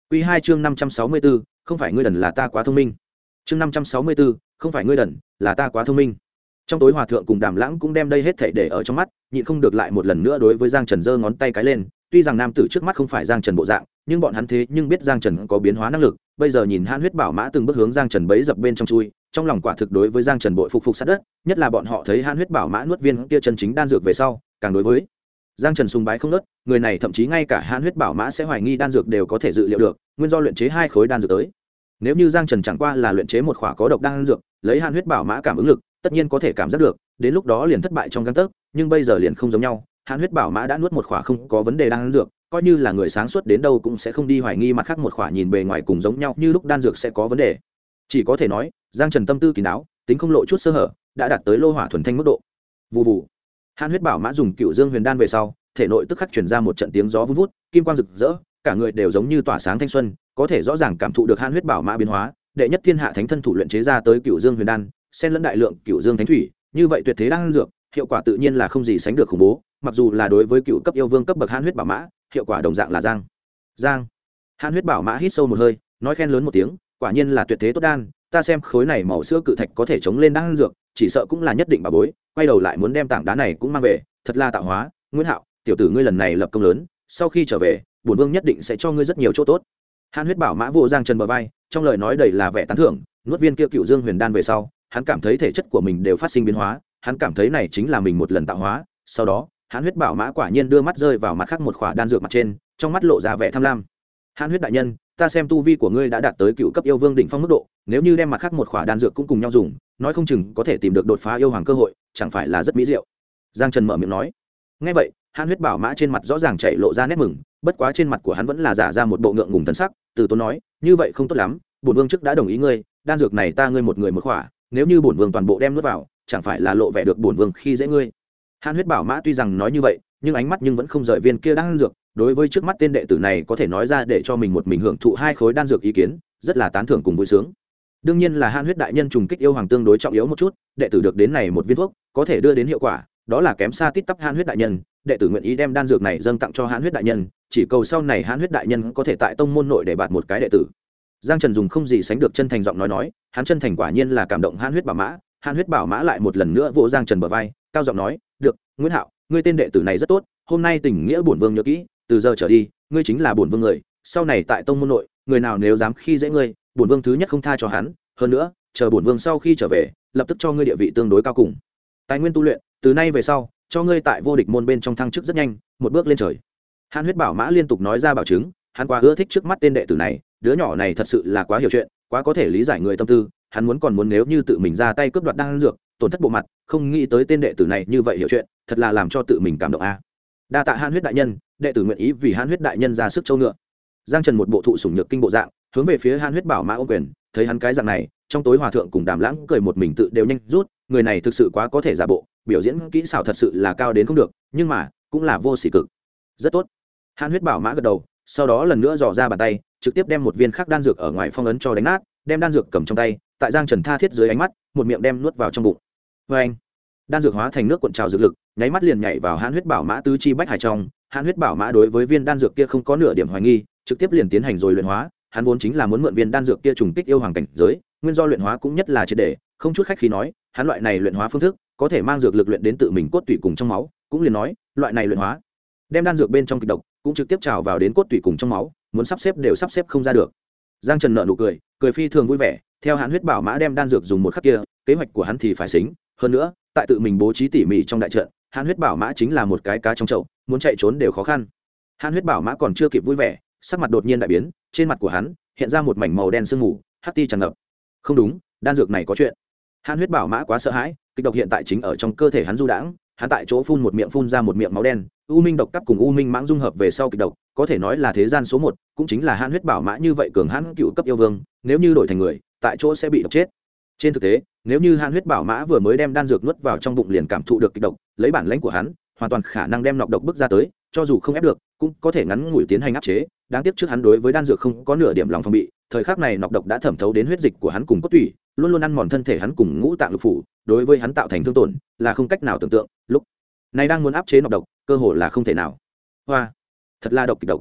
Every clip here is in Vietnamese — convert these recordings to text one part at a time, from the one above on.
Quy 2 chương 564, không phải ngươi đần là ta quá thông minh. Chương 564, không phải ngươi đần, là ta quá thông minh. Trong tối hòa thượng cùng Đàm Lãng cũng đem đây hết thảy để ở trong mắt, nhịn không được lại một lần nữa đối với Giang Trần giơ ngón tay cái lên, tuy rằng nam tử trước mắt không phải Giang Trần bộ dạng, nhưng bọn hắn thế nhưng biết Giang Trần có biến hóa năng lực, bây giờ nhìn Han Huyết Bảo Mã từng bước hướng Giang Trần bấy dập bên trong chui, trong lòng quả thực đối với Giang Trần bội phục sát đất, nhất là bọn họ thấy Han Huyết Bảo Mã nuốt viên kia chân chính đan dược về sau, càng đối với Giang Trần sùng bái không nớt, người này thậm chí ngay cả Han Huyết Bảo Mã sẽ hoài nghi đan dược đều có thể dự liệu được, nguyên do luyện chế hai khối đan dược tới. Nếu như Giang Trần chẳng qua là luyện chế một khỏa có độc đan dược, lấy Han Huyết Bảo Mã cảm ứng lực, tất nhiên có thể cảm giác được, đến lúc đó liền thất bại trong gang tấc, nhưng bây giờ liền không giống nhau, Han Huyết Bảo Mã đã nuốt một khỏa không có vấn đề đan dược, coi như là người sáng suốt đến đâu cũng sẽ không đi hoài nghi mặt khác một khỏa nhìn bề ngoài cùng giống nhau như lúc đan dược sẽ có vấn đề. Chỉ có thể nói, Giang Trần tâm tư kín đáo, tính không lộ chút sơ hở, đã đạt tới lô hỏa thuần thanh mức độ. Vù vù. Han Huyết Bảo Mã dùng Cựu Dương Huyền Đan về sau, thể nội tức khắc truyền ra một trận tiếng gió vun vút, kim quang rực rỡ, cả người đều giống như tỏa sáng thanh xuân, có thể rõ ràng cảm thụ được Han Huyết Bảo Mã biến hóa, đệ nhất thiên hạ thánh thân thủ luyện chế ra tới Cựu Dương Huyền Đan, xen lẫn đại lượng Cựu Dương Thánh Thủy, như vậy tuyệt thế đan dược, hiệu quả tự nhiên là không gì sánh được khủng bố, mặc dù là đối với cựu cấp yêu vương cấp bậc Han Huyết Bảo Mã, hiệu quả đồng dạng là giang. Han Huyết Bảo Mã hít sâu một hơi, nói khen lớn một tiếng, quả nhiên là tuyệt thế tốt đan, ta xem khối này màu sữa cự thạch có thể chống lên đan dược, chỉ sợ cũng là nhất định bà bối, quay đầu lại muốn đem tảng đá này cũng mang về, thật là tạo hóa, Nguyễn Hạo, tiểu tử ngươi lần này lập công lớn, sau khi trở về, bổn vương nhất định sẽ cho ngươi rất nhiều chỗ tốt. Han Huyết Bảo Mã vỗ Giang Trần bờ vai, trong lời nói đầy là vẻ tán thưởng, nuốt viên kia Cựu Dương Huyền Đan về sau, hắn cảm thấy thể chất của mình đều phát sinh biến hóa, hắn cảm thấy này chính là mình một lần tạo hóa. Sau đó, Han Huyết Bảo Mã quả nhiên đưa mắt rơi vào mặt khác một khỏa đan dược mặt trên, trong mắt lộ ra vẻ tham lam. Han Huyết đại nhân, ta xem tu vi của ngươi đã đạt tới cựu cấp yêu vương đỉnh phong mức độ, nếu như đem mặt khác một khỏa đan dược cũng cùng nhau dùng, nói không chừng có thể tìm được đột phá yêu hoàng cơ hội, chẳng phải là rất mỹ diệu. Giang Trần mở miệng nói. Nghe vậy, Han Huyết Bảo Mã trên mặt rõ ràng chảy lộ ra nét mừng, bất quá trên mặt của hắn vẫn là giả ra một bộ ngượng ngùng thần sắc, từ tốn nói, như vậy không tốt lắm, bổn vương trước đã đồng ý ngươi, đan dược này ta ngươi một người một khỏa, nếu như bổn vương toàn bộ đem nuốt vào, chẳng phải là lộ vẻ được bổn vương khi dễ ngươi. Han Huyết Bảo Mã tuy rằng nói như vậy, nhưng ánh mắt nhưng vẫn không rời viên kia đan dược, đối với trước mắt tên đệ tử này có thể nói ra để cho mình một mình hưởng thụ hai khối đan dược ý kiến, rất là tán thưởng cùng vui sướng. Đương nhiên là Han Huyết đại nhân trùng kích yêu hoàng tương đối trọng yếu một chút, đệ tử được đến này một viên thuốc, có thể đưa đến hiệu quả, đó là kém xa tít tắp Han Huyết đại nhân, đệ tử nguyện ý đem đan dược này dâng tặng cho Han Huyết đại nhân, chỉ cầu sau này Han Huyết đại nhân có thể tại tông môn nội để bạt một cái đệ tử. Giang Trần dùng không gì sánh được chân thành giọng nói, hắn chân thành quả nhiên là cảm động Han Huyết Bảo Mã. Han Huyết Bảo Mã lại một lần nữa vỗ Giang Trần bờ vai, cao giọng nói, "Được, Nguyễn Hạo, ngươi tên đệ tử này rất tốt, hôm nay tình nghĩa bổn vương nhớ kỹ, từ giờ trở đi, ngươi chính là bổn vương người, sau này tại tông môn nội, người nào nếu dám khi dễ ngươi, bổn vương thứ nhất không tha cho hắn, hơn nữa, chờ bổn vương sau khi trở về, lập tức cho ngươi địa vị tương đối cao cùng. Tài nguyên tu luyện, từ nay về sau, cho ngươi tại vô địch môn bên trong thăng chức rất nhanh, một bước lên trời." Han Huyết Bảo Mã liên tục nói ra bảo chứng, hắn quá ưa thích trước mắt tên đệ tử này, đứa nhỏ này thật sự là quá hiểu chuyện, quá có thể lý giải người tâm tư, hắn muốn nếu như tự mình ra tay cướp đoạt đan dược, tổn thất bộ mặt, không nghĩ tới tên đệ tử này như vậy hiểu chuyện, thật là làm cho tự mình cảm động a. Đa tạ Han Huyết đại nhân, đệ tử nguyện ý vì Han Huyết đại nhân ra sức châu ngựa. Giang Trần một bộ thụ sủng nhược kinh bộ dạng, hướng về phía Han Huyết Bảo Mã ôm quyền, thấy hắn cái dạng này, trong tối hòa thượng cùng Đàm Lãng cười một mình tự đều nhanh rút, người này thực sự quá có thể giả bộ, biểu diễn kỹ xảo thật sự là cao đến không được, nhưng mà cũng là vô sỉ cực. Rất tốt. Han Huyết Bảo Mã gật đầu, sau đó lần nữa dò ra bàn tay, trực tiếp đem một viên khác đan dược ở ngoài phong ấn cho đánh nát, đem đan dược cầm trong tay, tại Giang Trần tha thiết dưới ánh mắt, một miệng đem nuốt vào trong bụng. Anh, đan dược hóa thành nước cuộn trào dược lực, nháy mắt liền nhảy vào Han Huyết Bảo Mã tứ chi bách hải trong. Han Huyết Bảo Mã đối với viên đan dược kia không có nửa điểm hoài nghi, trực tiếp liền tiến hành rồi luyện hóa. Hắn vốn chính là muốn mượn viên đan dược kia trùng kích yêu hoàng cảnh giới, nguyên do luyện hóa cũng nhất là triệt để, không chút khách khí nói, hắn loại này luyện hóa phương thức, có thể mang dược lực luyện đến tự mình cốt tủy cùng trong máu, cũng liền nói, loại này luyện hóa, đem đan dược bên trong kịch độc, cũng trực tiếp trào vào đến cốt tủy cùng trong máu, muốn sắp xếp đều sắp xếp không ra được. Giang Trần nở nụ cười, cười phi thường vui vẻ, theo Han Huyết Bảo Mã đem đan dược dùng một khắc kia, kế hoạch của hắn thì phải xính, hơn nữa, tại tự mình bố trí tỉ mỉ trong đại trận, Han Huyết Bảo Mã chính là một cái cá trong chậu, muốn chạy trốn đều khó khăn. Han Huyết Bảo Mã còn chưa kịp vui vẻ, sắc mặt đột nhiên đại biến, trên mặt của hắn hiện ra một mảnh màu đen sương mù, hắc ti tràn ngập. Không đúng, đan dược này có chuyện. Han Huyết Bảo Mã quá sợ hãi, kịch độc hiện tại chính ở trong cơ thể hắn du đãng, hắn tại chỗ phun ra một miệng máu đen, u minh độc cấp cùng u minh mãng dung hợp về sau kịch độc, có thể nói là thế gian số 1, cũng chính là Han Huyết Bảo Mã như vậy cường hãn cựu cấp yêu vương, nếu như đổi thành người, tại chỗ sẽ bị độc chết. Trên thực tế, nếu như Han Huyết Bảo Mã vừa mới đem đan dược nuốt vào trong bụng liền cảm thụ được kịch độc, lấy bản lĩnh của hắn, hoàn toàn khả năng đem nọc độc bức ra tới, cho dù không ép được, cũng có thể ngắn ngủi tiến hành áp chế. Đáng tiếc trước hắn đối với đan dược không có nửa điểm lòng phòng bị, thời khắc này nọc độc đã thẩm thấu đến huyết dịch của hắn cùng cốt tủy, luôn luôn ăn mòn thân thể hắn cùng ngũ tạng lục phủ, đối với hắn tạo thành thương tổn, là không cách nào tưởng tượng. Lúc này đang muốn áp chế nọc độc, cơ hội là không thể nào. Hoa, thật là độc kịch độc.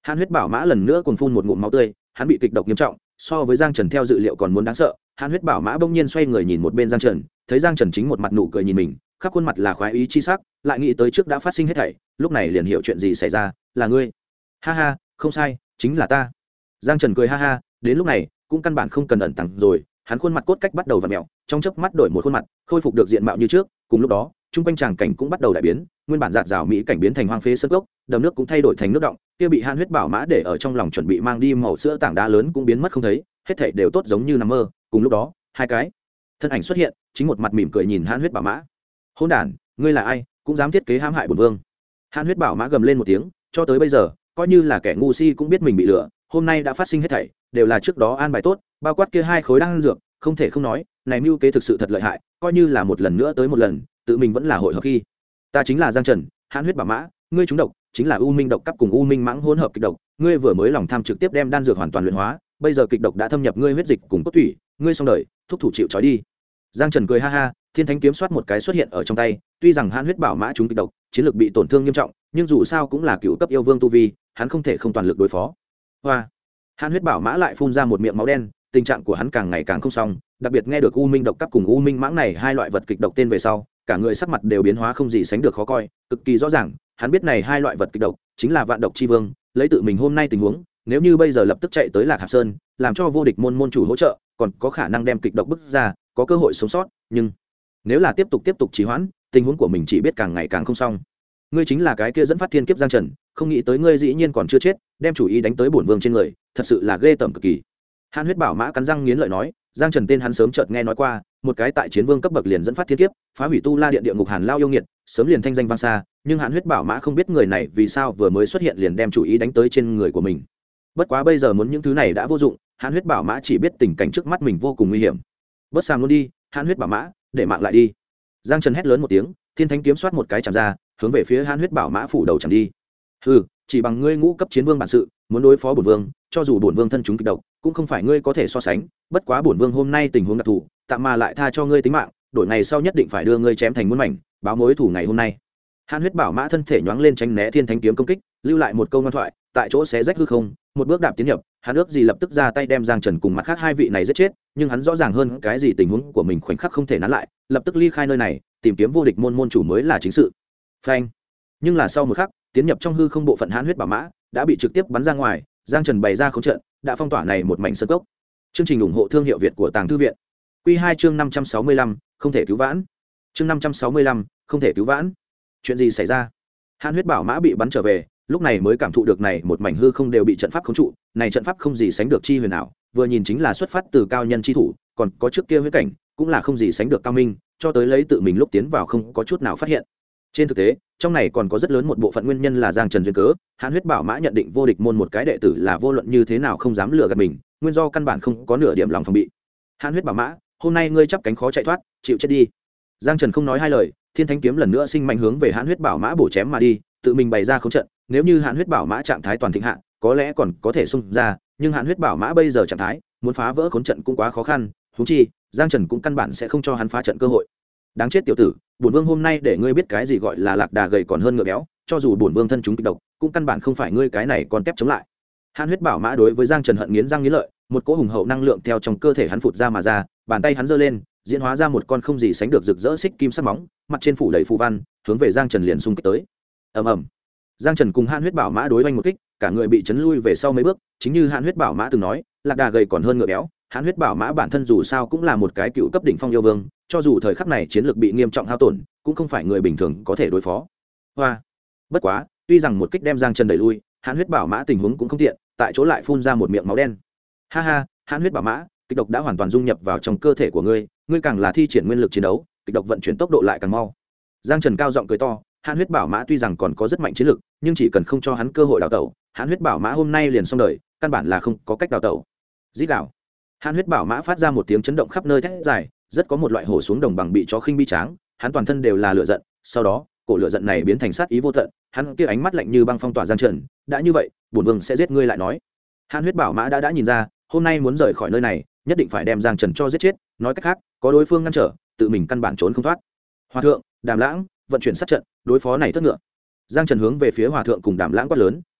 Hàn Huyết Bảo Mã lần nữa còn phun một ngụm máu tươi, hắn bị kịch độc nghiêm trọng, so với Giang Trần theo dự liệu còn muốn đáng sợ. Hàn Huyết Bảo Mã bỗng nhiên xoay người nhìn một bên Giang Trần, thấy Giang Trần chính một mặt nụ cười nhìn mình, khắp khuôn mặt là khoái ý chi sắc, lại nghĩ tới trước đã phát sinh hết thảy, lúc này liền hiểu chuyện gì xảy ra, là ngươi. Ha ha, không sai, chính là ta. Giang Trần cười ha ha, đến lúc này cũng căn bản không cần ẩn tàng rồi, hắn khuôn mặt cốt cách bắt đầu vặn mèo, trong chớp mắt đổi một khuôn mặt, khôi phục được diện mạo như trước, cùng lúc đó, trung quanh tràng cảnh cũng bắt đầu đại biến, nguyên bản rạt rào mỹ cảnh biến thành hoang phế sơn cốc, đầm nước cũng thay đổi thành nước động, kia bị Hàn Huyết Bảo Mã để ở trong lòng chuẩn bị mang đi màu sữa tảng đá lớn cũng biến mất không thấy, hết thảy đều tốt giống như nằm mơ. Cùng lúc đó, hai cái thân ảnh xuất hiện, chính một mặt mỉm cười nhìn Hàn Huyết Bảo Mã. Hỗn đản, ngươi là ai, cũng dám thiết kế hãm hại bổn vương? Hàn Huyết Bảo Mã gầm lên một tiếng, cho tới bây giờ, coi như là kẻ ngu si cũng biết mình bị lừa, hôm nay đã phát sinh hết thảy, đều là trước đó an bài tốt, bao quát kia hai khối đan dược, không thể không nói, này mưu kế thực sự thật lợi hại, coi như là một lần nữa tới một lần, tự mình vẫn là hội hợp khi. Ta chính là Giang Trần, Hàn Huyết Bảo Mã, ngươi trúng độc, chính là U Minh độc cấp cùng U Minh mãng hỗn hợp kịch độc, ngươi vừa mới lòng tham trực tiếp đem đan dược hoàn toàn luyện hóa, bây giờ kịch độc đã thâm nhập ngươi huyết dịch cùng cốt thủy, ngươi xong đời, thúc thủ chịu trói đi. Giang Trần cười ha ha, Thiên Thánh kiếm xoát một cái xuất hiện ở trong tay, tuy rằng Hàn Huyết Bảo Mã trúng kịch độc, chiến lược bị tổn thương nghiêm trọng, nhưng dù sao cũng là cựu cấp yêu vương tu vi, hắn không thể không toàn lực đối phó. Hoa. Hàn Huyết Bảo Mã lại phun ra một miệng máu đen, tình trạng của hắn càng ngày càng không xong, đặc biệt nghe được U Minh độc cấp cùng U Minh mãng này hai loại vật kịch độc tên về sau, cả người sắc mặt đều biến hóa không gì sánh được khó coi, cực kỳ rõ ràng, hắn biết này hai loại vật kịch độc chính là vạn độc chi vương, lấy tự mình hôm nay tình huống, nếu như bây giờ lập tức chạy tới Lạc Hạp Sơn, làm cho vô địch môn môn chủ hỗ trợ, còn có khả năng đem kịch độc bức ra, có cơ hội sống sót, nhưng nếu là tiếp tục trì hoãn, tình huống của mình chỉ biết càng ngày càng không xong. Ngươi chính là cái kia dẫn phát thiên kiếp Giang Trần, không nghĩ tới ngươi dĩ nhiên còn chưa chết, đem chủ ý đánh tới bổn vương trên người, thật sự là ghê tởm cực kỳ. Hàn Huyết Bảo Mã cắn răng nghiến lợi nói, Giang Trần tên hắn sớm chợt nghe nói qua, một cái tại chiến vương cấp bậc liền dẫn phát thiên kiếp, phá hủy tu la điện địa ngục Hàn Lao yêu nghiệt, sớm liền thanh danh vang xa, nhưng Hàn Huyết Bảo Mã không biết người này vì sao vừa mới xuất hiện liền đem chủ ý đánh tới trên người của mình. Bất quá bây giờ muốn những thứ này đã vô dụng, Hàn Huyết Bảo Mã chỉ biết tình cảnh trước mắt mình vô cùng nguy hiểm. Bớt sang luôn đi, Hàn Huyết Bảo Mã, để mạng lại đi. Giang Trần hét lớn một tiếng, Thiên Thánh kiếm xoát một cái chạm ra, hướng về phía Hàn Huyết Bảo Mã phủ đầu chạm đi. Hừ, chỉ bằng ngươi ngũ cấp chiến vương bản sự, muốn đối phó bổn vương, cho dù bổn vương thân chúng kịch độc, cũng không phải ngươi có thể so sánh, bất quá bổn vương hôm nay tình huống đặc thù, tạm mà lại tha cho ngươi tính mạng, đổi ngày sau nhất định phải đưa ngươi chém thành muôn mảnh, báo mối thù ngày hôm nay. Hàn Huyết Bảo Mã thân thể nhoáng lên tránh né Thiên Thánh kiếm công kích, lưu lại một câu ngoan thoại, tại chỗ xé rách hư không, một bước đạp tiến nhập, hắn ước gì lập tức ra tay đem Giang Trần cùng mặt khác hai vị này giết chết, nhưng hắn rõ ràng hơn cái gì tình huống của mình khoảnh khắc không thể nán lại, lập tức ly khai nơi này, tìm kiếm vô địch môn môn chủ mới là chính sự. Phanh. Nhưng là sau một khắc, tiến nhập trong hư không bộ phận Hàn Huyết Bảo Mã đã bị trực tiếp bắn ra ngoài, Giang Trần bày ra khống trận, đã phong tỏa này một mảnh sơn cốc. Chương trình ủng hộ thương hiệu Việt của Tàng Thư viện. Quy 2 chương 565, không thể cứu vãn. Chương 565, không thể cứu vãn. Chuyện gì xảy ra? Hàn Huyết Bảo Mã bị bắn trở về, lúc này mới cảm thụ được này một mảnh hư không đều bị trận pháp khống trụ, này trận pháp không gì sánh được chi huyền ảo, vừa nhìn chính là xuất phát từ cao nhân chi thủ, còn có trước kia huyết cảnh, cũng là không gì sánh được cao minh, cho tới lấy tự mình lúc tiến vào không có chút nào phát hiện. Trên thực tế, trong này còn có rất lớn một bộ phận nguyên nhân là Giang Trần duyên cớ, Hàn Huyết Bảo Mã nhận định vô địch môn một cái đệ tử là vô luận như thế nào không dám lừa gạt mình, nguyên do căn bản không có nửa điểm lòng phòng bị. Hàn Huyết Bảo Mã, hôm nay ngươi chắp cánh khó chạy thoát, chịu chết đi. Giang Trần không nói hai lời, Thiên Thánh kiếm lần nữa sinh mạnh hướng về Hàn Huyết Bảo Mã bổ chém mà đi, tự mình bày ra khống trận, nếu như Hàn Huyết Bảo Mã trạng thái toàn thịnh hạ, có lẽ còn có thể xung ra, nhưng Hàn Huyết Bảo Mã bây giờ trạng thái, muốn phá vỡ khống trận cũng quá khó khăn, huống chi, Giang Trần cũng căn bản sẽ không cho hắn phá trận cơ hội. Đáng chết tiểu tử, bổn vương hôm nay để ngươi biết cái gì gọi là lạc đà gầy còn hơn ngựa béo, cho dù bổn vương thân chúng kịch độc, cũng căn bản không phải ngươi cái này còn tép chống lại. Hàn Huyết Bảo Mã đối với Giang Trần hận nghiến răng nghiến lợi, một cỗ hùng hậu năng lượng theo trong cơ thể hắn phụt ra mà ra, bàn tay hắn giơ lên, diễn hóa ra một con không gì sánh được rực rỡ xích kim sắc móng, mặt trên phủ đầy phù văn, hướng về Giang Trần liền xung kích tới. Ầm ầm. Giang Trần cùng Hàn Huyết Bảo Mã đối oanh một kích, cả người bị chấn lui về sau mấy bước, chính như Hàn Huyết Bảo Mã từng nói, lạc đà gầy còn hơn ngựa béo, Hàn Huyết Bảo Mã bản thân dù sao cũng là một cái cựu cấp đỉnh phong yêu vương, cho dù thời khắc này chiến lược bị nghiêm trọng hao tổn, cũng không phải người bình thường có thể đối phó. Hoa. Bất quá, tuy rằng một kích đem Giang Trần đẩy lui, Hàn Huyết Bảo Mã tình huống cũng không tiện, tại chỗ lại phun ra một miệng máu đen. Ha ha, Hàn Huyết Bảo Mã, kịch độc đã hoàn toàn dung nhập vào trong cơ thể của ngươi, ngươi càng là thi triển nguyên lực chiến đấu, kịch độc vận chuyển tốc độ lại càng mau. Giang Trần cao giọng cười to, Hàn Huyết Bảo Mã tuy rằng còn có rất mạnh chiến lực, nhưng chỉ cần không cho hắn cơ hội đào tẩu, Hàn Huyết Bảo Mã hôm nay liền xong đời, căn bản là không có cách đào tẩu. Rít gào. Hàn Huyết Bảo Mã phát ra một tiếng chấn động khắp nơi thét dài, rất có một loại hổ xuống đồng bằng bị chó khinh bi tráng, hắn toàn thân đều là lửa giận, sau đó, cổ lửa giận này biến thành sát ý vô tận, hắn kia ánh mắt lạnh như băng phong tỏa Giang Trần, đã như vậy, bổn vương sẽ giết ngươi lại nói. Hàn Huyết Bảo Mã đã nhìn ra, hôm nay muốn rời khỏi nơi này, nhất định phải đem Giang Trần cho giết chết, nói cách khác, có đối phương ngăn trở, tự mình căn bản trốn không thoát. Hòa thượng, Đàm Lãng, vận chuyển sát trận, đối phó này thất ngựa. Giang Trần hướng về phía Hòa thượng cùng Đàm Lãng quát lớn,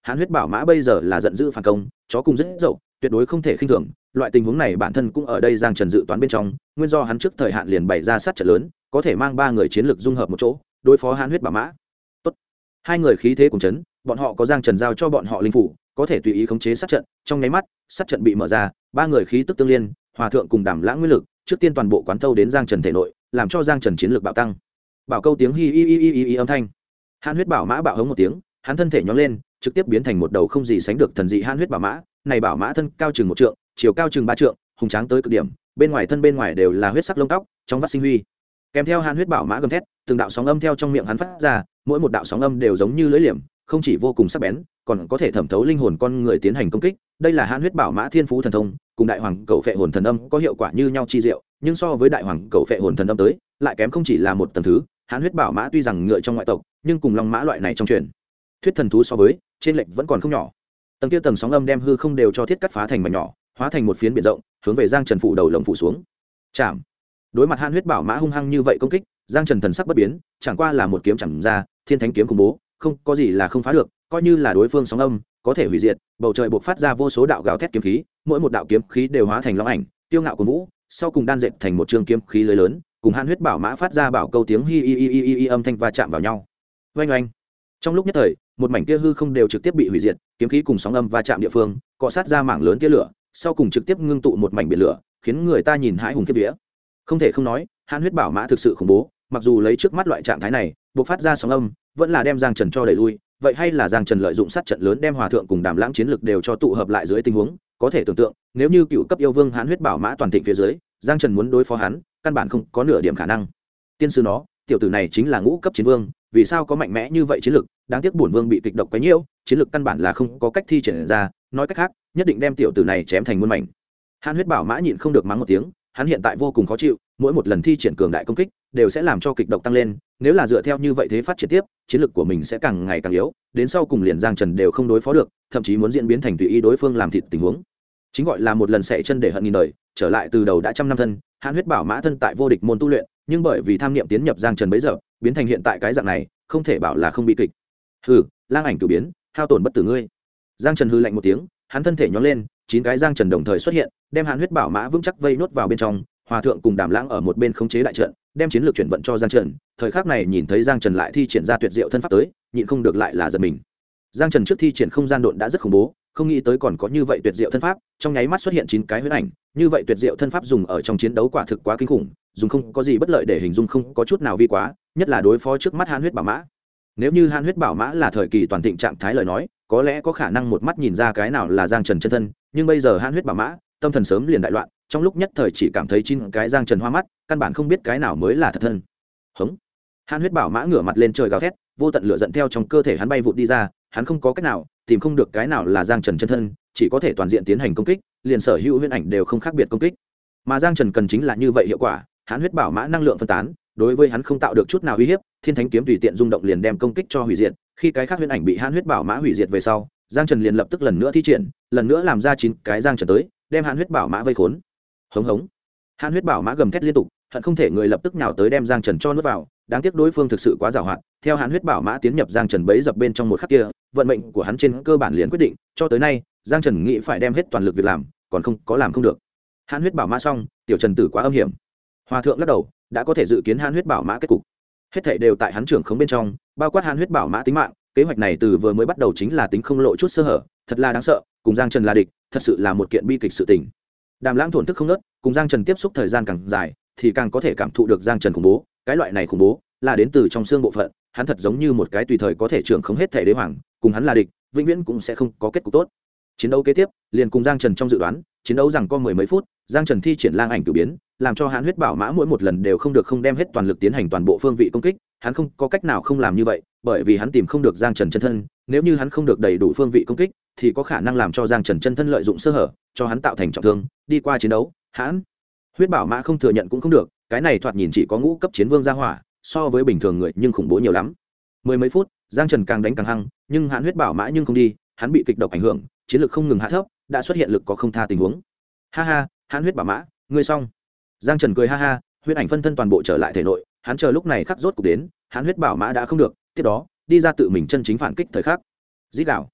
hán huyết bảo mã bây giờ là giận dữ phản công, chó cùng rất dậu, tuyệt đối không thể khinh thường. Loại tình huống này bản thân cũng ở đây Giang Trần dự toán bên trong, nguyên do hắn trước thời hạn liền bày ra sát trận lớn, có thể mang 3 người chiến lực dung hợp một chỗ, đối phó hán huyết bảo mã. Tốt. Hai người khí thế cùng chấn, bọn họ có Giang Trần giao cho bọn họ linh phủ, có thể tùy ý khống chế sát trận, trong nháy mắt, sát trận bị mở ra, 3 người khí tức tương liên, hòa thượng cùng Đàm Lãng nguyên lực, trước tiên toàn bộ quán thâu đến Giang Trần thể nội, làm cho Giang Trần chiến lực bạo tăng. Bảo câu tiếng hi hi âm thanh. Hán huyết bảo mã bạo hống một tiếng, hắn thân thể nhón lên, trực tiếp biến thành một đầu không gì sánh được thần dị hán huyết bảo mã. Này bảo mã thân cao chừng 1 trượng, chiều cao chừng 3 trượng, hùng tráng tới cực điểm, bên ngoài thân bên ngoài đều là huyết sắc lông tóc, trong vắt sinh huy. Kèm theo hán huyết bảo mã gầm thét, từng đạo sóng âm theo trong miệng hắn phát ra, mỗi một đạo sóng âm đều giống như lưỡi liềm, không chỉ vô cùng sắc bén, còn có thể thẩm thấu linh hồn con người tiến hành công kích. Đây là hán huyết bảo mã thiên phú thần thông, cùng đại hoàng cầu phệ hồn thần âm có hiệu quả như nhau chi diệu, nhưng so với đại hoàng cầu phệ hồn thần âm tới, lại kém không chỉ là một tầng thứ. Hán huyết bảo mã tuy rằng ngựa trong ngoại tộc, nhưng cùng long mã loại này trong truyền thuyết thần thú so với, trên lệch vẫn còn không nhỏ. Tầng kia tầng sóng âm đem hư không đều cho thiết cắt phá thành mảnh nhỏ, hóa thành một phiến biển rộng, hướng về Giang Trần phủ đầu lồng phủ xuống. Chạm. Đối mặt hán huyết bảo mã hung hăng như vậy công kích, Giang Trần thần sắc bất biến, chẳng qua là một kiếm chẳng ra, thiên thánh kiếm khủng bố, không có gì là không phá được, coi như là đối phương sóng âm, có thể hủy diệt, bầu trời bộc phát ra vô số đạo gào thét kiếm khí, mỗi một đạo kiếm khí đều hóa thành long ảnh, tiêu ngạo của vũ, sau cùng đan dệt thành một trường kiếm khí lưới lớn, cùng hán huyết bảo mã phát ra bảo câu tiếng hi hi âm thanh va chạm vào nhau. Oanh oanh. Trong lúc nhất thời, một mảnh kia hư không đều trực tiếp bị hủy diệt, kiếm khí cùng sóng âm va chạm địa phương, cọ sát ra mảng lớn tia lửa, sau cùng trực tiếp ngưng tụ một mảnh biển lửa, khiến người ta nhìn hãi hùng khiếp vía. Không thể không nói, hán huyết bảo mã thực sự khủng bố, mặc dù lấy trước mắt loại trạng thái này, bộc phát ra sóng âm, vẫn là đem Giang Trần cho đẩy lui, vậy hay là Giang Trần lợi dụng sát trận lớn đem hòa thượng cùng Đàm Lãng chiến lực đều cho tụ hợp lại dưới tình huống, có thể tưởng tượng, nếu như cựu cấp yêu vương hán huyết bảo mã toàn thịnh phía dưới, Giang Trần muốn đối phó hắn, căn bản không có nửa điểm khả năng. Tiên sư nó, tiểu tử này chính là ngũ cấp chiến vương, vì sao có mạnh mẽ như vậy chiến lực, đáng tiếc bổn vương bị kịch độc quấy nhiễu, chiến lực căn bản là không có cách thi triển ra, nói cách khác, nhất định đem tiểu tử này chém thành muôn mảnh. Hán huyết bảo mã nhịn không được mắng một tiếng, hắn hiện tại vô cùng khó chịu, mỗi một lần thi triển cường đại công kích đều sẽ làm cho kịch độc tăng lên, nếu là dựa theo như vậy thế phát triển tiếp, chiến lực của mình sẽ càng ngày càng yếu, đến sau cùng liền Giang Trần đều không đối phó được, thậm chí muốn diễn biến thành tùy ý đối phương làm thịt tình huống. Chính gọi là một lần sẩy chân để hận nghìn đời, trở lại từ đầu đã trăm năm thân, hán huyết bảo mã thân tại vô địch môn tu luyện, nhưng bởi vì tham niệm tiến nhập Giang Trần bấy giờ, biến thành hiện tại cái dạng này, không thể bảo là không bị kịch. Hừ, lang ảnh cửu biến, hao tổn bất tử ngươi. Giang Trần hừ lạnh một tiếng, hắn thân thể nhón lên, 9 cái Giang Trần đồng thời xuất hiện, đem hán huyết bảo mã vững chắc vây nốt vào bên trong, hòa thượng cùng Đàm Lãng ở một bên khống chế đại trận, đem chiến lược chuyển vận cho Giang Trần. Thời khắc này nhìn thấy Giang Trần lại thi triển ra tuyệt diệu thân pháp tới, nhịn không được lại là giật mình. Giang Trần trước thi triển không gian độn đã rất khủng bố, không nghĩ tới còn có như vậy tuyệt diệu thân pháp, trong nháy mắt xuất hiện 9 cái huyết ảnh, như vậy tuyệt diệu thân pháp dùng ở trong chiến đấu quả thực quá kinh khủng, dùng không có gì bất lợi để hình dung không có chút nào vi quá, nhất là đối phó trước mắt hán huyết bảo mã. Nếu như hán huyết bảo mã là thời kỳ toàn thịnh trạng thái lời nói, có lẽ có khả năng một mắt nhìn ra cái nào là Giang Trần chân thân, nhưng bây giờ hán huyết bảo mã, tâm thần sớm liền đại loạn, trong lúc nhất thời chỉ cảm thấy 9 cái Giang Trần hoa mắt, căn bản không biết cái nào mới là thật thân. Hống. Hán huyết bảo mã ngửa mặt lên trời gào thét, vô tận lửa giận theo trong cơ thể hắn bay vụt đi ra, hắn không có cách nào tìm không được cái nào là Giang Trần chân thân, chỉ có thể toàn diện tiến hành công kích, liền sở hữu huyễn ảnh đều không khác biệt công kích. Mà Giang Trần cần chính là như vậy hiệu quả, hán huyết bảo mã năng lượng phân tán, đối với hắn không tạo được chút nào uy hiếp, thiên thánh kiếm tùy tiện rung động liền đem công kích cho hủy diệt. Khi cái khác huyễn ảnh bị hán huyết bảo mã hủy diệt về sau, Giang Trần liền lập tức lần nữa thi triển, lần nữa làm ra 9 cái Giang Trần tới, đem hán huyết bảo mã vây khốn. Hống hống. Hán huyết bảo mã gầm thét liên tục, hận không thể người lập tức nhào tới đem Giang Trần cho nuốt vào, đáng tiếc đối phương thực sự quá giàu hạn. Theo hán huyết bảo mã tiến nhập Giang Trần bấy dập bên trong một khắc kia, vận mệnh của hắn trên cơ bản liền quyết định, cho tới nay, Giang Trần nghĩ phải đem hết toàn lực việc làm, còn không có làm không được. Hán huyết bảo mã xong, tiểu Trần tử quá âm hiểm. Hòa thượng lắc đầu, đã có thể dự kiến hán huyết bảo mã kết cục. Hết thảy đều tại hắn trưởng khống bên trong, bao quát hán huyết bảo mã tính mạng, kế hoạch này từ vừa mới bắt đầu chính là tính không lộ chút sơ hở, thật là đáng sợ, cùng Giang Trần là địch, thật sự là một kiện bi kịch sự tình. Đàm Lãng thổn thức không ngớt, cùng Giang Trần tiếp xúc thời gian càng dài, thì càng có thể cảm thụ được Giang Trần khủng bố, cái loại này khủng bố là đến từ trong xương bộ phận, hắn thật giống như một cái tùy thời có thể trưởng khống hết thể đế hoàng, cùng hắn là địch, vĩnh viễn cũng sẽ không có kết cục tốt. Chiến đấu kế tiếp, liền cùng Giang Trần trong dự đoán, chiến đấu rằng có 10 mấy phút, Giang Trần thi triển lang ảnh cửu biến, làm cho hán huyết bảo mã mỗi một lần đều không được không đem hết toàn lực tiến hành toàn bộ phương vị công kích, hắn không có cách nào không làm như vậy, bởi vì hắn tìm không được Giang Trần chân thân, nếu như hắn không được đầy đủ phương vị công kích, thì có khả năng làm cho Giang Trần chân thân lợi dụng sơ hở, cho hắn tạo thành trọng thương, đi qua chiến đấu, hán huyết bảo mã không thừa nhận cũng không được, cái này thoạt nhìn chỉ có ngũ cấp chiến vương gia hỏa, so với bình thường người nhưng khủng bố nhiều lắm. 10 mấy phút, Giang Trần càng đánh càng hăng, nhưng hán huyết bảo mã nhưng không đi, hắn bị kịch độc ảnh hưởng, chiến lực không ngừng hạ thấp, đã xuất hiện lực có không tha tình huống. Ha ha, hán huyết bảo mã, ngươi xong. Giang Trần cười ha ha, huyết ảnh phân thân toàn bộ trở lại thể nội, hắn chờ lúc này khắc rốt cục đến, hán huyết bảo mã đã không được, tiếp đó đi ra tự mình chân chính phản kích thời khắc. Rít đảo.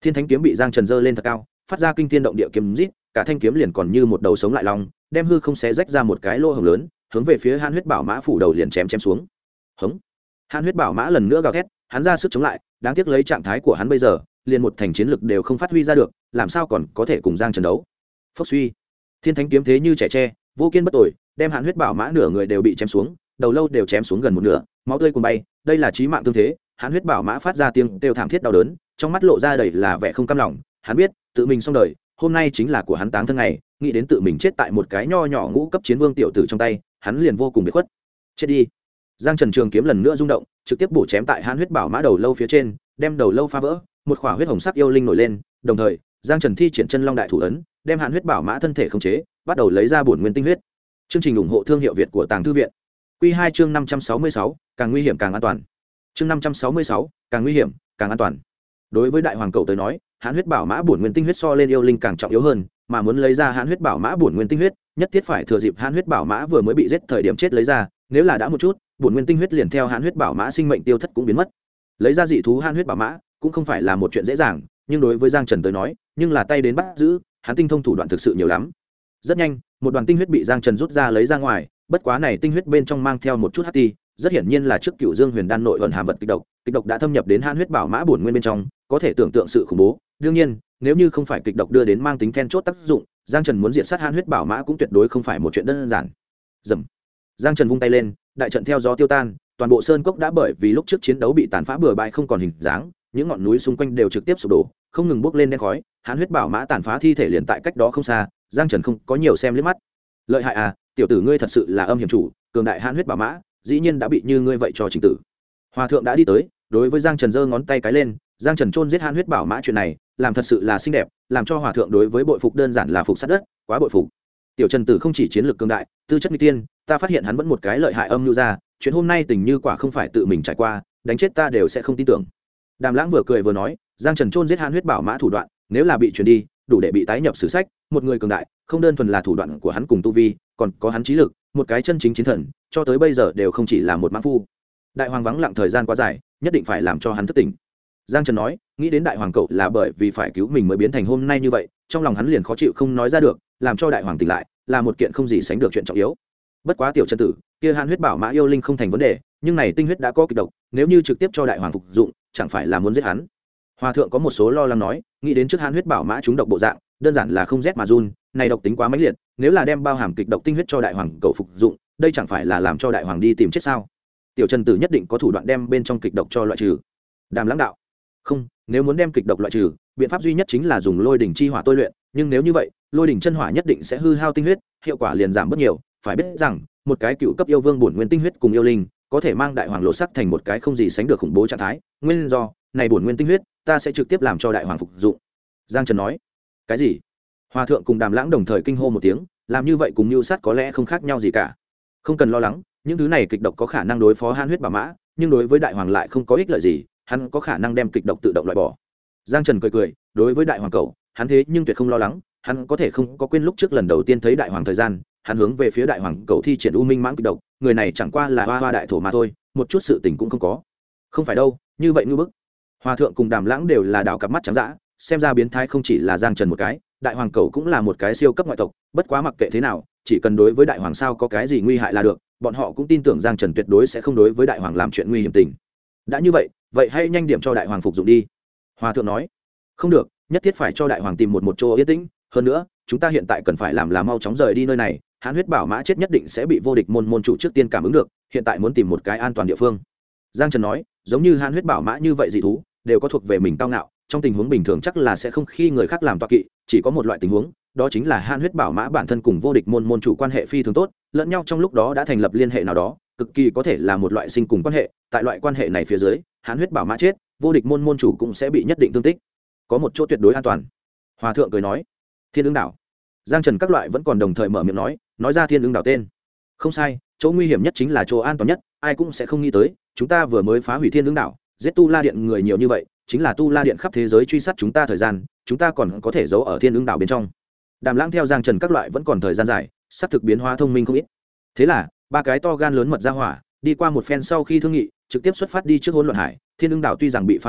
Thiên Thánh kiếm bị Giang Trần giơ lên thật cao, phát ra kinh thiên động địa kiếm rít, cả thanh kiếm liền còn như một đầu sống lại long, đem hư không xé rách ra một cái lỗ hổng lớn, hướng về phía Hàn Huyết Bảo Mã phủ đầu liền chém xuống. Hống! Hàn Huyết Bảo Mã lần nữa gào thét, hắn ra sức chống lại, đáng tiếc lấy trạng thái của hắn bây giờ, liền một thành chiến lực đều không phát huy ra được, làm sao còn có thể cùng Giang Trần đấu. Phốc suy! Thiên Thánh kiếm thế như trẻ tre, vô kiên bất tồi, đem Hàn Huyết Bảo Mã nửa người đều bị chém xuống, đầu lâu đều chém xuống gần một nửa, máu tươi cuồn bay, đây là chí mạng tương thế. Hàn Huyết Bảo Mã phát ra tiếng kêu thảm thiết đau đớn, trong mắt lộ ra đầy là vẻ không cam lòng. Hắn biết, tự mình xong đời, hôm nay chính là của hắn táng thân ngày, nghĩ đến tự mình chết tại một cái nho nhỏ ngũ cấp chiến vương tiểu tử trong tay, hắn liền vô cùng biệt khuất. Chết đi! Giang Trần trường kiếm lần nữa rung động, trực tiếp bổ chém tại Hàn Huyết Bảo Mã đầu lâu phía trên, đem đầu lâu phá vỡ, một khỏa huyết hồng sắc yêu linh nổi lên, đồng thời, Giang Trần thi triển chân long đại thủ ấn, đem Hàn Huyết Bảo Mã thân thể khống chế, bắt đầu lấy ra bổn nguyên tinh huyết. Chương trình ủng hộ thương hiệu Việt của Tàng Thư viện. Quy 2 chương 566, càng nguy hiểm càng an toàn. Chương 566, càng nguy hiểm, càng an toàn. Đối với đại hoàng cậu tới nói, Hàn Huyết Bảo Mã bổn nguyên tinh huyết so lên yêu linh càng trọng yếu hơn, mà muốn lấy ra Hàn Huyết Bảo Mã bổn nguyên tinh huyết, nhất thiết phải thừa dịp Hàn Huyết Bảo Mã vừa mới bị giết thời điểm chết lấy ra, nếu là đã một chút, bổn nguyên tinh huyết liền theo Hàn Huyết Bảo Mã sinh mệnh tiêu thất cũng biến mất. Lấy ra dị thú Hàn Huyết Bảo Mã cũng không phải là một chuyện dễ dàng, nhưng đối với Giang Trần tới nói, nhưng là tay đến bắt giữ, hắn tinh thông thủ đoạn thực sự nhiều lắm. Rất nhanh, một đoàn tinh huyết bị Giang Trần rút ra lấy ra ngoài, bất quá này tinh huyết bên trong mang theo một chút hắc ti, rất hiển nhiên là trước Cửu Dương Huyền Đan nội ẩn hàm vật kịch độc đã thâm nhập đến Hàn Huyết Bảo Mã bổn nguyên bên trong, có thể tưởng tượng sự khủng bố. Đương nhiên, nếu như không phải kịch độc đưa đến mang tính then chốt tác dụng, Giang Trần muốn diệt sát Hàn Huyết Bảo Mã cũng tuyệt đối không phải một chuyện đơn giản. Dầm. Giang Trần vung tay lên, đại trận theo gió tiêu tan, toàn bộ sơn cốc đã bởi vì lúc trước chiến đấu bị tàn phá bừa bãi không còn hình dáng, những ngọn núi xung quanh đều trực tiếp sụp đổ, không ngừng bốc lên đen khói, Hàn Huyết Bảo Mã tàn phá thi thể liền tại cách đó không xa, Giang Trần không có nhiều xem liếc mắt. Lợi hại à, tiểu tử ngươi thật sự là âm hiểm chủ, cường đại Hàn Huyết Bảo Mã, dĩ nhiên đã bị như ngươi vậy cho trình tử. Hòa thượng đã đi tới, đối với Giang Trần giơ ngón tay cái lên, Giang Trần chôn giết Hàn Huyết Bảo Mã chuyện này, làm thật sự là xinh đẹp, làm cho hòa thượng đối với bội phục đơn giản là phục sát đất, quá bội phục. Tiểu Trần tử không chỉ chiến lược cường đại, tư chất nguy tiên, ta phát hiện hắn vẫn một cái lợi hại âm lưu ra, chuyện hôm nay tình như quả không phải tự mình trải qua, đánh chết ta đều sẽ không tin tưởng. Đàm Lãng vừa cười vừa nói, Giang Trần chôn giết Hàn Huyết Bảo Mã thủ đoạn, nếu là bị truyền đi, đủ để bị tái nhập sử sách, một người cường đại, không đơn thuần là thủ đoạn của hắn cùng tu vi, còn có hắn trí lực, một cái chân chính chiến thần, cho tới bây giờ đều không chỉ là một mãng phu. Đại hoàng vắng lặng thời gian quá dài, nhất định phải làm cho hắn thức tỉnh. Giang Trần nói, nghĩ đến đại hoàng cậu là bởi vì phải cứu mình mới biến thành hôm nay như vậy, trong lòng hắn liền khó chịu không nói ra được, làm cho đại hoàng tỉnh lại, là một kiện không gì sánh được chuyện trọng yếu. Bất quá tiểu Trần tử, kia Hàn Huyết Bảo Mã yêu linh không thành vấn đề, nhưng này tinh huyết đã có kịch độc, nếu như trực tiếp cho đại hoàng phục dụng, chẳng phải là muốn giết hắn. Hòa thượng có một số lo lắng nói, nghĩ đến trước Hàn Huyết Bảo Mã chúng độc bộ dạng, đơn giản là không rét mà run, này độc tính quá mãnh liệt, nếu là đem bao hàm kịch độc tinh huyết cho đại hoàng cậu phục dụng, đây chẳng phải là làm cho đại hoàng đi tìm chết sao? Tiểu Trần tử nhất định có thủ đoạn đem bên trong kịch độc cho loại trừ. Đàm Lãng đạo, không, nếu muốn đem kịch độc loại trừ, biện pháp duy nhất chính là dùng lôi đỉnh chi hỏa tôi luyện, nhưng nếu như vậy, lôi đỉnh chân hỏa nhất định sẽ hư hao tinh huyết, hiệu quả liền giảm bớt nhiều. Phải biết rằng, một cái cựu cấp yêu vương bổn nguyên tinh huyết cùng yêu linh, có thể mang đại hoàng lộ sắc thành một cái không gì sánh được khủng bố trạng thái. Nguyên do, này bổn nguyên tinh huyết, ta sẽ trực tiếp làm cho đại hoàng phục dụng. Giang Trần nói, cái gì? Hòa thượng cùng Đàm Lãng đồng thời kinh hô một tiếng, làm như vậy cùng mưu sát có lẽ không khác nhau gì cả. Không cần lo lắng, những thứ này kịch độc có khả năng đối phó Hàn Huyết Bảo Mã, nhưng đối với đại hoàng lại không có ích lợi gì, hắn có khả năng đem kịch độc tự động loại bỏ. Giang Trần cười, đối với đại hoàng cầu, hắn thế nhưng tuyệt không lo lắng, hắn có thể không có quên lúc trước lần đầu tiên thấy đại hoàng thời gian, hắn hướng về phía đại hoàng cầu thi triển u minh mãng kịch độc, người này chẳng qua là hoa đại thổ mà thôi, một chút sự tình cũng không có. Không phải đâu, như vậy ngư bức. Hòa thượng cùng Đàm Lãng đều là đảo cặp mắt trắng dã, xem ra biến thái không chỉ là Giang Trần một cái, đại hoàng cầu cũng là một cái siêu cấp ngoại tộc, bất quá mặc kệ thế nào, chỉ cần đối với đại hoàng sao có cái gì nguy hại là được, bọn họ cũng tin tưởng Giang Trần tuyệt đối sẽ không đối với đại hoàng làm chuyện nguy hiểm tình. Đã như vậy, vậy hãy nhanh điểm cho đại hoàng phục dụng đi. Hòa thượng nói, không được, nhất thiết phải cho đại hoàng tìm một chỗ yên tĩnh, hơn nữa, chúng ta hiện tại cần phải làm là mau chóng rời đi nơi này, Hàn Huyết Bảo Mã chết nhất định sẽ bị vô địch môn chủ trước tiên cảm ứng được, hiện tại muốn tìm một cái an toàn địa phương. Giang Trần nói, giống như Hàn Huyết Bảo Mã như vậy dị thú, đều có thuộc về mình cao ngạo, trong tình huống bình thường chắc là sẽ không khi người khác làm tọa kỵ, chỉ có một loại tình huống, đó chính là Hàn Huyết Bảo Mã bản thân cùng vô địch môn chủ quan hệ phi thường tốt, lẫn nhau trong lúc đó đã thành lập liên hệ nào đó, cực kỳ có thể là một loại sinh cùng quan hệ, tại loại quan hệ này phía dưới, Hàn Huyết Bảo Mã chết, vô địch môn chủ cũng sẽ bị nhất định thương tích. Có một chỗ tuyệt đối an toàn. Hòa thượng cười nói, Thiên Ưng đảo. Giang Trần các loại vẫn còn đồng thời mở miệng nói ra Thiên Ưng đảo tên. Không sai, chỗ nguy hiểm nhất chính là chỗ an toàn nhất, ai cũng sẽ không nghĩ tới, chúng ta vừa mới phá hủy Thiên Ưng đảo, giết Tu La Điện người nhiều như vậy, chính là Tu La Điện khắp thế giới truy sát chúng ta thời gian, chúng ta còn có thể giấu ở Thiên Ưng đảo bên trong. Đàm Lãng theo Giang Trần các loại vẫn còn thời gian dài, sắp thực biến hóa thông minh không ít. Thế là, ba cái to gan lớn mật ra hỏa, đi qua một phen sau khi thương nghị, trực tiếp xuất phát đi trước Hỗn Loạn Hải. Thiên Ưng đảo tuy rằng bị phá hủy,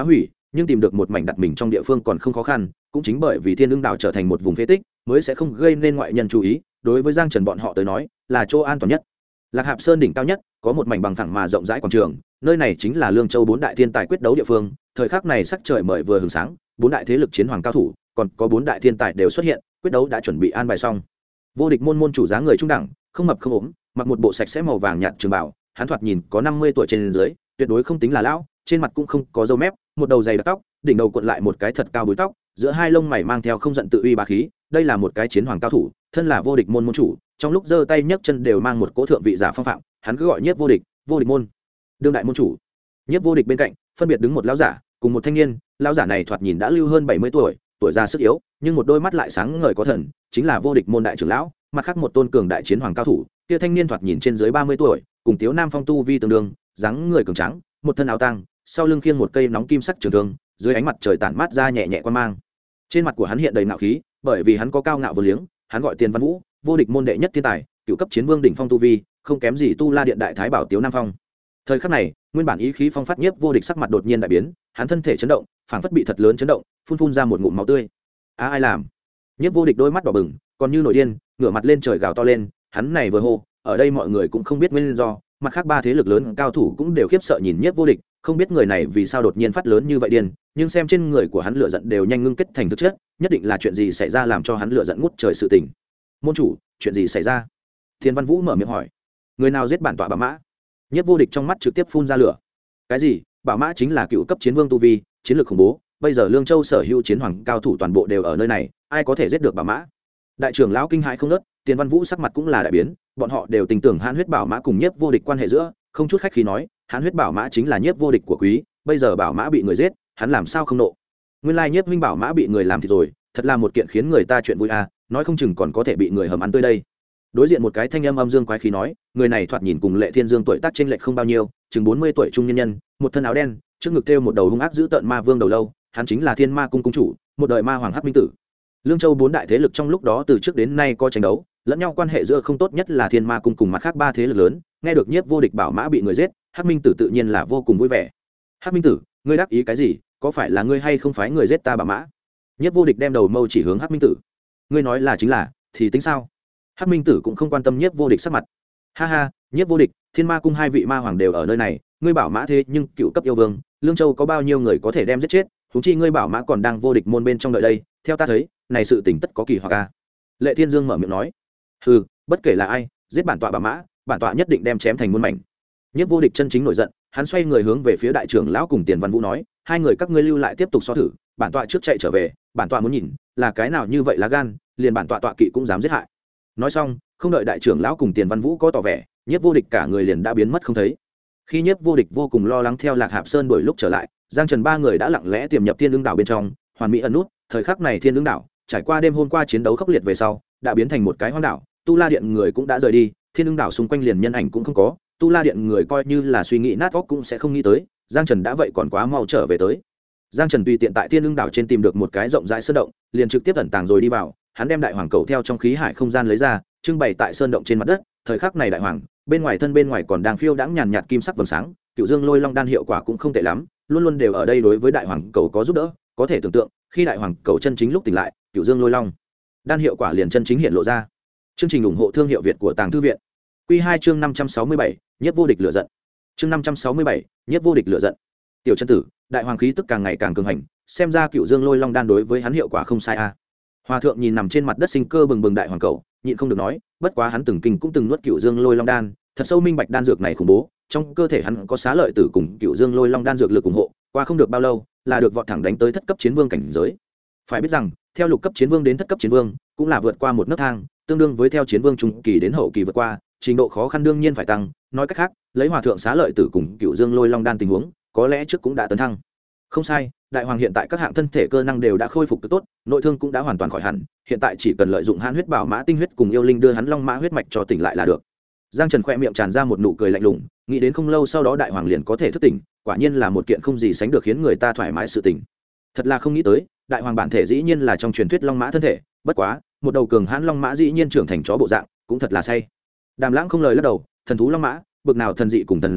nhưng tìm được một mảnh đặt mình trong địa phương còn không khó khăn, cũng chính bởi vì thiên ưng đảo trở thành một vùng phế tích mới sẽ không gây nên ngoại nhân chú ý, đối với Giang Trần bọn họ tới nói là chỗ an toàn nhất. Lạc Hạp Sơn đỉnh cao nhất có một mảnh bằng phẳng mà rộng rãi quảng trường, nơi này chính là Lương Châu bốn đại thiên tài quyết đấu địa phương. Thời khắc này sắc trời mời vừa hừng sáng, bốn đại thế lực chiến hoàng cao thủ còn có bốn đại thiên tài đều xuất hiện, quyết đấu đã chuẩn bị an bài xong. Vô Địch môn môn chủ dáng người trung đẳng, không mập không ốm, mặc một bộ sạch sẽ màu vàng nhạt trường bảo, hắn thoạt nhìn có 50 tuổi trên dưới, tuyệt đối không tính là lão, trên mặt cũng không có râu mép, một đầu dày đặc tóc, đỉnh đầu cuộn lại một cái thật cao búi tóc, giữa hai lông mày mang theo không giận tự uy bá khí, đây là một cái chiến hoàng cao thủ, thân là Vô Địch môn môn chủ, trong lúc giơ tay nhấc chân đều mang một cỗ thượng vị giả phong phạm, hắn cứ gọi Nhiếp Vô Địch, Vô Địch môn đương đại môn chủ. Nhiếp Vô Địch bên cạnh phân biệt đứng một lão giả cùng một thanh niên, lão giả này thoạt nhìn đã lưu hơn 70 tuổi, tuổi già sức yếu, nhưng một đôi mắt lại sáng ngời có thần, chính là Vô Địch môn đại trưởng lão. Mặt khác một tôn cường đại chiến hoàng cao thủ, kia thanh niên thoạt nhìn trên dưới 30 tuổi, cùng Tiếu Nam Phong tu vi tương đương, dáng người cường tráng, một thân áo tang, sau lưng khiêng một cây nóng kim sắc trường thương, dưới ánh mặt trời tản mát ra nhẹ nhẹ quan mang. Trên mặt của hắn hiện đầy nạo khí, bởi vì hắn có cao ngạo vô liếng, hắn gọi Tiền Văn Vũ, Vô Địch môn đệ nhất thiên tài, cựu cấp chiến vương đỉnh phong tu vi, không kém gì Tu La Điện đại thái bảo Tiếu Nam Phong. Thời khắc này, nguyên bản ý khí phong phát Nhiếp Vô Địch sắc mặt đột nhiên đại biến, hắn thân thể chấn động, phảng phất bị thật lớn chấn động, phun ra một ngụm máu tươi. Ai làm? Nhiếp Vô Địch đôi mắt đỏ bừng, còn như nổi điên, ngửa mặt lên trời gào to lên, hắn này vừa hô, ở đây mọi người cũng không biết nguyên do, mặt khác ba thế lực lớn cao thủ cũng đều khiếp sợ nhìn Nhiếp Vô Địch, không biết người này vì sao đột nhiên phát lớn như vậy điên, nhưng xem trên người của hắn lửa giận đều nhanh ngưng kết thành thực chất, nhất định là chuyện gì xảy ra làm cho hắn lửa giận ngút trời sự tình. Môn chủ, chuyện gì xảy ra? Thiên Văn Vũ mở miệng hỏi. Người nào giết bản tọa Bảo Mã? Nhiếp Vô Địch trong mắt trực tiếp phun ra lửa. Cái gì? Bảo Mã chính là cựu cấp chiến vương tu vi, chiến lược khủng bố, bây giờ Lương Châu sở hữu chiến hoàng cao thủ toàn bộ đều ở nơi này, ai có thể giết được Bảo Mã? Đại trưởng lão kinh hãi không ngớt, Tiền Văn Vũ sắc mặt cũng là đại biến, bọn họ đều tin tưởng Hán Huyết Bảo Mã cùng Nhiếp Vô Địch quan hệ giữa, không chút khách khí nói, Hán Huyết Bảo Mã chính là Nhiếp Vô Địch của quý, bây giờ Bảo Mã bị người giết, hắn làm sao không nộ? Nguyên lai Nhiếp huynh Bảo Mã bị người làm thì rồi, thật là một kiện khiến người ta chuyện vui à, nói không chừng còn có thể bị người hầm ăn tươi đây. Đối diện một cái thanh âm âm dương quái khí nói, người này thoạt nhìn cùng Lệ Thiên Dương tuổi tác chênh lệch không bao nhiêu, chừng 40 tuổi trung nhân nhân, một thân áo đen, trước ngực treo một đầu hung ác dữ tợn ma vương đầu lâu, hắn chính là Thiên Ma cung cung chủ, một đời ma hoàng Hắc Minh Tử. Lương Châu bốn đại thế lực trong lúc đó từ trước đến nay có tranh đấu, lẫn nhau quan hệ giữa không tốt nhất là Thiên Ma cung cùng mặt khác ba thế lực lớn, nghe được Nhiếp Vô Địch Bảo Mã bị người giết, Hắc Minh Tử tự nhiên là vô cùng vui vẻ. Hắc Minh Tử, ngươi đắc ý cái gì? Có phải là ngươi hay không phải người giết ta Bảo Mã? Nhiếp Vô Địch đem đầu mâu chỉ hướng Hắc Minh Tử. Ngươi nói là chính là, thì tính sao? Hắc Minh Tử cũng không quan tâm Nhiếp Vô Địch sắc mặt. Ha ha, Nhiếp Vô Địch, Thiên Ma cung hai vị ma hoàng đều ở nơi này, ngươi Bảo Mã thế nhưng cựu cấp yêu vương, Lương Châu có bao nhiêu người có thể đem giết chết, huống chi ngươi Bảo Mã còn đang Vô Địch môn bên trong đợi đây, theo ta thấy, này sự tình tất có kỳ hoặc a. Lệ Thiên Dương mở miệng nói. Hừ, bất kể là ai, giết bản tọa Bảo Mã, bản tọa nhất định đem chém thành muôn mảnh. Nhiếp Vô Địch chân chính nổi giận, hắn xoay người hướng về phía đại trưởng lão cùng Tiền Văn Vũ nói, hai người các ngươi lưu lại tiếp tục so thử, bản tọa trước chạy trở về, bản tọa muốn nhìn là cái nào như vậy lá gan, liền bản tọa tọa kỵ cũng dám giết hại. Nói xong, không đợi đại trưởng lão cùng Tiền Văn Vũ có tỏ vẻ, Nhiếp Vô Địch cả người liền đã biến mất không thấy. Khi Nhiếp Vô Địch vô cùng lo lắng theo Lạc Hạp Sơn đuổi lúc trở lại, Giang Trần ba người đã lặng lẽ tiềm nhập Thiên Ưng đảo bên trong, hoàn mỹ ẩn nút. Thời khắc này Thiên Ưng đảo trải qua đêm hôm qua chiến đấu khốc liệt về sau, đã biến thành một cái hoang đảo, Tu La Điện người cũng đã rời đi, Thiên Ưng đảo xung quanh liền nhân ảnh cũng không có, Tu La Điện người coi như là suy nghĩ nát óc cũng sẽ không nghĩ tới, Giang Trần đã vậy còn quá mau trở về tới. Giang Trần tùy tiện tại Thiên Ưng đảo trên tìm được một cái rộng rãi sơn động, liền trực tiếp ẩn tàng rồi đi vào, hắn đem đại hoàng cầu theo trong khí hải không gian lấy ra, trưng bày tại sơn động trên mặt đất. Thời khắc này đại hoàng, bên ngoài còn đang phiêu đãng nhàn nhạt kim sắc vầng sáng, Cựu Dương Lôi Long đan hiệu quả cũng không tệ lắm, luôn luôn đều ở đây đối với đại hoàng cầu có giúp đỡ, có thể tưởng tượng, khi đại hoàng cầu chân chính lúc tỉnh lại, Cựu Dương Lôi Long đan hiệu quả liền chân chính hiện lộ ra. Chương trình ủng hộ thương hiệu Việt của Tàng Thư viện. Quy 2 chương 567, Nhiếp Vô Địch lửa giận. Chương 567, Nhiếp Vô Địch lửa giận. Tiểu chân tử, đại hoàng khí tức càng ngày càng cường hành, xem ra Cựu Dương Lôi Long đan đối với hắn hiệu quả không sai a. Hòa thượng nhìn nằm trên mặt đất sinh cơ bừng bừng đại hoàng cầu, nhịn không được nói, bất quá hắn từng kinh cũng từng nuốt Cựu Dương Lôi Long đan, thật sâu minh bạch đan dược này khủng bố, trong cơ thể hắn có xá lợi tử cùng Cựu Dương Lôi Long đan dược lực ủng hộ, qua không được bao lâu, là được vọt thẳng đánh tới thất cấp chiến vương cảnh giới. Phải biết rằng, theo lục cấp chiến vương đến thất cấp chiến vương, cũng là vượt qua một nấc thang, tương đương với theo chiến vương trung kỳ đến hậu kỳ vượt qua, trình độ khó khăn đương nhiên phải tăng, nói cách khác, lấy Hòa thượng xá lợi tử cùng Cựu Dương Lôi Long đan tình huống, có lẽ trước cũng đã tấn thăng. Không sai, đại hoàng hiện tại các hạng thân thể cơ năng đều đã khôi phục cực tốt, nội thương cũng đã hoàn toàn khỏi hẳn, hiện tại chỉ cần lợi dụng Hán Huyết Bảo Mã tinh huyết cùng yêu linh đưa hắn long mã huyết mạch cho tỉnh lại là được. Giang Trần khẽ miệng tràn ra một nụ cười lạnh lùng, nghĩ đến không lâu sau đó đại hoàng liền có thể thức tỉnh, quả nhiên là một kiện không gì sánh được khiến người ta thoải mái sự tình. Thật là không nghĩ tới, đại hoàng bản thể dĩ nhiên là trong truyền thuyết long mã thân thể, bất quá, một đầu cường hãn long mã dĩ nhiên trưởng thành chó bộ dạng, cũng thật là say. Đàm Lãng không lời lắc đầu, thần thú long mã, bực nào thần dị cùng thần dũng,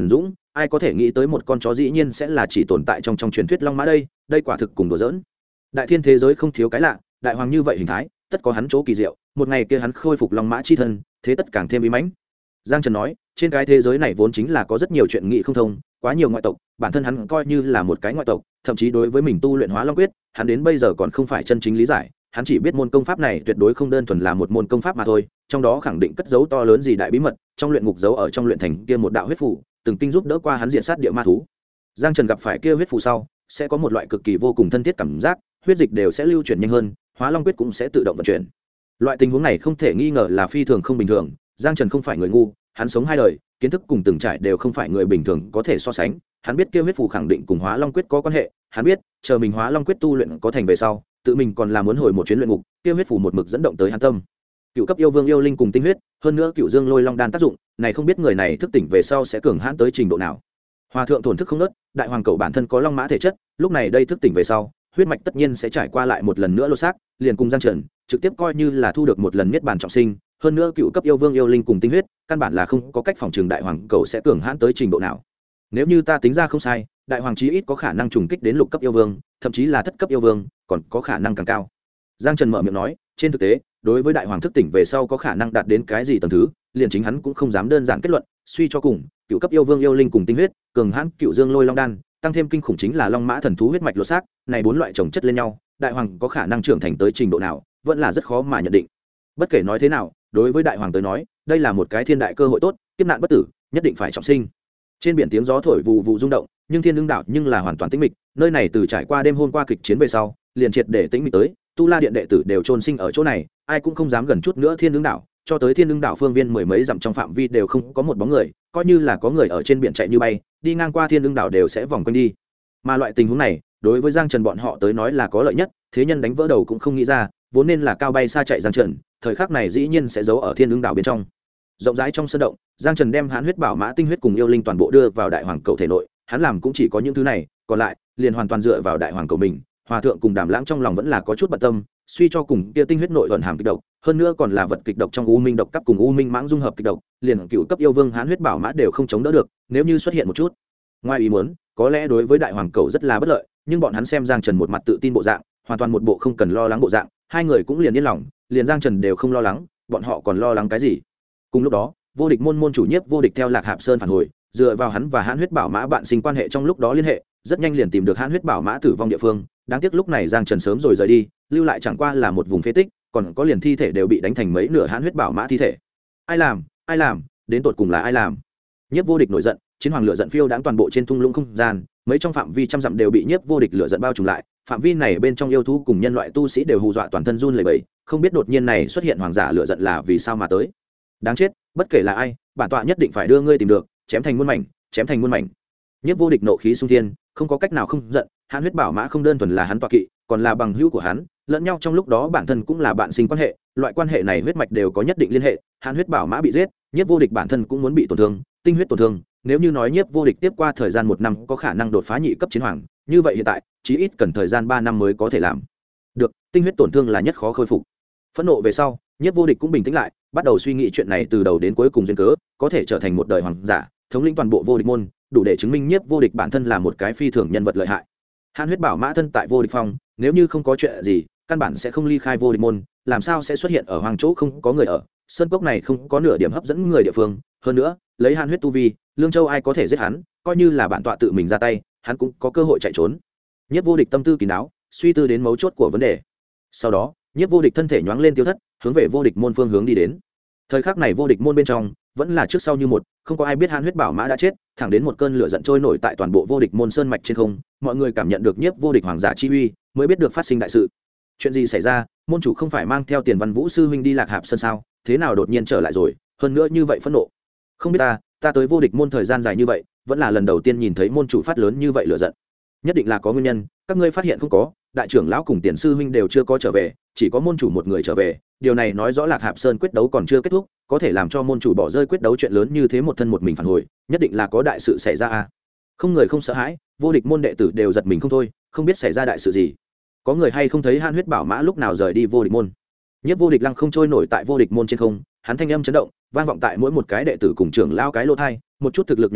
ai có thể nghĩ tới một con chó dĩ nhiên sẽ là chỉ tồn tại trong truyền thuyết long mã đây quả thực cùng đùa giỡn. Đại thiên thế giới không thiếu cái lạ, đại hoàng như vậy hình thái tất có hắn chỗ kỳ diệu, một ngày kia hắn khôi phục long mã chi thân, thế tất càng thêm bí mãnh. Giang Trần nói, trên cái thế giới này vốn chính là có rất nhiều chuyện nghị không thông, quá nhiều ngoại tộc, bản thân hắn coi như là một cái ngoại tộc, thậm chí đối với mình tu luyện hóa long quyết, hắn đến bây giờ còn không phải chân chính lý giải, hắn chỉ biết môn công pháp này tuyệt đối không đơn thuần là một môn công pháp mà thôi, trong đó khẳng định cất giấu to lớn gì đại bí mật, trong luyện ngục giấu ở trong luyện thành kia một đạo huyết phù, từng kinh giúp đỡ qua hắn diện sát địa ma thú. Giang Trần gặp phải kia huyết phù sau, sẽ có một loại cực kỳ vô cùng thân thiết cảm giác, huyết dịch đều sẽ lưu chuyển nhanh hơn, hóa long quyết cũng sẽ tự động vận chuyển. Loại tình huống này không thể nghi ngờ là phi thường không bình thường. Giang Trần không phải người ngu, hắn sống hai đời, kiến thức cùng từng trải đều không phải người bình thường có thể so sánh. Hắn biết kia huyết phù khẳng định cùng hóa long quyết có quan hệ, hắn biết chờ mình hóa long quyết tu luyện có thành về sau, tự mình còn là muốn hồi một chuyến luyện ngục, kia huyết phù một mực dẫn động tới hắn tâm. Cựu cấp yêu vương yêu linh cùng tinh huyết, hơn nữa cựu dương lôi long đan tác dụng, này không biết người này thức tỉnh về sau sẽ cường hãn tới trình độ nào. Hòa thượng thổn thức không nớt, đại hoàng cẩu bản thân có long mã thể chất, lúc này đây thức tỉnh về sau, huyết mạch tất nhiên sẽ trải qua lại một lần nữa lột xác, liền cùng Giang Trần trực tiếp coi như là thu được một lần niết bàn trọng sinh, hơn nữa cựu cấp yêu vương yêu linh cùng tinh huyết, căn bản là không có cách phòng trường đại hoàng cẩu sẽ cường hãn tới trình độ nào. Nếu như ta tính ra không sai, đại hoàng chí ít có khả năng trùng kích đến lục cấp yêu vương, thậm chí là thất cấp yêu vương, còn có khả năng càng cao. Giang Trần mở miệng nói, trên thực tế, đối với đại hoàng thức tỉnh về sau có khả năng đạt đến cái gì tầng thứ, liền chính hắn cũng không dám đơn giản kết luận, suy cho cùng, cựu cấp yêu vương yêu linh cùng tinh huyết, cường hãn cựu dương lôi long đan, tăng thêm kinh khủng chính là long mã thần thú huyết mạch lột xác, này bốn loại chồng chất lên nhau, đại hoàng có khả năng trưởng thành tới trình độ nào, vẫn là rất khó mà nhận định. Bất kể nói thế nào, đối với đại hoàng tới nói, đây là một cái thiên đại cơ hội tốt, kiếp nạn bất tử, nhất định phải trọng sinh. Trên biển tiếng gió thổi vụ vụ rung động, nhưng thiên lương đảo nhưng là hoàn toàn tĩnh mịch, nơi này từ trải qua đêm hôm qua kịch chiến về sau, liền triệt để tĩnh mịch tới, tu la điện đệ tử đều chôn sinh ở chỗ này, ai cũng không dám gần chút nữa thiên lương đảo, cho tới thiên lương đảo phương viên mười mấy dặm trong phạm vi đều không có một bóng người, coi như là có người ở trên biển chạy như bay, đi ngang qua thiên lương đảo đều sẽ vòng quanh đi. Mà loại tình huống này, đối với Giang Trần bọn họ tới nói là có lợi nhất, thế nhân đánh vỡ đầu cũng không nghĩ ra, vốn nên là cao bay xa chạy Giang Trần, thời khắc này dĩ nhiên sẽ giấu ở thiên lương đảo bên trong. Rộng rãi trong sân động, Giang Trần đem hãn huyết bảo mã tinh huyết cùng yêu linh toàn bộ đưa vào đại hoàng cầu thể nội, hắn làm cũng chỉ có những thứ này, còn lại liền hoàn toàn dựa vào đại hoàng cầu mình. Hòa thượng cùng Đàm Lãng trong lòng vẫn là có chút bận tâm, suy cho cùng kia tinh huyết nội ẩn hàm kịch độc, hơn nữa còn là vật kịch độc trong u minh độc cấp cùng u minh mãng dung hợp kịch độc, liền cựu cấp yêu vương hãn huyết bảo mã đều không chống đỡ được, nếu như xuất hiện một chút ngoài ý muốn, có lẽ đối với đại hoàng cầu rất là bất lợi, nhưng bọn hắn xem Giang Trần một mặt tự tin bộ dạng, hoàn toàn một bộ không cần lo lắng bộ dạng, hai người cũng liền yên lòng, liền Giang Trần đều không lo lắng, bọn họ còn lo lắng cái gì? Cùng lúc đó, vô địch môn môn chủ Nhiếp Vô Địch theo Lạc Hạp Sơn phản hồi, dựa vào hắn và hãn huyết bảo mã bạn sinh quan hệ trong lúc đó liên hệ, rất nhanh liền tìm được hãn huyết bảo mã tử vong địa phương. Đáng tiếc lúc này Giang Trần sớm rồi rời đi, lưu lại chẳng qua là một vùng phế tích, còn có liền thi thể đều bị đánh thành mấy nửa hãn huyết bảo mã thi thể. Ai làm, đến tột cùng là ai làm? Nhiếp Vô Địch nổi giận, chiến hoàng lửa giận phiêu đãng toàn bộ trên thung lũng không gian, mấy trong phạm vi trăm dặm đều bị Nhiếp Vô Địch lửa giận bao trùm lại, phạm vi này bên trong yêu thú cùng nhân loại tu sĩ đều hù dọa toàn thân run lẩy bẩy, không biết đột nhiên này xuất hiện hoàng giả lửa giận là vì sao mà tới. Đáng chết, bất kể là ai, bản tọa nhất định phải đưa ngươi tìm được, chém thành muôn mảnh, chém thành muôn mảnh. Nhiếp Vô Địch nộ khí xung thiên, không có cách nào không giận, hãn huyết bảo mã không đơn thuần là hắn tọa kỵ, còn là bằng hữu của hắn, lẫn nhau trong lúc đó bản thân cũng là bạn sinh quan hệ, loại quan hệ này huyết mạch đều có nhất định liên hệ. Hãn huyết bảo mã bị giết, Nhiếp Vô Địch bản thân cũng muốn bị tổn thương, tinh huyết tổn thương, nếu như nói Nhiếp Vô Địch tiếp qua thời gian 1 năm có khả năng đột phá nhị cấp chiến hoàng, như vậy hiện tại chí ít cần thời gian 3 năm mới có thể làm được, tinh huyết tổn thương là nhất khó khôi phục. Phẫn nộ về sau, Nhiếp Vô Địch cũng bình tĩnh lại, bắt đầu suy nghĩ chuyện này từ đầu đến cuối cùng duyên cớ, có thể trở thành một đời hoàng giả, thống lĩnh toàn bộ vô địch môn, đủ để chứng minh Nhiếp Vô Địch bản thân là một cái phi thường nhân vật lợi hại. Hãn huyết bảo mã thân tại vô địch phong, nếu như không có chuyện gì, căn bản sẽ không ly khai vô địch môn, làm sao sẽ xuất hiện ở hoàng chỗ không có người ở, sơn cốc này không có nửa điểm hấp dẫn người địa phương, hơn nữa, lấy hãn huyết tu vi, Lương Châu ai có thể giết hắn, coi như là bản tọa tự mình ra tay, hắn cũng có cơ hội chạy trốn. Nhiếp Vô Địch tâm tư kín đáo, suy tư đến mấu chốt của vấn đề. Sau đó, Nhiếp Vô Địch thân thể nhoáng lên tiêu thất, hướng về vô địch môn phương hướng đi đến. Thời khắc này vô địch môn bên trong vẫn là trước sau như một, không có ai biết hãn huyết bảo mã đã chết, thẳng đến một cơn lửa giận trôi nổi tại toàn bộ vô địch môn sơn mạch trên không, mọi người cảm nhận được Nhiếp Vô Địch hoàng giả chi uy, mới biết được phát sinh đại sự. Chuyện gì xảy ra? Môn chủ không phải mang theo Tiền Văn Vũ sư huynh đi Lạc Hạp Sơn sao? Thế nào đột nhiên trở lại rồi, hơn nữa như vậy phẫn nộ? Không biết ta tới vô địch môn thời gian dài như vậy, vẫn là lần đầu tiên nhìn thấy môn chủ phát lớn như vậy lửa giận. Nhất định là có nguyên nhân, các ngươi phát hiện không có, đại trưởng lão cùng Tiền sư huynh đều chưa có trở về, chỉ có môn chủ một người trở về, điều này nói rõ Lạc Hạp Sơn quyết đấu còn chưa kết thúc, có thể làm cho môn chủ bỏ rơi quyết đấu chuyện lớn như thế một thân một mình phản hồi, nhất định là có đại sự xảy ra a. Không người không sợ hãi, vô địch môn đệ tử đều giật mình không thôi, không biết xảy ra đại sự gì. Có người hay không thấy hãn huyết bảo mã lúc nào rời đi vô địch môn? Nhiếp Vô Địch lăng không trôi nổi tại vô địch môn trên không, hắn thanh âm chấn động, vang vọng tại mỗi một cái đệ tử cùng trưởng lão cái lỗ tai, một chút thực lực nhỏ yếu,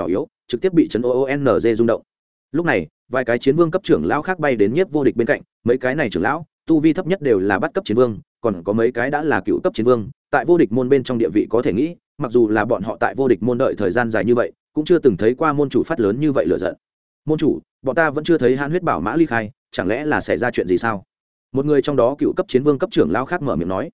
trực tiếp bị chấn oong rung động. Lúc này vài cái chiến vương cấp trưởng lão khác bay đến nhiếp vô địch bên cạnh, mấy cái này trưởng lão tu vi thấp nhất đều là bắt cấp chiến vương, còn có mấy cái đã là cựu cấp chiến vương, tại vô địch môn bên trong địa vị có thể nghĩ, mặc dù là bọn họ tại vô địch môn đợi thời gian dài như vậy cũng chưa từng thấy qua môn chủ phát lớn như vậy lựa giận. Môn chủ, bọn ta vẫn chưa thấy hãn huyết bảo mã ly khai, chẳng lẽ là xảy ra chuyện gì sao? Một người trong đó cựu cấp chiến vương cấp trưởng lão khác mở miệng nói.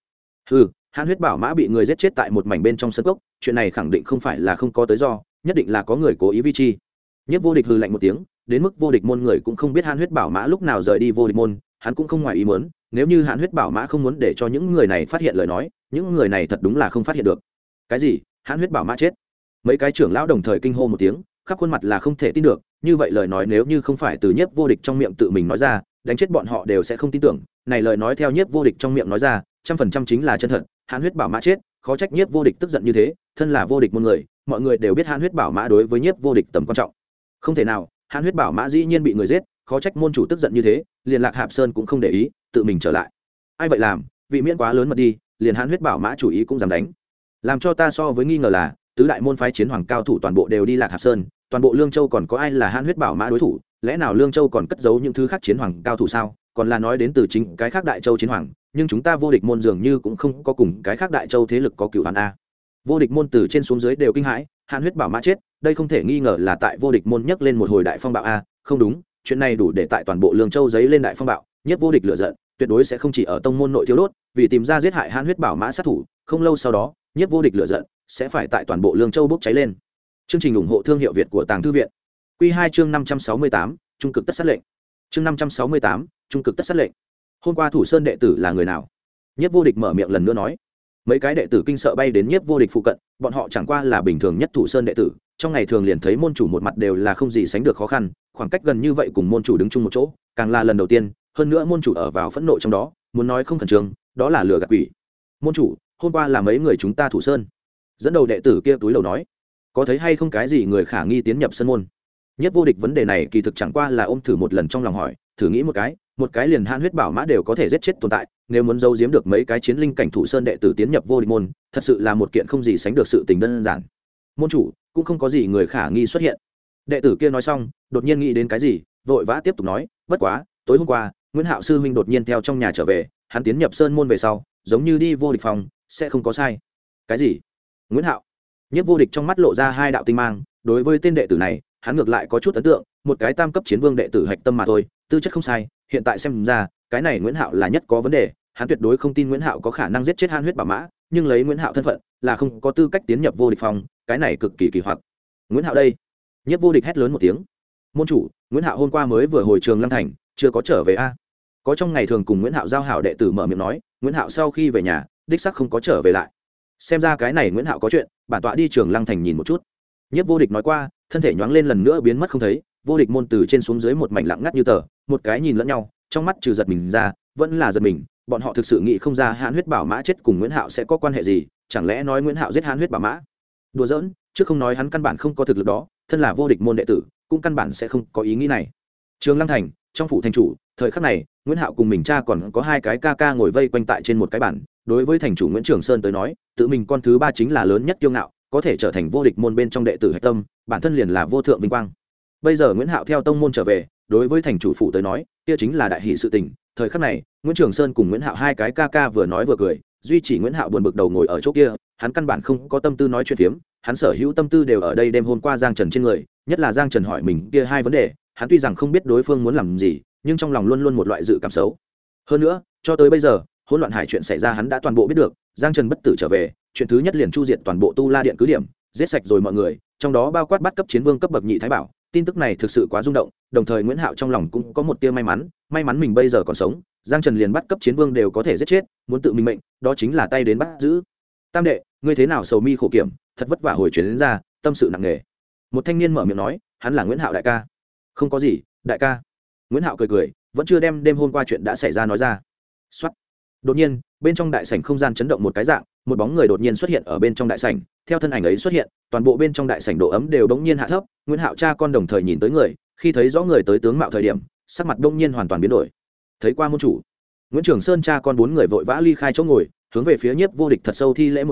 Hãn huyết bảo mã bị người giết chết tại một mảnh bên trong sân cốc, chuyện này khẳng định không phải là không có tới do, nhất định là có người cố ý vi chi. Nhất vô địch hừ lạnh một tiếng, đến mức vô địch môn người cũng không biết hãn huyết bảo mã lúc nào rời đi vô địch môn, hắn cũng không ngoài ý muốn, nếu như hãn huyết bảo mã không muốn để cho những người này phát hiện lời nói, những người này thật đúng là không phát hiện được. Cái gì? Hãn huyết bảo mã chết? Mấy cái trưởng lão đồng thời kinh hô một tiếng, khắp khuôn mặt là không thể tin được, như vậy lời nói nếu như không phải từ Nhiếp vô địch trong miệng tự mình nói ra, đánh chết bọn họ đều sẽ không tin tưởng, này lời nói theo Nhiếp vô địch trong miệng nói ra, 100% chính là chân thật. Hãn huyết bảo mã chết, khó trách Nhiếp vô địch tức giận như thế, thân là vô địch môn người, mọi người đều biết hãn huyết bảo mã đối với Nhiếp vô địch tầm quan trọng. Không thể nào, hãn huyết bảo mã dĩ nhiên bị người giết, khó trách môn chủ tức giận như thế, liền Lạc Hạp Sơn cũng không để ý, tự mình trở lại. Ai vậy làm, vị miễn quá lớn mật đi, liền hãn huyết bảo mã chủ ý cũng dám đánh. Làm cho ta so với nghi ngờ là, tứ đại môn phái chiến hoàng cao thủ toàn bộ đều đi Lạc Hạp Sơn, toàn bộ Lương Châu còn có ai là hãn huyết bảo mã đối thủ, lẽ nào Lương Châu còn cất giấu những thứ khác chiến hoàng cao thủ sao? Còn là nói đến từ chính cái khác đại châu chiến hoàng, nhưng chúng ta vô địch môn dường như cũng không có cùng cái khác đại châu thế lực có cửu hàn a. Vô địch môn từ trên xuống dưới đều kinh hãi, hãn huyết bảo mã chết, đây không thể nghi ngờ là tại vô địch môn nhấc lên một hồi đại phong bạo a. Không đúng, chuyện này đủ để tại toàn bộ Lương Châu giấy lên đại phong bạo, nhất vô địch lửa giận, tuyệt đối sẽ không chỉ ở tông môn nội thiêu đốt, vì tìm ra giết hại hãn huyết bảo mã sát thủ, không lâu sau đó, nhất vô địch lửa giận sẽ phải tại toàn bộ Lương Châu bốc cháy lên. Chương trình ủng hộ thương hiệu Việt của Tàng Thư viện. Quy 2 chương 568, trung cực tất sát lệnh. Chương 568, trung cực tất sát lệnh. Hôm qua Thủ Sơn đệ tử là người nào? Nhất vô địch mở miệng lần nữa nói. Mấy cái đệ tử kinh sợ bay đến Nhất vô địch phụ cận, bọn họ chẳng qua là bình thường nhất Thủ Sơn đệ tử, trong ngày thường liền thấy môn chủ một mặt đều là không gì sánh được khó khăn, khoảng cách gần như vậy cùng môn chủ đứng chung một chỗ, càng là lần đầu tiên, hơn nữa môn chủ ở vào phẫn nộ trong đó, muốn nói không khẩn trương, đó là lừa gạt quỷ. Môn chủ, hôm qua là mấy người chúng ta Thủ Sơn. Dẫn đầu đệ tử kia túi lầu nói, có thấy hay không cái gì người khả nghi tiến nhập sân môn? Nhất vô địch vấn đề này kỳ thực chẳng qua là ôm thử một lần trong lòng hỏi, thử nghĩ một cái liền hãn huyết bảo mã đều có thể giết chết tồn tại, nếu muốn giấu giếm được mấy cái chiến linh cảnh Thủ Sơn đệ tử tiến nhập vô địch môn, thật sự là một kiện không gì sánh được sự tình đơn giản. Môn chủ, cũng không có gì người khả nghi xuất hiện. Đệ tử kia nói xong, đột nhiên nghĩ đến cái gì, vội vã tiếp tục nói, bất quá, tối hôm qua, Nguyễn Hạo sư huynh đột nhiên theo trong nhà trở về, hắn tiến nhập sơn môn về sau, giống như đi vô địch phòng, sẽ không có sai. Cái gì? Nguyễn Hạo? Nhất vô địch trong mắt lộ ra hai đạo tinh mang, đối với tên đệ tử này, hắn ngược lại có chút ấn tượng, một cái tam cấp chiến vương đệ tử hạch tâm mà thôi, tư chất không sai, hiện tại xem ra, cái này Nguyễn Hạo là nhất có vấn đề, hắn tuyệt đối không tin Nguyễn Hạo có khả năng giết chết hãn huyết bảo mã, nhưng lấy Nguyễn Hạo thân phận, là không có tư cách tiến nhập vô địch phòng, cái này cực kỳ kỳ hoặc. Nguyễn Hạo đây? Nhất vô địch hét lớn một tiếng. Môn chủ, Nguyễn Hạo hôm qua mới vừa hồi trường Lăng Thành, chưa có trở về a. Có trong ngày thường cùng Nguyễn Hạo giao hảo đệ tử mở miệng nói, Nguyễn Hạo sau khi về nhà, đích xác không có trở về lại. Xem ra cái này Nguyễn Hạo có chuyện, bản tọa đi trường Lăng Thành nhìn một chút. Nhất vô địch nói qua, thân thể nhoáng lên lần nữa biến mất không thấy, vô địch môn từ trên xuống dưới một mảnh lặng ngắt như tờ, một cái nhìn lẫn nhau, trong mắt trừ giật mình ra, vẫn là giật mình, bọn họ thực sự nghĩ không ra hãn huyết bảo mã chết cùng Nguyễn Hạo sẽ có quan hệ gì, chẳng lẽ nói Nguyễn Hạo giết hãn huyết bảo mã? Đùa giỡn, chứ không nói hắn căn bản không có thực lực đó, thân là vô địch môn đệ tử, cũng căn bản sẽ không có ý nghĩ này. Trường Lăng Thành, trong phủ thành chủ, thời khắc này, Nguyễn Hạo cùng mình cha còn có hai cái ca ca ngồi vây quanh tại trên một cái bàn, đối với thành chủ Nguyễn Trường Sơn tới nói, tự mình con thứ ba chính là lớn nhất kiêu ngạo, có thể trở thành vô địch môn bên trong đệ tử hạch tâm, bản thân liền là vô thượng vinh quang. Bây giờ Nguyễn Hạo theo tông môn trở về, đối với thành chủ phủ tới nói, kia chính là đại hỷ sự tình. Thời khắc này, Nguyễn Trường Sơn cùng Nguyễn Hạo hai cái ca ca vừa nói vừa cười, duy chỉ Nguyễn Hạo buồn bực đầu ngồi ở chỗ kia, hắn căn bản không có tâm tư nói chuyện phiếm, hắn sở hữu tâm tư đều ở đây đêm hôm qua Giang Trần trên người, nhất là Giang Trần hỏi mình kia hai vấn đề, hắn tuy rằng không biết đối phương muốn làm gì, nhưng trong lòng luôn luôn một loại dự cảm xấu. Hơn nữa, cho tới bây giờ, hỗn loạn hải chuyện xảy ra hắn đã toàn bộ biết được, Giang Trần bất tử trở về, chuyện thứ nhất liền chu diệt toàn bộ Tu La Điện cứ điểm, giết sạch rồi mọi người, trong đó bao quát bắt cấp chiến vương cấp bậc nhị thái bảo. Tin tức này thực sự quá rung động, đồng thời Nguyễn Hạo trong lòng cũng có một tia may mắn mình bây giờ còn sống, Giang Trần liền bắt cấp chiến vương đều có thể giết chết, muốn tự mình mệnh, đó chính là tay đến bắt giữ. Tam đệ, ngươi thế nào sầu mi khổ kiểm, thật vất vả hồi chuyển đến ra, tâm sự nặng nề. Một thanh niên mở miệng nói, hắn là Nguyễn Hạo đại ca. Không có gì, đại ca. Nguyễn Hạo cười, vẫn chưa đem đêm hôm qua chuyện đã xảy ra nói ra. Soát. Đột nhiên, bên trong đại sảnh không gian chấn động một cái dạng, một bóng người đột nhiên xuất hiện ở bên trong đại sảnh, theo thân ảnh ấy xuất hiện, toàn bộ bên trong đại sảnh độ ấm đều đống nhiên hạ thấp, Nguyễn Hạo cha con đồng thời nhìn tới người, khi thấy rõ người tới tướng mạo thời điểm, sắc mặt đống nhiên hoàn toàn biến đổi. Thấy qua môn chủ, Nguyễn Trường Sơn cha con bốn người vội vã ly khai chỗ ngồi, hướng về phía Nhiếp vô địch thật sâu thi lễ một cái,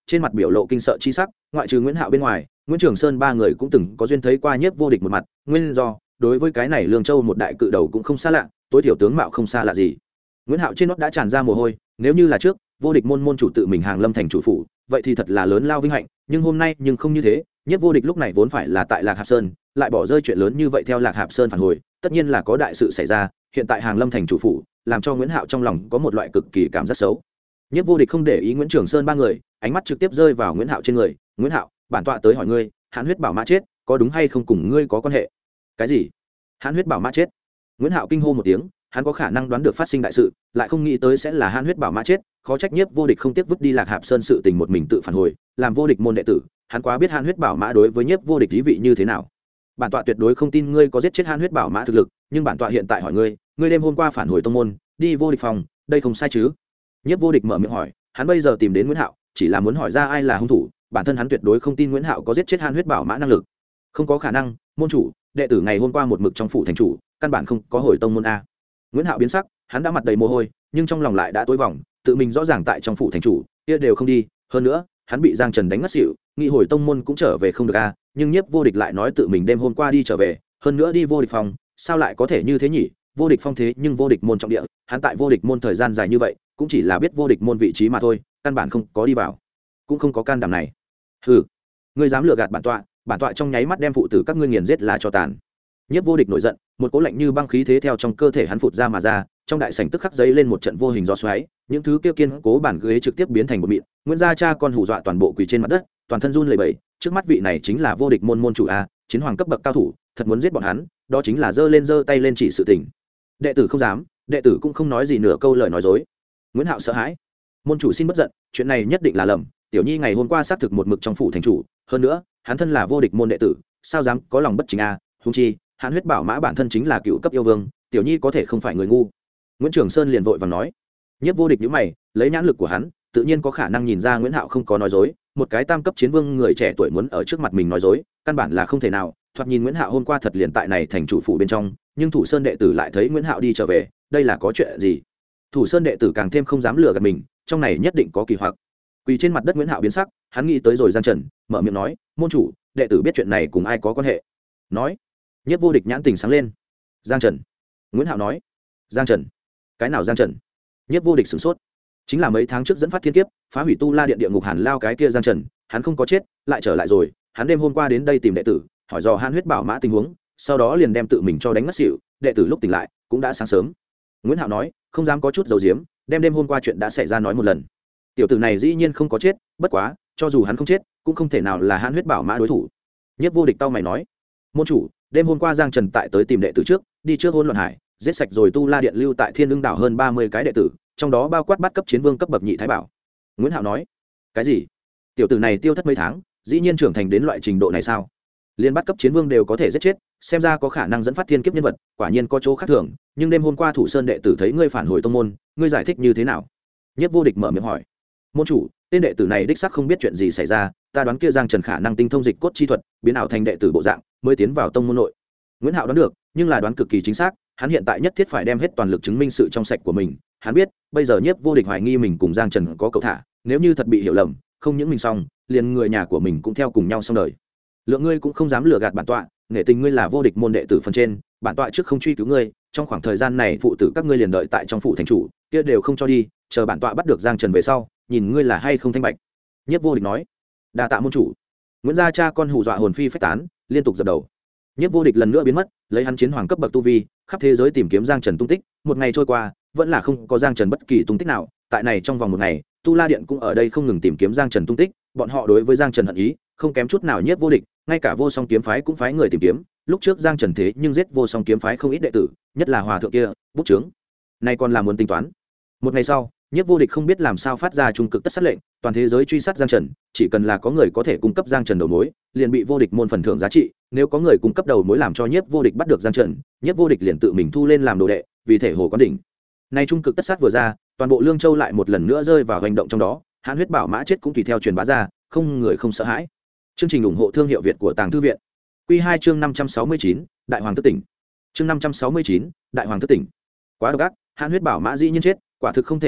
trên mặt biểu lộ kinh sợ chi sắc. Ngoại trừ Nguyễn Hạo bên ngoài, Nguyễn Trường Sơn ba người cũng từng có duyên thấy qua Nhiếp Vô Địch một mặt, nguyên do đối với cái này Lương Châu một đại cự đầu cũng không xa lạ, tối thiểu tướng mạo không xa lạ gì. Nguyễn Hạo trên nót đã tràn ra mồ hôi, nếu như là trước Vô Địch môn chủ tự mình hàng lâm thành chủ phủ, vậy thì thật là lớn lao vinh hạnh, nhưng hôm nay nhưng không như thế. Nhiếp Vô Địch lúc này vốn phải là tại Lạc Hạp Sơn, lại bỏ rơi chuyện lớn như vậy theo Lạc Hạp Sơn phản hồi, tất nhiên là có đại sự xảy ra. Hiện tại hàng lâm thành chủ phủ, làm cho Nguyễn Hạo trong lòng có một loại cực kỳ cảm giác xấu. Nhiếp Vô Địch không để ý Nguyễn Trường Sơn ba người, ánh mắt trực tiếp rơi vào Nguyễn Hạo trên người. Nguyễn Hạo, bản tọa tới hỏi ngươi, Hán Huyết Bảo Mã chết, có đúng hay không cùng ngươi có quan hệ? Cái gì? Hán Huyết Bảo Mã chết? Nguyễn Hạo kinh hô một tiếng, hắn có khả năng đoán được phát sinh đại sự, lại không nghĩ tới sẽ là Hán Huyết Bảo Mã chết. Khó trách Nhiếp Vô Địch không tiếc vứt đi Lạc Hạp Sơn sự tình một mình tự phản hồi, làm Vô Địch môn đệ tử, hắn quá biết Hán Huyết Bảo Mã đối với Nhiếp Vô Địch ý vị như thế nào. Bản tọa tuyệt đối không tin ngươi có giết chết Hán Huyết Bảo Mã thực lực, nhưng bản tọa hiện tại hỏi ngươi, ngươi đêm hôm qua phản hồi tông môn, đi Vô Địch phòng, đây không sai chứ? Nhiếp Vô Địch mở miệng hỏi, hắn bây giờ tìm đến Nguyễn Hạo, chỉ là muốn hỏi ra ai là hung thủ, bản thân hắn tuyệt đối không tin Nguyễn Hạo có giết chết Hán Huyết Bảo Mã năng lực. Không có khả năng, môn chủ, đệ tử ngày hôm qua một mực trong phủ thành chủ, căn bản không có hồi tông môn a. Nguyễn Hạo biến sắc, hắn đã mặt đầy mồ hôi, nhưng trong lòng lại đã tối vòng, tự mình rõ ràng tại trong phủ thành chủ, kia đều không đi, hơn nữa, hắn bị Giang Trần đánh ngất xỉu, nghĩ hồi tông môn cũng trở về không được a, nhưng Nhiếp Vô Địch lại nói tự mình đêm hôm qua đi trở về, hơn nữa đi Vô Địch phòng, sao lại có thể như thế nhỉ? Vô Địch phong thế nhưng Vô Địch môn trọng địa, hắn tại Vô Địch môn thời gian dài như vậy, cũng chỉ là biết Vô Địch môn vị trí mà thôi, căn bản không có đi vào, cũng không có can đảm này. Hừ, ngươi dám lừa gạt bản tọa trong nháy mắt đem phụ tử các ngươi nghiền giết là cho tàn. Nhiếp Vô Địch nổi giận, một cỗ lạnh như băng khí thế theo trong cơ thể hắn phụt ra mà ra, trong đại sảnh tức khắc giấy lên một trận vô hình gió xoáy, những thứ kia kiên cố bản ghế trực tiếp biến thành một mịn. Nguyễn gia cha con hù dọa toàn bộ quỳ trên mặt đất, toàn thân run lẩy bẩy, trước mắt vị này chính là Vô Địch môn môn chủ a, chiến hoàng cấp bậc cao thủ, thật muốn giết bọn hắn, đó chính là giơ tay lên chỉ sự tình. Đệ tử không dám, đệ tử cũng không nói gì nửa câu lời nói dối. Nguyễn Hạo sợ hãi, môn chủ xin bất giận, chuyện này nhất định là lầm, tiểu nhi ngày hôm qua xác thực một mực trong phủ thành chủ, hơn nữa, hắn thân là Vô Địch môn đệ tử, sao dám có lòng bất chính a, huống chi, Hán Huyết Bảo Mã bản thân chính là cựu cấp yêu vương, tiểu nhi có thể không phải người ngu. Nguyễn Trường Sơn liền vội vàng nói. Nhiếp Vô Địch nhíu mày, lấy nhãn lực của hắn, tự nhiên có khả năng nhìn ra Nguyễn Hạo không có nói dối, một cái tam cấp chiến vương người trẻ tuổi muốn ở trước mặt mình nói dối, căn bản là không thể nào. Thoạt nhìn Nguyễn Hạo hôm qua thật liền tại này thành chủ phủ bên trong, nhưng Thủ Sơn đệ tử lại thấy Nguyễn Hạo đi trở về, đây là có chuyện gì? Thủ Sơn đệ tử càng thêm không dám lừa gạt mình, trong này nhất định có kỳ hoặc. Quỳ trên mặt đất Nguyễn Hạo biến sắc, hắn nghĩ tới rồi Giang Trần, mở miệng nói, môn chủ, đệ tử biết chuyện này cùng ai có quan hệ. Nói. Nhiếp Vô Địch nhãn tình sáng lên. Giang Trần. Nguyễn Hạo nói. Giang Trần? Cái nào Giang Trần? Nhiếp Vô Địch sửng sốt. Chính là mấy tháng trước dẫn phát thiên kiếp, phá hủy Tu La Điện địa ngục Hàn Lao cái kia Giang Trần, hắn không có chết, lại trở lại rồi, hắn đêm hôm qua đến đây tìm đệ tử, hỏi dò Hán Huyết Bảo Mã tình huống, sau đó liền đem tự mình cho đánh ngất xỉu, đệ tử lúc tỉnh lại cũng đã sáng sớm. Nguyễn Hạo nói, không dám có chút dầu diếm, đem đêm hôm qua chuyện đã xảy ra nói một lần. Tiểu tử này dĩ nhiên không có chết, bất quá, cho dù hắn không chết, cũng không thể nào là Hán Huyết Bảo Mã đối thủ. Nhiếp Vô Địch tao mày nói, môn chủ, đêm hôm qua Giang Trần tại tới tìm đệ tử trước, đi trước Hỗn Loạn Hải, giết sạch rồi Tu La Điện lưu tại Thiên Lương đảo hơn 30 cái đệ tử, trong đó bao quát bắt cấp chiến vương cấp bậc nhị thái bảo. Nguyễn Hạo nói, cái gì? Tiểu tử này tiêu thất mấy tháng, dĩ nhiên trưởng thành đến loại trình độ này sao? Liên bắt cấp chiến vương đều có thể giết chết, xem ra có khả năng dẫn phát thiên kiếp nhân vật, quả nhiên có chỗ khác thường. Nhưng đêm hôm qua Thủ Sơn đệ tử thấy ngươi phản hồi tông môn, ngươi giải thích như thế nào? Nhiếp Vô Địch mở miệng hỏi. Môn chủ, tên đệ tử này đích xác không biết chuyện gì xảy ra, ta đoán kia Giang Trần khả năng tinh thông dịch cốt chi thuật, biến ảo thành đệ tử bộ dạng, mới tiến vào tông môn nội. Nguyễn Hạo đoán được, nhưng là đoán cực kỳ chính xác, hắn hiện tại nhất thiết phải đem hết toàn lực chứng minh sự trong sạch của mình. Hắn biết, bây giờ Nhiếp Vô Địch hoài nghi mình cùng Giang Trần có cấu thả, nếu như thật bị hiểu lầm, không những mình xong, liền người nhà của mình cũng theo cùng nhau xong đời. Lượng ngươi cũng không dám lừa gạt bản tọa, nghệ tình ngươi là Vô Địch môn đệ tử phần trên, bản tọa trước không truy cứu ngươi, trong khoảng thời gian này phụ tử các ngươi liền đợi tại trong phủ thành chủ, kia đều không cho đi, chờ bản tọa bắt được Giang Trần về sau, nhìn ngươi là hay không thanh bạch. Nhiếp Vô Địch nói. Đa tạ môn chủ. Nguyễn gia cha con hù dọa hồn phi phách tán, liên tục dập đầu. Nhiếp Vô Địch lần nữa biến mất, lấy hắn chiến hoàng cấp bậc tu vi, khắp thế giới tìm kiếm Giang Trần tung tích, một ngày trôi qua, vẫn là không có Giang Trần bất kỳ tung tích nào. Tại này trong vòng một ngày, Tu La Điện cũng ở đây không ngừng tìm kiếm Giang Trần tung tích, bọn họ đối với Giang Trần hận ý, không kém chút nào Nhiếp Vô Địch, ngay cả Vô Song kiếm phái cũng phái người tìm kiếm. Lúc trước Giang Trần thế nhưng giết Vô Song kiếm phái không ít đệ tử, nhất là hòa thượng kia, bút trướng. Nay còn là muốn tính toán. Một ngày sau, Nhiếp Vô Địch không biết làm sao phát ra trung cực tất sát lệnh, toàn thế giới truy sát Giang Trần, chỉ cần là có người có thể cung cấp Giang Trần đầu mối, liền bị Vô Địch môn phần thưởng giá trị, nếu có người cung cấp đầu mối làm cho Nhiếp Vô Địch bắt được Giang Trần, Nhiếp Vô Địch liền tự mình thu lên làm đồ đệ, vì thể hồ quán đỉnh. Nay trung cực tất sát vừa ra, toàn bộ Lương Châu lại một lần nữa rơi vào hành động trong đó, Hán Huyết Bảo Mã chết cũng tùy theo truyền bá ra, không người không sợ hãi. Chương trình ủng hộ thương hiệu Việt của Tàng Thư viện. Quy 2 chương 569, Đại Hoàng thức tỉnh. Chương 569, Đại Hoàng thức tỉnh. Quá độc ác, Hán Huyết Bảo Mã dĩ nhiên chết, quả thực không thể tin được,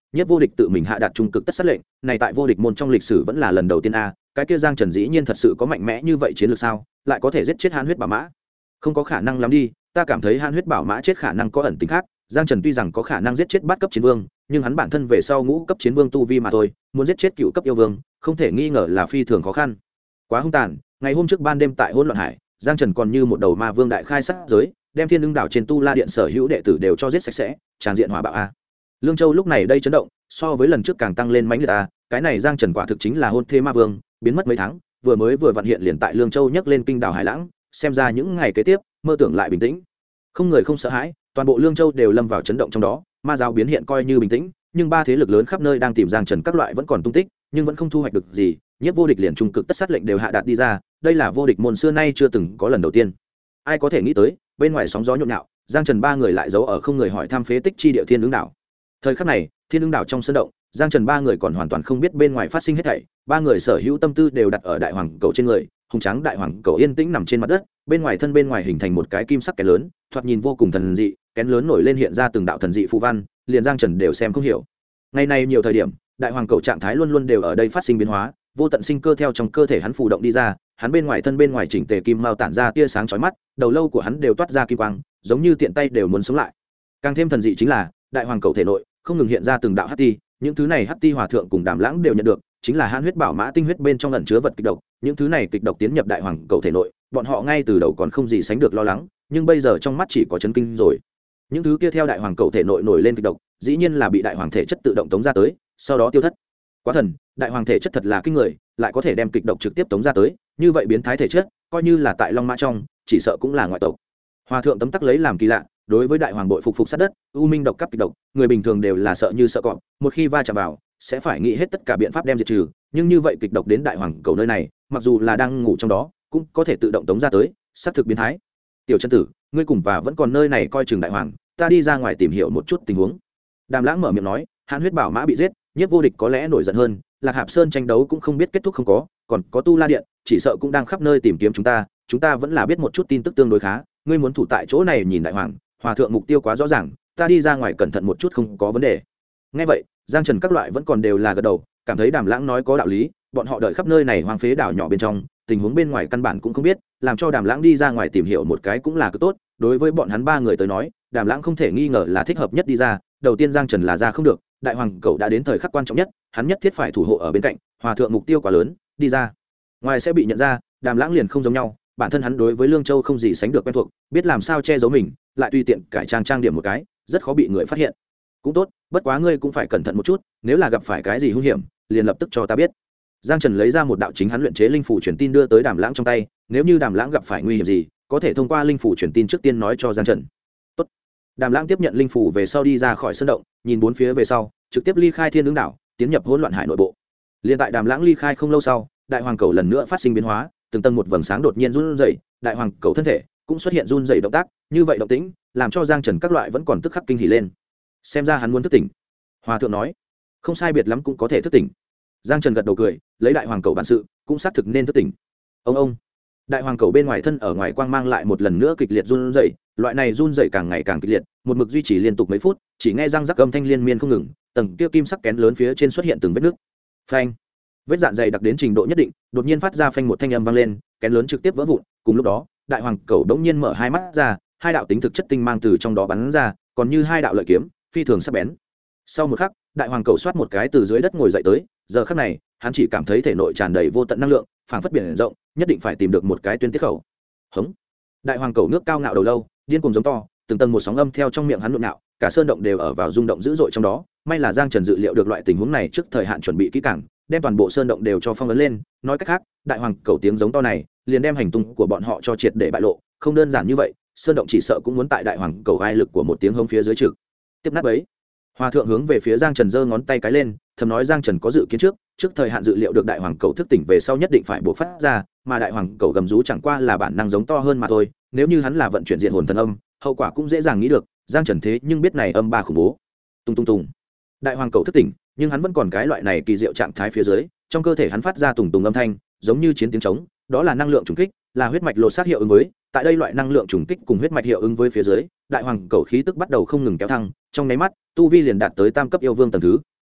Nhất Vô Địch tự mình hạ đạt trung cực tất sát lệnh, này tại vô địch môn trong lịch sử vẫn là lần đầu tiên a. Cái kia Giang Trần dĩ nhiên thật sự có mạnh mẽ như vậy chiến lược sao, lại có thể giết chết Hán Huyết Bảo Mã? Không có khả năng lắm đi, ta cảm thấy Hán Huyết Bảo Mã chết khả năng có ẩn tính khác. Giang Trần tuy rằng có khả năng giết chết bát cấp chiến vương, nhưng hắn bản thân về sau ngũ cấp chiến vương tu vi mà thôi, muốn giết chết cựu cấp yêu vương, không thể nghi ngờ là phi thường khó khăn. Quá hung tàn, ngày hôm trước ban đêm tại Hỗn Loạn Hải, Giang Trần còn như một đầu ma vương đại khai sát giới, đem Thiên Ưng đảo trên Tu La Điện sở hữu đệ tử đều cho giết sạch sẽ, tràn diện hỏa bạo a. Lương Châu lúc này đây chấn động, so với lần trước càng tăng lên mãnh liệt a, cái này Giang Trần quả thực chính là hôn thê ma vương, biến mất mấy tháng, vừa vặn hiện liền tại Lương Châu nhấc lên kinh đảo Hải Lãng, xem ra những ngày kế tiếp, mơ tưởng lại bình tĩnh. Không người không sợ hãi, toàn bộ Lương Châu đều lâm vào chấn động trong đó, ma giáo biến hiện coi như bình tĩnh, nhưng ba thế lực lớn khắp nơi đang tìm Giang Trần các loại vẫn còn tung tích, nhưng vẫn không thu hoạch được gì. Nhất Vô Địch liền trung cực tất sát lệnh đều hạ đạt đi ra, đây là vô địch môn xưa nay chưa từng có lần đầu tiên. Ai có thể nghĩ tới, bên ngoài sóng gió nhộn nhạo, Giang Trần ba người lại giấu ở không người hỏi thăm phế tích chi địa Thiên Ưng đảo. Thời khắc này, Thiên Ưng đảo trong sân động, Giang Trần ba người còn hoàn toàn không biết bên ngoài phát sinh hết thảy, ba người sở hữu tâm tư đều đặt ở đại hoàng cầu trên người. Hùng tráng đại hoàng cầu yên tĩnh nằm trên mặt đất, bên ngoài hình thành một cái kim sắc kén lớn, thoạt nhìn vô cùng thần dị, kén lớn nổi lên hiện ra từng đạo thần dị phù văn, liền Giang Trần đều xem không hiểu. Ngày này nhiều thời điểm, đại hoàng cầu trạng thái luôn luôn đều ở đây phát sinh biến hóa, vô tận sinh cơ theo trong cơ thể hắn phù động đi ra, hắn bên ngoài chỉnh tề kim mao tản ra tia sáng chói mắt, đầu lâu của hắn đều toát ra kim quang, giống như tiện tay đều muốn sống lại. Càng thêm thần dị chính là, đại hoàng cầu thể nội không ngừng hiện ra từng đạo hắc ti, những thứ này hắc ti hòa thượng cùng Đàm Lãng đều nhận được, chính là Hán Huyết Bảo Mã tinh huyết bên trong ẩn chứa vật kịch độc, những thứ này kịch độc tiến nhập đại hoàng cầu thể nội, bọn họ ngay từ đầu còn không gì sánh được lo lắng, nhưng bây giờ trong mắt chỉ có chấn kinh rồi. Những thứ kia theo đại hoàng cầu thể nội nổi lên kịch độc, dĩ nhiên là bị đại hoàng thể chất tự động tống ra tới, sau đó tiêu thất. Quá thần, đại hoàng thể chất thật là kinh người, lại có thể đem kịch độc trực tiếp tống ra tới, như vậy biến thái thể chất, coi như là tại Long Mã trong, chỉ sợ cũng là ngoại tộc. Hòa thượng tấm tắc lấy làm kỳ lạ, đối với đại hoàng bội phục sát đất, u minh độc cấp kịch độc, người bình thường đều là sợ như sợ cọp, một khi va chạm vào, sẽ phải nghĩ hết tất cả biện pháp đem diệt trừ, nhưng như vậy kịch độc đến đại hoàng cầu nơi này, mặc dù là đang ngủ trong đó, cũng có thể tự động tống ra tới, xác thực biến thái. Tiểu chân tử, ngươi cùng và vẫn còn nơi này coi chừng đại hoàng, ta đi ra ngoài tìm hiểu một chút tình huống. Đàm Lãng mở miệng nói, Hán Huyết Bảo Mã bị giết, Nhất Vô Địch có lẽ nổi giận hơn, Lạc Hạp Sơn tranh đấu cũng không biết kết thúc không có, còn có Tu La Điện, chỉ sợ cũng đang khắp nơi tìm kiếm chúng ta vẫn là biết một chút tin tức tương đối khá, ngươi muốn thủ tại chỗ này nhìn đại hoàng, hòa thượng mục tiêu quá rõ ràng, ta đi ra ngoài cẩn thận một chút không có vấn đề. Nghe vậy, Giang Trần các loại vẫn còn đều là gật đầu, cảm thấy Đàm Lãng nói có đạo lý, bọn họ đợi khắp nơi này hoang phế đảo nhỏ bên trong, tình huống bên ngoài căn bản cũng không biết, làm cho Đàm Lãng đi ra ngoài tìm hiểu một cái cũng là cực tốt, đối với bọn hắn ba người tới nói, Đàm Lãng không thể nghi ngờ là thích hợp nhất đi ra, đầu tiên Giang Trần là ra không được, đại hoàng cậu đã đến thời khắc quan trọng nhất, hắn nhất thiết phải thủ hộ ở bên cạnh, hòa thượng mục tiêu quá lớn, đi ra ngoài sẽ bị nhận ra. Đàm Lãng liền không giống nhau, bản thân hắn đối với Lương Châu không gì sánh được quen thuộc, biết làm sao che giấu mình, lại tùy tiện cải trang điểm một cái, rất khó bị người phát hiện. Cũng tốt, bất quá ngươi cũng phải cẩn thận một chút, nếu là gặp phải cái gì hung hiểm, liền lập tức cho ta biết. Giang Trần lấy ra một đạo chính hắn luyện chế linh phủ truyền tin đưa tới Đàm Lãng trong tay, nếu như Đàm Lãng gặp phải nguy hiểm gì, có thể thông qua linh phủ truyền tin trước tiên nói cho Giang Trần. Tốt. Đàm Lãng tiếp nhận linh phủ về sau đi ra khỏi sân động, nhìn bốn phía về sau, trực tiếp ly khai Thiên Ưng đảo, tiến nhập Hỗn Loạn Hải nội bộ. Liên tại Đàm Lãng ly khai không lâu sau, đại hoàng cầu lần nữa phát sinh biến hóa, từng tầng một vầng sáng đột nhiên run rẩy, đại hoàng cầu thân thể cũng xuất hiện run rẩy động tác, như vậy động tĩnh, làm cho Giang Trần các loại vẫn còn tức khắc kinh hỉ lên. Xem ra hắn muốn thức tỉnh. Hòa thượng nói, không sai biệt lắm cũng có thể thức tỉnh. Giang Trần gật đầu cười, lấy đại hoàng cầu bản sự, cũng xác thực nên thức tỉnh. Ông, đại hoàng cầu bên ngoài thân ở ngoài quang mang lại một lần nữa kịch liệt run rẩy, loại này run rẩy càng ngày càng kịch liệt, một mực duy trì liên tục mấy phút, chỉ nghe răng rắc âm thanh liên miên không ngừng, tầng kia kim sắc kén lớn phía trên xuất hiện từng vết nứt. Phanh. Vết dạn dày đặc đến trình độ nhất định, đột nhiên phát ra phanh một thanh âm vang lên, kén lớn trực tiếp vỡ vụn, cùng lúc đó, đại hoàng cầu đống nhiên mở hai mắt ra, hai đạo tính thực chất tinh mang từ trong đó bắn ra, còn như hai đạo lợi kiếm, phi thường sắc bén. Sau một khắc, đại hoàng cầu xoát một cái từ dưới đất ngồi dậy tới, giờ khắc này, hắn chỉ cảm thấy thể nội tràn đầy vô tận năng lượng, phảng phất biển rộng, nhất định phải tìm được một cái tuyến tiết khẩu. Hống. Đại hoàng cầu nước cao ngạo đầu lâu, điên cuồng giống to, từng tầng một sóng âm theo trong miệng hắn nhộn nhạo, cả sơn động đều ở vào rung động dữ dội trong đó, may là Giang Trần dự liệu được loại tình huống này trước thời hạn chuẩn bị kỹ càng, đem toàn bộ sơn động đều cho phong ấn lên, nói cách khác, đại hoàng cầu tiếng giống to này, liền đem hành tung của bọn họ cho triệt để bại lộ, không đơn giản như vậy, sơn động chỉ sợ cũng muốn tại đại hoàng cầu ai lực của một tiếng hống phía dưới trực tiếp nát bấy. Hòa thượng hướng về phía Giang Trần giơ ngón tay cái lên, thầm nói Giang Trần có dự kiến trước thời hạn dự liệu được đại hoàng cầu thức tỉnh về sau nhất định phải bộc phát ra, mà đại hoàng cầu gầm rú chẳng qua là bản năng giống to hơn mà thôi, nếu như hắn là vận chuyển diện hồn thần âm, hậu quả cũng dễ dàng nghĩ được, Giang Trần thế nhưng biết này âm ba khủng bố. Tung tung tung. Đại hoàng cầu thức tỉnh, nhưng hắn vẫn còn cái loại này kỳ diệu trạng thái phía dưới, trong cơ thể hắn phát ra tùng tùng âm thanh, giống như chiến tiếng trống, đó là năng lượng trùng kích, là huyết mạch lột xác hiệu ứng với, tại đây loại năng lượng trùng kích cùng huyết mạch hiệu ứng với phía dưới, đại hoàng cầu khí tức bắt đầu không ngừng kéo thăng, trong nháy mắt, tu vi liền đạt tới tam cấp yêu vương tầng thứ.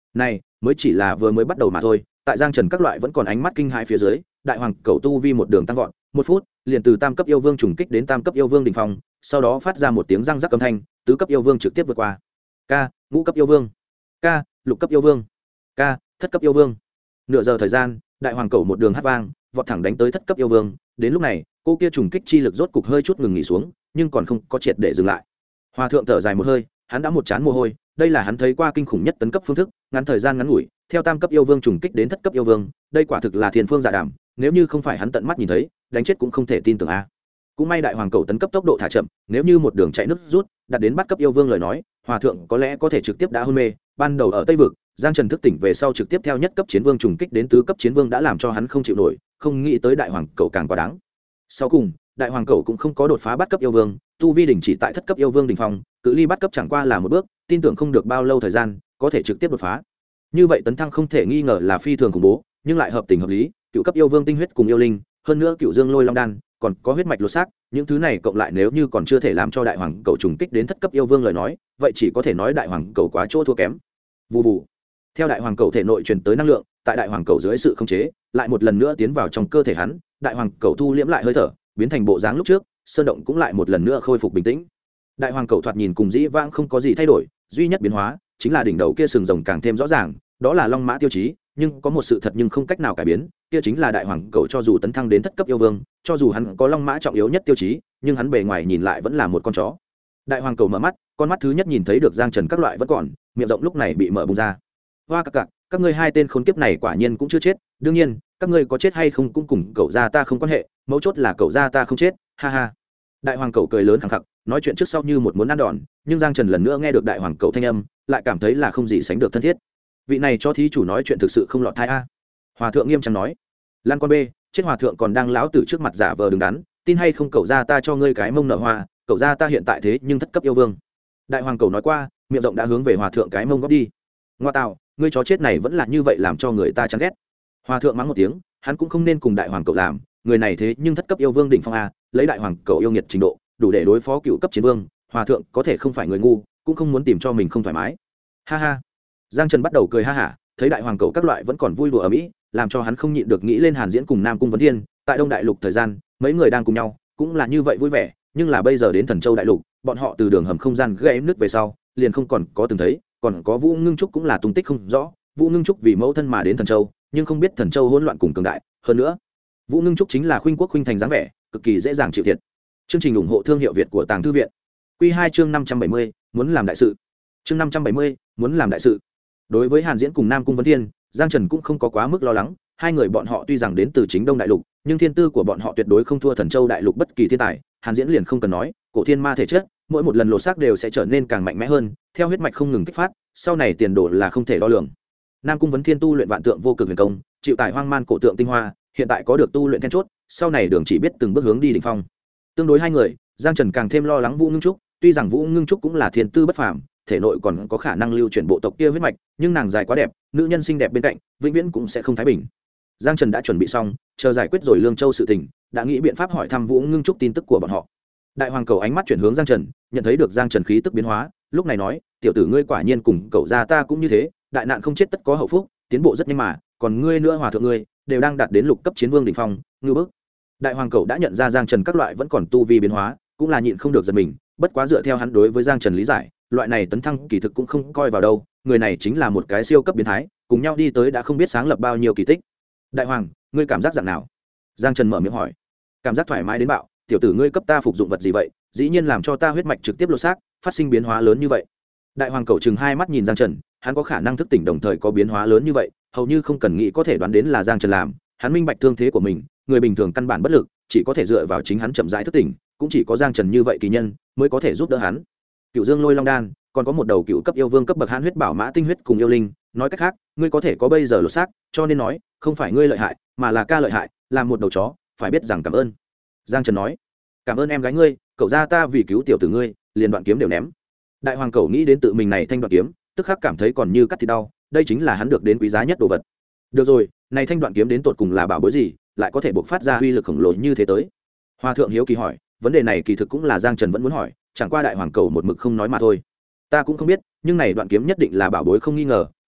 này mới chỉ là vừa mới bắt đầu mà thôi. Tại Giang Trần các loại vẫn còn ánh mắt kinh hãi phía dưới, đại hoàng cầu tu vi một đường tăng vọt, 1 phút liền từ tam cấp yêu vương trùng kích đến tam cấp yêu vương đỉnh phong, sau đó phát ra một tiếng răng rắc âm thanh, tứ cấp yêu vương trực tiếp vượt qua. K, ngũ cấp yêu vương. K, lục cấp yêu vương. K, thất cấp yêu vương. Nửa giờ thời gian, đại hoàng cầu một đường hát vang, vọt thẳng đánh tới thất cấp yêu vương. Đến lúc này, cô kia trùng kích chi lực rốt cục hơi chút ngừng nghỉ xuống, nhưng còn không có triệt để dừng lại. Hòa thượng thở dài một hơi, hắn đã một trán mồ hôi, đây là hắn thấy qua kinh khủng nhất tấn cấp phương thức, ngắn thời gian ngắn ngủi, theo tam cấp yêu vương trùng kích đến thất cấp yêu vương, đây quả thực là thiên phương dạ đàm, nếu như không phải hắn tận mắt nhìn thấy, đánh chết cũng không thể tin tưởng a. Cũng may đại hoàng cầu tấn cấp tốc độ thả chậm, nếu như một đường chạy nước rút, đạt đến bắt cấp yêu vương lời nói, hòa thượng có lẽ có thể trực tiếp đã hôn mê. Ban đầu ở Tây vực, Giang Trần thức tỉnh về sau trực tiếp theo nhất cấp chiến vương trùng kích đến tứ cấp chiến vương đã làm cho hắn không chịu nổi, không nghĩ tới đại hoàng cầu càng quá đáng. Sau cùng, đại hoàng cầu cũng không có đột phá bắt cấp yêu vương, tu vi đỉnh chỉ tại thất cấp yêu vương đỉnh phong, cự ly bắt cấp chẳng qua là một bước, tin tưởng không được bao lâu thời gian có thể trực tiếp đột phá. Như vậy tấn thăng không thể nghi ngờ là phi thường khủng bố, nhưng lại hợp tình hợp lý, cựu cấp yêu vương tinh huyết cùng yêu linh, hơn nữa cựu dương lôi long đan, còn có huyết mạch lột xác, những thứ này cộng lại nếu như còn chưa thể làm cho đại hoàng cầu trùng kích đến thất cấp yêu vương lời nói, vậy chỉ có thể nói đại hoàng cầu quá chỗ thua kém. Vù vù. Theo đại hoàng cầu thể nội truyền tới năng lượng, tại đại hoàng cầu dưới sự khống chế, lại một lần nữa tiến vào trong cơ thể hắn, đại hoàng cầu thu liễm lại hơi thở, biến thành bộ dáng lúc trước, sơn động cũng lại một lần nữa khôi phục bình tĩnh. Đại hoàng cầu thoạt nhìn cùng dĩ vãng không có gì thay đổi, duy nhất biến hóa chính là đỉnh đầu kia sừng rồng càng thêm rõ ràng, đó là long mã tiêu chí, nhưng có một sự thật nhưng không cách nào cải biến, kia chính là đại hoàng cầu cho dù tấn thăng đến thất cấp yêu vương, cho dù hắn có long mã trọng yếu nhất tiêu chí, nhưng hắn bề ngoài nhìn lại vẫn là một con chó. Đại hoàng cầu mở mắt, con mắt thứ nhất nhìn thấy được Giang Trần các loại vẫn còn, miệng rộng lúc này bị mở bung ra. Hoa các ngươi hai tên khốn kiếp này quả nhiên cũng chưa chết, đương nhiên, các ngươi có chết hay không cũng cùng cậu gia ta không quan hệ, mấu chốt là cậu gia ta không chết, ha ha. Đại hoàng cầu cười lớn khẳng khặc, nói chuyện trước sau như một muốn ăn đòn, nhưng Giang Trần lần nữa nghe được đại hoàng cầu thanh âm, lại cảm thấy là không gì sánh được thân thiết. Vị này cho thí chủ nói chuyện thực sự không lọt thai a. Hòa thượng nghiêm trang nói. Lan con b, chết hòa thượng còn đang láo tử trước mặt giả vờ đứng đắn, tin hay không cậu gia ta cho ngươi cái mông nở hoa, cậu gia ta hiện tại thế nhưng thất cấp yêu vương. Đại hoàng cầu nói qua, miệng rộng đã hướng về hòa thượng cái mông góp đi. Ngoa tạo, ngươi chó chết này vẫn là như vậy làm cho người ta chán ghét. Hòa thượng mắng một tiếng, hắn cũng không nên cùng đại hoàng cầu làm, người này thế nhưng thất cấp yêu vương đỉnh phong a, lấy đại hoàng cầu yêu nghiệt trình độ, đủ để đối phó cựu cấp chiến vương, hòa thượng có thể không phải người ngu, cũng không muốn tìm cho mình không thoải mái. Ha ha. Giang Trần bắt đầu cười ha hả, thấy đại hoàng cầu các loại vẫn còn vui đùa ở mỹ, làm cho hắn không nhịn được nghĩ lên Hàn Diễn cùng Nam Cung Vấn Thiên, tại Đông Đại Lục thời gian, mấy người đang cùng nhau, cũng là như vậy vui vẻ, nhưng là bây giờ đến Thần Châu Đại Lục, bọn họ từ đường hầm không gian gãy nước về sau, liền không còn có từng thấy, còn có Vũ Ngưng Trúc cũng là tung tích không rõ, Vũ Ngưng Trúc vì mẫu thân mà đến Thần Châu, nhưng không biết Thần Châu hỗn loạn cùng cường đại, hơn nữa, Vũ Ngưng Trúc chính là khuynh quốc khuynh thành dáng vẻ, cực kỳ dễ dàng chịu thiệt. Chương trình ủng hộ thương hiệu Việt của Tàng Thư viện. Quy 2 chương 570, muốn làm đại sự. Chương 570, muốn làm đại sự. Đối với Hàn Diễn cùng Nam Cung Vấn Thiên, Giang Trần cũng không có quá mức lo lắng, hai người bọn họ tuy rằng đến từ chính Đông Đại Lục, nhưng thiên tư của bọn họ tuyệt đối không thua Thần Châu Đại Lục bất kỳ thiên tài. Hàn Diễn liền không cần nói, cổ thiên ma thể chất, mỗi một lần lột xác đều sẽ trở nên càng mạnh mẽ hơn, theo huyết mạch không ngừng kích phát, sau này tiền đồ là không thể đo lường. Nam Cung Vấn Thiên tu luyện vạn tượng vô cực huyền công, chịu tài hoang man cổ tượng tinh hoa, hiện tại có được tu luyện then chốt, sau này đường chỉ biết từng bước hướng đi đỉnh phong. Tương đối hai người, Giang Trần càng thêm lo lắng Vũ Ngưng Trúc, tuy rằng Vũ Ngưng Trúc cũng là thiên tư bất phàm, thể nội còn có khả năng lưu chuyển bộ tộc kia huyết mạch, nhưng nàng dài quá đẹp, nữ nhân xinh đẹp bên cạnh, vĩnh viễn cũng sẽ không thái bình. Giang Trần đã chuẩn bị xong, chờ giải quyết rồi Lương Châu sự tình, đã nghĩ biện pháp hỏi thăm Vũ Ngưng Trúc tin tức của bọn họ. Đại hoàng cầu ánh mắt chuyển hướng Giang Trần, nhận thấy được Giang Trần khí tức biến hóa, lúc này nói, tiểu tử ngươi quả nhiên cùng cậu gia ta cũng như thế, đại nạn không chết tất có hậu phúc, tiến bộ rất nhanh mà, còn ngươi nữa hòa thượng ngươi, đều đang đạt đến lục cấp chiến vương đỉnh phong, ngưu bức. Đại hoàng cầu đã nhận ra Giang Trần các loại vẫn còn tu vi biến hóa, cũng là nhịn không được giật mình, bất quá dựa theo hắn đối với Giang Trần lý giải, loại này tấn thăng kỳ thực cũng không coi vào đâu, người này chính là một cái siêu cấp biến thái, cùng nhau đi tới đã không biết sáng lập bao nhiêu kỳ tích. Đại hoàng, ngươi cảm giác dạng nào? Giang Trần mở miệng hỏi. Cảm giác thoải mái đến bạo, tiểu tử ngươi cấp ta phục dụng vật gì vậy, dĩ nhiên làm cho ta huyết mạch trực tiếp lột xác, phát sinh biến hóa lớn như vậy. Đại hoàng cầu chừng hai mắt nhìn Giang Trần, hắn có khả năng thức tỉnh đồng thời có biến hóa lớn như vậy, hầu như không cần nghĩ có thể đoán đến là Giang Trần làm. Hắn minh bạch thương thế của mình, người bình thường căn bản bất lực, chỉ có thể dựa vào chính hắn chậm rãi thức tỉnh, cũng chỉ có Giang Trần như vậy kỳ nhân mới có thể giúp đỡ hắn. Cựu Dương Lôi Long Đan, còn có một đầu cựu cấp yêu vương cấp bậc hãn huyết bảo mã tinh huyết cùng yêu linh, nói cách khác, ngươi có thể có bây giờ lột xác, cho nên nói, không phải ngươi lợi hại, mà là ca lợi hại, làm một đầu chó, phải biết rằng cảm ơn. Giang Trần nói, cảm ơn em gái ngươi, cậu gia ta vì cứu tiểu tử ngươi, liền đoạn kiếm đều ném. Đại hoàng cầu nghĩ đến tự mình này thanh đoạn kiếm, tức khắc cảm thấy còn như cắt thịt đau, đây chính là hắn được đến quý giá nhất đồ vật. Được rồi, này thanh đoạn kiếm đến tột cùng là bảo bối gì, lại có thể bộc phát ra uy lực khổng lồ như thế tới? Hòa thượng hiếu kỳ hỏi, vấn đề này kỳ thực cũng là Giang Trần vẫn muốn hỏi, chẳng qua đại hoàng cầu một mực không nói mà thôi. Ta cũng không biết, nhưng này đoạn kiếm nhất định là bảo bối không nghi ngờ,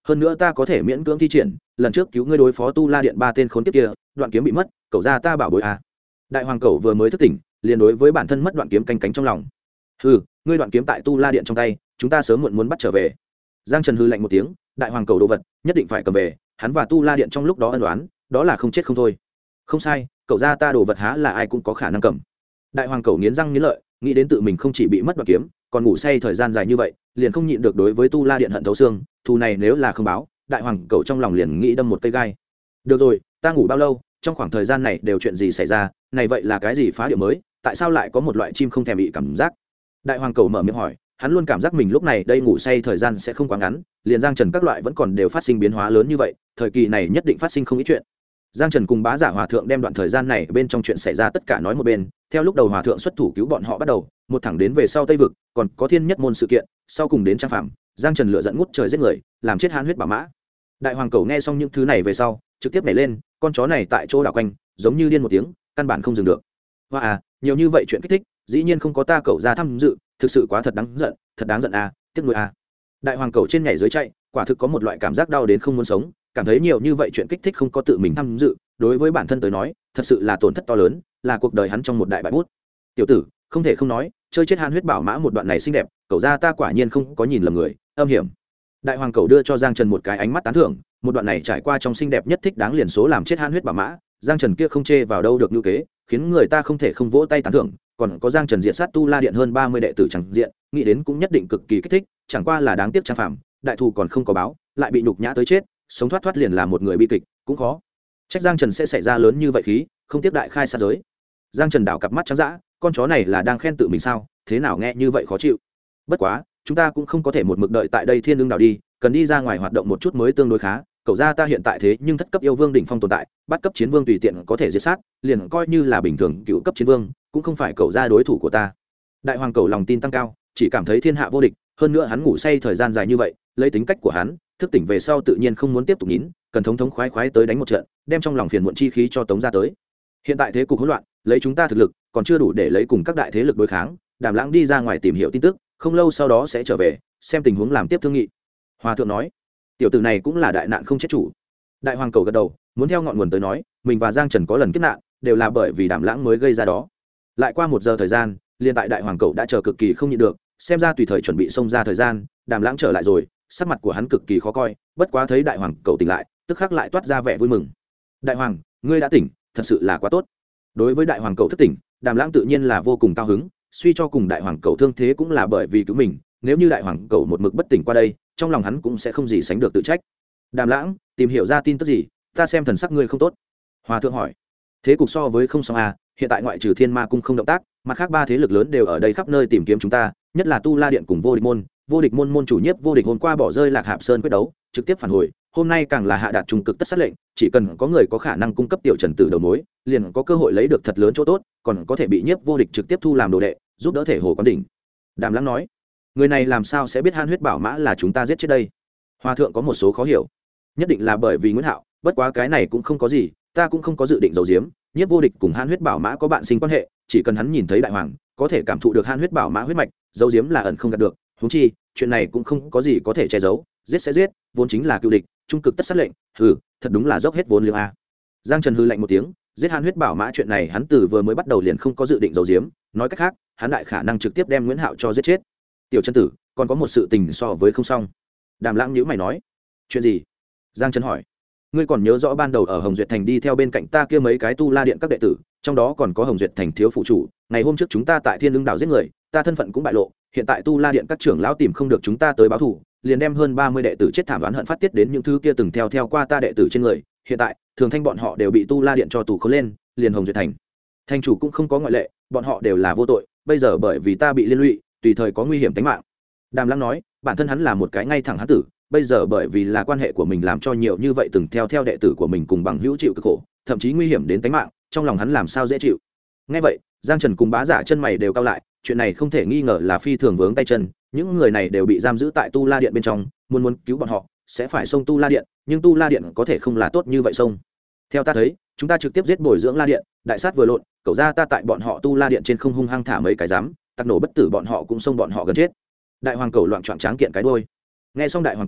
hơn nữa ta có thể miễn cưỡng thi triển lần trước cứu ngươi đối phó tu la điện 3 tên khốn kiếp kia, đoạn kiếm bị mất, cậu ra ta bảo bối à. Đại hoàng cẩu vừa mới thức tỉnh, liền đối với bản thân mất đoạn kiếm canh cánh trong lòng. Hừ, ngươi đoạn kiếm tại tu la điện trong tay, chúng ta sớm muộn muốn bắt trở về. Giang Trần hừ lạnh một tiếng, đại hoàng cẩu đồ vật nhất định phải cầm về, hắn và tu la điện trong lúc đó ân oán, đó là không chết không thôi. Không sai, cậu ra ta đồ vật há là ai cũng có khả năng cầm. Đại hoàng cẩu nghiến răng nghiến lợi, nghĩ đến tự mình không chỉ bị mất đoạn kiếm, còn ngủ say thời gian dài như vậy, liền không nhịn được đối với tu la điện hận thấu xương. Thù này nếu là không báo, đại hoàng cẩu trong lòng liền nghĩ đâm một cây gai. Được rồi, ta ngủ bao lâu, trong khoảng thời gian này đều chuyện gì xảy ra, này vậy là cái gì phá địa mới, tại sao lại có một loại chim không thèm bị cảm giác. Đại hoàng cẩu mở miệng hỏi, hắn luôn cảm giác mình lúc này đây ngủ say thời gian sẽ không quá ngắn, liền Giang Trần các loại vẫn còn đều phát sinh biến hóa lớn như vậy, thời kỳ này nhất định phát sinh không ít chuyện. Giang Trần cùng Bá Giả Hòa thượng đem đoạn thời gian này bên trong chuyện xảy ra tất cả nói một bên, theo lúc đầu Hòa thượng xuất thủ cứu bọn họ bắt đầu, một thẳng đến về sau Tây vực, còn có Thiên Nhất môn sự kiện, sau cùng đến Trang Phạm, Giang Trần lựa dẫn ngút trời giết người, làm chết Hán Huyết Bảo Mã. Đại hoàng cẩu nghe xong những thứ này về sau, trực tiếp nhảy lên, con chó này tại chỗ đảo quanh, giống như điên một tiếng, căn bản không dừng được. Hoa à, nhiều như vậy chuyện kích thích, dĩ nhiên không có ta cẩu ra tham dự, thực sự quá thật đáng giận à, tiếc nuối à. Đại hoàng cẩu trên nhảy dưới chạy, quả thực có một loại cảm giác đau đến không muốn sống, cảm thấy nhiều như vậy chuyện kích thích không có tự mình tham dự, đối với bản thân tới nói thật sự là tổn thất to lớn, là cuộc đời hắn trong một đại bại bút. Tiểu tử, không thể không nói, chơi chết Hán Huyết Bảo Mã một đoạn này xinh đẹp, cậu ra ta quả nhiên không có nhìn lầm người, âm hiểm. Đại hoàng cẩu đưa cho Giang Trần một cái ánh mắt tán thưởng, một đoạn này trải qua trong xinh đẹp nhất thích đáng liền số làm chết Hán Huyết Bảo Mã, Giang Trần kia không chê vào đâu được như kế, khiến người ta không thể không vỗ tay tán thưởng, còn có Giang Trần diện sát tu la điện hơn 30 đệ tử chẳng diện, nghĩ đến cũng nhất định cực kỳ kích thích, chẳng qua là đáng tiếc Trang Phạm, đại thù còn không có báo, lại bị nhục nhã tới chết, sống thoát liền là một người bi kịch, cũng khó trách Giang Trần sẽ xảy ra lớn như vậy khí, không tiếp đại khai sát giới. Giang Trần đảo cặp mắt trắng dã, con chó này là đang khen tự mình sao, thế nào nghe như vậy khó chịu. Bất quá chúng ta cũng không có thể một mực đợi tại đây Thiên Ưng đảo đi, cần đi ra ngoài hoạt động một chút mới tương đối khá. Cậu ra ta hiện tại thế nhưng thất cấp yêu vương đỉnh phong tồn tại, bắt cấp chiến vương tùy tiện có thể diệt sát, liền coi như là bình thường cựu cấp chiến vương cũng không phải cậu ra đối thủ của ta. Đại hoàng cẩu lòng tin tăng cao, chỉ cảm thấy thiên hạ vô địch, hơn nữa hắn ngủ say thời gian dài như vậy, lấy tính cách của hắn, thức tỉnh về sau tự nhiên không muốn tiếp tục nín, cần thống thống khoái khoái tới đánh một trận, đem trong lòng phiền muộn chi khí cho tống ra tới. Hiện tại thế cục hỗn loạn, lấy chúng ta thực lực còn chưa đủ để lấy cùng các đại thế lực đối kháng, Đàm Lãng đi ra ngoài tìm hiểu tin tức, không lâu sau đó sẽ trở về, xem tình huống làm tiếp thương nghị. Hòa thượng nói, tiểu tử này cũng là đại nạn không chết chủ. Đại hoàng cầu gật đầu, muốn theo ngọn nguồn tới nói, mình và Giang Trần có lần kiếp nạn, đều là bởi vì Đàm Lãng mới gây ra đó. Lại qua 1 giờ thời gian, liền tại đại hoàng cầu đã chờ cực kỳ không nhịn được, xem ra tùy thời chuẩn bị xông ra thời gian, Đàm Lãng trở lại rồi, sắc mặt của hắn cực kỳ khó coi, bất quá thấy đại hoàng cầu tỉnh lại, tức khắc lại toát ra vẻ vui mừng. Đại hoàng, ngươi đã tỉnh, thật sự là quá tốt. Đối với đại hoàng cầu thức tỉnh, Đàm Lãng tự nhiên là vô cùng cao hứng, suy cho cùng đại hoàng cầu thương thế cũng là bởi vì cứu mình, nếu như đại hoàng cầu một mực bất tỉnh qua đây, trong lòng hắn cũng sẽ không gì sánh được tự trách. Đàm Lãng, tìm hiểu ra tin tức gì, ta xem thần sắc ngươi không tốt. Hòa thượng hỏi. Thế cục so với không xong à, hiện tại ngoại trừ Thiên Ma cung không động tác, mặt khác 3 thế lực lớn đều ở đây khắp nơi tìm kiếm chúng ta, nhất là Tu La điện cùng Vô Địch môn. Vô Địch môn môn chủ Nhiếp Vô Địch hôm qua bỏ rơi Lạc Hạp Sơn quyết đấu, trực tiếp phản hồi, hôm nay càng là hạ đạt trung cực tất sát lệnh, chỉ cần có người có khả năng cung cấp tiểu Trần Tử đầu mối, liền có cơ hội lấy được thật lớn chỗ tốt, còn có thể bị Nhiếp Vô Địch trực tiếp thu làm đồ đệ, giúp đỡ thể hồ quán đỉnh. Đàm Lãng nói, người này làm sao sẽ biết Hán Huyết Bảo Mã là chúng ta giết chết đây? Hòa thượng có một số khó hiểu, nhất định là bởi vì Nguyễn Hạo, bất quá cái này cũng không có gì, ta cũng không có dự định giấu giếm, Nhiếp Vô Địch cùng Hán Huyết Bảo Mã có bạn sinh quan hệ, chỉ cần hắn nhìn thấy đại hoàng, có thể cảm thụ được Hán Huyết Bảo Mã huyết mạch, giấu giếm là ẩn không gạt được, huống chi, chuyện này cũng không có gì có thể che giấu, giết sẽ giết, vốn chính là cựu địch, trung cực tất sát lệnh, thật đúng là dốc hết vốn liếng a. Giang Trần hừ lạnh một tiếng, giết Hán Huyết Bảo Mã chuyện này hắn từ vừa mới bắt đầu liền không có dự định giấu giếm, nói cách khác, hắn đại khả năng trực tiếp đem Nguyễn Hạo cho giết chết. Tiểu Trần Tử, còn có một sự tình so với không xong. Đàm Lãng nhíu mày nói, chuyện gì? Giang Trần hỏi, ngươi còn nhớ rõ ban đầu ở Hồng Duyệt Thành đi theo bên cạnh ta kia mấy cái Tu La điện các đệ tử, trong đó còn có Hồng Duyệt Thành thiếu phụ chủ, ngày hôm trước chúng ta tại Thiên Lương đảo giết người, ta thân phận cũng bại lộ, hiện tại Tu La điện các trưởng lão tìm không được chúng ta tới báo thù, liền đem hơn 30 đệ tử chết thảm oán hận phát tiết đến những thứ kia từng theo qua ta đệ tử trên người, hiện tại, Thường Thanh bọn họ đều bị Tu La điện cho tù khốn lên, liền Hồng Duyệt Thành thành chủ cũng không có ngoại lệ, bọn họ đều là vô tội, bây giờ bởi vì ta bị liên lụy, tùy thời có nguy hiểm tính mạng. Đàm Lãng nói, bản thân hắn là một cái ngay thẳng hán tử, bây giờ bởi vì là quan hệ của mình làm cho nhiều như vậy từng theo đệ tử của mình cùng bằng hữu chịu cực khổ, thậm chí nguy hiểm đến tính mạng, trong lòng hắn làm sao dễ chịu. Nghe vậy, Giang Trần cùng Bá Giả chân mày đều cau lại, chuyện này không thể nghi ngờ là phi thường vướng tay chân, những người này đều bị giam giữ tại Tu La điện bên trong, muốn cứu bọn họ, sẽ phải xông Tu La điện, nhưng Tu La điện có thể không là tốt như vậy xông. Theo ta thấy, chúng ta trực tiếp giết bồi dưỡng La điện, đại sát vừa lộn, cậu ra ta tại bọn họ Tu La điện trên không hung hăng thả mấy cái giám, tặc nổ bất tử bọn họ cũng xông bọn họ gần chết. Đại hoàng cẩu loạn choạng tráng kiện cái đuôi. Nghe xong đại hoàng cẩu,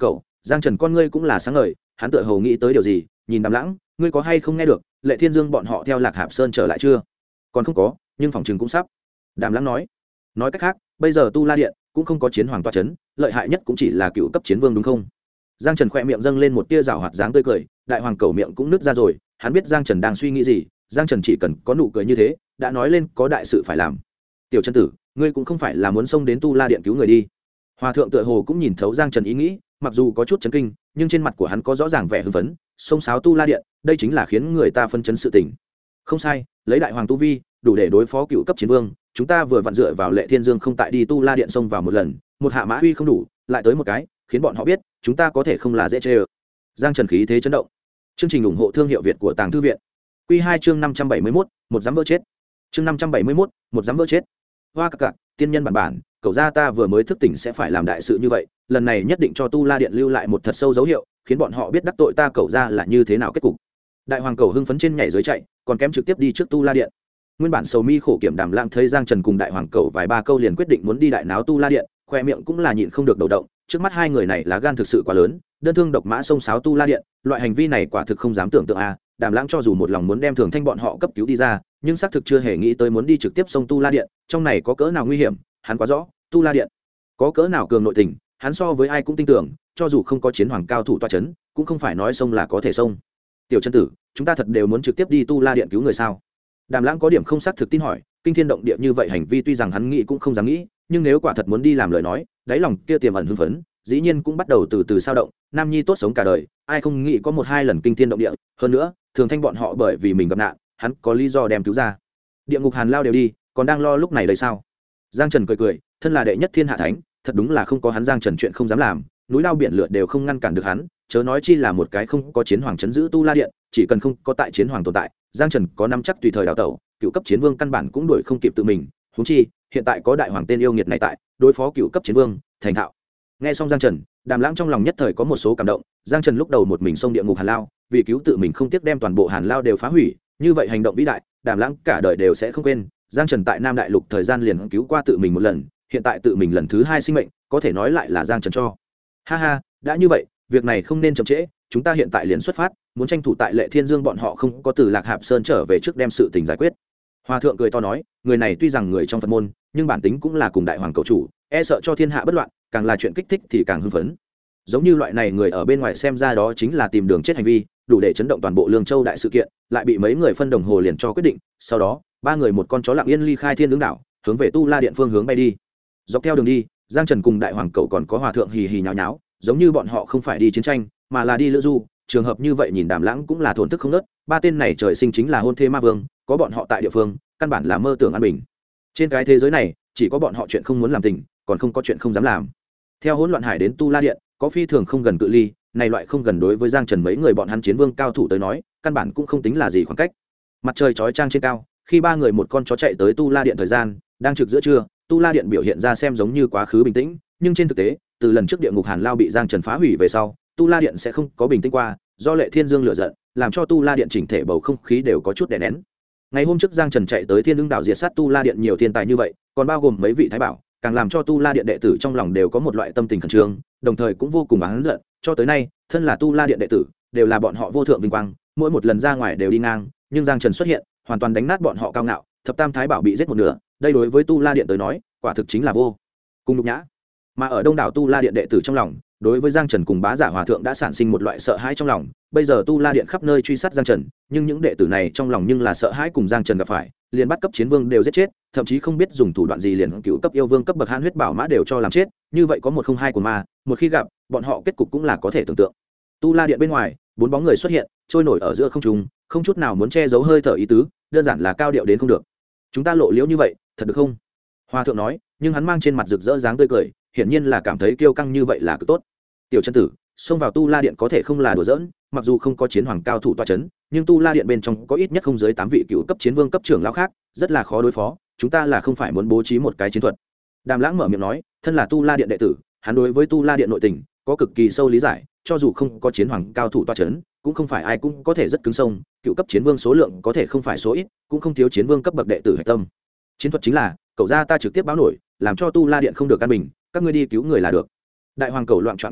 Giang Trần con ngươi cũng là sáng ngời, hắn tựa hồ nghĩ tới điều gì, nhìn Đàm Lãng, ngươi có hay không nghe được, Lệ Thiên Dương bọn họ theo Lạc Hạp Sơn trở lại chưa? Còn không có, nhưng phòng trường cũng sắp. Đàm Lãng nói cách khác, bây giờ Tu La Điện cũng không có chiến hoàng tọa chấn, lợi hại nhất cũng chỉ là cựu cấp chiến vương đúng không? Giang Trần khẽ miệng dâng lên một tia giảo hoạt dáng tươi cười, đại hoàng cầu miệng cũng nứt ra rồi, hắn biết Giang Trần đang suy nghĩ gì, Giang Trần chỉ cần có nụ cười như thế, đã nói lên có đại sự phải làm. Tiểu Trần tử, ngươi cũng không phải là muốn xông đến Tu La Điện cứu người đi. Hòa thượng tựa hồ cũng nhìn thấu Giang Trần ý nghĩ, mặc dù có chút chấn kinh, nhưng trên mặt của hắn có rõ ràng vẻ hưng phấn, xông xáo Tu La Điện, đây chính là khiến người ta phân chấn sự tình. Không sai, lấy đại hoàng tu vi, đủ để đối phó cựu cấp chiến vương, chúng ta vừa vặn dựa vào Lệ Thiên Dương không tại đi Tu La Điện xông vào một lần, một hạ mã uy không đủ, lại tới một cái, khiến bọn họ biết, chúng ta có thể không là dễ chơi. Giang Trần khí thế chấn động. Chương trình ủng hộ thương hiệu Việt của Tàng Thư viện. Quy 2 chương 571, một dám vỡ chết. Chương 571, một dám vỡ chết. Hoa cặc cặc, tiên nhân bản, cậu gia ta vừa mới thức tỉnh sẽ phải làm đại sự như vậy, lần này nhất định cho Tu La Điện lưu lại một thật sâu dấu hiệu, khiến bọn họ biết đắc tội ta cậu gia là như thế nào kết cục. Đại hoàng cầu hưng phấn trên nhảy dưới chạy, còn kém trực tiếp đi trước Tu La Điện. Nguyên bản sầu mi khổ kiểm Đàm Lãng thấy Giang Trần cùng đại hoàng cầu vài ba câu liền quyết định muốn đi đại náo Tu La Điện, khoe miệng cũng là nhịn không được đầu động, trước mắt hai người này lá gan thực sự quá lớn, đơn thương độc mã xông xáo Tu La Điện, loại hành vi này quả thực không dám tưởng tượng a. Đàm Lãng cho dù một lòng muốn đem Thường Thanh bọn họ cấp cứu đi ra, nhưng xác thực chưa hề nghĩ tới muốn đi trực tiếp xông Tu La Điện, trong này có cỡ nào nguy hiểm, hắn quá rõ. Tu La Điện có cỡ nào cường nội tình, hắn so với ai cũng tin tưởng, cho dù không có chiến hoàng cao thủ tọa chấn, cũng không phải nói xông là có thể xông. Tiểu Chân tử, chúng ta thật đều muốn trực tiếp đi Tu La Điện cứu người sao? Đàm Lãng có điểm không xác thực tin hỏi, kinh thiên động địa như vậy hành vi tuy rằng hắn nghĩ cũng không dám nghĩ, nhưng nếu quả thật muốn đi làm lời nói, đáy lòng kia tiềm ẩn hưng phấn, dĩ nhiên cũng bắt đầu từ từ sao động. Nam nhi tốt sống cả đời, ai không nghĩ có một hai lần kinh thiên động địa, hơn nữa, Thường Thanh bọn họ bởi vì mình gặp nạn, hắn có lý do đem cứu ra. Địa ngục hàn lao đều đi, còn đang lo lúc này đây sao? Giang Trần cười, thân là đệ nhất thiên hạ thánh, thật đúng là không có hắn Giang Trần chuyện không dám làm, núi lao biển lửa đều không ngăn cản được hắn, chớ nói chi là một cái không có chiến hoàng chấn giữ Tu La Điện, chỉ cần không có tại chiến hoàng tồn tại, Giang Trần có nắm chắc tùy thời đào tẩu, cựu cấp chiến vương căn bản cũng đuổi không kịp tự mình, huống chi hiện tại có đại hoàng tên yêu nghiệt này tại, đối phó cựu cấp chiến vương thành thạo. Nghe xong Giang Trần, Đàm Lãng trong lòng nhất thời có một số cảm động. Giang Trần lúc đầu một mình xông địa ngục hàn lao, vì cứu tự mình không tiếc đem toàn bộ hàn lao đều phá hủy, như vậy hành động vĩ đại, Đàm Lãng cả đời đều sẽ không quên. Giang Trần tại Nam Đại Lục thời gian liền cứu qua tự mình một lần, hiện tại tự mình lần thứ hai sinh mệnh, có thể nói lại là Giang Trần cho. Ha ha, đã như vậy, việc này không nên chậm trễ, chúng ta hiện tại liền xuất phát, muốn tranh thủ tại Lệ Thiên Dương bọn họ không có từ Lạc Hạp Sơn trở về trước đem sự tình giải quyết. Hòa thượng cười to nói, người này tuy rằng người trong Phật môn, nhưng bản tính cũng là cùng đại hoàng cầu chủ, e sợ cho thiên hạ bất loạn, càng là chuyện kích thích thì càng hưng phấn. Giống như loại này người ở bên ngoài xem ra đó chính là tìm đường chết hành vi, đủ để chấn động toàn bộ Lương Châu đại sự kiện, lại bị mấy người phân đồng hồ liền cho quyết định. Sau đó, ba người một con chó lặng yên ly khai Thiên Ứng đảo, hướng về Tu La Điện phương hướng bay đi. Dọc theo đường đi, Giang Trần cùng đại hoàng cậu còn có hòa thượng hì hì nháo nháo, giống như bọn họ không phải đi chiến tranh, mà là đi lữ du. Trường hợp như vậy nhìn Đàm Lãng cũng là thổn thức không nớt, ba tên này trời sinh chính là hôn thê ma vương, có bọn họ tại địa phương, căn bản là mơ tưởng an bình. Trên cái thế giới này, chỉ có bọn họ chuyện không muốn làm tình, còn không có chuyện không dám làm. Theo hỗn loạn hải đến Tu La Điện, có phi thường không gần cự ly, này loại không gần đối với Giang Trần mấy người bọn hắn chiến vương cao thủ tới nói, căn bản cũng không tính là gì khoảng cách. Mặt trời chói chang trên cao, khi ba người một con chó chạy tới Tu La Điện thời gian, đang trực giữa trưa, Tu La Điện biểu hiện ra xem giống như quá khứ bình tĩnh, nhưng trên thực tế, từ lần trước địa ngục hàn lao bị Giang Trần phá hủy về sau, Tu La Điện sẽ không có bình tĩnh qua, do Lệ Thiên Dương lựa giận, làm cho Tu La Điện chỉnh thể bầu không khí đều có chút đè nén. Ngày hôm trước Giang Trần chạy tới Thiên Ưng đảo diệt sát Tu La Điện nhiều thiên tài như vậy, còn bao gồm mấy vị thái bảo, càng làm cho Tu La Điện đệ tử trong lòng đều có một loại tâm tình khẩn trương, đồng thời cũng vô cùng oán giận, cho tới nay, thân là Tu La Điện đệ tử, đều là bọn họ vô thượng vinh quang, mỗi một lần ra ngoài đều đi ngang, nhưng Giang Trần xuất hiện, hoàn toàn đánh nát bọn họ cao ngạo, thập tam thái bảo bị giết một nửa, đây đối với Tu La Điện tới nói, quả thực chính là vô cùng nhục nhã. Mà ở đông đảo Tu La Điện đệ tử trong lòng, đối với Giang Trần cùng Bá Giả Hòa thượng đã sản sinh một loại sợ hãi trong lòng, bây giờ Tu La Điện khắp nơi truy sát Giang Trần, nhưng những đệ tử này trong lòng nhưng là sợ hãi cùng Giang Trần gặp phải, liền bắt cấp chiến vương đều giết chết, thậm chí không biết dùng thủ đoạn gì liền cựu cấp yêu vương cấp bậc hãn huyết bảo mã đều cho làm chết, như vậy có một không hai của ma, một khi gặp, bọn họ kết cục cũng là có thể tưởng tượng. Tu La Điện bên ngoài, bốn bóng người xuất hiện, trôi nổi ở giữa không trung, không chút nào muốn che giấu hơi thở ý tứ, đơn giản là cao điệu đến không được. Chúng ta lộ liễu như vậy, thật được không? Hòa thượng nói, nhưng hắn mang trên mặt rực rỡ dáng tươi cười, hiển nhiên là cảm thấy kiêu căng như vậy là cực tốt. Tiểu Chân tử, xông vào Tu La Điện có thể không là đùa giỡn, mặc dù không có chiến hoàng cao thủ tọa chấn, nhưng Tu La Điện bên trong có ít nhất không dưới 8 vị cựu cấp chiến vương cấp trưởng lão khác, rất là khó đối phó, chúng ta là không phải muốn bố trí một cái chiến thuật. Đàm Lãng mở miệng nói, thân là Tu La Điện đệ tử, hắn đối với Tu La Điện nội tình có cực kỳ sâu lý giải, cho dù không có chiến hoàng cao thủ tọa chấn, cũng không phải ai cũng có thể rất cứng sông, cựu cấp chiến vương số lượng có thể không phải số ít, cũng không thiếu chiến vương cấp bậc đệ tử hạch tâm. Chiến thuật chính là, cậu ra ta trực tiếp báo nổi, làm cho Tu La Điện không được căn bình, các ngươi đi cứu người là được. Đại hoàng cầu loạn choạng chó đầu,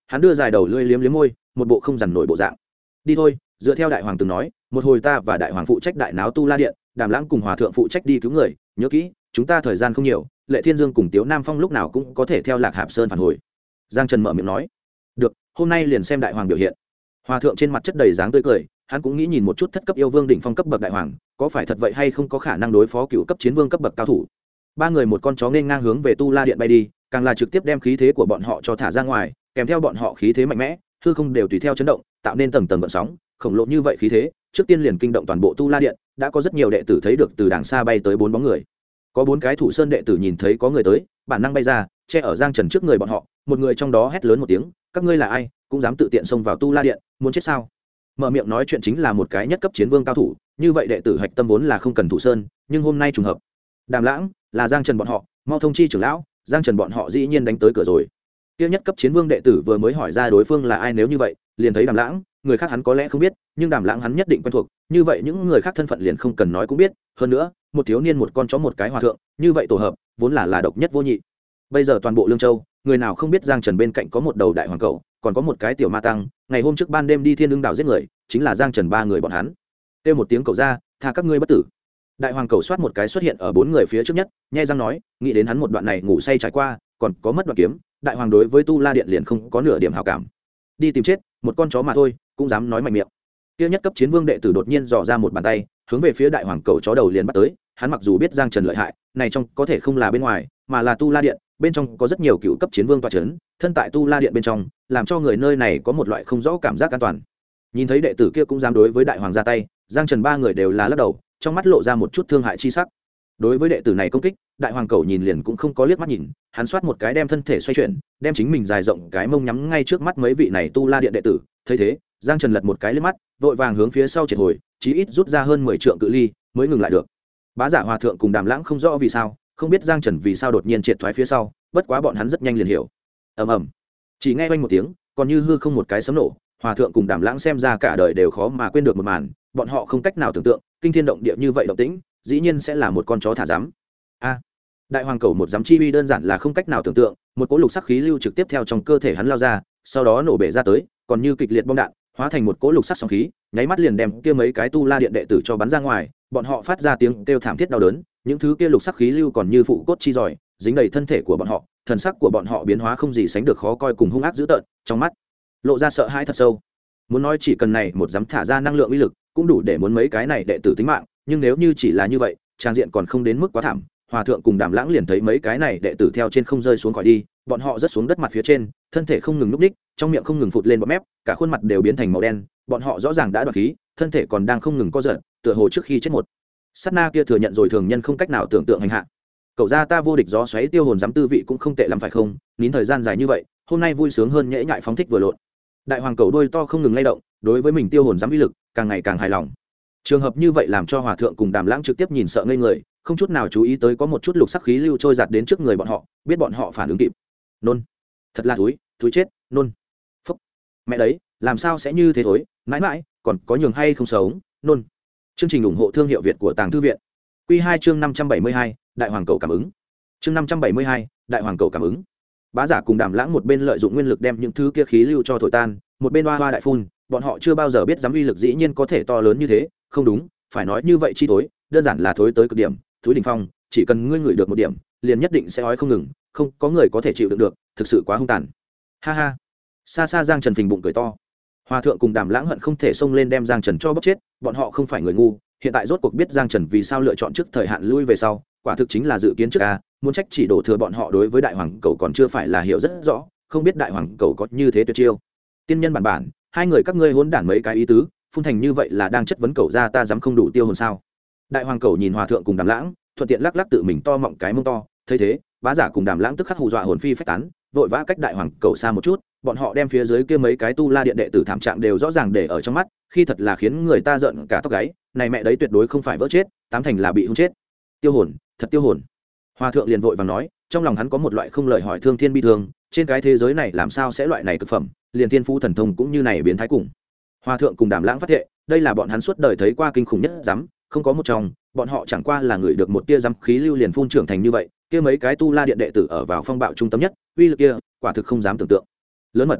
hắn đưa dài đầu lưỡi liếm liếm môi, một bộ không dằn nổi bộ dạng. Đi thôi, dựa theo đại hoàng từng nói, một hồi ta và đại hoàng phụ trách đại náo tu la điện, Đàm Lãng cùng hòa thượng phụ trách đi cứu người, nhớ kỹ, chúng ta thời gian không nhiều, Lệ Thiên Dương cùng Tiếu Nam Phong lúc nào cũng có thể theo Lạc Hạp Sơn phản hồi. Giang Trần mở miệng nói. Được, hôm nay liền xem đại hoàng biểu hiện. Hòa thượng trên mặt chất đầy dáng tươi cười, hắn cũng nghĩ nhìn một chút thất cấp yêu vương đỉnh phong cấp bậc đại hoàng, có phải thật vậy hay không có khả năng đối phó cựu cấp chiến vương cấp bậc cao thủ. Ba người một con chó nên ngang hướng về tu la điện bay đi, càng là trực tiếp đem khí thế của bọn họ cho thả ra ngoài, kèm theo bọn họ khí thế mạnh mẽ, hư không đều tùy theo chấn động, tạo nên tầng tầng gợn sóng khổng lồ như vậy khí thế, trước tiên liền kinh động toàn bộ tu la điện. Đã có rất nhiều đệ tử thấy được từ đàng xa bay tới 4 bóng người. Có 4 cái thủ sơn đệ tử nhìn thấy có người tới, bản năng bay ra, che ở Giang Trần trước người bọn họ. Một người trong đó hét lớn một tiếng, các ngươi là ai, cũng dám tự tiện xông vào tu la điện, muốn chết sao? Mở miệng nói chuyện chính là một cái nhất cấp chiến vương cao thủ. Như vậy đệ tử hạch tâm vốn là không cần thủ sơn, nhưng hôm nay trùng hợp, Đàm Lãng là Giang Trần bọn họ, mau thông chi trưởng lão, Giang Trần bọn họ dĩ nhiên đánh tới cửa rồi. Tiêu nhất cấp chiến vương đệ tử vừa mới hỏi ra đối phương là ai, nếu như vậy liền thấy Đàm Lãng, người khác hắn có lẽ không biết, nhưng Đàm Lãng hắn nhất định quen thuộc, như vậy những người khác thân phận liền không cần nói cũng biết. Hơn nữa, một thiếu niên một con chó một cái hòa thượng, như vậy tổ hợp vốn là độc nhất vô nhị. Bây giờ toàn bộ Lương Châu, người nào không biết Giang Trần bên cạnh có một đầu đại hoàng cẩu, còn có một cái tiểu ma tăng, ngày hôm trước ban đêm đi Thiên Ưng đảo giết người, chính là Giang Trần ba người bọn hắn. Kêu một tiếng cẩu ra, tha các ngươi bất tử. Đại hoàng cẩu xoát một cái xuất hiện ở 4 người phía trước nhất, nhe răng nói, nghĩ đến hắn một đoạn này ngủ say trải qua, còn có mất đoạn kiếm, đại hoàng đối với tu la điện liền không có nửa điểm hảo cảm. Đi tìm chết, một con chó mà thôi, cũng dám nói mạnh miệng. Tiêu nhất cấp chiến vương đệ tử đột nhiên dò ra một bàn tay, hướng về phía đại hoàng cẩu chó đầu liền bắt tới. Hắn mặc dù biết Giang Trần lợi hại, này trong có thể không là bên ngoài, mà là tu la điện, bên trong có rất nhiều cựu cấp chiến vương tọa chấn, thân tại tu la điện bên trong, làm cho người nơi này có một loại không rõ cảm giác an toàn. Nhìn thấy đệ tử kia cũng dám đối với đại hoàng ra tay, Giang Trần ba người đều là lắc đầu, trong mắt lộ ra một chút thương hại chi sắc. Đối với đệ tử này công kích, đại hoàng cẩu nhìn liền cũng không có liếc mắt nhìn, hắn xoát một cái đem thân thể xoay chuyển, đem chính mình dài rộng cái mông nhắm ngay trước mắt mấy vị này tu la điện đệ tử. Thấy thế, Giang Trần lật một cái liếc mắt, vội vàng hướng phía sau triệt hồi, chí ít rút ra hơn 10 trượng cự ly mới ngừng lại được. Bá Giả hòa thượng cùng Đàm Lãng không rõ vì sao, không biết Giang Trần vì sao đột nhiên triệt thoái phía sau, bất quá bọn hắn rất nhanh liền hiểu. Ầm ầm, chỉ nghe oanh một tiếng, còn như hư không một cái sấm nổ, hòa thượng cùng Đàm Lãng xem ra cả đời đều khó mà quên được một màn, bọn họ không cách nào tưởng tượng, kinh thiên động địa như vậy động tĩnh, dĩ nhiên sẽ là một con chó thả rắm. A, đại hoàng cẩu một giám chi uy đơn giản là không cách nào tưởng tượng, một cỗ lục sắc khí lưu trực tiếp theo trong cơ thể hắn lao ra, sau đó nổ bể ra tới, còn như kịch liệt bom đạn, hóa thành một cỗ lục sắc sóng khí, nháy mắt liền đem kia mấy cái tu la điện đệ tử cho bắn ra ngoài, bọn họ phát ra tiếng kêu thảm thiết đau đớn, những thứ kia lục sắc khí lưu còn như phụ cốt chi giỏi, dính đầy thân thể của bọn họ, thần sắc của bọn họ biến hóa không gì sánh được khó coi cùng hung ác dữ tợn, trong mắt lộ ra sợ hãi thật sâu. Muốn nói chỉ cần này một dám thả ra năng lượng uy lực, cũng đủ để muốn mấy cái này đệ tử tính mạng, nhưng nếu như chỉ là như vậy, trang diện còn không đến mức quá thảm. Hòa thượng cùng Đàm Lãng liền thấy mấy cái này đệ tử theo trên không rơi xuống khỏi đi, bọn họ rớt xuống đất mặt phía trên, thân thể không ngừng núp ních, trong miệng không ngừng phụt lên bọt mép, cả khuôn mặt đều biến thành màu đen, bọn họ rõ ràng đã đoạt khí, thân thể còn đang không ngừng co giật, tựa hồ trước khi chết một sát na kia thừa nhận rồi thường nhân không cách nào tưởng tượng hành hạ. Cậu ra ta vô địch gió xoáy tiêu hồn dám tư vị cũng không tệ lắm phải không? Nín thời gian dài như vậy, hôm nay vui sướng hơn nhễ nhại phóng thích vừa lộn. Đại hoàng cẩu đôi to không ngừng lay động, đối với mình tiêu hồn dám uy lực càng ngày càng hài lòng. Trường hợp như vậy làm cho hòa thượng cùng Đàm Lãng trực tiếp nhìn sợ ngây người, không chút nào chú ý tới có một chút lục sắc khí lưu trôi giạt đến trước người bọn họ, biết bọn họ phản ứng kịp. Nôn, thật là thúi chết, nôn. Phúc, mẹ đấy, làm sao sẽ như thế thối, mãi mãi, còn có nhường hay không sống, nôn. Chương trình ủng hộ thương hiệu Việt của Tàng Thư viện. Quy 2 chương 572, Đại hoàng cẩu cảm ứng. Chương 572, Đại hoàng cẩu cảm ứng. Bá Giả cùng Đàm Lãng một bên lợi dụng nguyên lực đem những thứ kia khí lưu cho thổi tan, một bên oa oa đại phun, bọn họ chưa bao giờ biết dám uy lực dĩ nhiên có thể to lớn như thế, không đúng, phải nói như vậy chi thối, đơn giản là thối tới cực điểm, thối đỉnh phong, chỉ cần ngươi ngửi được một điểm, liền nhất định sẽ ói không ngừng, không có người có thể chịu đựng được, thực sự quá hung tàn. Ha ha. Xa xa Giang Trần phình bụng cười to. Hòa thượng cùng Đàm Lãng hận không thể xông lên đem Giang Trần cho bóp chết, bọn họ không phải người ngu, hiện tại rốt cuộc biết Giang Trần vì sao lựa chọn trước thời hạn lui về sau, quả thực chính là dự kiến trước a, muốn trách chỉ đổ thừa bọn họ đối với đại hoàng cẩu còn chưa phải là hiểu rất rõ, không biết đại hoàng cẩu có như thế tuyệt chiêu. Tiên nhân bản, hai người các ngươi hỗn đản mấy cái ý tứ, phun thành như vậy là đang chất vấn cẩu ra ta dám không đủ tiêu hồn sao? Đại hoàng cẩu nhìn hòa thượng cùng Đàm Lãng, thuận tiện lắc lắc tự mình to mọng cái mông to, thấy thế, Bá Giả cùng Đàm Lãng tức khắc hù dọa hồn phi phách tán, vội vã cách đại hoàng cẩu xa một chút, bọn họ đem phía dưới kia mấy cái tu la điện đệ tử thảm trạng đều rõ ràng để ở trong mắt, khi thật là khiến người ta giận cả tóc gáy, này mẹ đấy tuyệt đối không phải vỡ chết, tám thành là bị hung chết. Tiêu hồn, thật tiêu hồn. Hòa thượng liền vội vàng nói, trong lòng hắn có một loại không lời hỏi thương thiên bi thương, trên cái thế giới này làm sao sẽ loại này cực phẩm, liền thiên phú thần thông cũng như này biến thái cùng. Hòa thượng cùng Đàm Lãng phát hiện, đây là bọn hắn suốt đời thấy qua kinh khủng nhất dám, không có một trong, bọn họ chẳng qua là người được một tia dám khí lưu liền phun trưởng thành như vậy, kia mấy cái tu la điện đệ tử ở vào phong bạo trung tâm nhất, uy lực kia, quả thực không dám tưởng tượng. Lớn mật.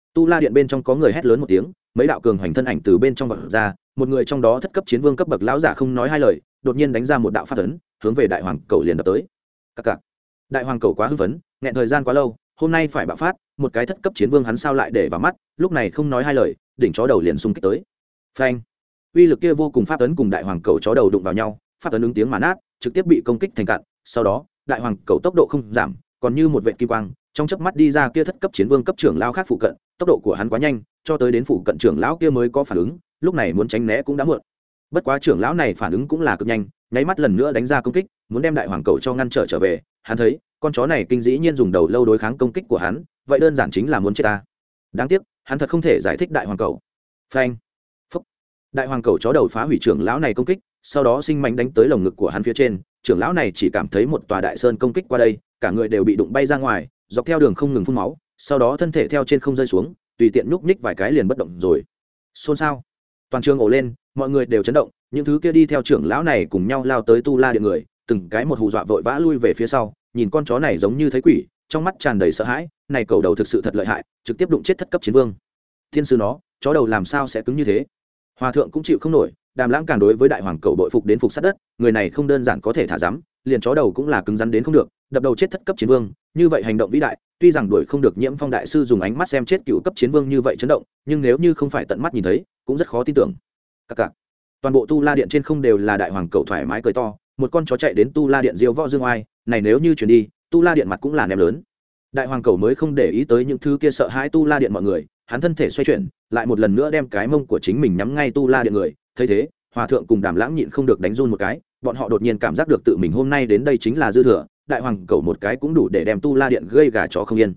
tu la điện bên trong có người hét lớn một tiếng, mấy đạo cường hoành thân ảnh từ bên trong vọt ra, một người trong đó thất cấp chiến vương cấp bậc lão giả không nói hai lời, đột nhiên đánh ra một đạo pháp ấn, hướng về đại hoàng cầu liền đập tới. Cặc. Đại hoàng cầu quá hưng phấn, nghẹn thời gian quá lâu, hôm nay phải bạo phát, một cái thất cấp chiến vương hắn sao lại để vào mắt, lúc này không nói hai lời, đỉnh chó đầu liền xung kích tới. Phanh. Uy lực kia vô cùng, pháp ấn cùng đại hoàng cầu chó đầu đụng vào nhau, pháp ấn ứng tiếng mà nát, trực tiếp bị công kích thành cạn. Sau đó, đại hoàng cầu tốc độ không giảm, còn như một vệt kim quang, trong chớp mắt đi ra kia thất cấp chiến vương cấp trưởng lão khác phụ cận, tốc độ của hắn quá nhanh, cho tới đến phụ cận trưởng lão kia mới có phản ứng, lúc này muốn tránh né cũng đã muộn. Bất quá trưởng lão này phản ứng cũng là cực nhanh, nháy mắt lần nữa đánh ra công kích, muốn đem đại hoàng cầu cho ngăn trở về. Hắn thấy con chó này kinh dĩ nhiên dùng đầu lâu đối kháng công kích của hắn, vậy đơn giản chính là muốn chết ta. Đáng tiếc hắn thật không thể giải thích đại hoàng cầu. Phanh. Phúc. Đại hoàng cầu chó đầu phá hủy trưởng lão này công kích, sau đó sinh mạnh đánh tới lồng ngực của hắn phía trên. Trưởng lão này chỉ cảm thấy một tòa đại sơn công kích qua đây, cả người đều bị đụng bay ra ngoài, dọc theo đường không ngừng phun máu, sau đó thân thể theo trên không rơi xuống, tùy tiện nhúc nhích vài cái liền bất động rồi. Xôn xao, toàn trường ồ lên, mọi người đều chấn động, những thứ kia đi theo trưởng lão này cùng nhau lao tới tu la điện người, từng cái một hù dọa vội vã lui về phía sau, nhìn con chó này giống như thấy quỷ, trong mắt tràn đầy sợ hãi, này cầu đầu thực sự thật lợi hại, trực tiếp đụng chết thất cấp chiến vương. Thiên sư nó, chó đầu làm sao sẽ cứng như thế? Hòa thượng cũng chịu không nổi, Đàm Lãng càng đối với đại hoàng cầu bội phục đến phục sát đất, người này không đơn giản có thể thả dám, liền chó đầu cũng là cứng rắn đến không được, đập đầu chết thất cấp chiến vương, như vậy hành động vĩ đại, tuy rằng đuổi không được Nhiễm Phong đại sư dùng ánh mắt xem chết cựu cấp chiến vương như vậy chấn động, nhưng nếu như không phải tận mắt nhìn thấy, cũng rất khó tin tưởng. Cặc. Toàn bộ tu la điện trên không đều là đại hoàng cầu thoải mái cười to, một con chó chạy đến tu la điện diêu võ dương oai, này nếu như chuyển đi, tu la điện mặt cũng là ném lớn. Đại hoàng cầu mới không để ý tới những thứ kia sợ hãi tu la điện mọi người, hắn thân thể xoay chuyển, lại một lần nữa đem cái mông của chính mình nhắm ngay tu la điện người. Thấy thế, Hòa thượng cùng Đàm Lãng nhịn không được đánh run một cái, bọn họ đột nhiên cảm giác được tự mình hôm nay đến đây chính là dư thừa, đại hoàng cầu một cái cũng đủ để đem tu la điện gây gà chó không yên.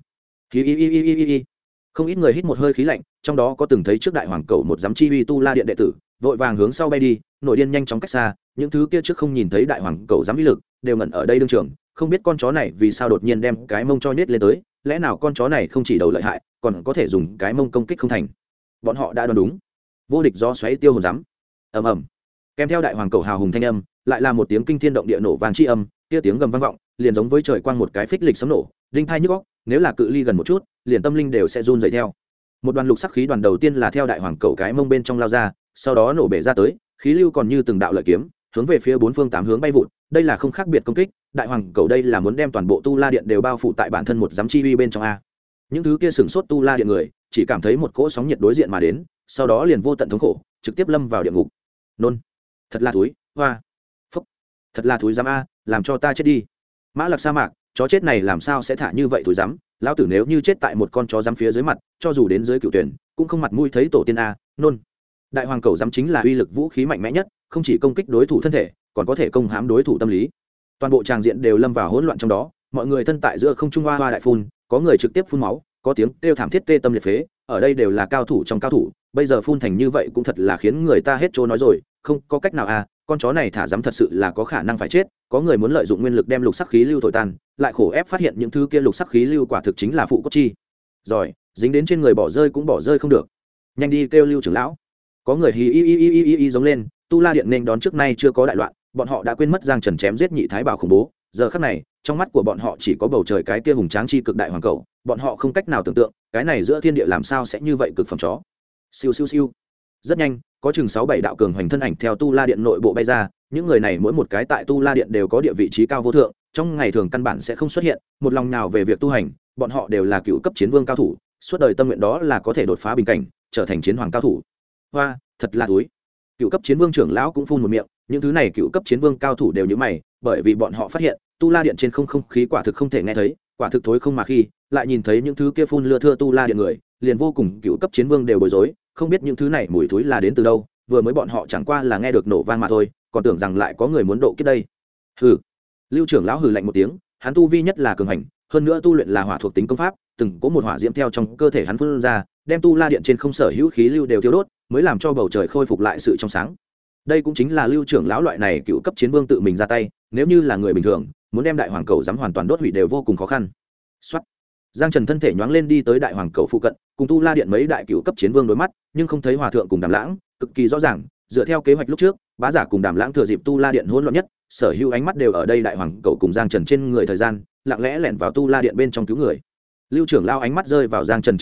Không ít người hít một hơi khí lạnh, trong đó có từng thấy trước đại hoàng cầu một giám chi uy tu la điện đệ tử, vội vàng hướng sau bay đi, nội điên nhanh chóng cách xa, những thứ kia trước không nhìn thấy đại hoàng cầu giám uy lực, đều ngẩn ở đây đương trường, không biết con chó này vì sao đột nhiên đem cái mông cho nết lên tới, lẽ nào con chó này không chỉ đầu lợi hại, còn có thể dùng cái mông công kích không thành. Bọn họ đã đoán đúng. Vô địch gió xoáy tiêu hồn giám. Ầm ầm. Kèm theo đại hoàng cầu hào hùng thanh âm, lại là một tiếng kinh thiên động địa nổ vang chi âm, kia tiếng gầm vang vọng, liền giống với trời quang một cái phích lịch sấm nổ, đinh thai nhức óc, nếu là cự ly gần một chút, liền tâm linh đều sẽ run rẩy theo. Một đoàn lục sắc khí đoàn đầu tiên là theo đại hoàng cầu cái mông bên trong lao ra, sau đó nổ bể ra tới, khí lưu còn như từng đạo lợi kiếm, hướng về phía bốn phương tám hướng bay vụt, đây là không khác biệt công kích, đại hoàng cầu đây là muốn đem toàn bộ tu la điện đều bao phủ tại bản thân một giám chi uy bên trong a. Những thứ kia sừng sốt tu la điện người, chỉ cảm thấy một cỗ sóng nhiệt đối diện mà đến, sau đó liền vô tận thống khổ, trực tiếp lâm vào địa ngục. Nôn, thật là thúi, hoa, phúc, thật là thúi giám a, làm cho ta chết đi. Mã Lạc sa mạc, chó chết này làm sao sẽ thả như vậy thúi giám, lão tử nếu như chết tại một con chó giám phía dưới mặt, cho dù đến dưới cựu tuyển, cũng không mặt mũi thấy tổ tiên a. Nôn. Đại hoàng cầu giám chính là uy lực vũ khí mạnh mẽ nhất, không chỉ công kích đối thủ thân thể, còn có thể công hãm đối thủ tâm lý. Toàn bộ tràng diện đều lâm vào hỗn loạn trong đó, mọi người thân tại giữa không trung hoa hoa đại phun, có người trực tiếp phun máu, có tiếng kêu thảm thiết tê tâm liệt phế, ở đây đều là cao thủ trong cao thủ, bây giờ phun thành như vậy cũng thật là khiến người ta hết trôi nói rồi, không có cách nào à, con chó này thả dám thật sự là có khả năng phải chết, có người muốn lợi dụng nguyên lực đem lục sắc khí lưu thổi tan, lại khổ ép phát hiện những thứ kia lục sắc khí lưu quả thực chính là phụ cốt chi. Rồi, dính đến trên người bỏ rơi cũng bỏ rơi không được. Nhanh đi kêu Lưu trưởng lão. Có người hí giống lên, tu la điện nên đón trước nay chưa có đại loạn, bọn họ đã quên mất Giang Trần chém giết nhị thái bảo khủng bố, giờ khắc này, trong mắt của bọn họ chỉ có bầu trời cái kia hùng tráng chi cực đại hoàng cầu, bọn họ không cách nào tưởng tượng, cái này giữa thiên địa làm sao sẽ như vậy cực phẩm chó. Siêu siêu siêu. Rất nhanh, có chừng 6-7 đạo cường hoành thân ảnh theo tu la điện nội bộ bay ra, những người này mỗi một cái tại tu la điện đều có địa vị trí cao vô thượng, trong ngày thường căn bản sẽ không xuất hiện, một lòng nào về việc tu hành, bọn họ đều là cựu cấp chiến vương cao thủ, suốt đời tâm nguyện đó là có thể đột phá bình cảnh, trở thành chiến hoàng cao thủ. Hoa, thật là túi. Cựu cấp chiến vương trưởng lão cũng phun một miệng, những thứ này cựu cấp chiến vương cao thủ đều như mày, bởi vì bọn họ phát hiện, tu la điện trên không khí quả thực không thể nghe thấy, quả thực thối không mà khi lại nhìn thấy những thứ kia phun lưa thưa tu la điện người, liền vô cùng cựu cấp chiến vương đều bối rối, không biết những thứ này mùi thối là đến từ đâu, vừa mới bọn họ chẳng qua là nghe được nổ vang mà thôi, còn tưởng rằng lại có người muốn độ kiếp đây. Hừ. Lưu trưởng lão hừ lạnh một tiếng, hắn tu vi nhất là cường hành, hơn nữa tu luyện là hỏa thuộc tính công pháp, từng có một hỏa diễm theo trong cơ thể hắn phun ra, đem tu la điện trên không sở hữu khí lưu đều thiêu đốt, mới làm cho bầu trời khôi phục lại sự trong sáng. Đây cũng chính là Lưu trưởng lão loại này cựu cấp chiến vương tự mình ra tay, nếu như là người bình thường, muốn đem đại hoàng cầu dám hoàn toàn đốt hủy đều vô cùng khó khăn. Soát. Giang Trần thân thể nhoáng lên đi tới đại hoàng cầu phụ cận, cùng tu la điện mấy đại cựu cấp chiến vương đối mắt, nhưng không thấy hòa thượng cùng Đàm Lãng, cực kỳ rõ ràng, dựa theo kế hoạch lúc trước, bá giả cùng Đàm Lãng thừa dịp tu la điện hỗn loạn nhất, sở hữu ánh mắt đều ở đây đại hoàng cầu cùng Giang Trần trên người thời gian, lặng lẽ lẻn vào tu la điện bên trong cứu người. Lưu trưởng lao ánh mắt rơi vào Giang Trần trên người,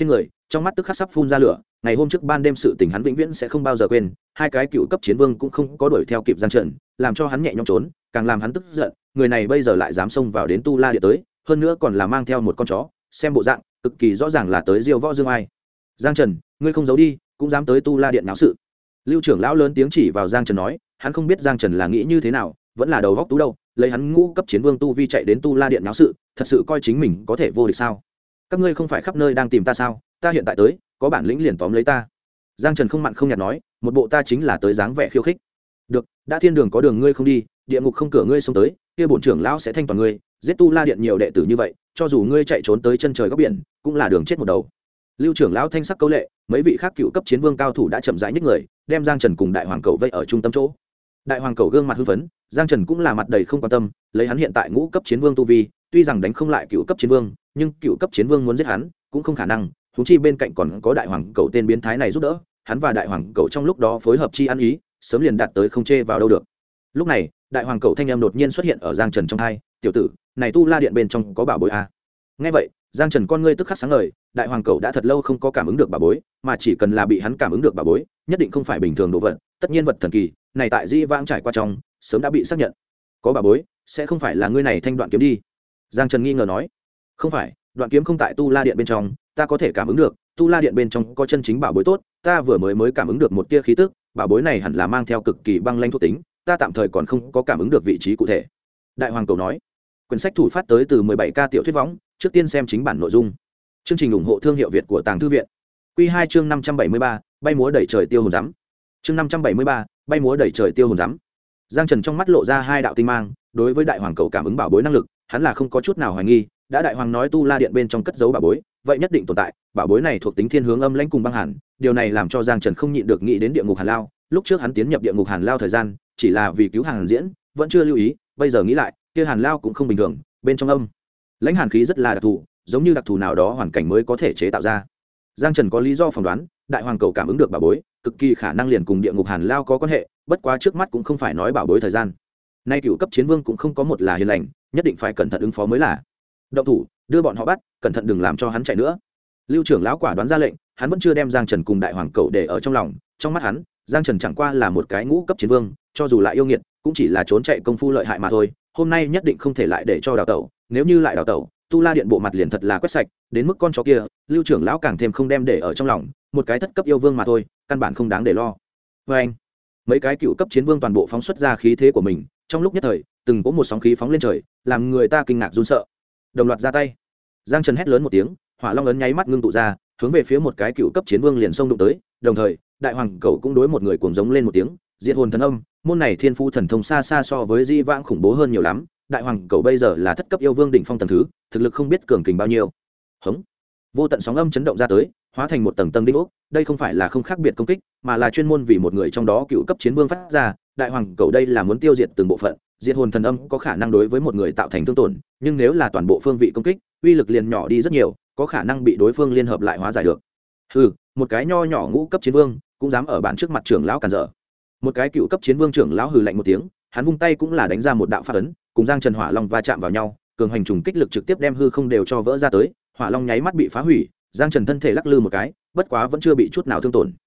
trong mắt tức khắc sắp phun ra lửa. Ngày hôm trước ban đêm sự tình hắn vĩnh viễn sẽ không bao giờ quên, hai cái cựu cấp chiến vương cũng không có đuổi theo kịp Giang Trần, làm cho hắn nhẹ nhõm trốn, càng làm hắn tức giận, người này bây giờ lại dám xông vào đến Tu La Điện tới, hơn nữa còn là mang theo một con chó, xem bộ dạng cực kỳ rõ ràng là tới diêu võ dương ai. Giang Trần, ngươi không giấu đi, cũng dám tới Tu La Điện náo sự. Lưu trưởng lão lớn tiếng chỉ vào Giang Trần nói, hắn không biết Giang Trần là nghĩ như thế nào, vẫn là đầu góc tú đâu, lấy hắn ngũ cấp chiến vương tu vi chạy đến Tu La Điện náo sự, thật sự coi chính mình có thể vô địch sao? Các ngươi không phải khắp nơi đang tìm ta sao? Ta hiện tại tới, có bản lĩnh liền tóm lấy ta. Giang Trần không mặn không nhạt nói, một bộ ta chính là tới dáng vẻ khiêu khích. Được, đã thiên đường có đường ngươi không đi, địa ngục không cửa ngươi xông tới, kia bổn trưởng lão sẽ thanh toàn ngươi, giết Tu La Điện nhiều đệ tử như vậy, cho dù ngươi chạy trốn tới chân trời góc biển, cũng là đường chết một đầu. Lưu trưởng lão thanh sắc câu lệ, mấy vị khác cựu cấp chiến vương cao thủ đã chậm rãi nhích người, đem Giang Trần cùng đại hoàng cầu vây ở trung tâm chỗ. Đại hoàng cầu gương mặt hưng phấn, Giang Trần cũng là mặt đầy không quan tâm, lấy hắn hiện tại ngũ cấp chiến vương tu vi, tuy rằng đánh không lại cựu cấp chiến vương, nhưng cựu cấp chiến vương muốn giết hắn cũng không khả năng, huống chi bên cạnh còn có đại hoàng cầu tên biến thái này giúp đỡ, hắn và đại hoàng cầu trong lúc đó phối hợp chi ăn ý, sớm liền đạt tới không chê vào đâu được. Lúc này, đại hoàng cầu thanh em đột nhiên xuất hiện ở Giang Trần trong tai, "Tiểu tử, này Tu La Điện bên trong có bảo bối a?" Nghe vậy, Giang Trần con ngươi tức khắc sáng ngời, đại hoàng cầu đã thật lâu không có cảm ứng được bảo bối, mà chỉ cần là bị hắn cảm ứng được bảo bối, nhất định không phải bình thường đồ vật, tất nhiên vật thần kỳ, này tại Di Vãng trải qua trong, sớm đã bị xác nhận. Có bảo bối, sẽ không phải là ngươi này thanh đoạn kiếm đi? Giang Trần nghi ngờ nói. Không phải, đoạn kiếm không tại Tu La Điện bên trong, ta có thể cảm ứng được, Tu La Điện bên trong có chân chính bảo bối tốt, ta vừa mới cảm ứng được một tia khí tức, bảo bối này hẳn là mang theo cực kỳ băng lãnh thuộc tính, ta tạm thời còn không có cảm ứng được vị trí cụ thể. Đại hoàng cầu nói. Quyển sách thủ phát tới từ 17K tiểu thuyết võng, trước tiên xem chính bản nội dung. Chương trình ủng hộ thương hiệu Việt của Tàng Thư viện. Quy 2 chương 573, bay múa đẩy trời tiêu hồn rắm. Chương 573, bay múa đẩy trời tiêu hồn rắm. Giang Trần trong mắt lộ ra hai đạo tinh mang, đối với đại hoàng cầu cảm ứng bảo bối năng lực, hắn là không có chút nào hoài nghi, đã đại hoàng nói Tu La Điện bên trong cất giấu bảo bối, vậy nhất định tồn tại, bảo bối này thuộc tính thiên hướng âm lãnh cùng băng hàn, điều này làm cho Giang Trần không nhịn được nghĩ đến địa ngục Hàn Lao, lúc trước hắn tiến nhập địa ngục Hàn Lao thời gian, chỉ là vì cứu Hàn Diễn, vẫn chưa lưu ý, bây giờ nghĩ lại, kia Hàn Lao cũng không bình thường, bên trong âm lãnh hàn khí rất là đặc thù, giống như đặc thù nào đó hoàn cảnh mới có thể chế tạo ra. Giang Trần có lý do phỏng đoán, đại hoàng cầu cảm ứng được bảo bối, cực kỳ khả năng liền cùng địa ngục Hàn Lao có quan hệ, bất quá trước mắt cũng không phải nói bảo bối thời gian. Nay cựu cấp chiến vương cũng không có một là hiền lành, nhất định phải cẩn thận ứng phó mới là. Động thủ, đưa bọn họ bắt, cẩn thận đừng làm cho hắn chạy nữa. Lưu trưởng lão quả đoán ra lệnh, hắn vẫn chưa đem Giang Trần cùng đại hoàng cầu để ở trong lòng, trong mắt hắn, Giang Trần chẳng qua là một cái ngũ cấp chiến vương, cho dù lại yêu nghiệt, cũng chỉ là trốn chạy công phu lợi hại mà thôi, hôm nay nhất định không thể lại để cho đào tẩu, nếu như lại đào tẩu, Tu La Điện bộ mặt liền thật là quét sạch, đến mức con chó kia, Lưu trưởng lão càng thêm không đem để ở trong lòng, một cái thất cấp yêu vương mà thôi, căn bản không đáng để lo. Và anh, mấy cái cựu cấp chiến vương toàn bộ phóng xuất ra khí thế của mình, trong lúc nhất thời, từng có một sóng khí phóng lên trời, làm người ta kinh ngạc run sợ. Đồng loạt ra tay. Giang Trần hét lớn một tiếng, hỏa long ấn nháy mắt ngưng tụ ra, hướng về phía một cái cựu cấp chiến vương liền xông đụng tới, đồng thời, đại hoàng cầu cũng đối một người cuồng giống lên một tiếng, diệt hồn thần âm, môn này thiên phu thần thông xa xa so với Di Vãng khủng bố hơn nhiều lắm, đại hoàng cầu bây giờ là thất cấp yêu vương đỉnh phong tầng thứ, thực lực không biết cường kình bao nhiêu. Hống. Vô tận sóng âm chấn động ra tới, hóa thành một tầng tầng đinh ốc, đây không phải là không khác biệt công kích, mà là chuyên môn vì một người trong đó cựu cấp chiến vương phát ra, đại hoàng cầu đây là muốn tiêu diệt từng bộ phận, diệt hồn thần âm có khả năng đối với một người tạo thành thương tổn, nhưng nếu là toàn bộ phương vị công kích, uy lực liền nhỏ đi rất nhiều, có khả năng bị đối phương liên hợp lại hóa giải được. Hừ, một cái nho nhỏ ngũ cấp chiến vương, cũng dám ở bản trước mặt trưởng lão cản trở. Một cái cựu cấp chiến vương trưởng lão hừ lạnh một tiếng, hắn vung tay cũng là đánh ra một đạo pháp ấn, cùng Giang Trần hỏa long va chạm vào nhau, cường hành trùng kích lực trực tiếp đem hư không đều cho vỡ ra tới, hỏa long nháy mắt bị phá hủy, Giang Trần thân thể lắc lư một cái, bất quá vẫn chưa bị chút nào thương tổn.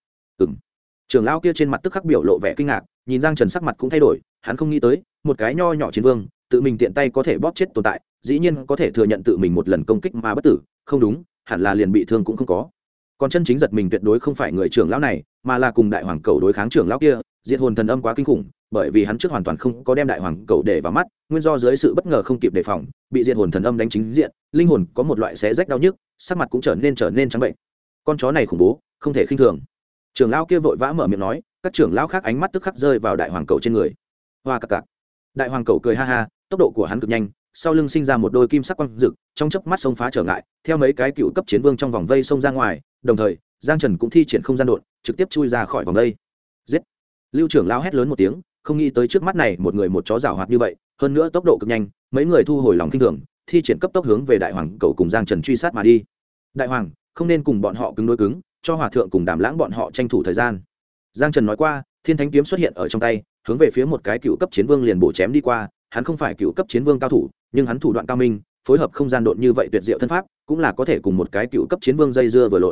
Trưởng lão kia trên mặt tức khắc biểu lộ vẻ kinh ngạc, nhìn Giang Trần sắc mặt cũng thay đổi, hắn không nghĩ tới, một cái nho nhỏ chiến vương, tự mình tiện tay có thể bóp chết tồn tại, dĩ nhiên có thể thừa nhận tự mình một lần công kích mà bất tử, không đúng, hẳn là liền bị thương cũng không có. Còn chân chính giật mình tuyệt đối không phải người trưởng lão này, mà là cùng đại hoàng cầu đối kháng trưởng lão kia, diệt hồn thần âm quá kinh khủng, bởi vì hắn trước hoàn toàn không có đem đại hoàng cầu để vào mắt, nguyên do dưới sự bất ngờ không kịp đề phòng, bị diệt hồn thần âm đánh chính diện, linh hồn có một loại xé rách đau nhức, sắc mặt cũng trở nên trắng bệnh. Con chó này khủng bố, không thể khinh thường. Trưởng lão kia vội vã mở miệng nói, các trưởng lão khác ánh mắt tức khắc rơi vào đại hoàng cầu trên người. Hoa cặc cặc. Đại hoàng cầu cười ha ha, tốc độ của hắn cực nhanh, sau lưng sinh ra một đôi kim sắc quang rực, trong chớp mắt xông phá trở ngại, theo mấy cái cựu cấp chiến vương trong vòng vây xông ra ngoài, đồng thời, Giang Trần cũng thi triển không gian độn, trực tiếp chui ra khỏi vòng vây. Giết! Lưu trưởng lão hét lớn một tiếng, không nghĩ tới trước mắt này một người một chó giảo hoạt như vậy, hơn nữa tốc độ cực nhanh, mấy người thu hồi lòng kinh thường, thi triển cấp tốc hướng về đại hoàng cầu cùng Giang Trần truy sát mà đi. Đại hoàng, không nên cùng bọn họ cứng đối cứng, cho hòa thượng cùng Đàm Lãng bọn họ tranh thủ thời gian. Giang Trần nói qua, Thiên Thánh kiếm xuất hiện ở trong tay, hướng về phía một cái cựu cấp chiến vương liền bổ chém đi qua, hắn không phải cựu cấp chiến vương cao thủ, nhưng hắn thủ đoạn cao minh, phối hợp không gian độn như vậy tuyệt diệu thân pháp, cũng là có thể cùng một cái cựu cấp chiến vương dây dưa vừa lộn.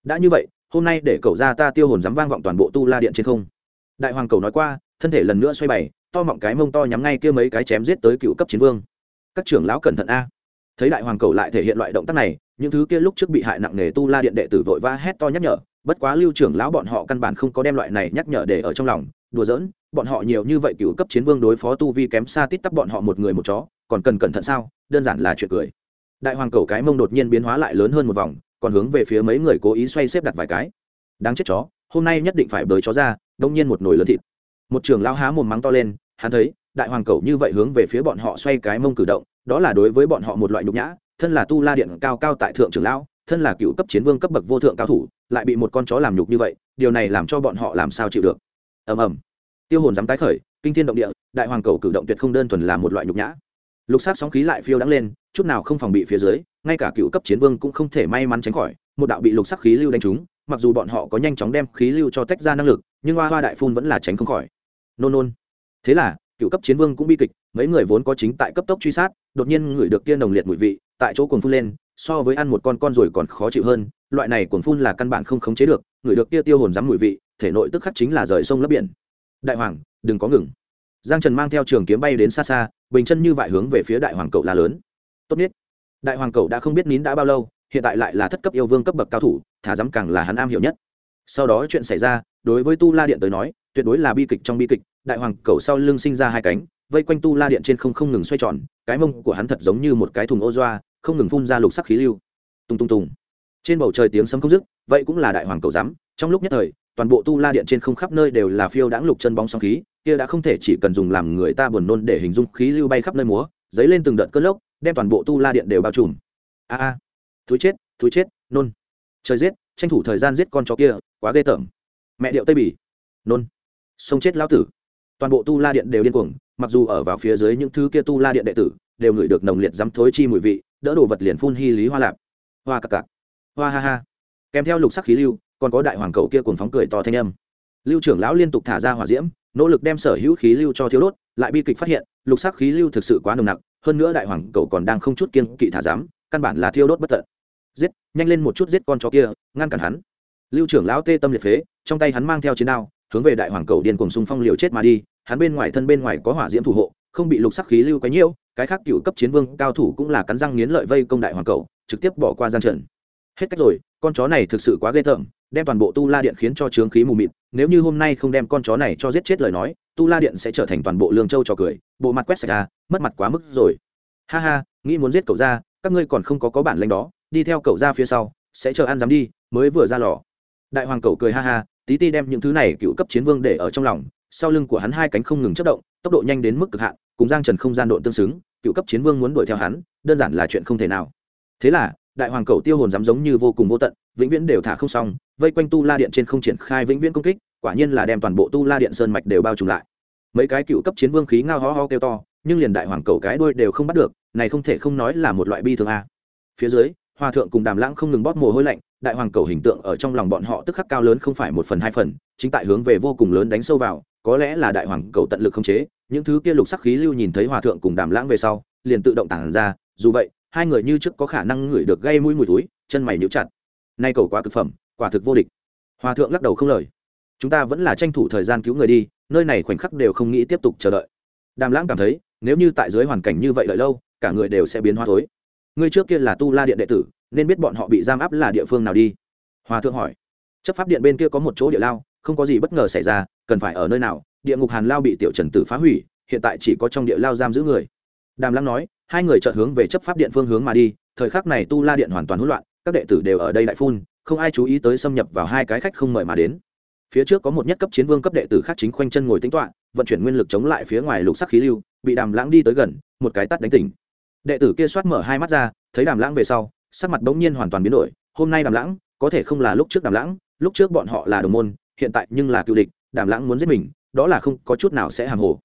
đã như vậy hôm nay để cậu ra ta tiêu hồn dám vang vọng toàn bộ tu la điện trên không. Đại hoàng cầu nói qua, thân thể lần nữa xoay bày, to mọng cái mông to nhắm ngay kia mấy cái chém giết tới cựu cấp chiến vương. Các trưởng lão cẩn thận a. Thấy đại hoàng cầu lại thể hiện loại động tác này, những thứ kia lúc trước bị hại nặng nề tu la điện đệ tử vội vã hét to nhắc nhở. Bất quá Lưu trưởng lão bọn họ căn bản không có đem loại này nhắc nhở để ở trong lòng, đùa giỡn, bọn họ nhiều như vậy cựu cấp chiến vương đối phó tu vi kém xa tít tắp bọn họ một người một chó, còn cần cẩn thận sao? Đơn giản là chuyện cười. Đại hoàng cầu cái mông đột nhiên biến hóa lại lớn hơn một vòng, còn hướng về phía mấy người cố ý xoay xếp đặt vài cái. Đáng chết chó, hôm nay nhất định phải bới chó ra. Đông nhiên một nồi lớn thịt. Một trưởng lão há mồm mắng to lên, hắn thấy đại hoàng cầu như vậy hướng về phía bọn họ xoay cái mông cử động, đó là đối với bọn họ một loại nhục nhã. Thân là tu la điện cao cao tại thượng trưởng lão, thân là cựu cấp chiến vương cấp bậc vô thượng cao thủ, lại bị một con chó làm nhục như vậy, điều này làm cho bọn họ làm sao chịu được. Ầm ầm, tiêu hồn dám tái khởi, kinh thiên động địa, đại hoàng cầu cử động tuyệt không đơn thuần là một loại nhục nhã. Lục sắc sóng khí lại phiêu đãng lên, chút nào không phòng bị phía dưới, ngay cả cựu cấp chiến vương cũng không thể may mắn tránh khỏi, một đạo bị lục sắc khí lưu đánh trúng, mặc dù bọn họ có nhanh chóng đem khí lưu cho tách ra năng lực, nhưng hoa hoa đại phun vẫn là tránh không khỏi. Nôn nôn. Thế là cựu cấp chiến vương cũng bi kịch, mấy người vốn có chính tại cấp tốc truy sát, đột nhiên ngửi được kia nồng liệt mùi vị, tại chỗ cuồng phun lên, so với ăn một con rồi còn khó chịu hơn, loại này cuồng phun là căn bản không khống chế được, ngửi được kia tiêu hồn dám mùi vị, thể nội tức khắc chính là rời sông lấp biển. Đại hoàng, đừng có ngừng. Giang Trần mang theo trường kiếm bay đến xa xa, bình chân như vậy hướng về phía đại hoàng cậu la lớn. Tốt nhất. Đại hoàng cậu đã không biết nín đã bao lâu, hiện tại lại là thất cấp yêu vương cấp bậc cao thủ, thả dám càng là hắn am hiểu nhất. Sau đó chuyện xảy ra, đối với tu la điện tới nói, tuyệt đối là bi kịch trong bi kịch. Đại hoàng cậu sau lưng sinh ra hai cánh, vây quanh tu la điện trên không ngừng xoay tròn, cái mông của hắn thật giống như một cái thùng ô doa, không ngừng phun ra lục sắc khí lưu. Tung tung tung. Trên bầu trời tiếng sấm không dứt, vậy cũng là đại hoàng cậu dám. Trong lúc nhất thời, toàn bộ tu la điện trên không khắp nơi đều là phiêu đãng lục chân bóng sóng khí, kia đã không thể chỉ cần dùng làm người ta buồn nôn để hình dung khí lưu bay khắp nơi múa, dấy lên từng đợt cơn lốc, đem toàn bộ tu la điện đều bao trùm. A thúi chết, nôn. Trời giết, tranh thủ thời gian giết con chó kia, quá ghê tởm. Mẹ điệu Tây Bỉ. Nôn. Xông chết lão tử. Toàn bộ tu la điện đều điên cuồng, mặc dù ở vào phía dưới những thứ kia tu la điện đệ tử đều ngửi được nồng liệt dám thối chi mùi vị, đỡ đồ vật liền phun hy lý hoa lạp. Hoa cặc cặc. Hoa ha ha. Kèm theo lục sắc khí lưu, còn có đại hoàng cậu kia cuồng phóng cười to thanh âm. Lưu trưởng lão liên tục thả ra hỏa diễm, nỗ lực đem sở hữu khí lưu cho thiếu đốt, lại bi kịch phát hiện lục sắc khí lưu thực sự quá nồng nặc, hơn nữa đại hoàng cậu còn đang không chút kiêng kỵ thả dám, căn bản là thiêu đốt bất tận. Giết, nhanh lên một chút giết con chó kia, ngăn cản hắn. Lưu trưởng lão tê tâm liệt phế, trong tay hắn mang theo chiến đao, hướng về đại hoàng cậu điên cuồng xung phong liều chết mà đi. Hắn bên ngoài có hỏa diễm thủ hộ, không bị lục sắc khí lưu quấy nhiễu. Cái khác cựu cấp chiến vương cao thủ cũng là cắn răng nghiến lợi vây công đại hoàng cậu, trực tiếp bỏ qua Giang Trần. Hết cách rồi, con chó này thực sự quá ghê tởm, đem toàn bộ tu la điện khiến cho trướng khí mù mịt. Nếu như hôm nay không đem con chó này cho giết chết lời nói, tu la điện sẽ trở thành toàn bộ lương châu trò cười, bộ mặt quét sạch ra, mất mặt quá mức rồi. Ha ha, nghĩ muốn giết cậu ra, các ngươi còn không có bản lĩnh đó, đi theo cậu ra phía sau, sẽ chờ ăn dám đi, mới vừa ra lò. Đại hoàng cậu cười ha ha, tí ti đem những thứ này cựu cấp chiến vương để ở trong lòng, sau lưng của hắn hai cánh không ngừng chớp động, tốc độ nhanh đến mức cực hạn, cùng Giang Trần không gian độn tương xứng, cựu cấp chiến vương muốn đuổi theo hắn, đơn giản là chuyện không thể nào. Thế là, đại hoàng cậu tiêu hồn dám giống như vô cùng vô tận, vĩnh viễn đều thả không xong, vây quanh tu la điện trên không triển khai vĩnh viễn công kích, quả nhiên là đem toàn bộ tu la điện sơn mạch đều bao trùm lại. Mấy cái cựu cấp chiến vương khí ngao ho ho kêu to, nhưng liền đại hoàng cậu cái đuôi đều không bắt được, này không thể không nói là một loại bi thương a. Phía dưới, Hòa thượng cùng Đàm Lãng không ngừng bóp mồ hôi lạnh, đại hoàng cậu hình tượng ở trong lòng bọn họ tức khắc cao lớn không phải một phần hai phần, chính tại hướng về vô cùng lớn đánh sâu vào, có lẽ là đại hoàng cậu tận lực khống chế, những thứ kia lục sắc khí lưu nhìn thấy Hòa thượng cùng Đàm Lãng về sau, liền tự động tản ra, dù vậy, hai người như trước có khả năng ngửi được gây mũi mùi túi, chân mày nhíu chặt. Nay cậu quá cực phẩm, quả thực vô địch. Hòa thượng lắc đầu không lời. Chúng ta vẫn là tranh thủ thời gian cứu người đi, nơi này khoảnh khắc đều không nghĩ tiếp tục chờ đợi. Đàm Lãng cảm thấy, nếu như tại dưới hoàn cảnh như vậy đợi lâu, cả người đều sẽ biến hóa tối. Ngươi trước kia là tu la điện đệ tử, nên biết bọn họ bị giam áp là địa phương nào đi. Hòa thượng hỏi. Chấp pháp điện bên kia có một chỗ địa lao, không có gì bất ngờ xảy ra, cần phải ở nơi nào? Địa ngục Hàn Lao bị tiểu Trần Tử phá hủy, hiện tại chỉ có trong địa lao giam giữ người. Đàm Lãng nói, hai người chợt hướng về chấp pháp điện phương hướng mà đi. Thời khắc này tu la điện hoàn toàn hỗn loạn, các đệ tử đều ở đây đại phun, không ai chú ý tới xâm nhập vào hai cái khách không mời mà đến. Phía trước có một nhất cấp chiến vương cấp đệ tử khác chính khoanh chân ngồi tĩnh tọa, vận chuyển nguyên lực chống lại phía ngoài lục sắc khí lưu, bị Đàm Lãng đi tới gần, một cái tát đánh tỉnh. Đệ tử kia xoát mở hai mắt ra, thấy Đàm Lãng về sau, sắc mặt bỗng nhiên hoàn toàn biến đổi. Hôm nay Đàm Lãng có thể không là lúc trước Đàm Lãng, lúc trước bọn họ là đồng môn, hiện tại nhưng là cựu địch. Đàm Lãng muốn giết mình, đó là không có chút nào sẽ hàm hồ.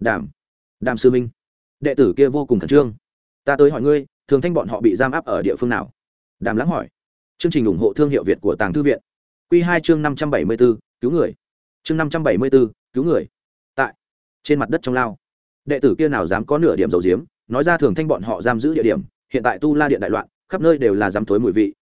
Đàm sư minh. Đệ tử kia vô cùng khẩn trương. Ta tới hỏi ngươi, Thường Thanh bọn họ bị giam áp ở địa phương nào? Đàm Lãng hỏi. Chương trình ủng hộ thương hiệu Việt của Tàng Thư viện. Quy 2 chương 574, cứu người. Chương 574, cứu người. Tại trên mặt đất trong lao. Đệ tử kia nào dám có nửa điểm dầu diếm, nói ra Thường Thanh bọn họ giam giữ địa điểm, hiện tại tu la điện đại loạn, khắp nơi đều là dám thối mùi vị,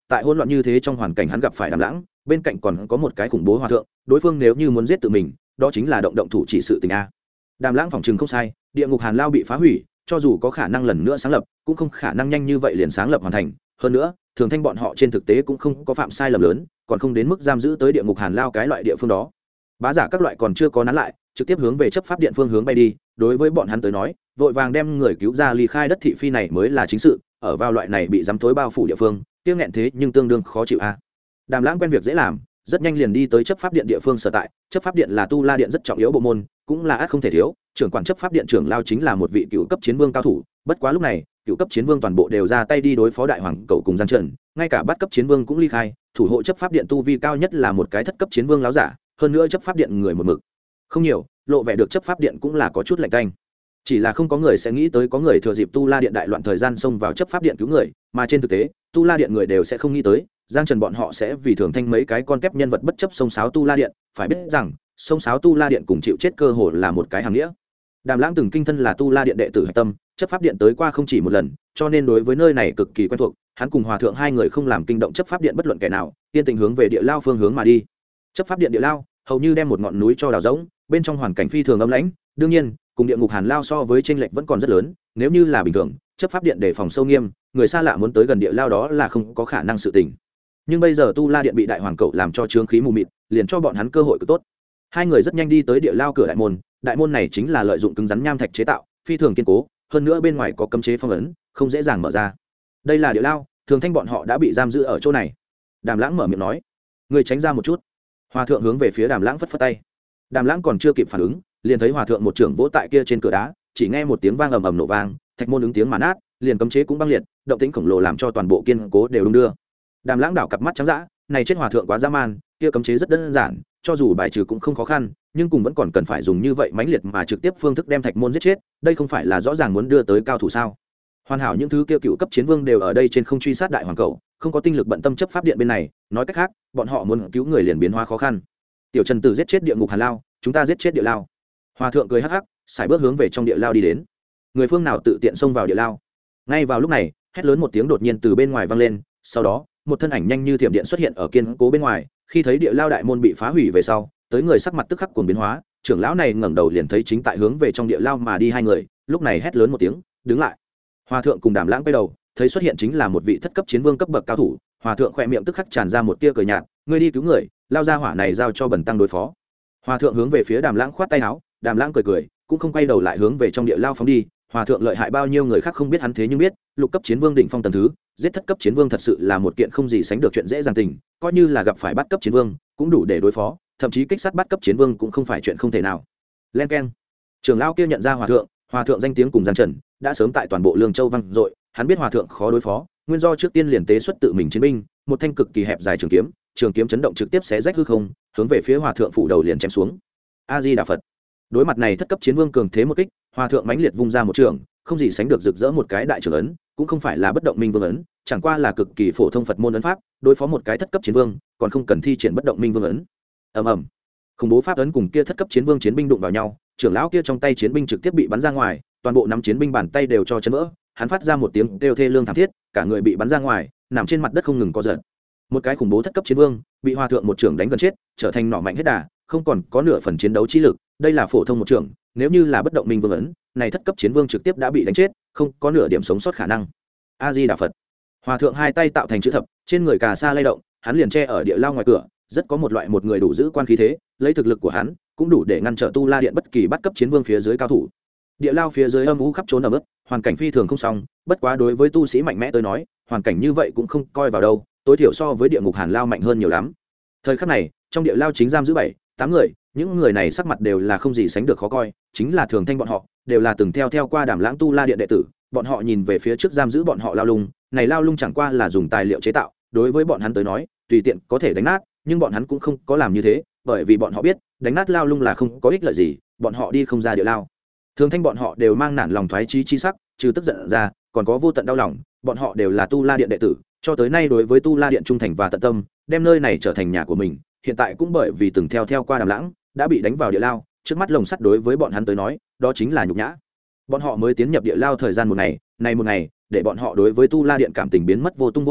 tại hỗn loạn như thế trong hoàn cảnh hắn gặp phải Đàm Lãng, bên cạnh còn có một cái khủng bố hòa thượng, đối phương nếu như muốn giết tự mình, đó chính là động thủ chỉ sự tình a. Đàm Lãng phỏng chừng không sai, địa ngục Hàn Lao bị phá hủy, cho dù có khả năng lần nữa sáng lập, cũng không khả năng nhanh như vậy liền sáng lập hoàn thành. Hơn nữa, Thường Thanh bọn họ trên thực tế cũng không có phạm sai lầm lớn, còn không đến mức giam giữ tới địa ngục Hàn Lao cái loại địa phương đó. Bá giả các loại còn chưa có nán lại, trực tiếp hướng về chấp pháp điện phương hướng bay đi. Đối với bọn hắn tới nói, vội vàng đem người cứu ra ly khai đất thị phi này mới là chính sự. Ở vào loại này bị giám thối bao phủ địa phương, tiêu nghẹn thế nhưng tương đương khó chịu a. Đàm Lãng quen việc dễ làm, rất nhanh liền đi tới chấp pháp điện địa phương sở tại. Chấp pháp điện là tu la điện rất trọng yếu bộ môn, cũng là ắt không thể thiếu. Trưởng quản chấp pháp điện trưởng lao chính là một vị cựu cấp chiến vương cao thủ. Bất quá lúc này, cựu cấp chiến vương toàn bộ đều ra tay đi đối phó đại hoàng cẩu cùng Giang Trần, ngay cả bát cấp chiến vương cũng ly khai. Thủ hộ chấp pháp điện tu vi cao nhất là một cái thất cấp chiến vương láo giả, hơn nữa chấp pháp điện người một mực không nhiều, lộ vẻ được chấp pháp điện cũng là có chút lạnh tanh. Chỉ là không có người sẽ nghĩ tới có người thừa dịp tu la điện đại loạn thời gian xông vào chấp pháp điện cứu người, mà trên thực tế tu la điện người đều sẽ không nghĩ tới Giang Trần bọn họ sẽ vì Thường Thanh mấy cái con kép nhân vật bất chấp xông xáo tu la điện. Phải biết rằng xông xáo tu la điện cùng chịu chết cơ hồ là một cái hàng nghĩa. Đàm Lãng từng kinh thân là tu la điện đệ tử hạch tâm, chấp pháp điện tới qua không chỉ một lần, cho nên đối với nơi này cực kỳ quen thuộc. Hắn cùng hòa thượng hai người không làm kinh động chấp pháp điện bất luận kẻ nào, yên tình hướng về địa lao phương hướng mà đi. Chấp pháp điện địa lao hầu như đem một ngọn núi cho đào rỗng, bên trong hoàn cảnh phi thường âm lãnh. Đương nhiên, cùng địa ngục Hàn Lao so với chênh lệch vẫn còn rất lớn. Nếu như là bình thường, chấp pháp điện đề phòng sâu nghiêm, người xa lạ muốn tới gần địa lao đó là không có khả năng sự tình. Nhưng bây giờ tu la điện bị đại hoàng cẩu làm cho trướng khí mù mịt, liền cho bọn hắn cơ hội cực tốt. Hai người rất nhanh đi tới địa lao cửa đại môn. Đại môn này chính là lợi dụng cứng rắn nham thạch chế tạo, phi thường kiên cố, hơn nữa bên ngoài có cấm chế phong ấn, không dễ dàng mở ra. Đây là địa lao, Thường Thanh bọn họ đã bị giam giữ ở chỗ này. Đàm Lãng mở miệng nói, người tránh ra một chút. Hòa thượng hướng về phía Đàm Lãng phất phất tay. Đàm Lãng còn chưa kịp phản ứng, liền thấy hòa thượng một trưởng vỗ tại kia trên cửa đá, chỉ nghe một tiếng vang ầm ầm nổ vang, thạch môn ứng tiếng mà nát, liền cấm chế cũng băng liệt, động tĩnh khổng lồ làm cho toàn bộ kiên cố đều đung đưa. Đàm Lãng đảo cặp mắt trắng dã, này chết hòa thượng quá dã man, kia cấm chế rất đơn giản, cho dù bài trừ cũng không khó khăn, nhưng cùng vẫn còn cần phải dùng như vậy mãnh liệt mà trực tiếp phương thức đem thạch môn giết chết, đây không phải là rõ ràng muốn đưa tới cao thủ sao? Hoàn hảo những thứ kia cựu cấp chiến vương đều ở đây trên không truy sát đại hoàng cẩu, không có tinh lực bận tâm chấp pháp điện bên này, nói cách khác, bọn họ muốn cứu người liền biến hóa khó khăn. Tiểu Trần Tử giết chết địa ngục Hàn Lao, chúng ta giết chết địa lao. Hòa thượng cười hắc hắc, sải bước hướng về trong địa lao đi đến. Người phương nào tự tiện xông vào địa lao? Ngay vào lúc này, hét lớn một tiếng đột nhiên từ bên ngoài vang lên, sau đó, một thân ảnh nhanh như thiểm điện xuất hiện ở kiên cố bên ngoài. Khi thấy địa lao đại môn bị phá hủy về sau, tới người sắc mặt tức khắc cuồng biến hóa. Trưởng lão này ngẩng đầu liền thấy chính tại hướng về trong địa lao mà đi hai người, lúc này hét lớn một tiếng, đứng lại. Hòa thượng cùng Đàm Lãng quay đầu, thấy xuất hiện chính là một vị thất cấp chiến vương cấp bậc cao thủ. Hòa thượng khẽ miệng tức khắc tràn ra một tia cười nhạt, ngươi đi cứu người, lao ra hỏa này giao cho bần tăng đối phó. Hòa thượng hướng về phía Đàm Lãng khoát tay áo, Đàm Lãng cười cười, cũng không quay đầu lại hướng về trong địa lao phóng đi. Hòa thượng lợi hại bao nhiêu người khác không biết, hắn thế nhưng biết, lục cấp chiến vương đỉnh phong tầng thứ, giết thất cấp chiến vương thật sự là một kiện không gì sánh được chuyện dễ dàng tình, coi như là gặp phải bát cấp chiến vương, cũng đủ để đối phó, thậm chí kích sát bát cấp chiến vương cũng không phải chuyện không thể nào. Len keng. Trưởng lão kia nhận ra hòa thượng danh tiếng cùng Giang Trần đã sớm tại toàn bộ Lương Châu vang dội, hắn biết hòa thượng khó đối phó, nguyên do trước tiên liền tế xuất tự mình chiến binh, một thanh cực kỳ hẹp dài trường kiếm chấn động trực tiếp xé rách hư không, hướng về phía hòa thượng phủ đầu liền chém xuống. A Di Đà Phật. Đối mặt này thất cấp chiến vương cường thế một kích, hòa thượng mãnh liệt vung ra một trường, không gì sánh được rực rỡ một cái đại trường ấn, cũng không phải là bất động minh vương ấn, chẳng qua là cực kỳ phổ thông Phật môn ấn pháp, đối phó một cái thất cấp chiến vương, còn không cần thi triển bất động minh vương ấn. Ầm ầm. Khủng bố pháp ấn cùng kia thất cấp chiến vương chiến binh đụng vào nhau, trưởng lão kia trong tay chiến binh trực tiếp bị bắn ra ngoài, toàn bộ nắm chiến binh bàn tay đều cho chấn vỡ, hắn phát ra một tiếng kêu thê lương thảm thiết, cả người bị bắn ra ngoài, nằm trên mặt đất không ngừng co giật. Một cái khủng bố thất cấp chiến vương, bị hòa thượng một trưởng đánh gần chết, trở thành nỏ mạnh hết đà, không còn có nửa phần chiến đấu trí lực, đây là phổ thông một trưởng, nếu như là bất động minh vương ấn, này thất cấp chiến vương trực tiếp đã bị đánh chết, không có nửa điểm sống sót khả năng. A Di Đà Phật. Hòa thượng hai tay tạo thành chữ thập, trên người cà sa lay động, hắn liền che ở địa lao ngoài cửa, rất có một loại một người đủ giữ quan khí thế, lấy thực lực của hắn, cũng đủ để ngăn trở tu la điện bất kỳ bắt cấp chiến vương phía dưới cao thủ. Địa lao phía dưới âm u khắp trốn ẩm ướt, hoàn cảnh phi thường không xong, bất quá đối với tu sĩ mạnh mẽ tới nói, hoàn cảnh như vậy cũng không coi vào đâu, tối thiểu so với địa ngục Hàn Lao mạnh hơn nhiều lắm. Thời khắc này, trong địa lao chính giam giữ 7-8 người, những người này sắc mặt đều là không gì sánh được khó coi, chính là Thường Thanh bọn họ, đều là từng theo qua Đàm Lãng tu la điện đệ tử, bọn họ nhìn về phía trước giam giữ bọn họ lao lung, này lao lung chẳng qua là dùng tài liệu chế tạo, đối với bọn hắn tới nói, tùy tiện có thể đánh nát, nhưng bọn hắn cũng không có làm như thế, bởi vì bọn họ biết, đánh nát lao lung là không có ích lợi gì, bọn họ đi không ra địa lao. Thường Thanh bọn họ đều mang nản lòng thoái chí chi sắc, trừ tức giận ra, còn có vô tận đau lòng, bọn họ đều là tu la điện đệ tử, cho tới nay đối với tu la điện trung thành và tận tâm, đem nơi này trở thành nhà của mình, hiện tại cũng bởi vì từng theo qua Đàm Lãng, đã bị đánh vào địa lao, trước mắt lồng sắt đối với bọn hắn tới nói, đó chính là nhục nhã. Bọn họ mới tiến nhập địa lao thời gian một ngày, này một ngày, để bọn họ đối với tu la điện cảm tình biến mất vô tung vô ảnh,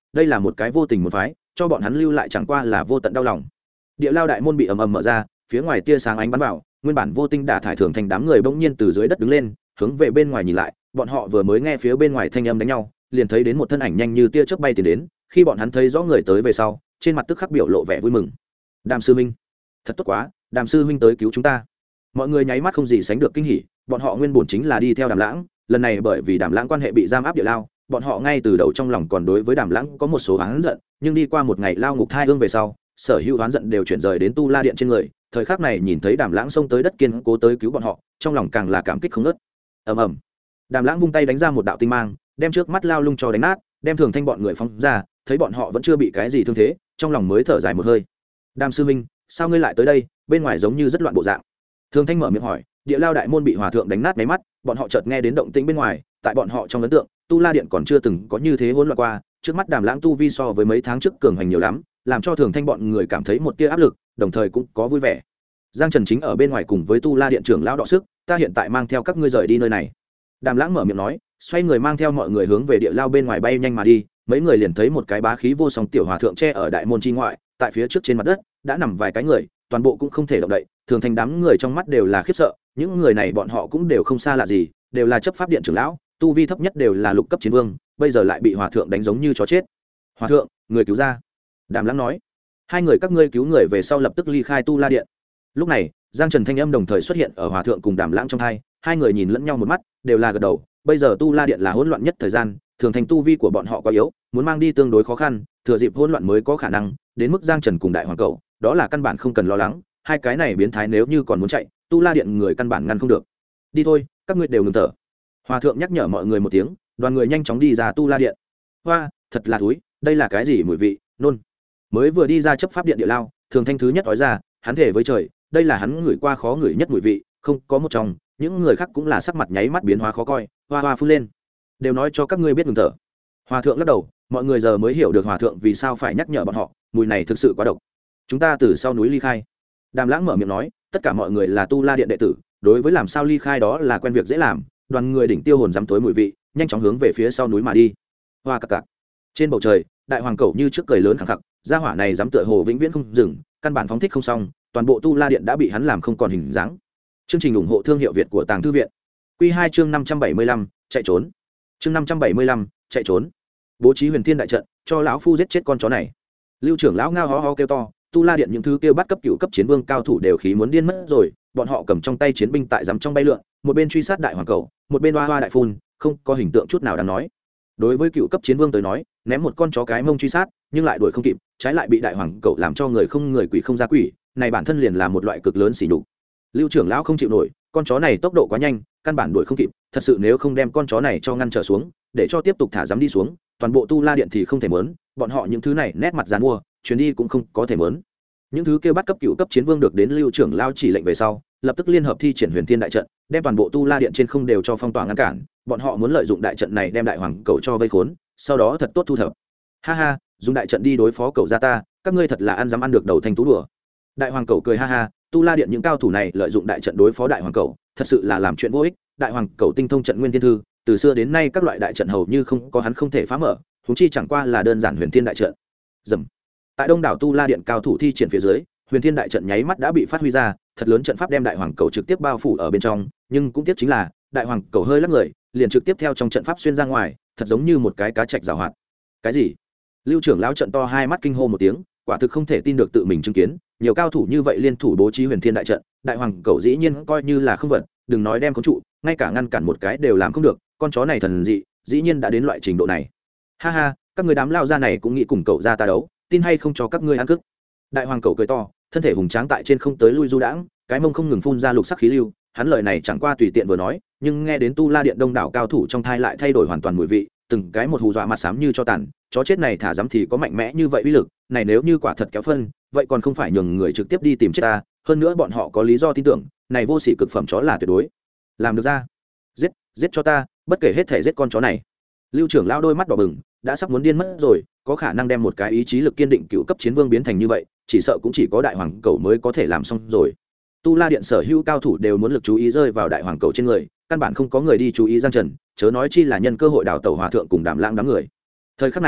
đây là một cái vô tình một phái, cho bọn hắn lưu lại chẳng qua là vô tận đau lòng. Địa lao đại môn bị ầm ầm mở ra, phía ngoài tia sáng ánh bắn vào, nguyên bản vô tinh đả thải thường thành đám người bỗng nhiên từ dưới đất đứng lên, hướng về bên ngoài nhìn lại, bọn họ vừa mới nghe phía bên ngoài thanh âm đánh nhau, liền thấy đến một thân ảnh nhanh như tia chớp bay tiến đến, khi bọn hắn thấy rõ người tới về sau, trên mặt tức khắc biểu lộ vẻ vui mừng. Đàm sư huynh, thật tốt quá, Đàm sư huynh tới cứu chúng ta. Mọi người nháy mắt không gì sánh được kinh hỉ, bọn họ nguyên bổn chính là đi theo Đàm Lãng, lần này bởi vì Đàm Lãng quan hệ bị giam áp địa lao, bọn họ ngay từ đầu trong lòng còn đối với Đàm Lãng có một số oán giận, nhưng đi qua một ngày lao ngục thai hương về sau, sở hữu oán giận đều chuyển rời đến Tu La Điện trên người, thời khắc này nhìn thấy Đàm Lãng xông tới đất kiên cố tới cứu bọn họ, trong lòng càng là cảm kích không ngớt. Ầm ầm. Đàm Lãng vung tay đánh ra một đạo tinh mang, đem trước mắt lao lung cho đánh nát, đem Thường Thanh bọn người phóng ra, thấy bọn họ vẫn chưa bị cái gì thương thế, trong lòng mới thở dài một hơi. Đàm sư huynh, sao ngươi lại tới đây, bên ngoài giống như rất loạn bộ dạng. Thường Thanh mở miệng hỏi, địa lao đại môn bị hòa thượng đánh nát mấy mắt, bọn họ chợt nghe đến động tĩnh bên ngoài, tại bọn họ trong ấn tượng, Tu La Điện còn chưa từng có như thế hỗn loạn qua, trước mắt Đàm Lãng tu vi so với mấy tháng trước cường hành nhiều lắm, làm cho Thường Thanh bọn người cảm thấy một tia áp lực, đồng thời cũng có vui vẻ. Giang Trần chính ở bên ngoài cùng với Tu La Điện trưởng lão đọ sức, ta hiện tại mang theo các ngươi rời đi nơi này. Đàm Lãng mở miệng nói, xoay người mang theo mọi người hướng về địa lao bên ngoài bay nhanh mà đi, mấy người liền thấy một cái bá khí vô song tiểu hòa thượng che ở đại môn chi ngoại, tại phía trước trên mặt đất đã nằm vài cái người, toàn bộ cũng không thể động đậy. Thường Thanh đám người trong mắt đều là khiếp sợ, những người này bọn họ cũng đều không xa lạ gì, đều là chấp pháp điện trưởng lão, tu vi thấp nhất đều là lục cấp chiến vương, bây giờ lại bị hòa thượng đánh giống như chó chết. Hòa thượng, người cứu ra. Đàm Lãng nói, hai người các ngươi cứu người về sau lập tức ly khai Tu La Điện. Lúc này Giang Trần thanh âm đồng thời xuất hiện ở hòa thượng cùng Đàm Lãng trong hai, hai người nhìn lẫn nhau một mắt, đều là gật đầu. Bây giờ Tu La Điện là hỗn loạn nhất thời gian, Thường Thanh tu vi của bọn họ quá yếu, muốn mang đi tương đối khó khăn, thừa dịp hỗn loạn mới có khả năng đến mức Giang Trần cùng Đại Hoàng Cẩu, đó là căn bản không cần lo lắng, hai cái này biến thái nếu như còn muốn chạy, Tu La Điện người căn bản ngăn không được. Đi thôi, các ngươi đều ngừng thở. Hòa thượng nhắc nhở mọi người một tiếng, đoàn người nhanh chóng đi ra Tu La Điện. Hoa, thật là thúi, đây là cái gì mùi vị, nôn. Mới vừa đi ra chấp pháp điện địa lao, Thường Thanh thứ nhất nói ra, hắn thề với trời, đây là hắn ngửi qua khó ngửi nhất mùi vị, không có một trong, những người khác cũng là sắc mặt nháy mắt biến hóa khó coi, hoa hoa phun lên. Đều nói cho các ngươi biết ngừng thở. Hòa thượng lắc đầu, mọi người giờ mới hiểu được hòa thượng vì sao phải nhắc nhở bọn họ, mùi này thực sự quá độc. Chúng ta từ sau núi ly khai. Đàm Lãng mở miệng nói, tất cả mọi người là Tu La Điện đệ tử, đối với làm sao ly khai đó là quen việc dễ làm, đoàn người đỉnh tiêu hồn dám tối mùi vị, nhanh chóng hướng về phía sau núi mà đi. Hoa cặc cặc. Trên bầu trời, Đại Hoàng Cẩu như trước cười lớn khẳng khặc, gia hỏa này dám tựa hồ vĩnh viễn không dừng, căn bản phóng thích không xong, toàn bộ Tu La Điện đã bị hắn làm không còn hình dáng. Chương trình ủng hộ thương hiệu Việt của Tàng Thư viện. Quy 2 chương 575, chạy trốn. Chương 575, chạy trốn. Bố trí Huyền Thiên đại trận, cho lão phu giết chết con chó này. Lưu trưởng lão ngao ho ho kêu to, Tu La Điện những thứ kêu bắt cấp cựu cấp chiến vương cao thủ đều khí muốn điên mất rồi, bọn họ cầm trong tay chiến binh tại giắm trong bay lượn, một bên truy sát Đại Hoàng Cẩu, một bên hoa hoa đại phun, không có hình tượng chút nào đáng nói. Đối với cựu cấp chiến vương tới nói, ném một con chó cái mông truy sát, nhưng lại đuổi không kịp, trái lại bị Đại Hoàng Cẩu làm cho người không người quỷ không ra quỷ, này bản thân liền là một loại cực lớn sỉ nhục. Lưu trưởng lão không chịu nổi, con chó này tốc độ quá nhanh, căn bản đuổi không kịp, thật sự nếu không đem con chó này cho ngăn trở xuống, để cho tiếp tục thả dám đi xuống, toàn bộ Tu La Điện thì không thể mớn, bọn họ những thứ này nét mặt dán mua, chuyến đi cũng không có thể mớn. Những thứ kêu bắt cấp cựu cấp chiến vương được đến Lưu trưởng lão chỉ lệnh về sau, lập tức liên hợp thi triển Huyền Thiên đại trận, đem toàn bộ Tu La Điện trên không đều cho phong tỏa ngăn cản, bọn họ muốn lợi dụng đại trận này đem Đại Hoàng Cẩu cho vây khốn, sau đó thật tốt thu thập. Ha ha, dùng đại trận đi đối phó cẩu gia ta, các ngươi thật là ăn dám ăn được đầu thanh tú đùa. Đại Hoàng Cẩu cười ha ha, Tu La Điện những cao thủ này lợi dụng đại trận đối phó Đại Hoàng Cẩu, thật sự là làm chuyện vô ích. Đại Hoàng Cẩu tinh thông trận nguyên thiên thư, từ xưa đến nay các loại đại trận hầu như không có hắn không thể phá mở, huống chi chẳng qua là đơn giản Huyền Thiên đại trận. Dầm. Tại đông đảo Tu La Điện cao thủ thi triển phía dưới, Huyền Thiên đại trận nháy mắt đã bị phát huy ra, thật lớn trận pháp đem Đại Hoàng Cẩu trực tiếp bao phủ ở bên trong, nhưng cũng tiếc chính là Đại Hoàng Cẩu hơi lắc người, liền trực tiếp theo trong trận pháp xuyên ra ngoài, thật giống như một cái cá trạch giảo hoạt. Cái gì? Lưu trưởng lão trận to hai mắt kinh hô một tiếng, quả thực không thể tin được tự mình chứng kiến, nhiều cao thủ như vậy liên thủ bố trí Huyền Thiên đại trận, Đại Hoàng Cẩu dĩ nhiên coi như là không vật, đừng nói đem khống trụ, ngay cả ngăn cản một cái đều làm không được, con chó này thần dị, dĩ nhiên đã đến loại trình độ này. Ha ha, các người đám lao ra này cũng nghĩ cùng cậu ra ta đấu, tin hay không cho các ngươi ăn cức. Đại Hoàng Cẩu cười to, thân thể hùng tráng tại trên không tới lui du đãng, cái mông không ngừng phun ra lục sắc khí lưu, hắn lời này chẳng qua tùy tiện vừa nói, nhưng nghe đến Tu La Điện đông đảo cao thủ trong thai lại thay đổi hoàn toàn mùi vị, từng cái một hù dọa mặt xám như cho tàn, chó chết này thả dám thì có mạnh mẽ như vậy uy lực, này nếu như quả thật kéo phân, vậy còn không phải nhường người trực tiếp đi tìm chết ta, hơn nữa bọn họ có lý do tin tưởng, này vô sỉ cực phẩm chó là tuyệt đối làm được ra. Giết, giết cho ta, bất kể hết thể giết con chó này. Lưu trưởng lão đôi mắt đỏ bừng, đã sắp muốn điên mất rồi, có khả năng đem một cái ý chí lực kiên định cựu cấp chiến vương biến thành như vậy, chỉ sợ cũng chỉ có Đại Hoàng Cẩu mới có thể làm xong rồi. Tu La Điện sở hữu cao thủ đều muốn lực chú ý rơi vào Đại Hoàng Cẩu trên người, căn bản không có người đi chú ý Giang Trần, chớ nói chi là nhân cơ hội đào tẩu hòa thượng cùng Đàm Lãng đám người. Thời khắc này,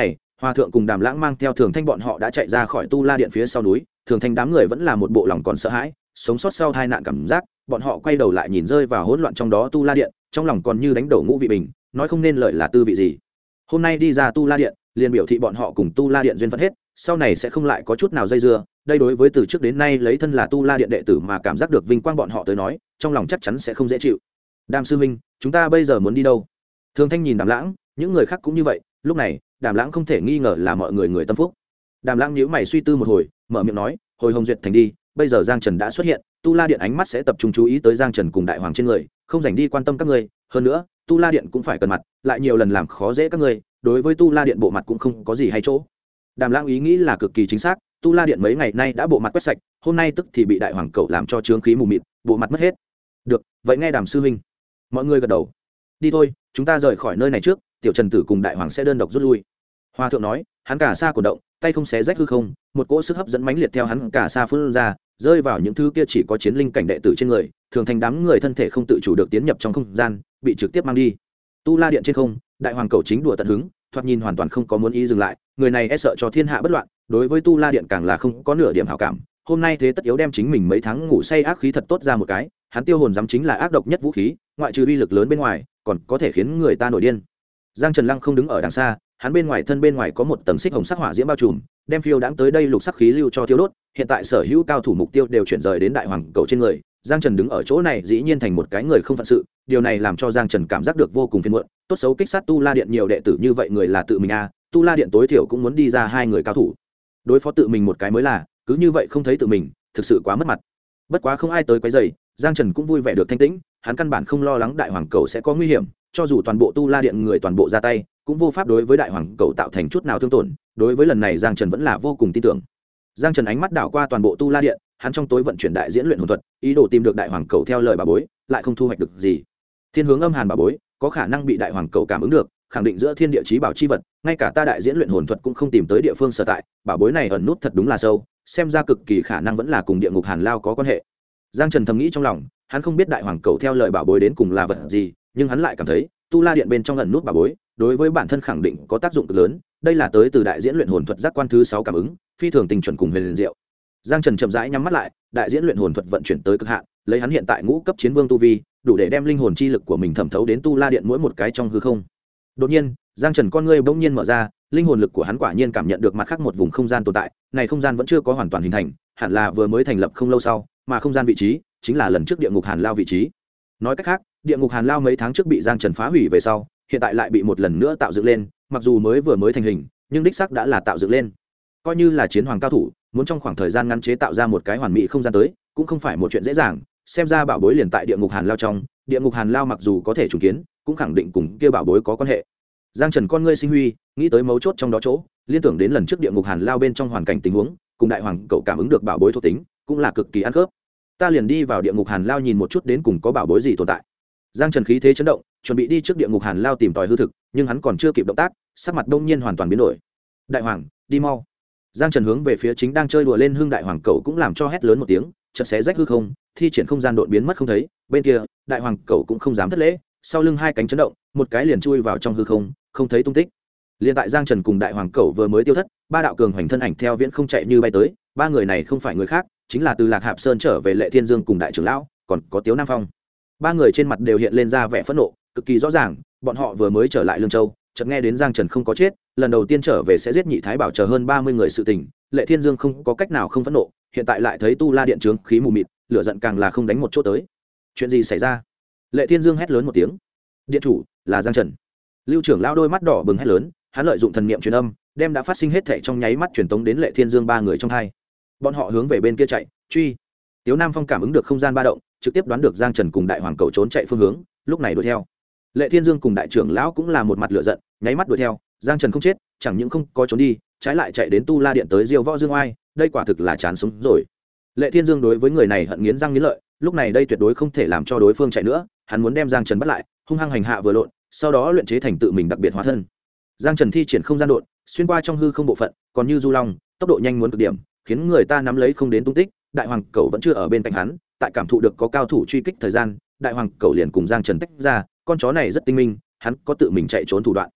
Hòa thượng cùng Đàm Lãng mang theo Thường Thanh bọn họ đã chạy ra khỏi Tu La Điện phía sau núi, Thường Thanh đám người vẫn là một bộ lòng còn sợ hãi, sống sót sau tai nạn cảm giác, bọn họ quay đầu lại nhìn rơi vào hỗn loạn trong đó Tu La Điện, trong lòng còn như đánh đổ ngũ vị bình, nói không nên lời là tư vị gì. Hôm nay đi ra Tu La Điện, liền biểu thị bọn họ cùng Tu La Điện duyên phận hết, sau này sẽ không lại có chút nào dây dưa, đây đối với từ trước đến nay lấy thân là Tu La Điện đệ tử mà cảm giác được vinh quang bọn họ tới nói, trong lòng chắc chắn sẽ không dễ chịu. Đàm sư huynh, chúng ta bây giờ muốn đi đâu? Thường Thanh nhìn Đàm Lãng, những người khác cũng như vậy, lúc này, Đàm Lãng không thể nghi ngờ là mọi người tâm phúc. Đàm Lãng nhíu mày suy tư một hồi, mở miệng nói, hồi Hồng Duyệt thành đi, bây giờ Giang Trần đã xuất hiện, Tu La Điện ánh mắt sẽ tập trung chú ý tới Giang Trần cùng Đại Hoàng trên người, không dành đi quan tâm các ngươi, hơn nữa, Tu La Điện cũng phải cần mặt, lại nhiều lần làm khó dễ các ngươi, đối với Tu La Điện bộ mặt cũng không có gì hay chỗ. Đàm Lãng ý nghĩ là cực kỳ chính xác, Tu La Điện mấy ngày nay đã bộ mặt quét sạch, hôm nay tức thì bị Đại Hoàng cẩu làm cho chướng khí mù mịt, bộ mặt mất hết. Được, vậy nghe Đàm sư huynh. Mọi người gật đầu. Đi thôi, chúng ta rời khỏi nơi này trước, Tiểu Trần Tử cùng Đại Hoàng sẽ đơn độc rút lui. Hòa thượng nói, hắn cả xa cổ động, tay không xé rách hư không, một cỗ sức hấp dẫn mãnh liệt theo hắn cả xa phun ra, rơi vào những thứ kia chỉ có chiến linh cảnh đệ tử trên người, Thường Thành đám người thân thể không tự chủ được tiến nhập trong không gian, bị trực tiếp mang đi. Tu La Điện trên không, Đại Hoàng cẩu chính đùa tận hứng, thoạt nhìn hoàn toàn không có muốn ý dừng lại, người này e sợ cho thiên hạ bất loạn, đối với Tu La Điện càng là không có nửa điểm hảo cảm. Hôm nay thế tất yếu đem chính mình mấy tháng ngủ say ác khí thật tốt ra một cái, hắn tiêu hồn dám chính là ác độc nhất vũ khí, ngoại trừ uy lực lớn bên ngoài, còn có thể khiến người ta nổi điên. Giang Trần Lăng không đứng ở đằng xa, hắn bên ngoài có một tầng xích hồng sắc hỏa diễm bao trùm, đem phiêu đãng tới đây lục sắc khí lưu cho thiêu đốt, hiện tại sở hữu cao thủ mục tiêu đều chuyển rời đến Đại Hoàng cẩu trên người. Giang Trần đứng ở chỗ này dĩ nhiên thành một cái người không phận sự, điều này làm cho Giang Trần cảm giác được vô cùng phiền muộn, tốt xấu kích sát Tu La Điện nhiều đệ tử như vậy người là tự mình a, Tu La Điện tối thiểu cũng muốn đi ra hai người cao thủ. Đối phó tự mình một cái mới là, cứ như vậy không thấy tự mình, thực sự quá mất mặt. Bất quá không ai tới quấy rầy, Giang Trần cũng vui vẻ được thanh tĩnh, hắn căn bản không lo lắng Đại Hoàng cẩu sẽ có nguy hiểm, cho dù toàn bộ Tu La Điện người toàn bộ ra tay, cũng vô pháp đối với Đại Hoàng cẩu tạo thành chút nào thương tổn, đối với lần này Giang Trần vẫn là vô cùng tin tưởng. Giang Trần ánh mắt đảo qua toàn bộ Tu La Điện, hắn trong tối vận chuyển đại diễn luyện hồn thuật, ý đồ tìm được Đại Hoàng cẩu theo lời bà bối, lại không thu hoạch được gì. Thiên hướng âm hàn bà bối, có khả năng bị Đại Hoàng cẩu cảm ứng được, khẳng định giữa thiên địa chí bảo chi vật, ngay cả ta đại diễn luyện hồn thuật cũng không tìm tới địa phương sở tại, bảo bối này ẩn nút thật đúng là sâu, xem ra cực kỳ khả năng vẫn là cùng địa ngục Hàn Lao có quan hệ. Giang Trần thầm nghĩ trong lòng, hắn không biết Đại Hoàng cẩu theo lời bảo bối đến cùng là vật gì, nhưng hắn lại cảm thấy Tu La Điện bên trong ẩn nút bảo bối, đối với bản thân khẳng định có tác dụng cực lớn, đây là tới từ đại diễn luyện hồn thuật giác quan thứ 6 cảm ứng, phi thường tình chuẩn cùng huyền diệu. Giang Trần chậm rãi nhắm mắt lại, đại diễn luyện hồn thuật vận chuyển tới cực hạn, lấy hắn hiện tại ngũ cấp chiến vương tu vi, đủ để đem linh hồn chi lực của mình thẩm thấu đến Tu La Điện mỗi một cái trong hư không. Đột nhiên, Giang Trần con ngươi bỗng nhiên mở ra, linh hồn lực của hắn quả nhiên cảm nhận được mặt khác một vùng không gian tồn tại, này không gian vẫn chưa có hoàn toàn hình thành, hẳn là vừa mới thành lập không lâu sau, mà không gian vị trí chính là lần trước địa ngục Hàn Lao vị trí. Nói cách khác, địa ngục Hàn Lao mấy tháng trước bị Giang Trần phá hủy về sau, hiện tại lại bị một lần nữa tạo dựng lên, mặc dù vừa mới thành hình, nhưng đích xác đã là tạo dựng lên. Coi như là chiến hoàng cao thủ, muốn trong khoảng thời gian ngắn chế tạo ra một cái hoàn mỹ không gian tới, cũng không phải một chuyện dễ dàng, xem ra bảo bối liền tại địa ngục Hàn Lao trong, địa ngục Hàn Lao mặc dù có thể trùng kiến, cũng khẳng định cùng kia bảo bối có quan hệ. Giang Trần con ngươi sinh huy, nghĩ tới mấu chốt trong đó chỗ, liên tưởng đến lần trước địa ngục Hàn Lao bên trong hoàn cảnh tình huống, cùng Đại Hoàng cậu cảm ứng được bảo bối thuộc tính, cũng là cực kỳ ăn khớp. Ta liền đi vào địa ngục Hàn Lao nhìn một chút đến cùng có bảo bối gì tồn tại. Giang Trần khí thế chấn động, chuẩn bị đi trước địa ngục Hàn Lao tìm tòi hư thực, nhưng hắn còn chưa kịp động tác, sắc mặt đông nhiên hoàn toàn biến đổi. Đại Hoàng, đi mau! Giang Trần hướng về phía chính đang chơi đùa lên hưng Đại Hoàng cậu cũng làm cho hét lớn một tiếng, chợt xé rách hư không, thi triển không gian độn biến mất không thấy. Bên kia, Đại Hoàng cậu cũng không dám thất lễ, sau lưng hai cánh chấn động, một cái liền chui vào trong hư không, không thấy tung tích. Liên tại Giang Trần cùng Đại Hoàng cẩu vừa mới tiêu thất, ba đạo cường hoành thân ảnh theo viễn không chạy như bay tới, ba người này không phải người khác, chính là từ Lạc Hạp Sơn trở về Lệ Thiên Dương cùng đại trưởng lão, còn có Tiếu Nam Phong. Ba người trên mặt đều hiện lên ra vẻ phẫn nộ, cực kỳ rõ ràng, bọn họ vừa mới trở lại Lương Châu, chợt nghe đến Giang Trần không có chết, lần đầu tiên trở về sẽ giết Nhị Thái Bảo chờ hơn 30 người sự tình, Lệ Thiên Dương không có cách nào không phẫn nộ, hiện tại lại thấy Tu La Điện trướng khí mù mịt, lửa giận càng là không đánh một chỗ tới. Chuyện gì xảy ra? Lệ Thiên Dương hét lớn một tiếng. Điện chủ, là Giang Trần. Lưu trưởng lão đôi mắt đỏ bừng hét lớn, hắn lợi dụng thần niệm truyền âm, đem đã phát sinh hết thảy trong nháy mắt truyền tống đến Lệ Thiên Dương ba người trong hai. Bọn họ hướng về bên kia chạy, truy. Tiếu Nam Phong cảm ứng được không gian ba động, trực tiếp đoán được Giang Trần cùng Đại Hoàng cẩu trốn chạy phương hướng, lúc này đuổi theo. Lệ Thiên Dương cùng đại trưởng lão cũng là một mặt lửa giận, nháy mắt đuổi theo, Giang Trần không chết, chẳng những không có trốn đi, trái lại chạy đến Tu La Điện tới Diêu Võ Dương Oai, đây quả thực là chán sống rồi. Lệ Thiên Dương đối với người này hận nghiến răng nghiến lợi, lúc này đây tuyệt đối không thể làm cho đối phương chạy nữa, hắn muốn đem Giang Trần bắt lại, hung hăng hành hạ vừa lộn, sau đó luyện chế thành tự mình đặc biệt hóa thân. Giang Trần thi triển không gian độn, xuyên qua trong hư không bộ phận, còn như du long, tốc độ nhanh muốn cực điểm, khiến người ta nắm lấy không đến tung tích. Đại Hoàng cẩu vẫn chưa ở bên cạnh hắn, tại cảm thụ được có cao thủ truy kích thời gian, Đại Hoàng cẩu liền cùng Giang Trần tách ra, con chó này rất tinh minh, hắn có tự mình chạy trốn thủ đoạn.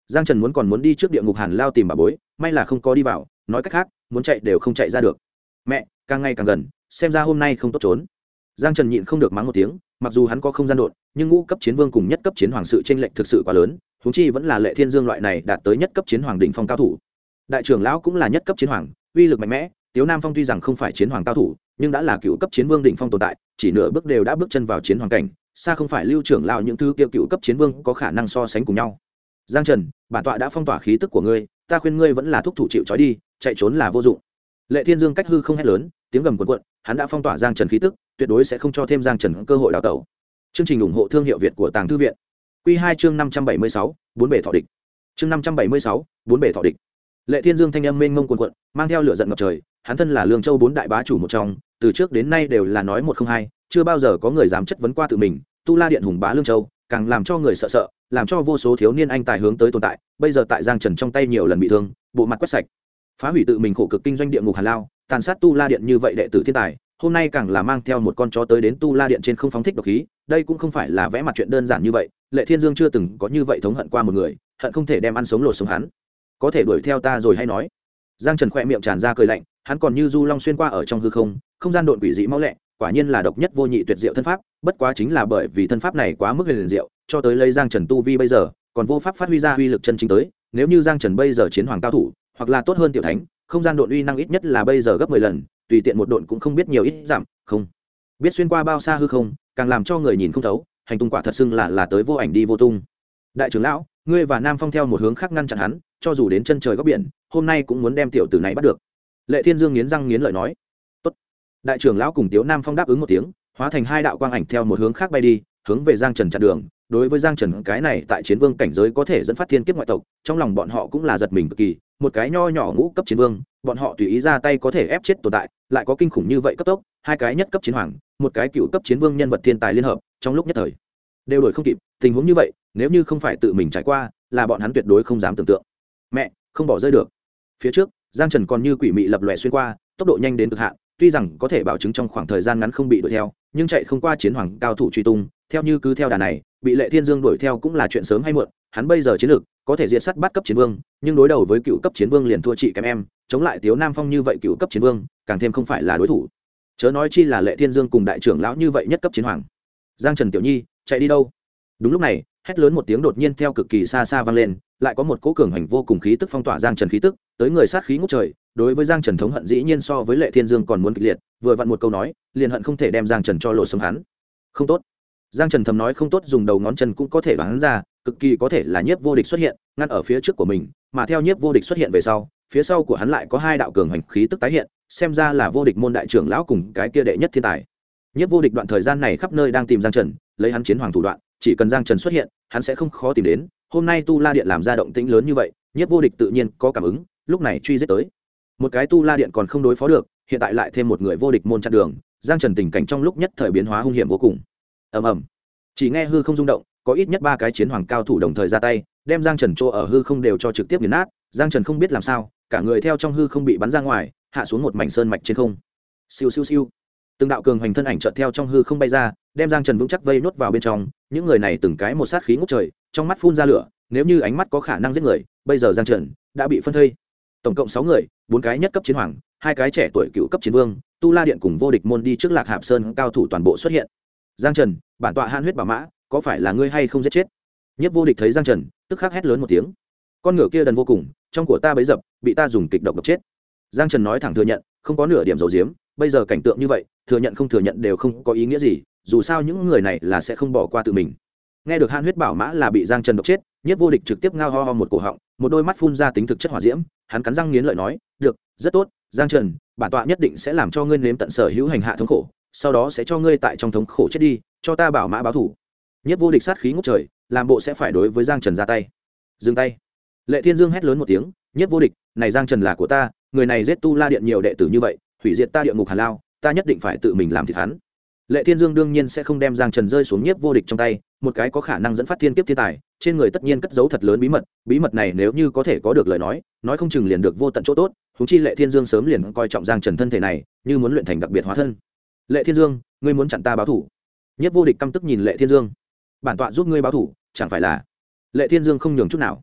Giang Trần còn muốn đi trước địa ngục hàn lao tìm bà bối, may là không có đi vào, nói cách khác muốn chạy đều không chạy ra được. Mẹ, càng ngày càng gần, xem ra hôm nay không tốt trốn. Giang Trần nhịn không được mắng một tiếng, mặc dù hắn có không gian đột, nhưng ngũ cấp chiến vương cùng nhất cấp chiến hoàng sự chênh lệch thực sự quá lớn, huống chi vẫn là Lệ Thiên Dương loại này đạt tới nhất cấp chiến hoàng đỉnh phong cao thủ. Đại trưởng lão cũng là nhất cấp chiến hoàng, uy lực mạnh mẽ, Tiếu Nam Phong tuy rằng không phải chiến hoàng cao thủ, nhưng đã là cựu cấp chiến vương đỉnh phong tồn tại, chỉ nửa bước đều đã bước chân vào chiến hoàng cảnh, xa không phải Lưu trưởng lão những thứ kia cựu cấp chiến vương có khả năng so sánh cùng nhau. Giang Trần, bản tọa đã phong tỏa khí tức của ngươi, ta khuyên ngươi vẫn là thúc thủ chịu trói đi, chạy trốn là vô dụng. Lệ Thiên Dương cách hư không hét lớn, tiếng gầm cuồn cuộn, hắn đã phong tỏa Giang Trần khí tức, tuyệt đối sẽ không cho thêm Giang Trần cơ hội đào tẩu. Chương trình ủng hộ thương hiệu Việt của Tàng Thư viện. Quy 2 chương 576, bốn bể thọ địch. Chương 576, bốn bể thọ địch. Lệ Thiên Dương thanh âm mênh mông cuồn cuộn, mang theo lửa giận ngập trời, hắn thân là Lương Châu bốn đại bá chủ một trong, từ trước đến nay đều là nói một không hai, chưa bao giờ có người dám chất vấn qua tự mình, Tu La Điện hùng bá Lương Châu, càng làm cho người sợ sợ, làm cho vô số thiếu niên anh tài hướng tới tồn tại, bây giờ tại Giang Trần trong tay nhiều lần bị thương, bộ mặt quét sạch, phá hủy tự mình khổ cực kinh doanh địa ngục Hàn Lao, tàn sát Tu La Điện như vậy đệ tử thiên tài, hôm nay càng là mang theo một con chó tới đến Tu La Điện trên không phóng thích độc khí, đây cũng không phải là vẽ mặt chuyện đơn giản như vậy, Lệ Thiên Dương chưa từng có như vậy thống hận qua một người, hận không thể đem ăn sống lột sống hắn. Có thể đuổi theo ta rồi hay nói. Giang Trần khẽ miệng tràn ra cười lạnh, hắn còn như du long xuyên qua ở trong hư không, không gian độn quỷ dị mau lẹ, quả nhiên là độc nhất vô nhị tuyệt diệu thân pháp, bất quá chính là bởi vì thân pháp này quá mức huyền diệu, cho tới lấy Giang Trần tu vi bây giờ, còn vô pháp phát huy ra uy lực chân chính tới, nếu như Giang Trần bây giờ chiến hoàng cao thủ, hoặc là tốt hơn tiểu thánh, không gian độn uy năng ít nhất là bây giờ gấp 10 lần, tùy tiện một độn cũng không biết nhiều ít giảm, không biết xuyên qua bao xa hư không, càng làm cho người nhìn không thấu, hành tung quả thật xưng là tới vô ảnh đi vô tung. Đại trưởng lão, ngươi và Nam Phong theo một hướng khác ngăn chặn hắn, cho dù đến chân trời góc biển, hôm nay cũng muốn đem tiểu tử này bắt được. Lệ Thiên Dương nghiến răng nghiến lợi nói. Tốt. Đại trưởng lão cùng Tiếu Nam Phong đáp ứng một tiếng, hóa thành hai đạo quang ảnh theo một hướng khác bay đi, hướng về Giang Trần chặn đường. Đối với Giang Trần cái này tại chiến vương cảnh giới có thể dẫn phát thiên kiếp ngoại tộc, trong lòng bọn họ cũng là giật mình cực kỳ, một cái nho nhỏ ngũ cấp chiến vương, bọn họ tùy ý ra tay có thể ép chết tồn tại, lại có kinh khủng như vậy cấp tốc, hai cái nhất cấp chiến hoàng, một cái cựu cấp chiến vương nhân vật thiên tài liên hợp, trong lúc nhất thời đều đổi không kịp, tình huống như vậy, nếu như không phải tự mình trải qua, là bọn hắn tuyệt đối không dám tưởng tượng. Mẹ, không bỏ rơi được. Phía trước, Giang Trần còn như quỷ mị lập lòe xuyên qua, tốc độ nhanh đến cực hạn, tuy rằng có thể bảo chứng trong khoảng thời gian ngắn không bị đuổi theo, nhưng chạy không qua chiến hoàng cao thủ truy tung, theo như cứ theo đà này, bị Lệ Thiên Dương đuổi theo cũng là chuyện sớm hay muộn, hắn bây giờ chiến lược có thể diệt sát bắt cấp chiến vương, nhưng đối đầu với cựu cấp chiến vương liền thua chị kém em, chống lại Tiếu Nam Phong như vậy cựu cấp chiến vương, càng thêm không phải là đối thủ. Chớ nói chi là Lệ Thiên Dương cùng đại trưởng lão như vậy nhất cấp chiến hoàng. Giang Trần tiểu nhi, chạy đi đâu? Đúng lúc này, hét lớn một tiếng đột nhiên theo cực kỳ xa xa vang lên, lại có một cỗ cường hành vô cùng khí tức phong tỏa Giang Trần khí tức, tới người sát khí ngút trời, đối với Giang Trần thống hận dĩ nhiên so với Lệ Thiên Dương còn muốn kịch liệt, vừa vặn một câu nói, liền hận không thể đem Giang Trần cho lộ sống hắn. Không tốt. Giang Trần thầm nói không tốt, dùng đầu ngón chân cũng có thể đoán ra, cực kỳ có thể là Nhiếp Vô Địch xuất hiện, ngăn ở phía trước của mình, mà theo Nhiếp Vô Địch xuất hiện về sau, phía sau của hắn lại có hai đạo cường hành khí tức tái hiện, xem ra là Vô Địch môn đại trưởng lão cùng cái kia đệ nhất thiên tài. Nhiếp Vô Địch đoạn thời gian này khắp nơi đang tìm Giang Trần, lấy hắn chiến hoàng thủ đoạn, chỉ cần Giang Trần xuất hiện, hắn sẽ không khó tìm đến. Hôm nay Tu La Điện làm ra động tĩnh lớn như vậy, Nhiếp Vô Địch tự nhiên có cảm ứng, lúc này truy giết tới. Một cái Tu La Điện còn không đối phó được, hiện tại lại thêm một người Vô Địch môn chặn đường, Giang Trần tình cảnh trong lúc nhất thời biến hóa hung hiểm vô cùng. Ầm ầm. Chỉ nghe hư không rung động, có ít nhất 3 cái chiến hoàng cao thủ đồng thời ra tay, đem Giang Trần chỗ ở hư không đều cho trực tiếp nghiền nát. Giang Trần không biết làm sao, cả người theo trong hư không bị bắn ra ngoài, hạ xuống một mảnh sơn mạch trên không. Siêu siêu siêu. Từng đạo cường hành thân ảnh chợt theo trong hư không bay ra, đem Giang Trần vững chắc vây nốt vào bên trong. Những người này từng cái một sát khí ngút trời, trong mắt phun ra lửa, nếu như ánh mắt có khả năng giết người, bây giờ Giang Trần đã bị phân thây. Tổng cộng 6 người, 4 cái nhất cấp chiến hoàng, 2 cái trẻ tuổi cựu cấp chiến vương, Tu La Điện cùng Vô Địch môn đi trước Lạc Hạp Sơn cao thủ toàn bộ xuất hiện. Giang Trần, bản tọa Han huyết bảo mã, có phải là ngươi hay không giết chết? Nhiếp Vô Địch thấy Giang Trần, tức khắc hét lớn một tiếng. Con ngựa kia đần vô cùng, trong của ta bấy dập, bị ta dùng kịch độc độc chết. Giang Trần nói thẳng thừa nhận, không có nửa điểm giấu giếm, bây giờ cảnh tượng như vậy, thừa nhận không thừa nhận đều không có ý nghĩa gì, dù sao những người này là sẽ không bỏ qua tự mình. Nghe được Han huyết bảo mã là bị Giang Trần độc chết, Nhiếp Vô Địch trực tiếp ngao ho ho một cổ họng, một đôi mắt phun ra tính thực chất hỏa diễm, hắn cắn răng nghiến lợi nói, "Được, rất tốt, Giang Trần, bản tọa nhất định sẽ làm cho ngươi nếm tận sở hữu hành hạ thống khổ, sau đó sẽ cho ngươi tại trong thống khổ chết đi, cho ta bảo mã báo thù." Nhiếp Vô Địch sát khí ngút trời, làm bộ sẽ phải đối với Giang Trần ra tay. Dừng tay. Lệ Thiên Dương hét lớn một tiếng, "Nhiếp Vô Địch, này Giang Trần là của ta, người này giết Tu La Điện nhiều đệ tử như vậy, hủy diệt ta địa ngục Hàn Lao, ta nhất định phải tự mình làm thịt hắn." Lệ Thiên Dương đương nhiên sẽ không đem Giang Trần rơi xuống Nhiếp Vô Địch trong tay, một cái có khả năng dẫn phát thiên kiếp thiên tài, trên người tất nhiên cất giấu thật lớn bí mật này nếu như có thể có được lời nói không chừng liền được vô tận chỗ tốt, huống chi Lệ Thiên Dương sớm liền coi trọng Giang Trần thân thể này, như muốn luyện thành đặc biệt hóa thân. "Lệ Thiên Dương, ngươi muốn chặn ta báo thủ?" Nhiếp Vô Địch căm tức nhìn Lệ Thiên Dương. "Bản tọa giúp ngươi báo thủ, chẳng phải là?" Lệ Thiên Dương không nhường chút nào.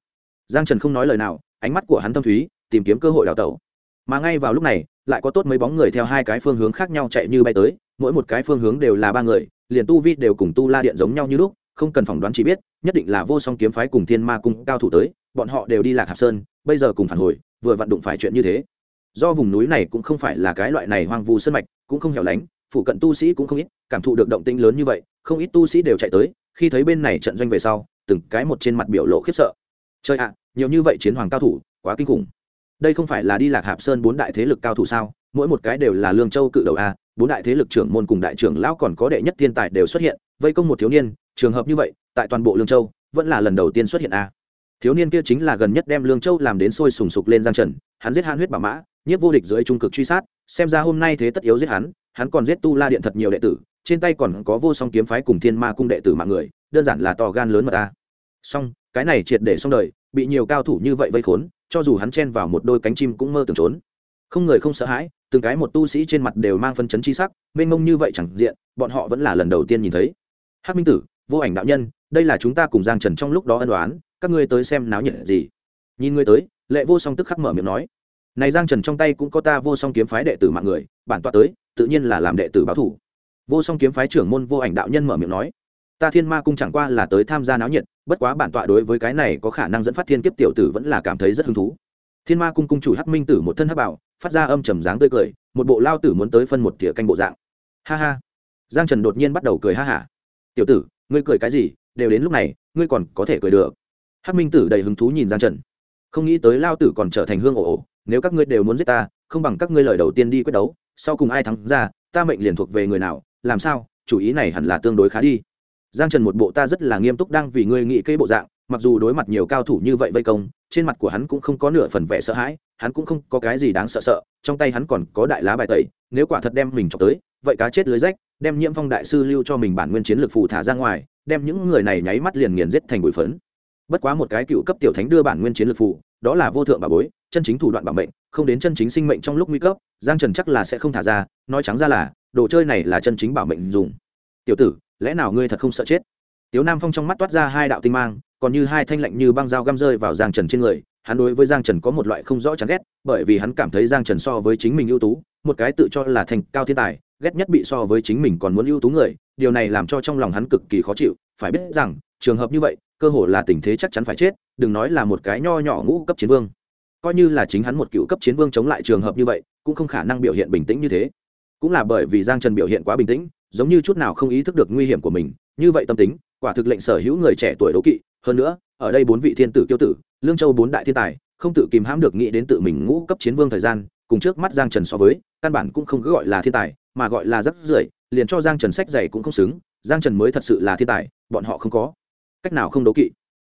Giang Trần không nói lời nào, ánh mắt của hắn thâm thúy, tìm kiếm cơ hội đào tẩu. Mà ngay vào lúc này, lại có tốt mấy bóng người theo hai cái phương hướng khác nhau chạy như bay tới, mỗi một cái phương hướng đều là ba người, liền tu vi đều cùng tu la điện giống nhau như lúc, không cần phỏng đoán chỉ biết, nhất định là Vô Song kiếm phái cùng Thiên Ma cung cao thủ tới, bọn họ đều đi Lạc Hạp Sơn, bây giờ cùng phản hồi, vừa vặn đụng phải chuyện như thế. Do vùng núi này cũng không phải là cái loại này hoang vu sơn mạch, cũng không hẻo lánh, phụ cận tu sĩ cũng không ít, cảm thụ được động tĩnh lớn như vậy, không ít tu sĩ đều chạy tới, khi thấy bên này trận doanh về sau, từng cái một trên mặt biểu lộ khiếp sợ. Trời ạ, nhiều như vậy chiến hoàng cao thủ, quá kinh khủng. Đây không phải là đi Lạc Hạp Sơn bốn đại thế lực cao thủ sao? Mỗi một cái đều là Lương Châu cự đầu a, bốn đại thế lực trưởng môn cùng đại trưởng lão còn có đệ nhất thiên tài đều xuất hiện, vây công một thiếu niên, trường hợp như vậy, tại toàn bộ Lương Châu, vẫn là lần đầu tiên xuất hiện a. Thiếu niên kia chính là gần nhất đem Lương Châu làm đến sôi sùng sục lên Giang Trần, hắn giết Han huyết bảo mã, nhiếp vô địch dưới trung cực truy sát, xem ra hôm nay thế tất yếu giết hắn còn giết Tu La điện thật nhiều đệ tử, trên tay còn có Vô Song kiếm phái cùng Thiên Ma cung đệ tử mạng người, đơn giản là to gan lớn mà ta. Xong, cái này triệt để xong đời, bị nhiều cao thủ như vậy vây khốn, cho dù hắn chen vào một đôi cánh chim cũng mơ tưởng trốn. Không người không sợ hãi, từng cái một tu sĩ trên mặt đều mang phân chấn chi sắc, mênh mông như vậy chẳng diện, bọn họ vẫn là lần đầu tiên nhìn thấy. Hắc Minh Tử, Vô Ảnh đạo nhân, đây là chúng ta cùng Giang Trần trong lúc đó ân oán, các ngươi tới xem náo nhiệt gì? Nhìn ngươi tới, Lệ Vô Song tức khắc mở miệng nói, này Giang Trần trong tay cũng có ta Vô Song kiếm phái đệ tử mạng người, bản tọa tới, tự nhiên là làm đệ tử báo thủ. Vô Song kiếm phái trưởng môn Vô Ảnh đạo nhân mở miệng nói, ta Thiên Ma cung chẳng qua là tới tham gia náo nhiệt, bất quá bản tọa đối với cái này có khả năng dẫn phát thiên kiếp tiểu tử vẫn là cảm thấy rất hứng thú. Thiên Ma cung cung chủ Hắc Minh Tử một thân hắc bảo, phát ra âm trầm dáng tươi cười, một bộ lao tử muốn tới phân một tỉa canh bộ dạng. Ha ha. Giang Trần đột nhiên bắt đầu cười ha hả. Tiểu tử, ngươi cười cái gì, đều đến lúc này, ngươi còn có thể cười được. Hắc Minh Tử đầy hứng thú nhìn Giang Trần. Không nghĩ tới lao tử còn trở thành hương ổ, nếu các ngươi đều muốn giết ta, không bằng các ngươi lời đầu tiên đi quyết đấu, sau cùng ai thắng ra, ta mệnh liền thuộc về người nào, làm sao, chủ ý này hẳn là tương đối khá đi. Giang Trần một bộ ta rất là nghiêm túc đang vì ngươi nghĩ kế bộ dạng, mặc dù đối mặt nhiều cao thủ như vậy vây công, trên mặt của hắn cũng không có nửa phần vẻ sợ hãi, hắn cũng không có cái gì đáng sợ, trong tay hắn còn có đại lá bài tẩy, nếu quả thật đem mình chọc tới, vậy cá chết lưới rách, đem Nhiễm Phong đại sư lưu cho mình bản nguyên chiến lược phù thả ra ngoài, đem những người này nháy mắt liền nghiền giết thành bụi phấn. Bất quá một cái cựu cấp tiểu thánh đưa bản nguyên chiến lược phù, đó là vô thượng bảo bối, chân chính thủ đoạn bảo mệnh, không đến chân chính sinh mệnh trong lúc nguy cấp, Giang Trần chắc là sẽ không thả ra, nói trắng ra là, đồ chơi này là chân chính bảo mệnh dùng. Tiểu tử, lẽ nào ngươi thật không sợ chết? Tiếu Nam Phong trong mắt toát ra hai đạo tinh mang, còn như hai thanh lạnh như băng dao găm rơi vào Giang Trần trên người, hắn đối với Giang Trần có một loại không rõ chán ghét, bởi vì hắn cảm thấy Giang Trần so với chính mình ưu tú, một cái tự cho là thành cao thiên tài, ghét nhất bị so với chính mình còn muốn ưu tú người, điều này làm cho trong lòng hắn cực kỳ khó chịu, phải biết rằng, trường hợp như vậy, cơ hội là tình thế chắc chắn phải chết, đừng nói là một cái nho nhỏ ngũ cấp chiến vương. Coi như là chính hắn một cựu cấp chiến vương chống lại trường hợp như vậy, cũng không khả năng biểu hiện bình tĩnh như thế. Cũng là bởi vì Giang Trần biểu hiện quá bình tĩnh, giống như chút nào không ý thức được nguy hiểm của mình, như vậy tâm tính, quả thực lệnh sở hữu người trẻ tuổi đố kỵ. Hơn nữa, ở đây bốn vị thiên tử kiêu tử, Lương Châu bốn đại thiên tài, không tự kìm hãm được nghĩ đến tự mình ngũ cấp chiến vương thời gian, cùng trước mắt Giang Trần so với, căn bản cũng không cứ gọi là thiên tài, mà gọi là rắc rưởi, liền cho Giang Trần sách giày cũng không xứng, Giang Trần mới thật sự là thiên tài, bọn họ không có cách nào không đố kỵ.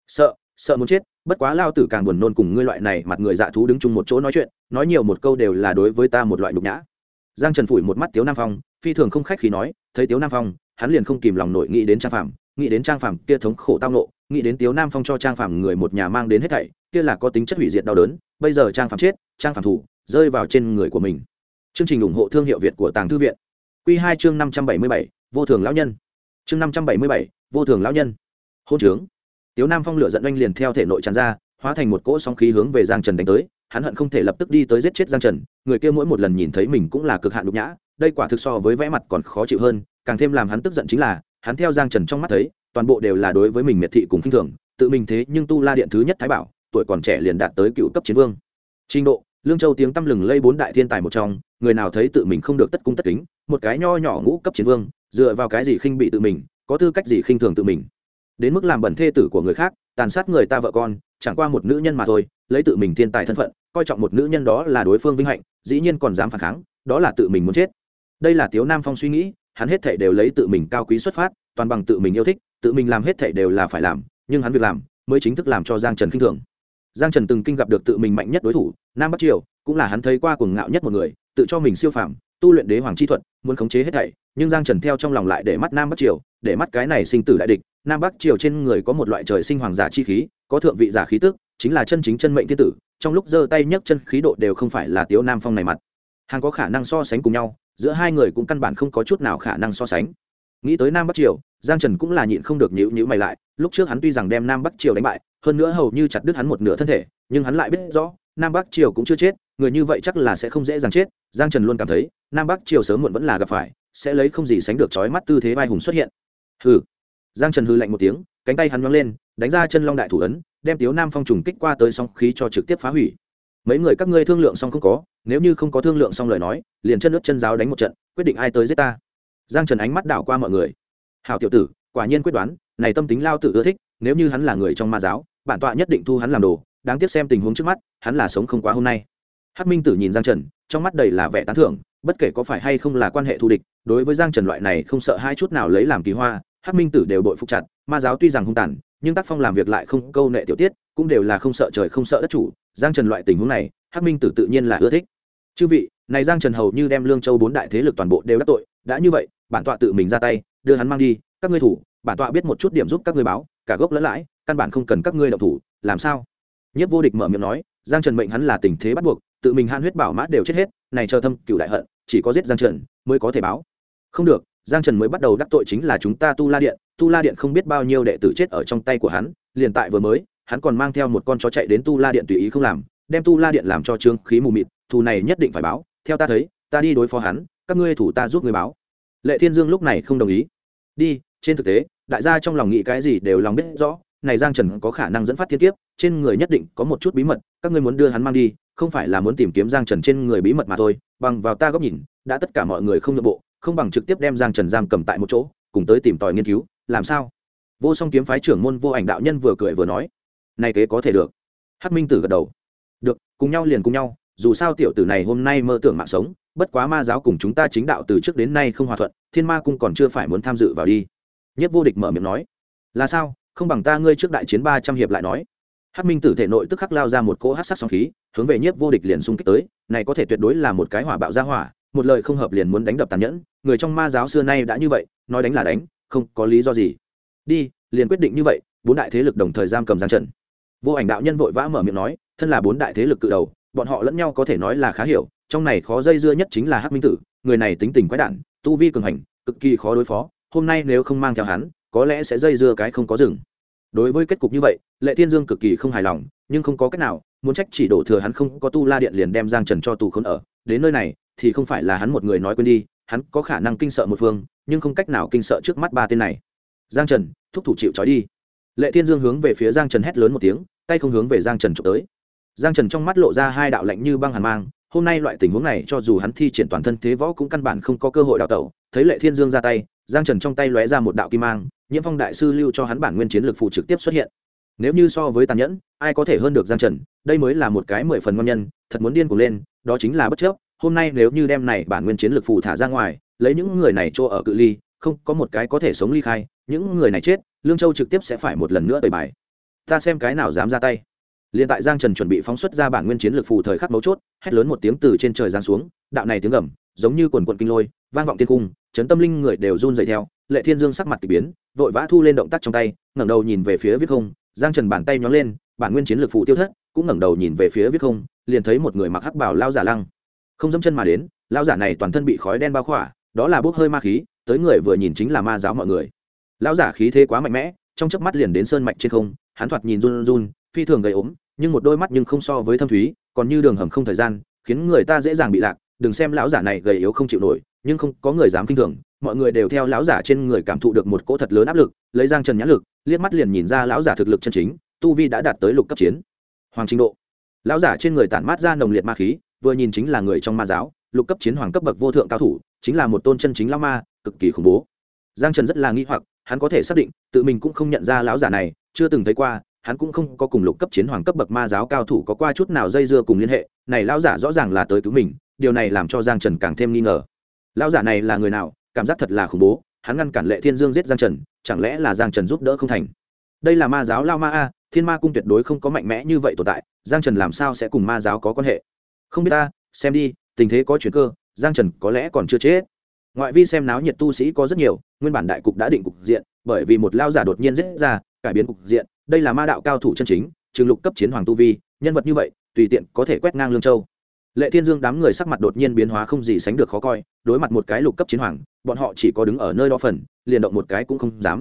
Sợ muốn chết, bất quá lao tử càng buồn nôn cùng ngươi loại này mặt người dạ thú đứng chung một chỗ nói chuyện, nói nhiều một câu đều là đối với ta một loại nhục nhã. Giang Trần phủi một mắt Tiếu Nam Phong, phi thường không khách khí nói, thấy Tiếu Nam Phong, hắn liền không kìm lòng nổi nghĩ đến Trang Phàm, nghĩ đến Trang Phàm kia thống khổ tao nộ, nghĩ đến Tiếu Nam Phong cho Trang Phàm người một nhà mang đến hết thảy, kia là có tính chất hủy diệt đau đớn, bây giờ Trang Phàm chết, Trang Phàm thủ rơi vào trên người của mình. Chương trình ủng hộ thương hiệu Việt của Tàng Thư viện. Quy 2 chương 577, vô thường lão nhân. Chương 577, vô thường lão nhân. Hôn trướng. Tiếu Nam Phong lửa giận anh liền theo thể nội tràn ra, hóa thành một cỗ sóng khí hướng về Giang Trần đánh tới, hắn hận không thể lập tức đi tới giết chết Giang Trần, người kia mỗi một lần nhìn thấy mình cũng là cực hạn nhục nhã, đây quả thực so với vẽ mặt còn khó chịu hơn, càng thêm làm hắn tức giận chính là, hắn theo Giang Trần trong mắt thấy, toàn bộ đều là đối với mình miệt thị cùng khinh thường, tự mình thế nhưng Tu La điện thứ nhất thái bảo, tuổi còn trẻ liền đạt tới cựu cấp chiến vương. Trình độ, Lương Châu tiếng tăm lừng lây bốn đại thiên tài một trong, người nào thấy tự mình không được tất cung tất kính, một cái nho nhỏ ngũ cấp chiến vương, dựa vào cái gì khinh bị tự mình, có tư cách gì khinh thường tự mình? Đến mức làm bẩn thê tử của người khác, tàn sát người ta vợ con, chẳng qua một nữ nhân mà thôi, lấy tự mình thiên tài thân phận, coi trọng một nữ nhân đó là đối phương vinh hạnh, dĩ nhiên còn dám phản kháng, đó là tự mình muốn chết. Đây là Tiếu Nam Phong suy nghĩ, hắn hết thảy đều lấy tự mình cao quý xuất phát, toàn bằng tự mình yêu thích, tự mình làm hết thảy đều là phải làm, nhưng hắn việc làm mới chính thức làm cho Giang Trần khinh thường. Giang Trần từng kinh gặp được tự mình mạnh nhất đối thủ, Nam Bắc Triều, cũng là hắn thấy qua cuồng ngạo nhất một người, tự cho mình siêu phàm, tu luyện đế hoàng chi thuật, muốn khống chế hết thảy, nhưng Giang Trần theo trong lòng lại để mắt Nam Bắc Triều, để mắt cái này sinh tử đại địch. Nam Bắc Triều trên người có một loại trời sinh hoàng giả chi khí, có thượng vị giả khí tức, chính là chân chính chân mệnh thiên tử, trong lúc giơ tay nhấc chân khí độ đều không phải là Tiếu Nam Phong này mặt. Hàng có khả năng so sánh cùng nhau, giữa hai người cũng căn bản không có chút nào khả năng so sánh. Nghĩ tới Nam Bắc Triều, Giang Trần cũng là nhịn không được nhíu nhíu mày lại, lúc trước hắn tuy rằng đem Nam Bắc Triều đánh bại, hơn nữa hầu như chặt đứt hắn một nửa thân thể, nhưng hắn lại biết rõ Nam Bắc Triều cũng chưa chết, người như vậy chắc là sẽ không dễ dàng chết. Giang Trần luôn cảm thấy Nam Bắc Triều sớm muộn vẫn là gặp phải, sẽ lấy không gì sánh được chói mắt tư thế vai hùng xuất hiện. Hừ. Giang Trần hừ lạnh một tiếng, cánh tay hắn nhón lên, đánh ra chân long đại thủ ấn, đem Tiếu Nam Phong trùng kích qua tới sóng khí cho trực tiếp phá hủy. Mấy người các ngươi thương lượng xong không có, nếu như không có thương lượng xong lời nói, liền chân nước chân giáo đánh một trận, quyết định ai tới giết ta. Giang Trần ánh mắt đảo qua mọi người. Hảo tiểu tử, quả nhiên quyết đoán, này tâm tính lao tử ưa thích, nếu như hắn là người trong ma giáo, bản tọa nhất định thu hắn làm đồ, đáng tiếc xem tình huống trước mắt, hắn là sống không quá hôm nay. Hắc Minh Tử nhìn Giang Trần, trong mắt đầy là vẻ tán thưởng, bất kể có phải hay không là quan hệ thù địch, đối với Giang Trần loại này không sợ hai chút nào lấy làm kỳ hoa, Hắc Minh Tử đều bội phục chặt. Ma giáo tuy rằng hung tàn, nhưng tác phong làm việc lại không câu nệ tiểu tiết, cũng đều là không sợ trời không sợ đất chủ. Giang Trần loại tình huống này, Hắc Minh Tử tự nhiên là ưa thích. Chư vị, này Giang Trần hầu như đem Lương Châu bốn đại thế lực toàn bộ đều đắc tội, đã như vậy, bản tọa tự mình ra tay, đưa hắn mang đi, các ngươi thủ, bản tọa biết một chút điểm giúp các ngươi báo, cả gốc lẫn lãi, căn bản không cần các ngươi động thủ, làm sao? Nhiếp Vô Địch mở miệng nói, Giang Trần mệnh hắn là tình thế bắt buộc, tự mình han huyết bảo mã đều chết hết, này chờ thâm cửu đại hận, chỉ có giết Giang Trần mới có thể báo. Không được, Giang Trần mới bắt đầu đắc tội chính là chúng ta Tu La Điện, Tu La Điện không biết bao nhiêu đệ tử chết ở trong tay của hắn, liền tại vừa mới, hắn còn mang theo một con chó chạy đến Tu La Điện tùy ý không làm, đem Tu La Điện làm cho trương khí mù mịt, thù này nhất định phải báo, theo ta thấy, ta đi đối phó hắn, các ngươi thủ ta giúp ngươi báo. Lệ Thiên Dương lúc này không đồng ý. Đi, trên thực tế, đại gia trong lòng nghĩ cái gì đều lòng biết rõ, này Giang Trần có khả năng dẫn phát thiên kiếp, trên người nhất định có một chút bí mật, các ngươi muốn đưa hắn mang đi, không phải là muốn tìm kiếm Giang Trần trên người bí mật mà thôi, bằng vào ta góc nhìn, đã tất cả mọi người không nhượng bộ, không bằng trực tiếp đem Giang Trần giam cầm tại một chỗ, cùng tới tìm tòi nghiên cứu, làm sao? Vô Song kiếm phái trưởng môn Vô Ảnh đạo nhân vừa cười vừa nói, này kế có thể được. Hắc Minh Tử gật đầu, được, cùng nhau liền cùng nhau, dù sao tiểu tử này hôm nay mơ tưởng mạng sống, bất quá ma giáo cùng chúng ta chính đạo từ trước đến nay không hòa thuận, Thiên Ma cung còn chưa phải muốn tham dự vào đi. Nhiếp Vô Địch mở miệng nói, là sao? Không bằng ta ngươi trước đại chiến 300 hiệp lại nói. Hắc Minh Tử thể nội tức khắc lao ra một cỗ hắc sắc sóng khí, hướng về Nhiếp Vô Địch liền xung kích tới, này có thể tuyệt đối là một cái hỏa bạo gia hỏa, một lời không hợp liền muốn đánh đập tàn nhẫn, người trong ma giáo xưa nay đã như vậy, nói đánh là đánh, không có lý do gì. Đi, liền quyết định như vậy, bốn đại thế lực đồng thời giam cầm Giang Trần. Vô Ảnh đạo nhân vội vã mở miệng nói, thân là bốn đại thế lực cự đầu, bọn họ lẫn nhau có thể nói là khá hiểu, trong này khó dây dưa nhất chính là Hắc Minh Tử, người này tính tình quái đản, tu vi cường hành, cực kỳ khó đối phó, hôm nay nếu không mang theo hắn, có lẽ sẽ dây dưa cái không có dừng. Đối với kết cục như vậy, Lệ Thiên Dương cực kỳ không hài lòng, nhưng không có cách nào, muốn trách chỉ đổ thừa hắn không có Tu La Điện liền đem Giang Trần cho tù khốn ở, đến nơi này thì không phải là hắn một người nói quên đi, hắn có khả năng kinh sợ một phương, nhưng không cách nào kinh sợ trước mắt ba tên này. Giang Trần, thúc thủ chịu trói đi. Lệ Thiên Dương hướng về phía Giang Trần hét lớn một tiếng, tay không hướng về Giang Trần chụp tới. Giang Trần trong mắt lộ ra hai đạo lạnh như băng hàn mang, hôm nay loại tình huống này cho dù hắn thi triển toàn thân thế võ cũng căn bản không có cơ hội đào tẩu. Thấy Lệ Thiên Dương ra tay, Giang Trần trong tay lóe ra một đạo kim mang, Nhiễm Phong đại sư lưu cho hắn bản nguyên chiến lực phụ trực tiếp xuất hiện. Nếu như so với tàn nhẫn, ai có thể hơn được Giang Trần, đây mới là một cái 10 phần ngon nhân, thật muốn điên cuồng lên, đó chính là bất chấp. Hôm nay nếu như đem này bản nguyên chiến lực phụ thả ra ngoài, lấy những người này cho ở cự ly, không có một cái có thể sống ly khai, những người này chết, Lương Châu trực tiếp sẽ phải một lần nữa tẩy bài. Ta xem cái nào dám ra tay. Liên tại Giang Trần chuẩn bị phóng xuất ra bản nguyên chiến lực phù thời khắc mấu chốt, hét lớn một tiếng từ trên trời giáng xuống, đạo này tiếng gầm, giống như quần quần kinh lôi, vang vọng thiên cung, chấn tâm linh người đều run rẩy theo. Lệ Thiên Dương sắc mặt kỳ biến, vội vã thu lên động tác trong tay, ngẩng đầu nhìn về phía viết không, Giang Trần bàn tay nhón lên, bản nguyên chiến lực phù tiêu thất, cũng ngẩng đầu nhìn về phía viết không, liền thấy một người mặc hắc bào lão giả lăng không dẫm chân mà đến, lão giả này toàn thân bị khói đen bao khỏa, đó là bốc hơi ma khí, tới người vừa nhìn chính là ma giáo mọi người. Lão giả khí thế quá mạnh mẽ, trong chớp mắt liền đến sơn mạch trên không, hắn thoạt nhìn run run, phi thường gầy ốm, nhưng một đôi mắt nhưng không so với thâm thúy, còn như đường hầm không thời gian, khiến người ta dễ dàng bị lạc. Đừng xem lão giả này gầy yếu không chịu nổi, nhưng không có người dám kinh thường, mọi người đều theo lão giả trên người cảm thụ được một cỗ thật lớn áp lực, lấy Giang Trần nhãn lực, liếc mắt liền nhìn ra lão giả thực lực chân chính, tu vi đã đạt tới lục cấp chiến hoàng trình độ. Lão giả trên người tản mát ra nồng liệt ma khí, vừa nhìn chính là người trong ma giáo, lục cấp chiến hoàng cấp bậc vô thượng cao thủ, chính là một tôn chân chính lão ma, cực kỳ khủng bố. Giang Trần rất là nghi hoặc, hắn có thể xác định, tự mình cũng không nhận ra lão giả này, chưa từng thấy qua, hắn cũng không có cùng lục cấp chiến hoàng cấp bậc ma giáo cao thủ có qua chút nào dây dưa cùng liên hệ, này lão giả rõ ràng là tới cứu mình, điều này làm cho Giang Trần càng thêm nghi ngờ. Lão giả này là người nào, cảm giác thật là khủng bố, hắn ngăn cản Lệ Thiên Dương giết Giang Trần, chẳng lẽ là Giang Trần giúp đỡ không thành? Đây là ma giáo Lao Ma a, Thiên Ma cung tuyệt đối không có mạnh mẽ như vậy tồn tại, Giang Trần làm sao sẽ cùng ma giáo có quan hệ? Không biết ta, xem đi, tình thế có chuyển cơ, Giang Trần có lẽ còn chưa chết. Ngoại vi xem náo nhiệt tu sĩ có rất nhiều, nguyên bản đại cục đã định cục diện, bởi vì một lao giả đột nhiên giết ra, cải biến cục diện, đây là ma đạo cao thủ chân chính, trường lục cấp chiến hoàng tu vi, nhân vật như vậy, tùy tiện có thể quét ngang Lương Châu. Lệ Thiên Dương đám người sắc mặt đột nhiên biến hóa không gì sánh được khó coi, đối mặt một cái lục cấp chiến hoàng, bọn họ chỉ có đứng ở nơi đó phần, liền động một cái cũng không dám.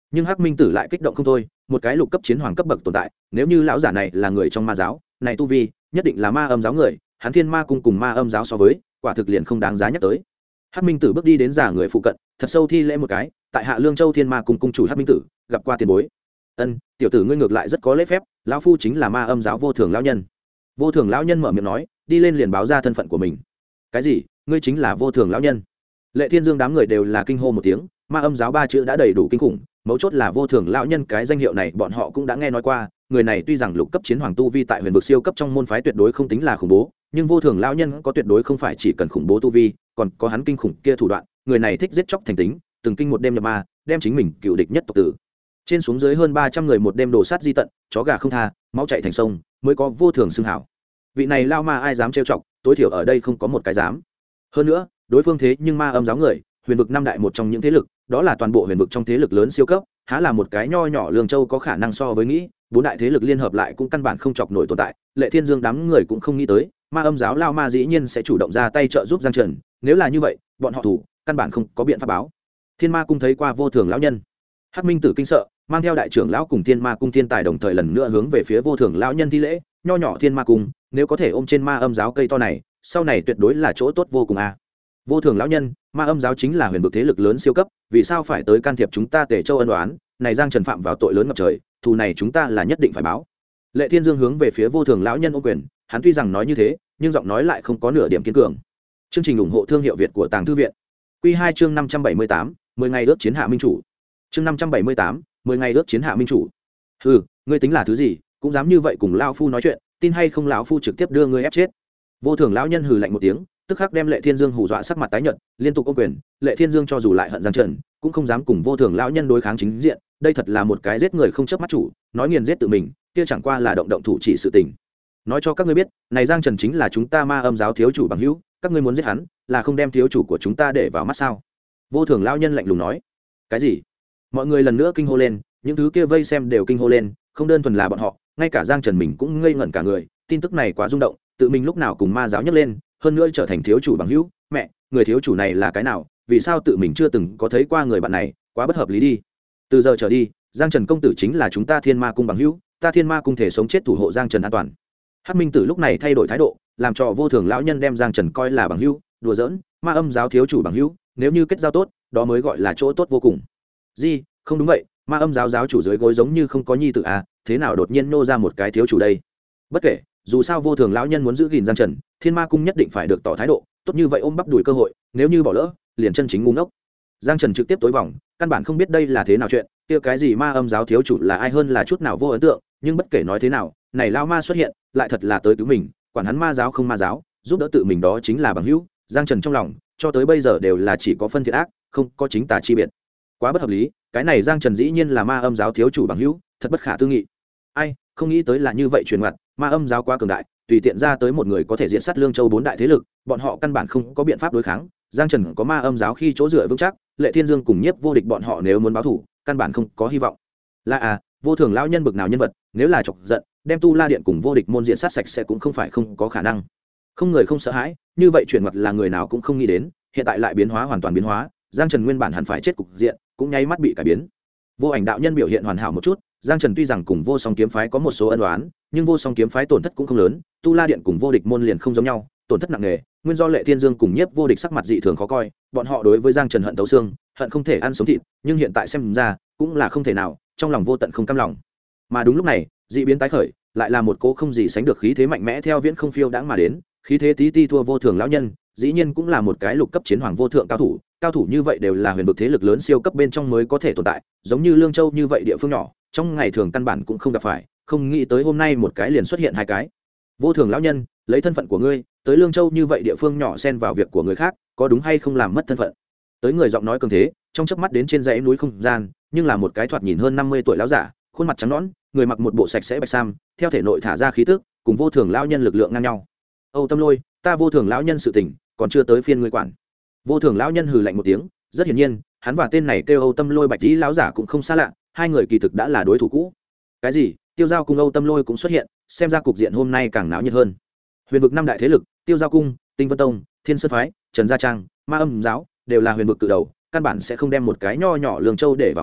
nhưng hắc minh tử lại kích động không thôi, một cái lục cấp chiến hoàng cấp bậc tồn tại, nếu như lão giả này là người trong ma giáo này tu vi nhất định là ma âm giáo người, hắn thiên ma cung cùng ma âm giáo so với quả thực liền không đáng giá nhắc tới. Hắc minh tử bước đi đến giả người phụ cận, thật sâu thi lễ một cái, tại hạ lương châu thiên ma cung cung chủ Hắc minh tử, gặp qua tiền bối. Ân, tiểu tử ngươi ngược lại rất có lễ phép, lão phu chính là ma âm giáo vô thường lão nhân. Vô thường lão nhân mở miệng nói, đi lên liền báo ra thân phận của mình. Cái gì? Ngươi chính là vô thường lão nhân? Lệ Thiên Dương đám người đều là kinh hô một tiếng, ma âm giáo ba chữ đã đầy đủ kinh khủng, mấu chốt là vô thường lão nhân cái danh hiệu này bọn họ cũng đã nghe nói qua, người này tuy rằng lục cấp chiến hoàng tu vi tại huyền vực siêu cấp trong môn phái tuyệt đối không tính là khủng bố, nhưng vô thường lão nhân có tuyệt đối không phải chỉ cần khủng bố tu vi, còn có hắn kinh khủng kia thủ đoạn, người này thích giết chóc thành tính, từng kinh một đêm nhập ma, đem chính mình cựu địch nhất tộc tử. Trên xuống dưới hơn 300 người một đêm đổ sát di tận, chó gà không tha, máu chảy thành sông, mới có vô thường xưng hảo. Vị này lao ma ai dám trêu chọc, tối thiểu ở đây không có một cái dám. Hơn nữa, đối phương thế nhưng ma âm giáo người, huyền vực năm đại một trong những thế lực, đó là toàn bộ huyền vực trong thế lực lớn siêu cấp, há là một cái nho nhỏ Lương Châu có khả năng so với nghĩ, bốn đại thế lực liên hợp lại cũng căn bản không chọc nổi tồn tại. Lệ Thiên Dương đám người cũng không nghĩ tới, ma âm giáo lao ma dĩ nhiên sẽ chủ động ra tay trợ giúp Giang Trần, nếu là như vậy, bọn họ thủ căn bản không có biện pháp báo. Thiên Ma cung thấy qua vô thường lão nhân, Hắc minh tử kinh sợ, mang theo đại trưởng lão cùng Thiên Ma cung thiên tài đồng thời lần nữa hướng về phía vô thường lão nhân thi lễ, nho nhỏ Thiên Ma cung, nếu có thể ôm trên ma âm giáo cây to này, sau này tuyệt đối là chỗ tốt vô cùng a. Vô thường lão nhân, ma âm giáo chính là huyền vực thế lực lớn siêu cấp, vì sao phải tới can thiệp chúng ta Tề Châu ân oán, này Giang Trần phạm vào tội lớn ngập trời, thù này chúng ta là nhất định phải báo. Lệ Thiên Dương hướng về phía vô thường lão nhân ôm quyền, hắn tuy rằng nói như thế, nhưng giọng nói lại không có nửa điểm kiên cường. Chương trình ủng hộ thương hiệu Việt của Tàng Thư viện. Quy 2 chương 578, 10 ngày ước chiến hạ minh chủ. Chương 578, 10 ngày ước chiến hạ minh chủ. Hừ, ngươi tính là thứ gì, cũng dám như vậy cùng lão phu nói chuyện, tin hay không lão phu trực tiếp đưa ngươi ép chết. Vô thường lão nhân hừ lạnh một tiếng, tức khắc đem Lệ Thiên Dương hù dọa sắc mặt tái nhợt, liên tục ôm quyền. Lệ Thiên Dương cho dù lại hận Giang Trần, cũng không dám cùng vô thường lão nhân đối kháng chính diện, đây thật là một cái giết người không chớp mắt chủ, nói nghiền giết tự mình, kia chẳng qua là động thủ chỉ sự tình. Nói cho các ngươi biết, này Giang Trần chính là chúng ta ma âm giáo thiếu chủ bằng hữu, các ngươi muốn giết hắn, là không đem thiếu chủ của chúng ta để vào mắt sao? Vô thường lão nhân lạnh lùng nói. Cái gì? Mọi người lần nữa kinh hô lên, những thứ kia vây xem đều kinh hô lên, không đơn thuần là bọn họ, ngay cả Giang Trần mình cũng ngây ngẩn cả người, tin tức này quá rung động, tự mình lúc nào cùng ma giáo nhấc lên, hơn nữa trở thành thiếu chủ bằng hữu, mẹ, người thiếu chủ này là cái nào, vì sao tự mình chưa từng có thấy qua người bạn này, quá bất hợp lý đi. Từ giờ trở đi, Giang Trần công tử chính là chúng ta Thiên Ma cung bằng hữu, ta Thiên Ma cung thể sống chết thủ hộ Giang Trần an toàn. Hắc minh tử lúc này thay đổi thái độ, làm cho vô thường lão nhân đem Giang Trần coi là bằng hữu, đùa giỡn, ma âm giáo thiếu chủ bằng hữu, nếu như kết giao tốt, đó mới gọi là chỗ tốt vô cùng. Gì? Không đúng vậy, ma âm giáo giáo chủ dưới gối giống như không có nhi tử à, thế nào đột nhiên nô ra một cái thiếu chủ đây? Bất kể, dù sao vô thường lão nhân muốn giữ gìn Giang Trần, Thiên Ma cung nhất định phải được tỏ thái độ, tốt như vậy ôm bắp đuổi cơ hội, nếu như bỏ lỡ, liền chân chính ngu ngốc. Giang Trần trực tiếp tối vòng, căn bản không biết đây là thế nào chuyện, kia cái gì ma âm giáo thiếu chủ là ai hơn là chút nào vô ấn tượng, nhưng bất kể nói thế nào, này lao ma xuất hiện, lại thật là tới cứu mình, quản hắn ma giáo không ma giáo, giúp đỡ tự mình đó chính là bằng hữu. Giang Trần trong lòng, cho tới bây giờ đều là chỉ có phân thiện ác, không có chính tà chi biệt. Quá bất hợp lý, cái này Giang Trần dĩ nhiên là ma âm giáo thiếu chủ bằng hữu, thật bất khả tư nghị. Ai, không nghĩ tới là như vậy truyền ngặt, ma âm giáo quá cường đại, tùy tiện ra tới một người có thể diện sát Lương Châu bốn đại thế lực, bọn họ căn bản không có biện pháp đối kháng. Giang Trần có ma âm giáo khi chỗ dựa vững chắc, Lệ Thiên Dương cùng Nhiếp Vô Địch bọn họ nếu muốn báo thù, căn bản không có hy vọng. Là à, vô thường lão nhân bực nào nhân vật, nếu là chọc giận, đem Tu La Điện cùng Vô Địch môn diện sát sạch sẽ cũng không phải không có khả năng. Không người không sợ hãi, như vậy chuyển mặt là người nào cũng không nghĩ đến, hiện tại lại biến hóa hoàn toàn biến hóa, Giang Trần nguyên bản hẳn phải chết cục diện, cũng nháy mắt bị cải biến. Vô Ảnh đạo nhân biểu hiện hoàn hảo một chút, Giang Trần tuy rằng cùng Vô Song kiếm phái có một số ân oán, nhưng Vô Song kiếm phái tổn thất cũng không lớn, Tu La Điện cùng Vô Địch môn liền không giống nhau, tổn thất nặng nề, nguyên do Lệ Thiên Dương cùng Nhiếp Vô Địch sắc mặt dị thường khó coi, bọn họ đối với Giang Trần hận tấu xương, hận không thể ăn sống thịt, nhưng hiện tại xem ra, cũng là không thể nào, trong lòng vô tận không cam lòng. Mà đúng lúc này, dị biến tái khởi, lại là một cỗ không gì sánh được khí thế mạnh mẽ theo viễn không phiêu đãng mà đến, khí thế tí ti thua vô thường lão nhân, dĩ nhiên cũng là một cái lục cấp chiến hoàng vô thượng cao thủ như vậy đều là huyền vực thế lực lớn siêu cấp bên trong mới có thể tồn tại, giống như Lương Châu như vậy địa phương nhỏ, trong ngày thường căn bản cũng không gặp phải, không nghĩ tới hôm nay một cái liền xuất hiện hai cái. Vô thường lão nhân, lấy thân phận của ngươi, tới Lương Châu như vậy địa phương nhỏ xen vào việc của người khác, có đúng hay không làm mất thân phận? Tới người giọng nói cường thế, trong chớp mắt đến trên dãy núi không gian, nhưng là một cái thoạt nhìn hơn 50 tuổi lão giả, khuôn mặt trắng nõn, người mặc một bộ sạch sẽ bạch sam, theo thể nội thả ra khí tức, cùng vô thường lão nhân lực lượng ngang nhau. Âu Tâm Lôi, ta vô thường lão nhân sự tình, còn chưa tới phiên ngươi quản. Vô thường lão nhân hừ lạnh một tiếng, rất hiển nhiên, hắn và tên này kêu Âu Tâm Lôi bạch tí lão giả cũng không xa lạ, hai người kỳ thực đã là đối thủ cũ. Cái gì? Tiêu Giao cùng Âu Tâm Lôi cũng xuất hiện, xem ra cục diện hôm nay càng náo nhiệt hơn. Huyền vực năm đại thế lực, Tiêu Giao cung, Tinh Vân Tông, Thiên Sơn phái, Trần Gia Trang, Ma Âm giáo, đều là huyền vực cự đầu, căn bản sẽ không đem một cái nho nhỏ Lương Châu để vào mắt,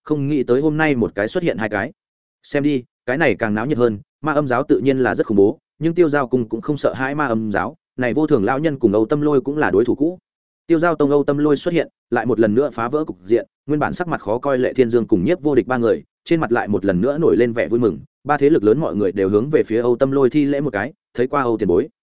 không nghĩ tới hôm nay một cái xuất hiện hai cái. Xem đi, cái này càng náo nhiệt hơn. Ma âm giáo tự nhiên là rất khủng bố, nhưng Tiêu Giao Cung cũng không sợ hãi ma âm giáo. Này Vô Thường lão nhân cùng Âu Tâm Lôi cũng là đối thủ cũ. Tiêu Giao Tông Âu Tâm Lôi xuất hiện, lại một lần nữa phá vỡ cục diện. Nguyên bản sắc mặt khó coi Lệ Thiên Dương cùng Nhiếp Vô Địch ba người, trên mặt lại một lần nữa nổi lên vẻ vui mừng. Ba thế lực lớn mọi người đều hướng về phía Âu Tâm Lôi thi lễ một cái, thấy qua Âu tiền bối.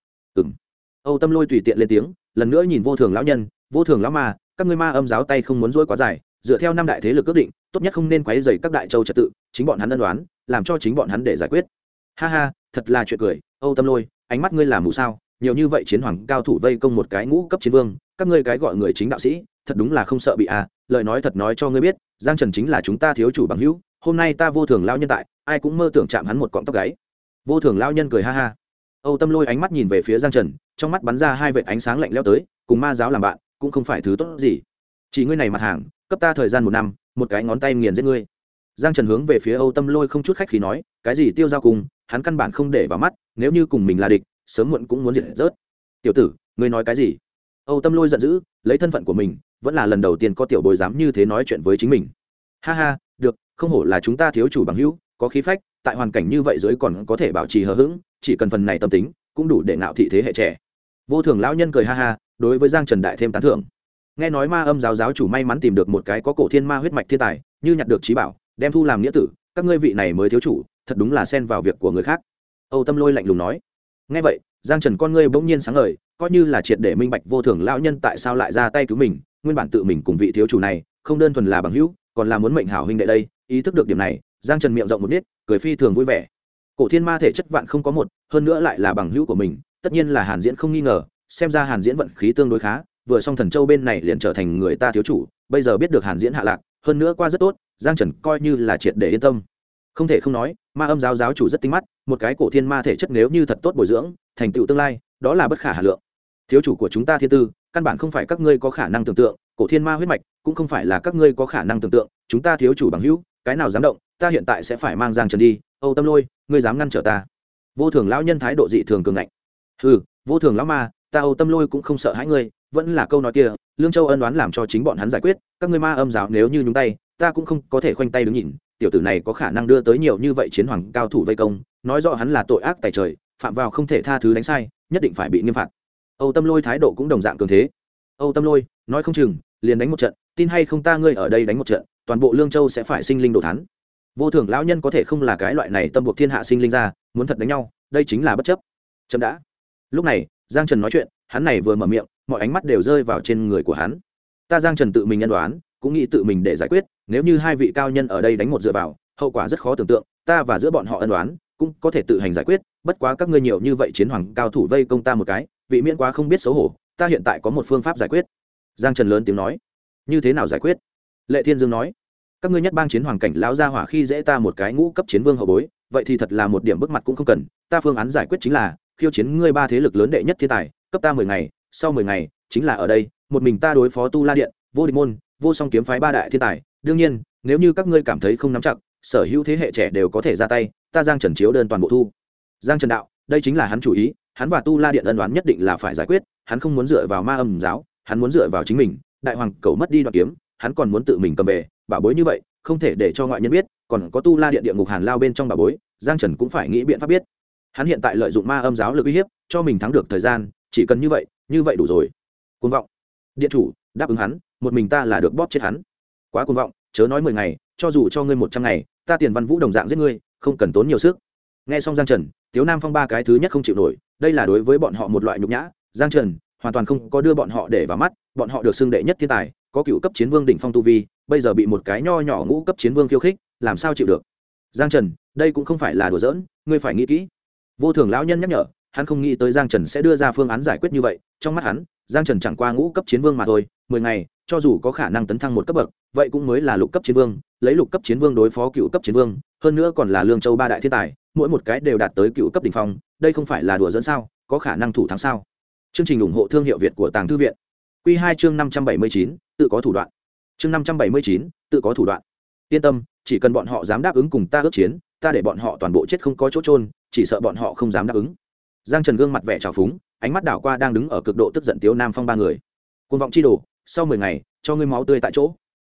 Âu Tâm Lôi tùy tiện lên tiếng, lần nữa nhìn Vô Thường lão nhân, Vô Thường lão ma, các ngươi ma âm giáo tay không muốn dỗi quá dài, dựa theo năm đại thế lực ước định, tốt nhất không nên quấy rầy các đại châu trật tự, chính bọn hắn ân đoán, làm cho chính bọn hắn để giải quyết. Ha ha, thật là chuyện cười. Âu Tâm Lôi, ánh mắt ngươi là mù sao? Nhiều như vậy chiến hoàng cao thủ vây công một cái ngũ cấp chiến vương, các ngươi cái gọi người chính đạo sĩ, thật đúng là không sợ bị à? Lời nói thật nói cho ngươi biết, Giang Trần chính là chúng ta thiếu chủ bằng hữu, hôm nay ta Vô Thường lão nhân tại, ai cũng mơ tưởng chạm hắn một cọng tóc gáy. Vô Thường lão nhân cười ha ha. Âu Tâm Lôi ánh mắt nhìn về phía Giang Trần, trong mắt bắn ra hai vệt ánh sáng lạnh lẽo tới, cùng ma giáo làm bạn, cũng không phải thứ tốt gì. Chỉ ngươi này mặt hàng, cấp ta thời gian 1 năm, một cái ngón tay nghiền giết ngươi. Giang Trần hướng về phía Âu Tâm Lôi không chút khách khí nói, cái gì Tiêu Giao cùng, hắn căn bản không để vào mắt, nếu như cùng mình là địch, sớm muộn cũng muốn diệt rớt. Tiểu tử, ngươi nói cái gì? Âu Tâm Lôi giận dữ, lấy thân phận của mình, vẫn là lần đầu tiên có tiểu bối dám như thế nói chuyện với chính mình. Ha ha, được, không hổ là chúng ta thiếu chủ bằng hữu, có khí phách, tại hoàn cảnh như vậy dưới còn có thể bảo trì hờ hững, chỉ cần phần này tâm tính, cũng đủ để ngạo thị thế hệ trẻ. Vô Thường lão nhân cười ha ha, đối với Giang Trần đại thêm tán thưởng. Nghe nói ma âm giáo giáo chủ may mắn tìm được một cái có cổ thiên ma huyết mạch thiên tài, như nhặt được trí bảo, đem thu làm nghĩa tử, các ngươi vị này mới thiếu chủ, thật đúng là xen vào việc của người khác. Âu Tâm Lôi lạnh lùng nói. Nghe vậy, Giang Trần con ngươi bỗng nhiên sáng ngời, coi như là triệt để minh bạch Vô Thường lão nhân tại sao lại ra tay cứu mình, nguyên bản tự mình cùng vị thiếu chủ này, không đơn thuần là bằng hữu, còn là muốn mệnh hảo huynh đệ đây. Ý thức được điểm này, Giang Trần miệng rộng một nít, cười phi thường vui vẻ. Cổ thiên ma thể chất vạn không có một, hơn nữa lại là bằng hữu của mình, tất nhiên là Hàn Diễn không nghi ngờ, xem ra Hàn Diễn vận khí tương đối khá, vừa xong Thần Châu bên này liền trở thành người ta thiếu chủ, bây giờ biết được Hàn Diễn hạ lạc, hơn nữa qua rất tốt, Giang Trần coi như là triệt để yên tâm. Không thể không nói, ma âm giáo giáo chủ rất tinh mắt, một cái cổ thiên ma thể chất nếu như thật tốt bồi dưỡng, thành tựu tương lai, đó là bất khả hà lượng. Thiếu chủ của chúng ta Thiên Tư, căn bản không phải các ngươi có khả năng tưởng tượng, cổ thiên ma huyết mạch cũng không phải là các ngươi có khả năng tưởng tượng, chúng ta thiếu chủ bằng hữu, cái nào dám động, ta hiện tại sẽ phải mang Giang Trần đi. Âu Tâm Lôi, ngươi dám ngăn trở ta? Vô Thường lão nhân thái độ dị thường cường ngạnh. Hừ, Vô Thường lão ma, ta Âu Tâm Lôi cũng không sợ hãi ngươi, vẫn là câu nói kia, Lương Châu ân đoán làm cho chính bọn hắn giải quyết, các ngươi ma âm giáo nếu như nhúng tay, ta cũng không có thể khoanh tay đứng nhìn. Tiểu tử này có khả năng đưa tới nhiều như vậy chiến hoàng cao thủ vây công, nói rõ hắn là tội ác tày trời, phạm vào không thể tha thứ đánh sai, nhất định phải bị nghiêm phạt. Âu Tâm Lôi thái độ cũng đồng dạng cường thế. Âu Tâm Lôi, nói không chừng liền đánh một trận, tin hay không ta ngươi ở đây đánh một trận, toàn bộ Lương Châu sẽ phải sinh linh đồ thán. Vô Thường lão nhân có thể không là cái loại này tâm buộc thiên hạ sinh linh ra, muốn thật đánh nhau, đây chính là bất chấp. Chậm đã. Lúc này, Giang Trần nói chuyện, hắn này vừa mở miệng, mọi ánh mắt đều rơi vào trên người của hắn. Ta Giang Trần tự mình nhân đoán, cũng nghĩ tự mình để giải quyết, nếu như hai vị cao nhân ở đây đánh một dựa vào, hậu quả rất khó tưởng tượng, ta và giữa bọn họ ân đoán, cũng có thể tự hành giải quyết, bất quá các ngươi nhiều như vậy chiến hoàng cao thủ vây công ta một cái, vị miễn quá không biết xấu hổ, ta hiện tại có một phương pháp giải quyết. Giang Trần lớn tiếng nói. Như thế nào giải quyết? Lệ Thiên Dương nói. Các ngươi nhất bang chiến hoàng cảnh lão gia hỏa khi dễ ta một cái ngũ cấp chiến vương hậu bối, vậy thì thật là một điểm bức mặt cũng không cần, ta phương án giải quyết chính là khiêu chiến ngươi ba thế lực lớn đệ nhất thiên tài, cấp ta 10 ngày, sau 10 ngày chính là ở đây, một mình ta đối phó Tu La Điện, Vô Địch môn, Vô Song kiếm phái ba đại thiên tài, đương nhiên, nếu như các ngươi cảm thấy không nắm chặt, sở hữu thế hệ trẻ đều có thể ra tay, ta Giang Trần chiếu đơn toàn bộ thu. Giang Trần đạo, đây chính là hắn chủ ý, hắn và Tu La Điện ân oán nhất định là phải giải quyết, hắn không muốn dựa vào ma âm giáo, hắn muốn dựa vào chính mình, đại hoàng cầu mất đi đoạn kiếm, hắn còn muốn tự mình cầm về, bảo bối như vậy, không thể để cho ngoại nhân biết, còn có Tu La Điện địa ngục hàn lao bên trong bảo bối, Giang Trần cũng phải nghĩ biện pháp biết. Hắn hiện tại lợi dụng ma âm giáo lực uy hiếp, cho mình thắng được thời gian, chỉ cần như vậy đủ rồi. Cuồng vọng. Điện chủ, đáp ứng hắn, một mình ta là được bóp chết hắn. Quá cuồng vọng, chớ nói 10 ngày, cho dù cho ngươi 100 ngày, ta Tiền Văn Vũ đồng dạng giết ngươi, không cần tốn nhiều sức. Nghe xong Giang Trần, Tiếu Nam Phong ba cái thứ nhất không chịu nổi, đây là đối với bọn họ một loại nhục nhã, Giang Trần hoàn toàn không có đưa bọn họ để vào mắt, bọn họ được xưng đệ nhất thiên tài, có cựu cấp chiến vương đỉnh phong tu vi, bây giờ bị một cái nho nhỏ ngũ cấp chiến vương khiêu khích, làm sao chịu được? Giang Trần, đây cũng không phải là đùa giỡn, ngươi phải nghĩ kỹ. Vô Thường lão nhân nhắc nhở, hắn không nghĩ tới Giang Trần sẽ đưa ra phương án giải quyết như vậy, trong mắt hắn, Giang Trần chẳng qua ngũ cấp chiến vương mà thôi, 10 ngày, cho dù có khả năng tấn thăng một cấp bậc, vậy cũng mới là lục cấp chiến vương, lấy lục cấp chiến vương đối phó cựu cấp chiến vương, hơn nữa còn là Lương Châu ba đại thiên tài, mỗi một cái đều đạt tới cựu cấp đỉnh phong, đây không phải là đùa giỡn sao? Có khả năng thủ thắng sao? Chương trình ủng hộ thương hiệu Việt của Tàng Thư viện. Quy 2 chương 579, tự có thủ đoạn. Chương 579, tự có thủ đoạn. Yên tâm, chỉ cần bọn họ dám đáp ứng cùng ta ước chiến, ta để bọn họ toàn bộ chết không có chỗ trôn, chỉ sợ bọn họ không dám đáp ứng. Giang Trần gương mặt vẻ trào phúng, ánh mắt đảo qua đang đứng ở cực độ tức giận Tiếu Nam Phong ba người. Cuồng vọng chi đồ, sau 10 ngày, cho ngươi máu tươi tại chỗ.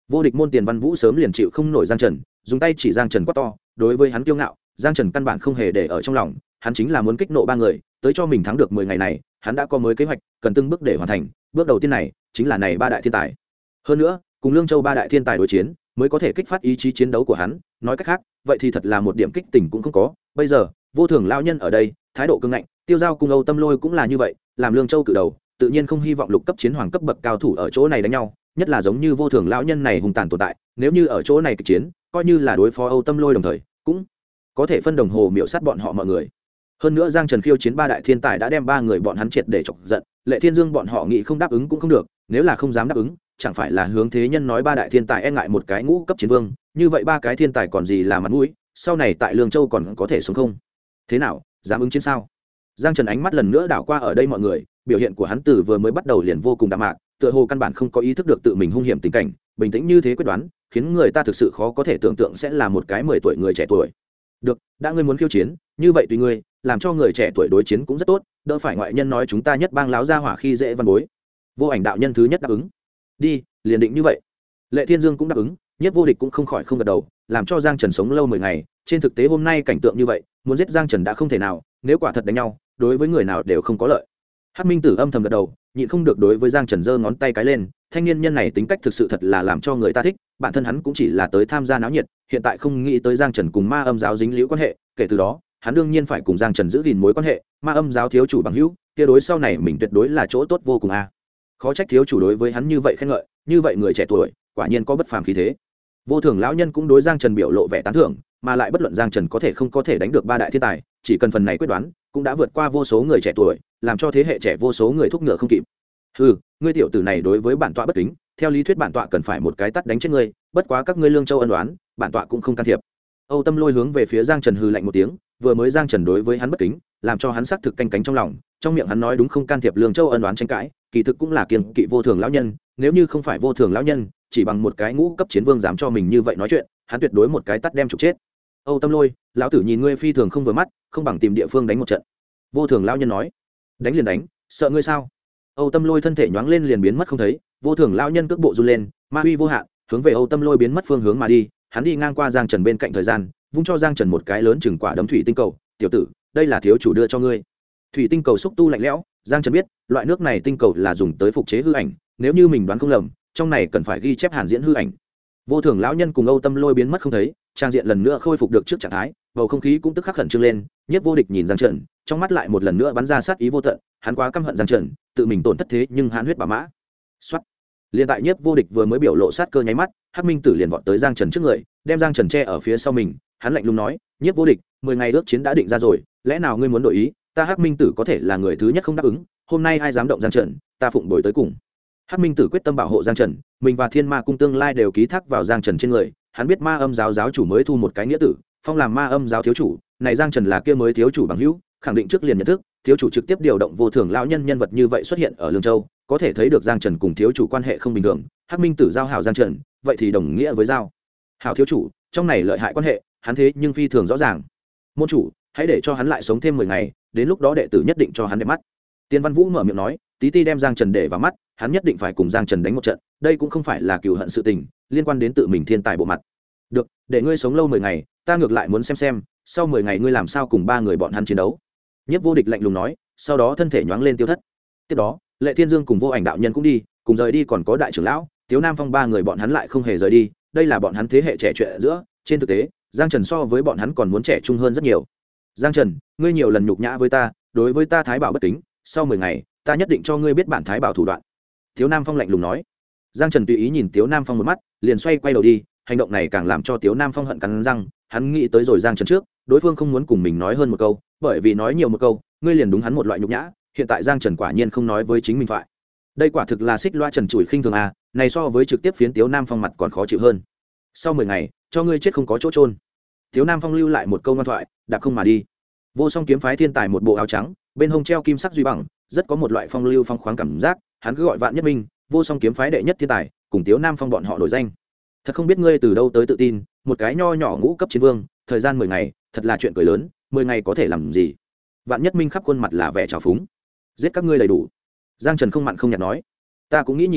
Vô địch môn Tiền Văn Vũ sớm liền chịu không nổi Giang Trần, dùng tay chỉ Giang Trần quát to, đối với hắn kiêu ngạo, Giang Trần căn bản không hề để ở trong lòng, hắn chính là muốn kích nộ ba người, tới cho mình thắng được 10 ngày này, hắn đã có mới kế hoạch, cần từng bước để hoàn thành, bước đầu tiên này chính là này ba đại thiên tài. Hơn nữa, cùng Lương Châu ba đại thiên tài đối chiến, mới có thể kích phát ý chí chiến đấu của hắn, nói cách khác, vậy thì thật là một điểm kích tỉnh cũng không có. Bây giờ, Vô Thường lão nhân ở đây, thái độ cứng ngạnh, Tiêu Giao cùng Âu Tâm Lôi cũng là như vậy, làm Lương Châu cử đầu, tự nhiên không hy vọng lục cấp chiến hoàng cấp bậc cao thủ ở chỗ này đánh nhau, nhất là giống như Vô Thường lão nhân này hùng tàn tồn tại, nếu như ở chỗ này kịch chiến, coi như là đối phó Âu Tâm Lôi đồng thời, cũng có thể phân đồng hồ miểu sát bọn họ mọi người. Hơn nữa Giang Trần khiêu chiến ba đại thiên tài đã đem ba người bọn hắn triệt để chọc giận, Lệ Thiên Dương bọn họ nghĩ không đáp ứng cũng không được, nếu là không dám đáp ứng, chẳng phải là hướng thế nhân nói ba đại thiên tài e ngại một cái ngũ cấp chiến vương, như vậy ba cái thiên tài còn gì là mặt mũi, sau này tại Lương Châu còn có thể sống không? Thế nào, dám ứng chiến sao? Giang Trần ánh mắt lần nữa đảo qua ở đây mọi người, biểu hiện của hắn từ vừa mới bắt đầu liền vô cùng đạm mạc, tựa hồ căn bản không có ý thức được tự mình hung hiểm tình cảnh, bình tĩnh như thế quyết đoán, khiến người ta thực sự khó có thể tưởng tượng sẽ là một cái 10 tuổi người trẻ tuổi. Được, đã ngươi muốn khiêu chiến, như vậy tùy ngươi, làm cho người trẻ tuổi đối chiến cũng rất tốt, đỡ phải ngoại nhân nói chúng ta nhất bang láo ra hỏa khi dễ văn bối. Vô Ảnh đạo nhân thứ nhất đáp ứng. Đi, liền định như vậy. Lệ Thiên Dương cũng đáp ứng, Nhiếp Vô Địch cũng không khỏi không gật đầu, làm cho Giang Trần sống lâu 10 ngày, trên thực tế hôm nay cảnh tượng như vậy, muốn giết Giang Trần đã không thể nào, nếu quả thật đánh nhau, đối với người nào đều không có lợi. Hắc Minh Tử âm thầm gật đầu, nhịn không được đối với Giang Trần giơ ngón tay cái lên, thanh niên nhân này tính cách thực sự thật là làm cho người ta thích, bản thân hắn cũng chỉ là tới tham gia náo nhiệt, hiện tại không nghĩ tới Giang Trần cùng Ma Âm giáo dính liễu quan hệ, kể từ đó, hắn đương nhiên phải cùng Giang Trần giữ gìn mối quan hệ, Ma Âm giáo thiếu chủ bằng hữu, kia đối sau này mình tuyệt đối là chỗ tốt vô cùng a. Khó trách thiếu chủ đối với hắn như vậy khen ngợi, như vậy người trẻ tuổi, quả nhiên có bất phàm khí thế. Vô Thường lão nhân cũng đối Giang Trần biểu lộ vẻ tán thưởng, mà lại bất luận Giang Trần có thể không có thể đánh được ba đại thiên tài, chỉ cần phần này quyết đoán, cũng đã vượt qua vô số người trẻ tuổi, làm cho thế hệ trẻ vô số người thúc ngựa không kịp. Hừ, ngươi tiểu tử này đối với bản tọa bất kính, theo lý thuyết bản tọa cần phải một cái tát đánh chết ngươi, bất quá các ngươi Lương Châu ân oán, bản tọa cũng không can thiệp. Âu Tâm Lôi hướng về phía Giang Trần hừ lạnh một tiếng, vừa mới Giang Trần đối với hắn bất kính, làm cho hắn xác thực canh cánh trong lòng, trong miệng hắn nói đúng không can thiệp Lương Châu ân oán tranh cãi, kỳ thực cũng là kiêng kỵ Vô Thường lão nhân, nếu như không phải Vô Thường lão nhân, chỉ bằng một cái ngũ cấp chiến vương dám cho mình như vậy nói chuyện, hắn tuyệt đối một cái tát đem trục chết. Âu Tâm Lôi, lão tử nhìn ngươi phi thường không vừa mắt, không bằng tìm địa phương đánh một trận. Vô Thường lão nhân nói. Đánh liền đánh, sợ ngươi sao? Âu Tâm Lôi thân thể nhoáng lên liền biến mất không thấy, Vô Thường lão nhân cước bộ run lên, ma uy vô hạn, hướng về Âu Tâm Lôi biến mất phương hướng mà đi, hắn đi ngang qua Giang Trần bên cạnh thời gian, vung cho Giang Trần một cái lớn chừng quả đấm thủy tinh cầu, "Tiểu tử, đây là thiếu chủ đưa cho ngươi." Thủy tinh cầu xúc tu lạnh lẽo, Giang Trần biết, loại nước này tinh cầu là dùng tới phục chế hư ảnh, nếu như mình đoán không lầm, trong này cần phải ghi chép hàn diễn hư ảnh. Vô Thường lão nhân cùng Âu Tâm Lôi biến mất không thấy, trang diện lần nữa khôi phục được trước trạng thái, bầu không khí cũng tức khắc khẩn trương lên. Nhiếp Vô Địch nhìn Giang Trần, trong mắt lại một lần nữa bắn ra sát ý vô tận, hắn quá căm hận Giang Trần, tự mình tổn thất thế nhưng hãn huyết bả mã. Soát. Liên tại Nhiếp Vô Địch vừa mới biểu lộ sát cơ nháy mắt, Hắc Minh Tử liền vọt tới Giang Trần trước người, đem Giang Trần che ở phía sau mình, hắn lạnh lùng nói, "Nhiếp Vô Địch, 10 ngày ước chiến đã định ra rồi, lẽ nào ngươi muốn đổi ý? Ta Hắc Minh Tử có thể là người thứ nhất không đáp ứng, hôm nay ai dám động Giang Trần, ta phụng bồi tới cùng." Hắc Minh Tử quyết tâm bảo hộ Giang Trần, mình và Thiên Ma cung tương lai đều ký thác vào Giang Trần trên người, hắn biết Ma Âm giáo giáo chủ mới thu một cái nghĩa tử, phong làm Ma Âm giáo thiếu chủ, này Giang Trần là kia mới thiếu chủ bằng hữu, khẳng định trước liền nhận thức, thiếu chủ trực tiếp điều động Vô Thường lão nhân nhân vật như vậy xuất hiện ở Lương Châu, có thể thấy được Giang Trần cùng thiếu chủ quan hệ không bình thường. Hắc Minh Tử giao hảo Giang Trần, vậy thì đồng nghĩa với giao hảo thiếu chủ, trong này lợi hại quan hệ, hắn thế nhưng phi thường rõ ràng. Môn chủ, hãy để cho hắn lại sống thêm 10 ngày, đến lúc đó đệ tử nhất định cho hắn đẹp mắt. Tiên Văn Vũ mở miệng nói, tí ti đem Giang Trần để vào mắt, hắn nhất định phải cùng Giang Trần đánh một trận, đây cũng không phải là cừu hận sự tình, liên quan đến tự mình thiên tài bộ mặt. Được, để ngươi sống lâu 10 ngày, ta ngược lại muốn xem, sau 10 ngày ngươi làm sao cùng ba người bọn hắn chiến đấu. Nhiếp Vô Địch lạnh lùng nói, sau đó thân thể nhoáng lên tiêu thất. Tiếp đó, Lệ Thiên Dương cùng Vô Ảnh đạo nhân cũng đi, cùng rời đi còn có đại trưởng lão, Tiếu Nam Phong ba người bọn hắn lại không hề rời đi, đây là bọn hắn thế hệ trẻ chuyện giữa, trên thực tế, Giang Trần so với bọn hắn còn muốn trẻ trung hơn rất nhiều. Giang Trần, ngươi nhiều lần nhục nhã với ta, đối với ta Thái Bảo bất kính, sau 10 ngày, ta nhất định cho ngươi biết bản Thái Bảo thủ đoạn. Tiếu Nam Phong lạnh lùng nói. Giang Trần tùy ý nhìn Tiếu Nam Phong một mắt, liền xoay quay đầu đi, hành động này càng làm cho Tiếu Nam Phong hận cắn răng, hắn nghĩ tới rồi Giang Trần trước, đối phương không muốn cùng mình nói hơn một câu, bởi vì nói nhiều một câu, ngươi liền đúng hắn một loại nhục nhã, hiện tại Giang Trần quả nhiên không nói với chính mình thoại. Đây quả thực là xích loa trần trụi khinh thường a, này so với trực tiếp phiến Tiếu Nam Phong mặt còn khó chịu hơn. Sau 10 ngày, cho ngươi chết không có chỗ chôn. Tiếu Nam Phong lưu lại một câu ngoan thoại, đạp không mà đi. Vô Song kiếm phái thiên tài một bộ áo trắng, bên hông treo kim sắc duy bằng, rất có một loại phong lưu phong khoáng cảm giác, hắn cứ gọi Vạn Nhất Minh, Vô Song kiếm phái đệ nhất thiên tài, cùng Tiếu Nam Phong bọn họ nổi danh. Thật không biết ngươi từ đâu tới tự tin, một cái nho nhỏ ngũ cấp chiến vương, thời gian 10 ngày, thật là chuyện cười lớn, 10 ngày có thể làm gì? Vạn Nhất Minh khắp khuôn mặt là vẻ trào phúng. Giết các ngươi đầy đủ. Giang Trần không mặn không nhạt nói, ta cũng nghĩ nhìn một chút,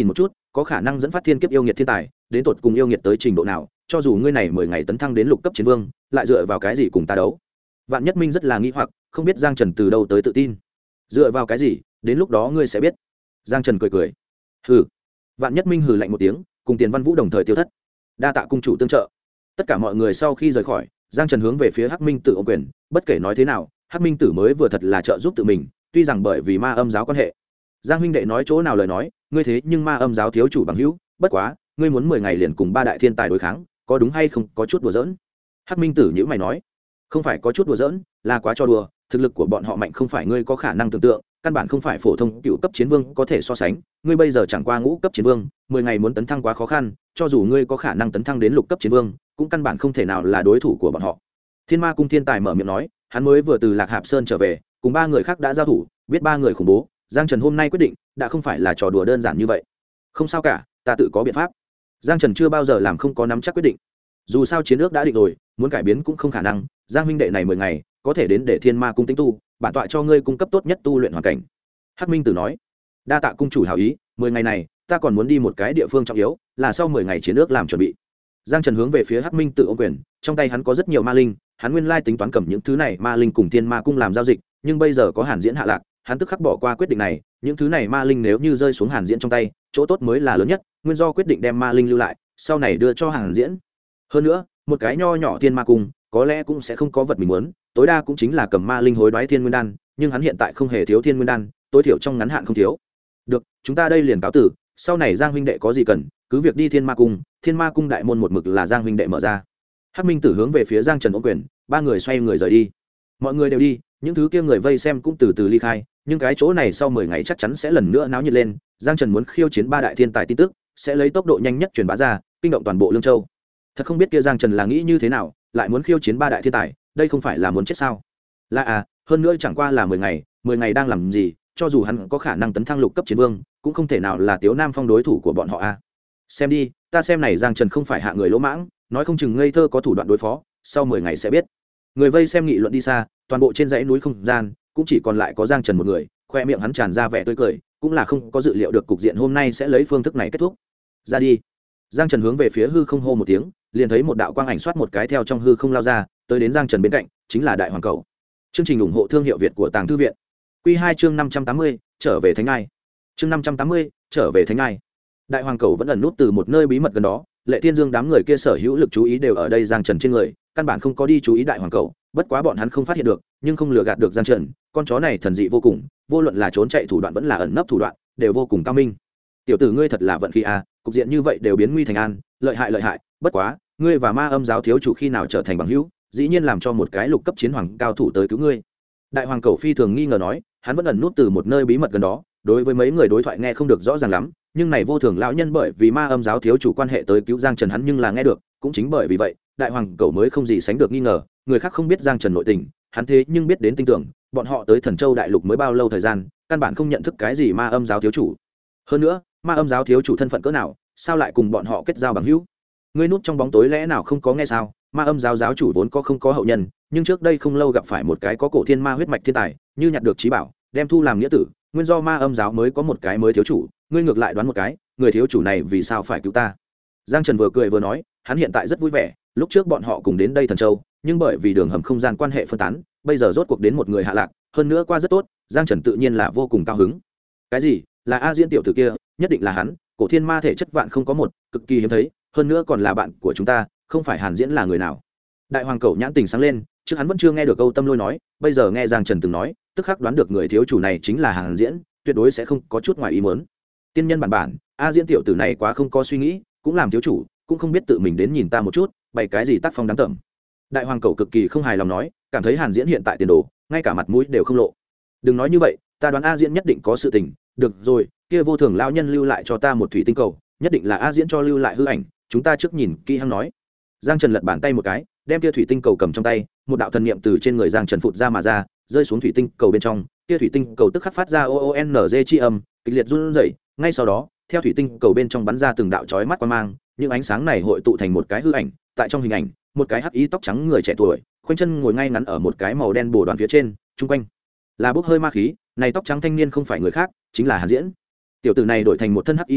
có khả năng dẫn phát thiên kiếp yêu nghiệt thiên tài đến tột cùng yêu nghiệt tới trình độ nào, cho dù ngươi này 10 ngày tấn thăng đến lục cấp chiến vương lại dựa vào cái gì cùng ta đấu? Vạn Nhất Minh rất là nghi hoặc, không biết Giang Trần từ đâu tới tự tin. Dựa vào cái gì? Đến lúc đó ngươi sẽ biết. Giang Trần cười cười. Hừ. Vạn Nhất Minh hừ lạnh một tiếng, cùng Tiền Văn Vũ đồng thời tiêu thất. Đa tạ cung chủ tương trợ. Tất cả mọi người sau khi rời khỏi, Giang Trần hướng về phía Hắc Minh Tử ôm quyền, bất kể nói thế nào, Hắc Minh Tử mới vừa thật là trợ giúp tự mình, tuy rằng bởi vì ma âm giáo quan hệ. Giang huynh đệ nói chỗ nào lời nói, ngươi thế nhưng ma âm giáo thiếu chủ bằng hữu, bất quá, ngươi muốn 10 ngày liền cùng ba đại thiên tài đối kháng, có đúng hay không? Có chút đùa giỡn. Hắc Minh Tử nhíu mày nói, không phải có chút đùa giỡn, là quá cho đùa, thực lực của bọn họ mạnh không phải ngươi có khả năng tưởng tượng, căn bản không phải phổ thông cựu cấp chiến vương có thể so sánh, ngươi bây giờ chẳng qua ngũ cấp chiến vương, 10 ngày muốn tấn thăng quá khó khăn, cho dù ngươi có khả năng tấn thăng đến lục cấp chiến vương, cũng căn bản không thể nào là đối thủ của bọn họ. Thiên Ma cung thiên tài mở miệng nói, hắn mới vừa từ Lạc Hạp Sơn trở về, cùng ba người khác đã giao thủ, biết ba người khủng bố, Giang Trần hôm nay quyết định, đã không phải là trò đùa đơn giản như vậy. Không sao cả, ta tự có biện pháp. Giang Trần chưa bao giờ làm không có nắm chắc quyết định. Dù sao chiến ước đã định rồi, muốn cải biến cũng không khả năng, Giang huynh đệ này 10 ngày, có thể đến để Thiên Ma cung tính tu, bản tọa cho ngươi cung cấp tốt nhất tu luyện hoàn cảnh. Hắc Minh Tử nói, đa tạ cung chủ hảo ý, 10 ngày này, ta còn muốn đi một cái địa phương trọng yếu, là sau 10 ngày chiến ước làm chuẩn bị. Giang Trần hướng về phía Hắc Minh Tử ôm quyền, trong tay hắn có rất nhiều ma linh, hắn nguyên lai tính toán cầm những thứ này ma linh cùng Thiên Ma cung làm giao dịch, nhưng bây giờ có Hàn Diễn hạ lạc, hắn tức khắc bỏ qua quyết định này, những thứ này ma linh nếu như rơi xuống Hàn Diễn trong tay, chỗ tốt mới là lớn nhất, nguyên do quyết định đem ma linh lưu lại, sau này đưa cho Hàn Diễn. Hơn nữa, một cái nho nhỏ Thiên Ma cung, có lẽ cũng sẽ không có vật mình muốn, tối đa cũng chính là cầm ma linh hối đoái thiên nguyên đan, nhưng hắn hiện tại không hề thiếu thiên nguyên đan, tối thiểu trong ngắn hạn không thiếu. Được, chúng ta đây liền cáo tử, sau này Giang huynh đệ có gì cần, cứ việc đi Thiên Ma cung đại môn một mực là Giang huynh đệ mở ra. Hắc Minh Tử hướng về phía Giang Trần ôm quyền, ba người xoay người rời đi. Mọi người đều đi, những thứ kia người vây xem cũng từ từ ly khai, nhưng cái chỗ này sau 10 ngày chắc chắn sẽ lần nữa náo nhiệt lên, Giang Trần muốn khiêu chiến ba đại thiên tài tin tức, sẽ lấy tốc độ nhanh nhất truyền bá ra, kinh động toàn bộ Lương Châu. Thật không biết kia Giang Trần là nghĩ như thế nào, lại muốn khiêu chiến ba đại thiên tài, đây không phải là muốn chết sao? Là à, hơn nữa chẳng qua là 10 ngày đang làm gì, cho dù hắn có khả năng tấn thăng lục cấp chiến vương, cũng không thể nào là Tiếu Nam Phong đối thủ của bọn họ a. Xem đi, ta xem này Giang Trần không phải hạ người lỗ mãng, nói không chừng ngây thơ có thủ đoạn đối phó, sau 10 ngày sẽ biết. Người vây xem nghị luận đi xa, toàn bộ trên dãy núi không gian, cũng chỉ còn lại có Giang Trần một người, khoe miệng hắn tràn ra vẻ tươi cười, cũng là không có dự liệu được cục diện hôm nay sẽ lấy phương thức này kết thúc. Ra đi. Giang Trần hướng về phía hư không hô một tiếng, liền thấy một đạo quang ảnh xoát một cái theo trong hư không lao ra, tới đến Giang Trần bên cạnh, chính là Đại Hoàng Cầu. Chương trình ủng hộ thương hiệu Việt của Tàng Thư viện. Quy 2 chương 580, trở về Thánh Ngai. Chương 580, trở về Thánh Ngai. Đại Hoàng Cầu vẫn ẩn nút từ một nơi bí mật gần đó, Lệ Thiên Dương đám người kia sở hữu lực chú ý đều ở đây Giang Trần trên người, căn bản không có đi chú ý Đại Hoàng Cầu, bất quá bọn hắn không phát hiện được, nhưng không lừa gạt được Giang Trần, con chó này thần dị vô cùng, vô luận là trốn chạy thủ đoạn vẫn là ẩn nấp thủ đoạn, đều vô cùng cao minh. Tiểu tử ngươi thật là vận khí a, cục diện như vậy đều biến nguy thành an, lợi hại, bất quá, ngươi và Ma Âm giáo thiếu chủ khi nào trở thành bằng hữu, dĩ nhiên làm cho một cái lục cấp chiến hoàng cao thủ tới cứu ngươi. Đại Hoàng Cầu phi thường nghi ngờ nói, hắn vẫn ẩn nút từ một nơi bí mật gần đó, đối với mấy người đối thoại nghe không được rõ ràng lắm, nhưng này vô thường lão nhân bởi vì Ma Âm giáo thiếu chủ quan hệ tới cứu Giang Trần hắn nhưng là nghe được, cũng chính bởi vì vậy, Đại Hoàng Cầu mới không gì sánh được nghi ngờ, người khác không biết Giang Trần nội tình, hắn thế nhưng biết đến tin tưởng, bọn họ tới Thần Châu đại lục mới bao lâu thời gian, căn bản không nhận thức cái gì Ma Âm giáo thiếu chủ. Hơn nữa, Ma Âm giáo thiếu chủ thân phận cỡ nào, sao lại cùng bọn họ kết giao bằng hữu? Ngươi núp trong bóng tối lẽ nào không có nghe sao? Ma Âm giáo giáo chủ vốn có không có hậu nhân, nhưng trước đây không lâu gặp phải một cái có cổ thiên ma huyết mạch thiên tài, như nhặt được trí bảo, đem thu làm nghĩa tử, nguyên do Ma Âm giáo mới có một cái mới thiếu chủ, ngươi ngược lại đoán một cái, người thiếu chủ này vì sao phải cứu ta? Giang Trần vừa cười vừa nói, hắn hiện tại rất vui vẻ, lúc trước bọn họ cùng đến đây Thần Châu, nhưng bởi vì đường hầm không gian quan hệ phân tán, bây giờ rốt cuộc đến một người hạ lạc, hơn nữa qua rất tốt, Giang Trần tự nhiên là vô cùng cao hứng. Cái gì? Là A Diễn tiểu tử kia, nhất định là hắn, cổ thiên ma thể chất vạn không có một, cực kỳ hiếm thấy, hơn nữa còn là bạn của chúng ta, không phải Hàn Diễn là người nào? Đại Hoàng Cầu nhãn tình sáng lên, trước hắn vẫn chưa nghe được câu Tâm Lôi nói, bây giờ nghe Giang Trần từng nói, tức khắc đoán được người thiếu chủ này chính là Hàn Diễn, tuyệt đối sẽ không có chút ngoài ý muốn. Tiên nhân bản, A Diễn tiểu tử này quá không có suy nghĩ, cũng làm thiếu chủ, cũng không biết tự mình đến nhìn ta một chút, bày cái gì tác phong đáng tởm. Đại Hoàng Cầu cực kỳ không hài lòng nói, cảm thấy Hàn Diễn hiện tại tiền đồ, ngay cả mặt mũi đều không lộ. Đừng nói như vậy, ta đoán A Diễn nhất định có sự tình. Được rồi, kia vô thường lão nhân lưu lại cho ta một thủy tinh cầu, nhất định là A Diễn cho lưu lại hư ảnh, chúng ta trước nhìn kỹ hăng nói. Giang Trần lật bàn tay một cái, đem kia thủy tinh cầu cầm trong tay, một đạo thần niệm từ trên người Giang Trần phụt ra mà ra, rơi xuống thủy tinh cầu bên trong, kia thủy tinh cầu tức khắc phát ra OONG chi âm, kịch liệt run rẩy, ngay sau đó, theo thủy tinh cầu bên trong bắn ra từng đạo chói mắt quang mang, những ánh sáng này hội tụ thành một cái hư ảnh, tại trong hình ảnh, một cái hắc ý tóc trắng người trẻ tuổi, khoanh chân ngồi ngay ngắn ở một cái màu đen bồ đoàn phía trên, trung quanh là bốc hơi ma khí, này tóc trắng thanh niên không phải người khác, chính là Hàn Diễn. Tiểu tử này đổi thành một thân hắc y liễu,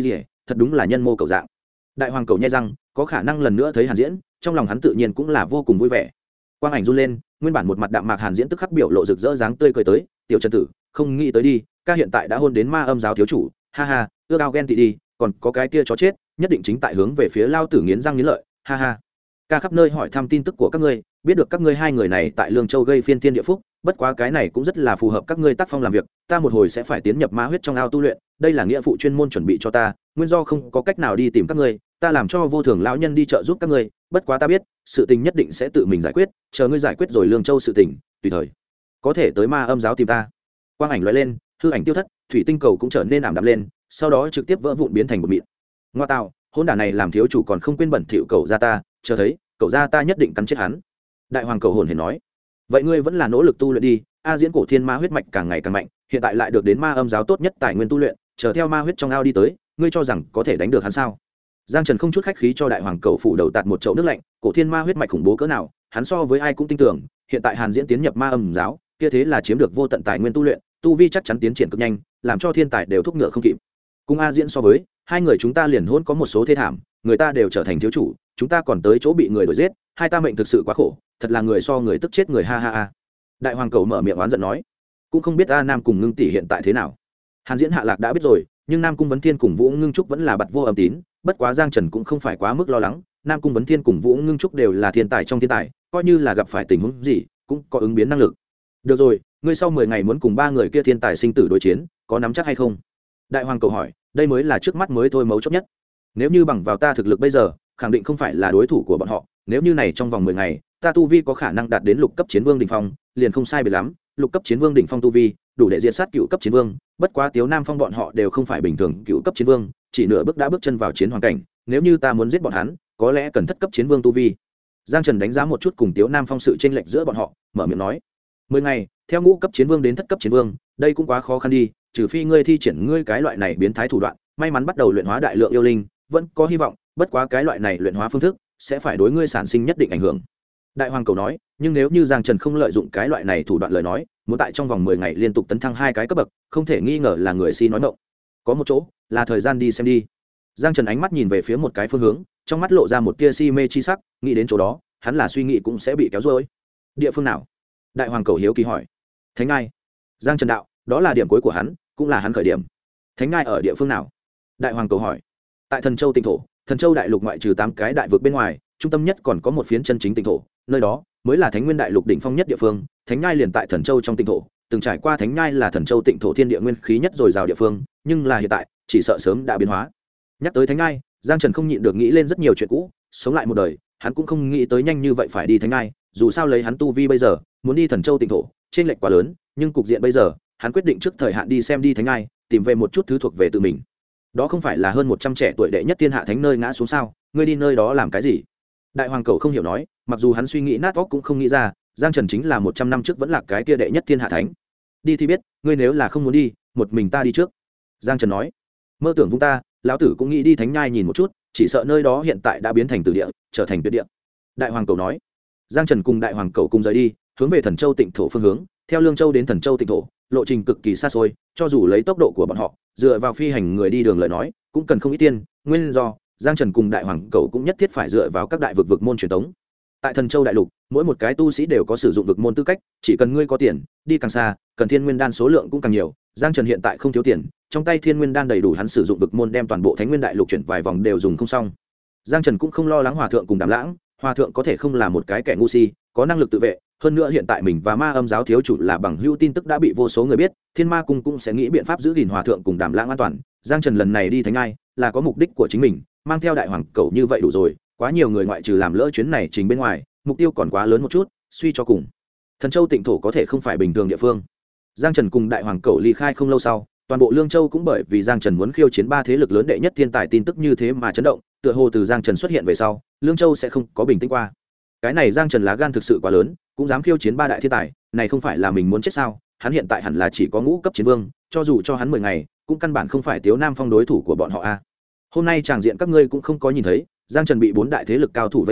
thật đúng là nhân mô cầu dạng. Đại hoàng cầu nhai răng, có khả năng lần nữa thấy Hàn Diễn, trong lòng hắn tự nhiên cũng là vô cùng vui vẻ. Quang ảnh run lên, nguyên bản một mặt đạm mạc Hàn Diễn tức khắc biểu lộ rực rỡ dáng tươi cười tới, "Tiểu Trần tử, không nghĩ tới đi, ca hiện tại đã hôn đến ma âm giáo thiếu chủ, ha ha, ưa ao ghen tị đi, còn có cái kia chó chết, nhất định chính tại hướng về phía lao tử nghiến răng nghiến lợi, ha ha." Ca khắp nơi hỏi thăm tin tức của các ngươi, biết được các ngươi hai người này tại Lương Châu gây phiên thiên địa phúc, bất quá cái này cũng rất là phù hợp các ngươi tác phong làm việc, ta một hồi sẽ phải tiến nhập ma huyết trong ao tu luyện, đây là nghĩa vụ chuyên môn chuẩn bị cho ta, nguyên do không có cách nào đi tìm các ngươi, ta làm cho vô thường lão nhân đi trợ giúp các ngươi, bất quá ta biết, sự tình nhất định sẽ tự mình giải quyết, chờ ngươi giải quyết rồi Lương Châu sự tình, tùy thời có thể tới ma âm giáo tìm ta. Quang ảnh lóe lên, hư ảnh tiêu thất, thủy tinh cầu cũng trở nên ảm đạm lên, sau đó trực tiếp vỡ vụn biến thành một mịn. Ngoa tạo, hôn đản này làm thiếu chủ còn không quên bẩn thỉu cầu ra ta, chờ thấy, cậu ra ta nhất định cắn chết hắn. Đại hoàng cầu hồn hển nói, vậy ngươi vẫn là nỗ lực tu luyện đi, a diễn cổ thiên ma huyết mạch càng ngày càng mạnh, hiện tại lại được đến ma âm giáo tốt nhất tài nguyên tu luyện, chờ theo ma huyết trong ao đi tới, ngươi cho rằng có thể đánh được hắn sao? Giang Trần không chút khách khí cho đại hoàng cầu phủ đầu tạt một chậu nước lạnh, cổ thiên ma huyết mạch khủng bố cỡ nào, hắn so với ai cũng tin tưởng, hiện tại Hàn Diễn tiến nhập ma âm giáo, kia thế là chiếm được vô tận tài nguyên tu luyện, tu vi chắc chắn tiến triển cực nhanh, làm cho thiên tài đều thúc ngựa không kịp. Cùng a diễn so với, hai người chúng ta liền hôn có một số thê thảm, người ta đều trở thành thiếu chủ, chúng ta còn tới chỗ bị người đuổi giết, hai ta mệnh thực sự quá khổ, thật là người so người tức chết người, ha ha ha. Đại hoàng cầu mở miệng oán giận nói, cũng không biết a Nam cùng Ngưng tỷ hiện tại thế nào. Hàn Diễn hạ lạc đã biết rồi, nhưng Nam cung Vấn Thiên cùng Vũ Ngưng Trúc vẫn là bặt vô âm tín, bất quá Giang Trần cũng không phải quá mức lo lắng, Nam cung Vấn Thiên cùng Vũ Ngưng Trúc đều là thiên tài trong thiên tài, coi như là gặp phải tình huống gì, cũng có ứng biến năng lực. Được rồi, ngươi sau 10 ngày muốn cùng ba người kia thiên tài sinh tử đối chiến, có nắm chắc hay không? Đại hoàng cầu hỏi, đây mới là trước mắt mới thôi mấu chốt nhất. Nếu như bằng vào ta thực lực bây giờ, khẳng định không phải là đối thủ của bọn họ, nếu như này trong vòng 10 ngày, ta tu vi có khả năng đạt đến lục cấp chiến vương đỉnh phong, liền không sai biệt lắm, lục cấp chiến vương đỉnh phong tu vi, đủ để diệt sát cựu cấp chiến vương, bất quá Tiếu Nam Phong bọn họ đều không phải bình thường cựu cấp chiến vương, chỉ nửa bước đã bước chân vào chiến hoàng cảnh, nếu như ta muốn giết bọn hắn, có lẽ cần thất cấp chiến vương tu vi. Giang Trần đánh giá một chút cùng Tiếu Nam Phong sự chênh lệch giữa bọn họ, mở miệng nói, 10 ngày, theo ngũ cấp chiến vương đến thất cấp chiến vương, đây cũng quá khó khăn đi, trừ phi ngươi thi triển ngươi cái loại này biến thái thủ đoạn, may mắn bắt đầu luyện hóa đại lượng yêu linh, vẫn có hy vọng, bất quá cái loại này luyện hóa phương thức sẽ phải đối ngươi sản sinh nhất định ảnh hưởng. Đại hoàng cầu nói, nhưng nếu như Giang Trần không lợi dụng cái loại này thủ đoạn lời nói, muốn tại trong vòng 10 ngày liên tục tấn thăng 2 cái cấp bậc, không thể nghi ngờ là người si nói ngọng. Có một chỗ, là thời gian đi xem đi. Giang Trần ánh mắt nhìn về phía một cái phương hướng, trong mắt lộ ra một tia si mê chi sắc, nghĩ đến chỗ đó, hắn là suy nghĩ cũng sẽ bị kéo rối. Địa phương nào? Đại hoàng cầu hiếu kỳ hỏi. Thánh Ngai. Giang Trần đạo, đó là điểm cuối của hắn, cũng là hắn khởi điểm. Thánh Ngai ở địa phương nào? Đại hoàng cầu hỏi. Tại Thần Châu Tịnh thổ, Thần Châu đại lục ngoại trừ 8 cái đại vực bên ngoài, trung tâm nhất còn có một phiến chân chính Tịnh thổ, nơi đó mới là Thánh Nguyên đại lục đỉnh phong nhất địa phương. Thánh Ngai liền tại Thần Châu trong Tịnh thổ, từng trải qua Thánh Ngai là Thần Châu Tịnh thổ thiên địa nguyên khí nhất dồi dào địa phương, nhưng là hiện tại, chỉ sợ sớm đã biến hóa. Nhắc tới Thánh Ngai, Giang Trần không nhịn được nghĩ lên rất nhiều chuyện cũ, sống lại một đời, hắn cũng không nghĩ tới nhanh như vậy phải đi Thánh Ngai, dù sao lấy hắn tu vi bây giờ, muốn đi Thần Châu Tịnh thổ, trên lệch quá lớn, nhưng cục diện bây giờ, hắn quyết định trước thời hạn đi xem đi Thánh Ngai, tìm về một chút thứ thuộc về tự mình. Đó không phải là hơn 100 trẻ tuổi đệ nhất thiên hạ thánh nơi ngã xuống sao, ngươi đi nơi đó làm cái gì? Đại hoàng cầu không hiểu nói, mặc dù hắn suy nghĩ nát óc cũng không nghĩ ra, Giang Trần chính là 100 năm trước vẫn là cái kia đệ nhất thiên hạ thánh. Đi thì biết, ngươi nếu là không muốn đi, một mình ta đi trước. Giang Trần nói, mơ tưởng vung ta, lão tử cũng nghĩ đi Thánh Nhai nhìn một chút, chỉ sợ nơi đó hiện tại đã biến thành tử địa, trở thành tuyệt địa. Đại hoàng cầu nói, Giang Trần cùng đại hoàng cầu cùng rời đi, hướng về Thần Châu Tịnh thổ phương hướng, theo Lương Châu đến Thần Châu Tịnh thổ, lộ trình cực kỳ xa xôi, cho dù lấy tốc độ của bọn họ, dựa vào phi hành người đi đường lời nói, cũng cần không ít tiền, nguyên do Giang Trần cùng đại hoàng cầu cũng nhất thiết phải dựa vào các đại vực môn truyền thống. Tại Thần Châu đại lục, mỗi một cái tu sĩ đều có sử dụng vực môn tư cách, chỉ cần ngươi có tiền, đi càng xa, cần thiên nguyên đan số lượng cũng càng nhiều. Giang Trần hiện tại không thiếu tiền, trong tay thiên nguyên đan đầy đủ hắn sử dụng vực môn đem toàn bộ Thánh Nguyên đại lục chuyển vài vòng đều dùng không xong. Giang Trần cũng không lo lắng hòa thượng cùng Đàm Lãng, hòa thượng có thể không là một cái kẻ ngu si, có năng lực tự vệ, hơn nữa hiện tại mình và ma âm giáo thiếu chủ là bằng hữu, tin tức đã bị vô số người biết, Thiên Ma cung cũng sẽ nghĩ biện pháp giữ gìn hòa thượng cùng Đàm Lãng an toàn. Giang Trần lần này đi Thánh Ngai là có mục đích của chính mình, mang theo đại hoàng cầu như vậy đủ rồi, quá nhiều người ngoại trừ làm lỡ chuyến này trình bên ngoài, mục tiêu còn quá lớn một chút, suy cho cùng Thần Châu Tịnh thổ có thể không phải bình thường địa phương. Giang Trần cùng đại hoàng cầu ly khai không lâu sau, toàn bộ Lương Châu cũng bởi vì Giang Trần muốn khiêu chiến 3 thế lực lớn đệ nhất thiên tài tin tức như thế mà chấn động, tựa hồ từ Giang Trần xuất hiện về sau, Lương Châu sẽ không có bình tĩnh qua. Cái này Giang Trần lá gan thực sự quá lớn, cũng dám khiêu chiến 3 đại thiên tài, này không phải là mình muốn chết sao? Hắn hiện tại hẳn là chỉ có ngũ cấp chiến vương, cho dù cho hắn 10 ngày, cũng căn bản không phải Tiếu Nam Phong đối thủ của bọn họ a. Hôm nay tràng diện các ngươi cũng không có nhìn thấy, Giang Trần bị 4 đại thế lực cao thủ vây công,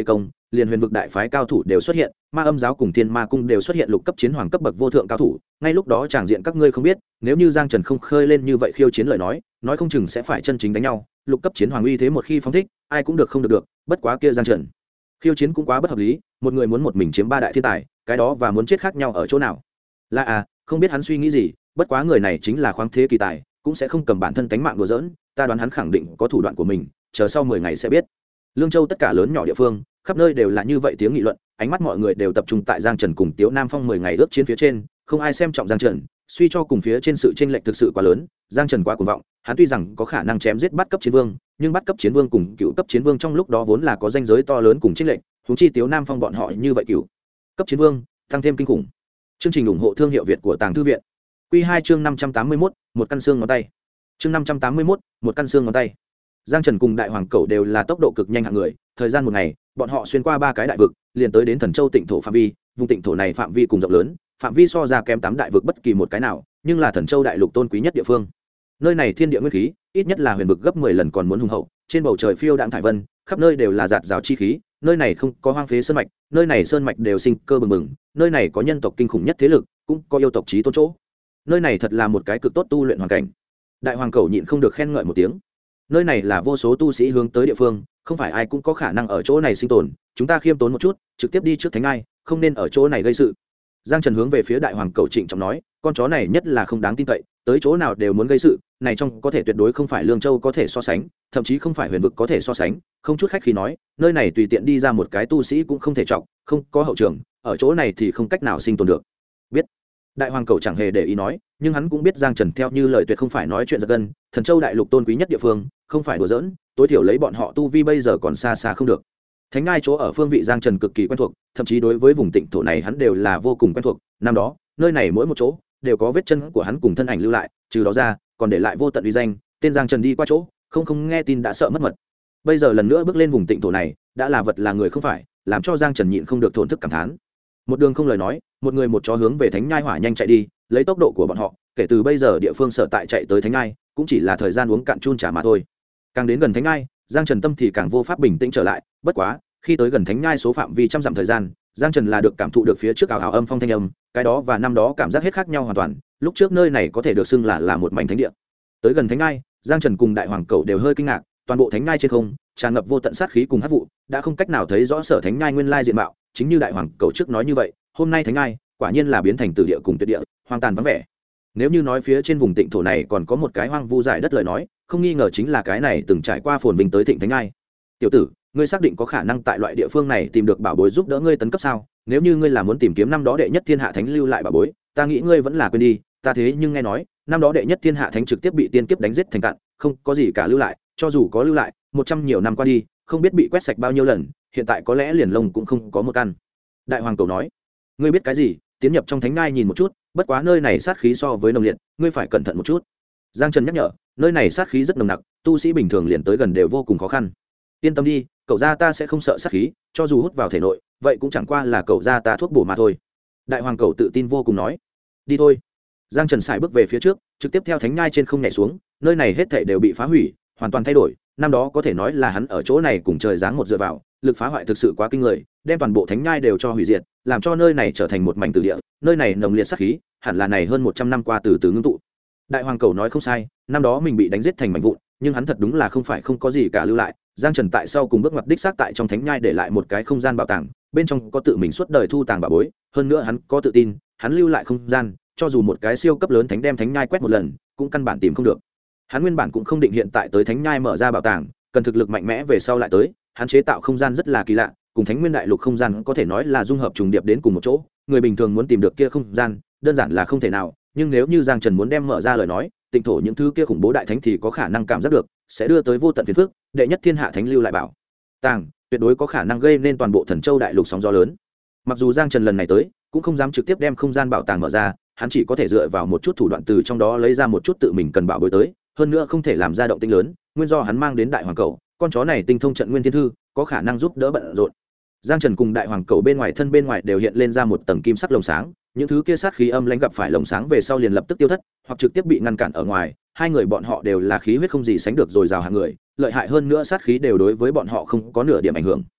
liền huyền vực đại phái cao thủ đều xuất hiện, ma âm giáo cùng thiên ma cung đều xuất hiện lục cấp chiến hoàng cấp bậc vô thượng cao thủ. Ngay lúc đó tràng diện các ngươi không biết, nếu như Giang Trần không khơi lên như vậy khiêu chiến lời nói không chừng sẽ phải chân chính đánh nhau. Lục cấp chiến hoàng uy thế một khi phóng thích, ai cũng được không được, bất quá kia Giang Trần khiêu chiến cũng quá bất hợp lý, một người muốn một mình chiếm ba đại thiên tài, cái đó và muốn chết khác nhau ở chỗ nào? Là không biết hắn suy nghĩ gì, bất quá người này chính là khoáng thế kỳ tài, cũng sẽ không cầm bản thân tánh mạng đùa giỡn, ta đoán hắn khẳng định có thủ đoạn của mình, chờ sau 10 ngày sẽ biết. Lương Châu tất cả lớn nhỏ địa phương, khắp nơi đều là như vậy tiếng nghị luận, ánh mắt mọi người đều tập trung tại Giang Trần cùng Tiếu Nam Phong 10 ngày ước chiến phía trên, không ai xem trọng Giang Trần, suy cho cùng phía trên sự chênh lệch thực sự quá lớn, Giang Trần quá cuồng vọng, hắn tuy rằng có khả năng chém giết bắt cấp chiến vương, nhưng bắt cấp chiến vương cùng cựu cấp chiến vương trong lúc đó vốn là có danh giới to lớn cùng chênh lệch, huống chi Tiếu Nam Phong bọn họ như vậy cựu cấp chiến vương, tăng thêm kinh khủng. Chương trình ủng hộ thương hiệu Việt của Tàng Thư viện. Quy 2 chương 581, một căn xương ngón tay. Chương 581, một căn xương ngón tay. Giang Trần cùng Đại Hoàng Cẩu đều là tốc độ cực nhanh hạng người, thời gian một ngày, bọn họ xuyên qua 3 cái đại vực, liền tới đến Thần Châu Tịnh thổ phạm vi, vùng Tịnh thổ này phạm vi cùng rộng lớn, phạm vi so ra kém 8 đại vực bất kỳ một cái nào, nhưng là Thần Châu đại lục tôn quý nhất địa phương. Nơi này thiên địa nguyên khí, ít nhất là huyền vực gấp 10 lần còn muốn hùng hậu, trên bầu trời phiêu đãng thải vân, khắp nơi đều là dạt dào chi khí, nơi này không có hoang phế sơn mạch, nơi này sơn mạch đều sinh cơ bừng bừng, nơi này có nhân tộc kinh khủng nhất thế lực, cũng có yêu tộc chí tôn chỗ. Nơi này thật là một cái cực tốt tu luyện hoàn cảnh. Đại Hoàng Cẩu nhịn không được khen ngợi một tiếng. Nơi này là vô số tu sĩ hướng tới địa phương, không phải ai cũng có khả năng ở chỗ này sinh tồn, chúng ta khiêm tốn một chút, trực tiếp đi trước Thánh Ai, không nên ở chỗ này gây sự. Giang Trần hướng về phía Đại Hoàng Cẩu trịnh trọng nói, con chó này nhất là không đáng tin cậy, tới chỗ nào đều muốn gây sự, này trong có thể tuyệt đối không phải Lương Châu có thể so sánh, thậm chí không phải huyền vực có thể so sánh, không chút khách khí nói, nơi này tùy tiện đi ra một cái tu sĩ cũng không thể trọng, không có hậu trường, ở chỗ này thì không cách nào sinh tồn được. Biết. Đại Hoàng Cẩu chẳng hề để ý nói, nhưng hắn cũng biết Giang Trần theo như lời tuyệt không phải nói chuyện giật gân, Thần Châu đại lục tôn quý nhất địa phương, không phải đùa giỡn, tối thiểu lấy bọn họ tu vi bây giờ còn xa xa không được. Thánh Ngai chỗ ở phương vị Giang Trần cực kỳ quen thuộc, thậm chí đối với vùng Tịnh thổ này hắn đều là vô cùng quen thuộc, năm đó, nơi này mỗi một chỗ đều có vết chân của hắn cùng thân ảnh lưu lại, trừ đó ra, còn để lại vô tận uy danh, tên Giang Trần đi qua chỗ, không nghe tin đã sợ mất mật. Bây giờ lần nữa bước lên vùng Tịnh thổ này, đã là vật là người không phải, làm cho Giang Trần nhịn không được thổn thức cảm thán. Một đường không lời nói, một người một chó hướng về Thánh Nhai hỏa nhanh chạy đi, lấy tốc độ của bọn họ, kể từ bây giờ địa phương sở tại chạy tới Thánh Nhai, cũng chỉ là thời gian uống cạn chun trà mà thôi. Càng đến gần Thánh Nhai, Giang Trần tâm thì càng vô pháp bình tĩnh trở lại, bất quá, khi tới gần Thánh Nhai số phạm vi trăm dặm thời gian, Giang Trần là được cảm thụ được phía trước ảo ảo âm phong thanh âm, cái đó và năm đó cảm giác hết khác nhau hoàn toàn, lúc trước nơi này có thể được xưng là một mảnh thánh địa. Tới gần Thánh Nhai, Giang Trần cùng Đại Hoàng Cẩu đều hơi kinh ngạc, toàn bộ Thánh Nhai trên không tràn ngập vô tận sát khí cùng hắc vụ, đã không cách nào thấy rõ sở Thánh Nhai nguyên lai diện mạo, chính như Đại Hoàng Cẩu trước nói như vậy, hôm nay Thánh Nhai quả nhiên là biến thành tử địa cùng tuyệt địa, hoang tàn vắng vẻ. Nếu như nói phía trên vùng Tịnh thổ này còn có một cái hoang vu dại đất lời nói, không nghi ngờ chính là cái này từng trải qua phồn vinh tới Thịnh Thánh Nhai. Tiểu tử, ngươi xác định có khả năng tại loại địa phương này tìm được bảo bối giúp đỡ ngươi tấn cấp sao? Nếu như ngươi là muốn tìm kiếm năm đó đệ nhất thiên hạ thánh lưu lại bảo bối, ta nghĩ ngươi vẫn là quên đi, ta thế nhưng nghe nói, năm đó đệ nhất thiên hạ thánh trực tiếp bị tiên kiếp đánh giết thành cạn, không có gì cả lưu lại, cho dù có lưu lại, 100 nhiều năm qua đi, không biết bị quét sạch bao nhiêu lần, hiện tại có lẽ liền lông cũng không có một căn. Đại Hoàng Cẩu nói, ngươi biết cái gì? Tiến nhập trong Thánh Nhai nhìn một chút, bất quá nơi này sát khí so với nồng liệt, ngươi phải cẩn thận một chút. Giang Trần nhắc nhở, nơi này sát khí rất nồng nặc, tu sĩ bình thường liền tới gần đều vô cùng khó khăn. Yên tâm đi, cậu gia ta sẽ không sợ sát khí, cho dù hút vào thể nội, vậy cũng chẳng qua là cậu gia ta thuốc bổ mà thôi. Đại Hoàng Cẩu tự tin vô cùng nói, đi thôi. Giang Trần xài bước về phía trước, trực tiếp theo Thánh Nhai trên không nhảy xuống, nơi này hết thảy đều bị phá hủy, hoàn toàn thay đổi. Năm đó có thể nói là hắn ở chỗ này cùng trời giáng một dựa vào, lực phá hoại thực sự quá kinh người, đem toàn bộ Thánh Nhai đều cho hủy diệt, làm cho nơi này trở thành một mảnh tử địa, nơi này nồng liệt sát khí, hẳn là này hơn 100 năm qua từ từ ngưng tụ. Đại Hoàng Cẩu nói không sai, năm đó mình bị đánh giết thành mảnh vụn, nhưng hắn thật đúng là không phải không có gì cả lưu lại. Giang Trần tại sau cùng bước ngoặt đích xác tại trong Thánh Nhai để lại một cái không gian bảo tàng, bên trong có tự mình suốt đời thu tàng bảo bối, hơn nữa hắn có tự tin, hắn lưu lại không gian, cho dù một cái siêu cấp lớn thánh đem Thánh Nhai quét một lần, cũng căn bản tìm không được. Hắn nguyên bản cũng không định hiện tại tới Thánh Nhai mở ra bảo tàng, cần thực lực mạnh mẽ về sau lại tới, hắn chế tạo không gian rất là kỳ lạ, cùng Thánh Nguyên đại lục không gian có thể nói là dung hợp trùng điệp đến cùng một chỗ, người bình thường muốn tìm được kia không gian, đơn giản là không thể nào, nhưng nếu như Giang Trần muốn đem mở ra lời nói, Tịnh thổ những thứ kia khủng bố đại thánh thì có khả năng cảm giác được, sẽ đưa tới vô tận phiền phức, đệ nhất thiên hạ thánh lưu lại bảo tàng, tuyệt đối có khả năng gây nên toàn bộ Thần Châu đại lục sóng gió lớn. Mặc dù Giang Trần lần này tới, cũng không dám trực tiếp đem không gian bảo tàng mở ra, hắn chỉ có thể dựa vào một chút thủ đoạn từ trong đó lấy ra một chút tự mình cần bảo bối tới, hơn nữa không thể làm ra động tĩnh lớn, nguyên do hắn mang đến Đại Hoàng Cẩu, con chó này tinh thông trận nguyên thiên thư, có khả năng giúp đỡ bận rộn. Giang Trần cùng Đại Hoàng Cẩu bên ngoài thân bên ngoài đều hiện lên ra một tầng kim sắc lồng sáng, những thứ kia sát khí âm lãnh gặp phải lồng sáng về sau liền lập tức tiêu thất, hoặc trực tiếp bị ngăn cản ở ngoài. Hai người bọn họ đều là khí huyết không gì sánh được dồi dào hạng người, lợi hại hơn nữa sát khí đều đối với bọn họ không có nửa điểm ảnh hưởng.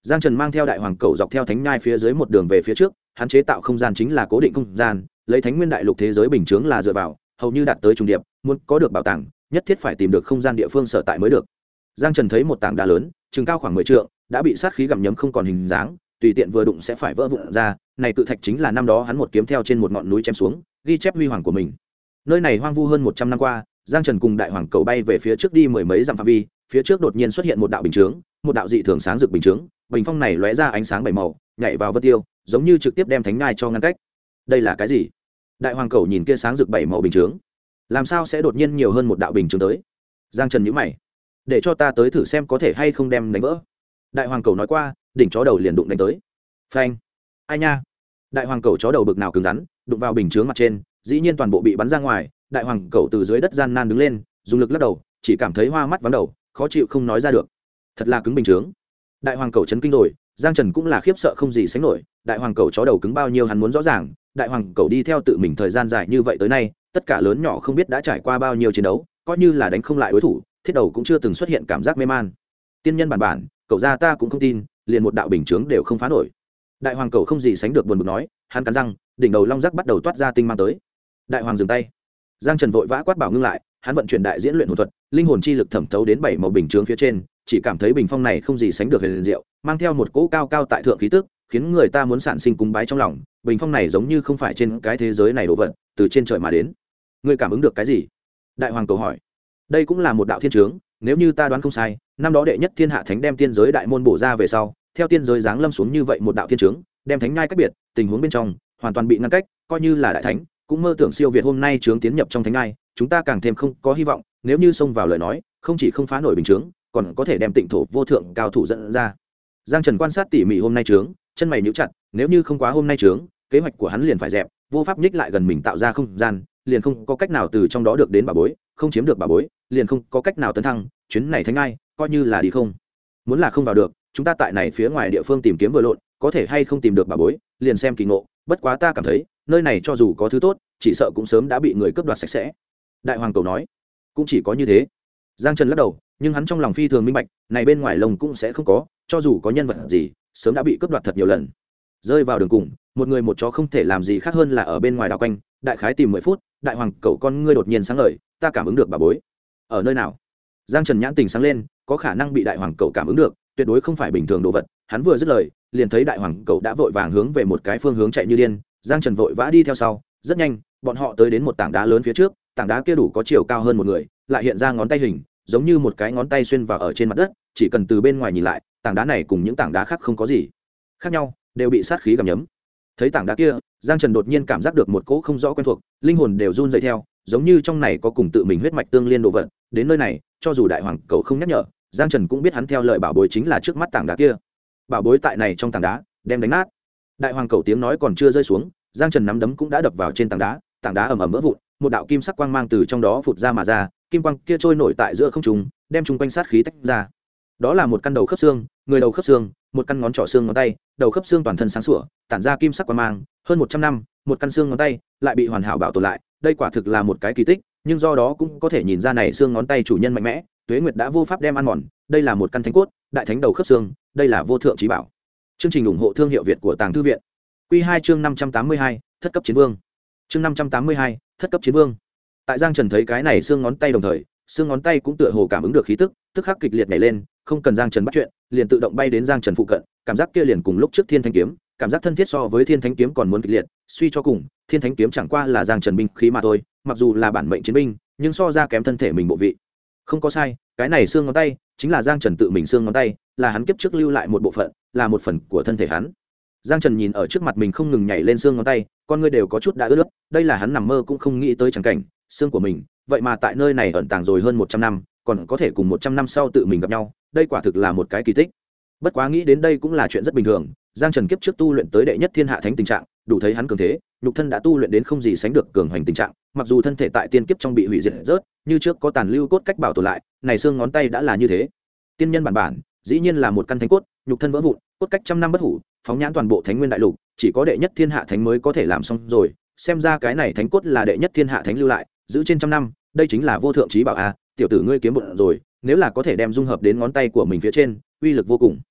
Giang Trần mang theo đại hoàng cầu dọc theo thánh nhai phía dưới một đường về phía trước, hắn chế tạo không gian chính là cố định không gian, lấy thánh nguyên đại lục thế giới bình chướng là dựa vào, hầu như đạt tới trùng điệp, muốn có được bảo tàng, nhất thiết phải tìm được không gian địa phương sở tại mới được. Giang Trần thấy một tảng đá lớn, chừng cao khoảng 10 trượng, đã bị sát khí gặm nhấm không còn hình dáng, tùy tiện vừa đụng sẽ phải vỡ vụn ra, này cự thạch chính là năm đó hắn một kiếm theo trên một ngọn núi chém xuống, ghi chép huy hoàng của mình. Nơi này hoang vu hơn 100 năm qua, Giang Trần cùng đại hoàng cầu bay về phía trước đi mười mấy dặm phạm vi, phía trước đột nhiên xuất hiện một đạo bình chướng, một đạo dị thường sáng rực bình chướng, bình phong này lóe ra ánh sáng bảy màu, nhảy vào vân tiêu, giống như trực tiếp đem thánh ngai cho ngăn cách. Đây là cái gì? Đại hoàng cầu nhìn kia sáng rực bảy màu bình chướng, làm sao sẽ đột nhiên nhiều hơn một đạo bình chướng tới? Giang Trần nhíu mày, để cho ta tới thử xem có thể hay không đem đánh vỡ. Đại hoàng cầu nói qua, đỉnh chó đầu liền đụng đánh tới. Phanh! Ai nha! Đại hoàng cầu chó đầu bực nào cứng rắn, đụng vào bình chướng mặt trên, dĩ nhiên toàn bộ bị bắn ra ngoài. Đại hoàng cầu từ dưới đất gian nan đứng lên, dùng lực lắc đầu, chỉ cảm thấy hoa mắt vắng đầu, khó chịu không nói ra được. Thật là cứng bình chướng. Đại hoàng cầu chấn kinh rồi, Giang Trần cũng là khiếp sợ không gì sánh nổi. Đại hoàng cầu chó đầu cứng bao nhiêu hắn muốn rõ ràng. Đại hoàng cầu đi theo tự mình thời gian dài như vậy tới nay, tất cả lớn nhỏ không biết đã trải qua bao nhiêu chiến đấu, coi như là đánh không lại đối thủ, thiết đầu cũng chưa từng xuất hiện cảm giác mê man. Tiên nhân bản, cậu ra ta cũng không tin, liền một đạo bình chướng đều không phá nổi. Đại hoàng cầu không gì sánh được buồn bực nói, hắn cắn răng, đỉnh đầu long giác bắt đầu toát ra tinh mang tới. Đại hoàng dừng tay. Giang Trần vội vã quát bảo ngưng lại, hắn vận chuyển đại diễn luyện hồn thuật, linh hồn chi lực thẩm thấu đến 7 màu bình chướng phía trên, chỉ cảm thấy bình phong này không gì sánh được huyền diệu, mang theo một cỗ cao cao tại thượng khí tức, khiến người ta muốn sản sinh cúng bái trong lòng. Bình phong này giống như không phải trên cái thế giới này đồ vật, từ trên trời mà đến. Ngươi cảm ứng được cái gì? Đại hoàng cầu hỏi. Đây cũng là một đạo thiên chướng, nếu như ta đoán không sai, năm đó đệ nhất thiên hạ thánh đem tiên giới đại môn bổ ra về sau, theo tiên giới giáng lâm xuống như vậy một đạo thiên chướng, đem thánh nhai cách biệt, tình huống bên trong hoàn toàn bị ngăn cách, coi như là đại thánh cũng mơ tưởng siêu việt hôm nay chướng tiến nhập trong thánh nhai, chúng ta càng thêm không có hy vọng. Nếu như xông vào lời nói, không chỉ không phá nổi bình chướng, còn có thể đem tịnh thổ vô thượng cao thủ dẫn ra. Giang Trần quan sát tỉ mỉ hôm nay chướng, chân mày nhíu chặt, nếu như không quá hôm nay chướng, kế hoạch của hắn liền phải dẹp, vô pháp nhích lại gần mình tạo ra không gian, liền không có cách nào từ trong đó được đến bảo bối, không chiếm được bảo bối, liền không có cách nào tấn thăng, chuyến này thánh nhai coi như là đi không. Muốn là không vào được, chúng ta tại này phía ngoài địa phương tìm kiếm vừa lộn, có thể hay không tìm được bảo bối, liền xem kỳ ngộ, bất quá ta cảm thấy, nơi này cho dù có thứ tốt, chỉ sợ cũng sớm đã bị người cướp đoạt sạch sẽ. Đại hoàng cầu nói, cũng chỉ có như thế. Giang Trần lắc đầu, nhưng hắn trong lòng phi thường minh bạch, này bên ngoài lồng cũng sẽ không có, cho dù có nhân vật gì, sớm đã bị cướp đoạt thật nhiều lần. Rơi vào đường cùng, một người một chó không thể làm gì khác hơn là ở bên ngoài đảo quanh, đại khái tìm 10 phút, đại hoàng cầu con ngươi đột nhiên sáng ngời, ta cảm ứng được bảo bối. Ở nơi nào? Giang Trần nhãn tình sáng lên, có khả năng bị đại hoàng cầu cảm ứng được, tuyệt đối không phải bình thường đồ vật. Hắn vừa dứt lời, liền thấy đại hoàng cầu đã vội vàng hướng về một cái phương hướng chạy như điên. Giang Trần vội vã đi theo sau, rất nhanh, bọn họ tới đến một tảng đá lớn phía trước, tảng đá kia đủ có chiều cao hơn một người, lại hiện ra ngón tay hình, giống như một cái ngón tay xuyên vào ở trên mặt đất, chỉ cần từ bên ngoài nhìn lại, tảng đá này cùng những tảng đá khác không có gì khác nhau, đều bị sát khí gặm nhấm. Thấy tảng đá kia, Giang Trần đột nhiên cảm giác được một cỗ không rõ quen thuộc, linh hồn đều run rẩy theo, giống như trong này có cùng tự mình huyết mạch tương liên đồ vật. Đến nơi này, cho dù đại hoàng cầu không nhắc nhở, Giang Trần cũng biết hắn theo lời bảo bối chính là trước mắt tảng đá kia. Bảo bối tại này trong tảng đá, đem đánh nát. Đại hoàng cầu tiếng nói còn chưa rơi xuống, Giang Trần nắm đấm cũng đã đập vào trên tảng đá ầm ầm vỡ vụn, một đạo kim sắc quang mang từ trong đó phụt ra mà ra, kim quang kia trôi nổi tại giữa không trung, đem chung quanh sát khí tách ra. Đó là một căn đầu khớp xương, người đầu khớp xương, một căn ngón trỏ xương ngón tay, đầu khớp xương toàn thân sáng sủa, tản ra kim sắc quang mang, hơn 100 năm, một căn xương ngón tay lại bị hoàn hảo bảo tồn lại, đây quả thực là một cái kỳ tích, nhưng do đó cũng có thể nhìn ra này xương ngón tay chủ nhân mạnh mẽ, tuế nguyệt đã vô pháp đem ăn mòn, đây là một căn thánh cốt, đại thánh đầu khớp xương, đây là vô thượng chí bảo. Chương trình ủng hộ thương hiệu Việt của Tàng Thư viện. Quy 2 chương 582, thất cấp chiến vương. Chương 582, thất cấp chiến vương. Tại Giang Trần thấy cái này xương ngón tay đồng thời, xương ngón tay cũng tựa hồ cảm ứng được khí tức, tức khắc kịch liệt nhảy lên, không cần Giang Trần bắt chuyện, liền tự động bay đến Giang Trần phụ cận, cảm giác kia liền cùng lúc trước Thiên Thánh kiếm, cảm giác thân thiết so với Thiên Thánh kiếm còn muốn kịch liệt, suy cho cùng, Thiên Thánh kiếm chẳng qua là Giang Trần binh khí mà thôi, mặc dù là bản mệnh chiến binh, nhưng so ra kém thân thể mình bộ vị. Không có sai, cái này xương ngón tay chính là Giang Trần tự mình xương ngón tay, là hắn kiếp trước lưu lại một bộ phận, là một phần của thân thể hắn. Giang Trần nhìn ở trước mặt mình không ngừng nhảy lên xương ngón tay, con ngươi đều có chút đã ướt nước, đây là hắn nằm mơ cũng không nghĩ tới chẳng cảnh, xương của mình, vậy mà tại nơi này ẩn tàng rồi hơn 100 năm, còn có thể cùng 100 năm sau tự mình gặp nhau, đây quả thực là một cái kỳ tích. Bất quá nghĩ đến đây cũng là chuyện rất bình thường, Giang Trần kiếp trước tu luyện tới đệ nhất thiên hạ thánh tình trạng, đủ thấy hắn cường thế, nhục thân đã tu luyện đến không gì sánh được cường hành tình trạng, mặc dù thân thể tại tiên kiếp trong bị hủy diệt rớt, như trước có tàn lưu cốt cách bảo tồn lại, này xương ngón tay đã là như thế. Tiên nhân bản, dĩ nhiên là một căn thánh cốt, nhục thân vỡ vụn, cốt cách trăm năm bất hủ, phóng nhãn toàn bộ Thánh Nguyên đại lục, chỉ có đệ nhất thiên hạ thánh mới có thể làm xong rồi, xem ra cái này thánh cốt là đệ nhất thiên hạ thánh lưu lại, giữ trên trăm năm, đây chính là vô thượng chí bảo a, tiểu tử ngươi kiếm bộn rồi, nếu là có thể đem dung hợp đến ngón tay của mình phía trên, uy lực vô cùng.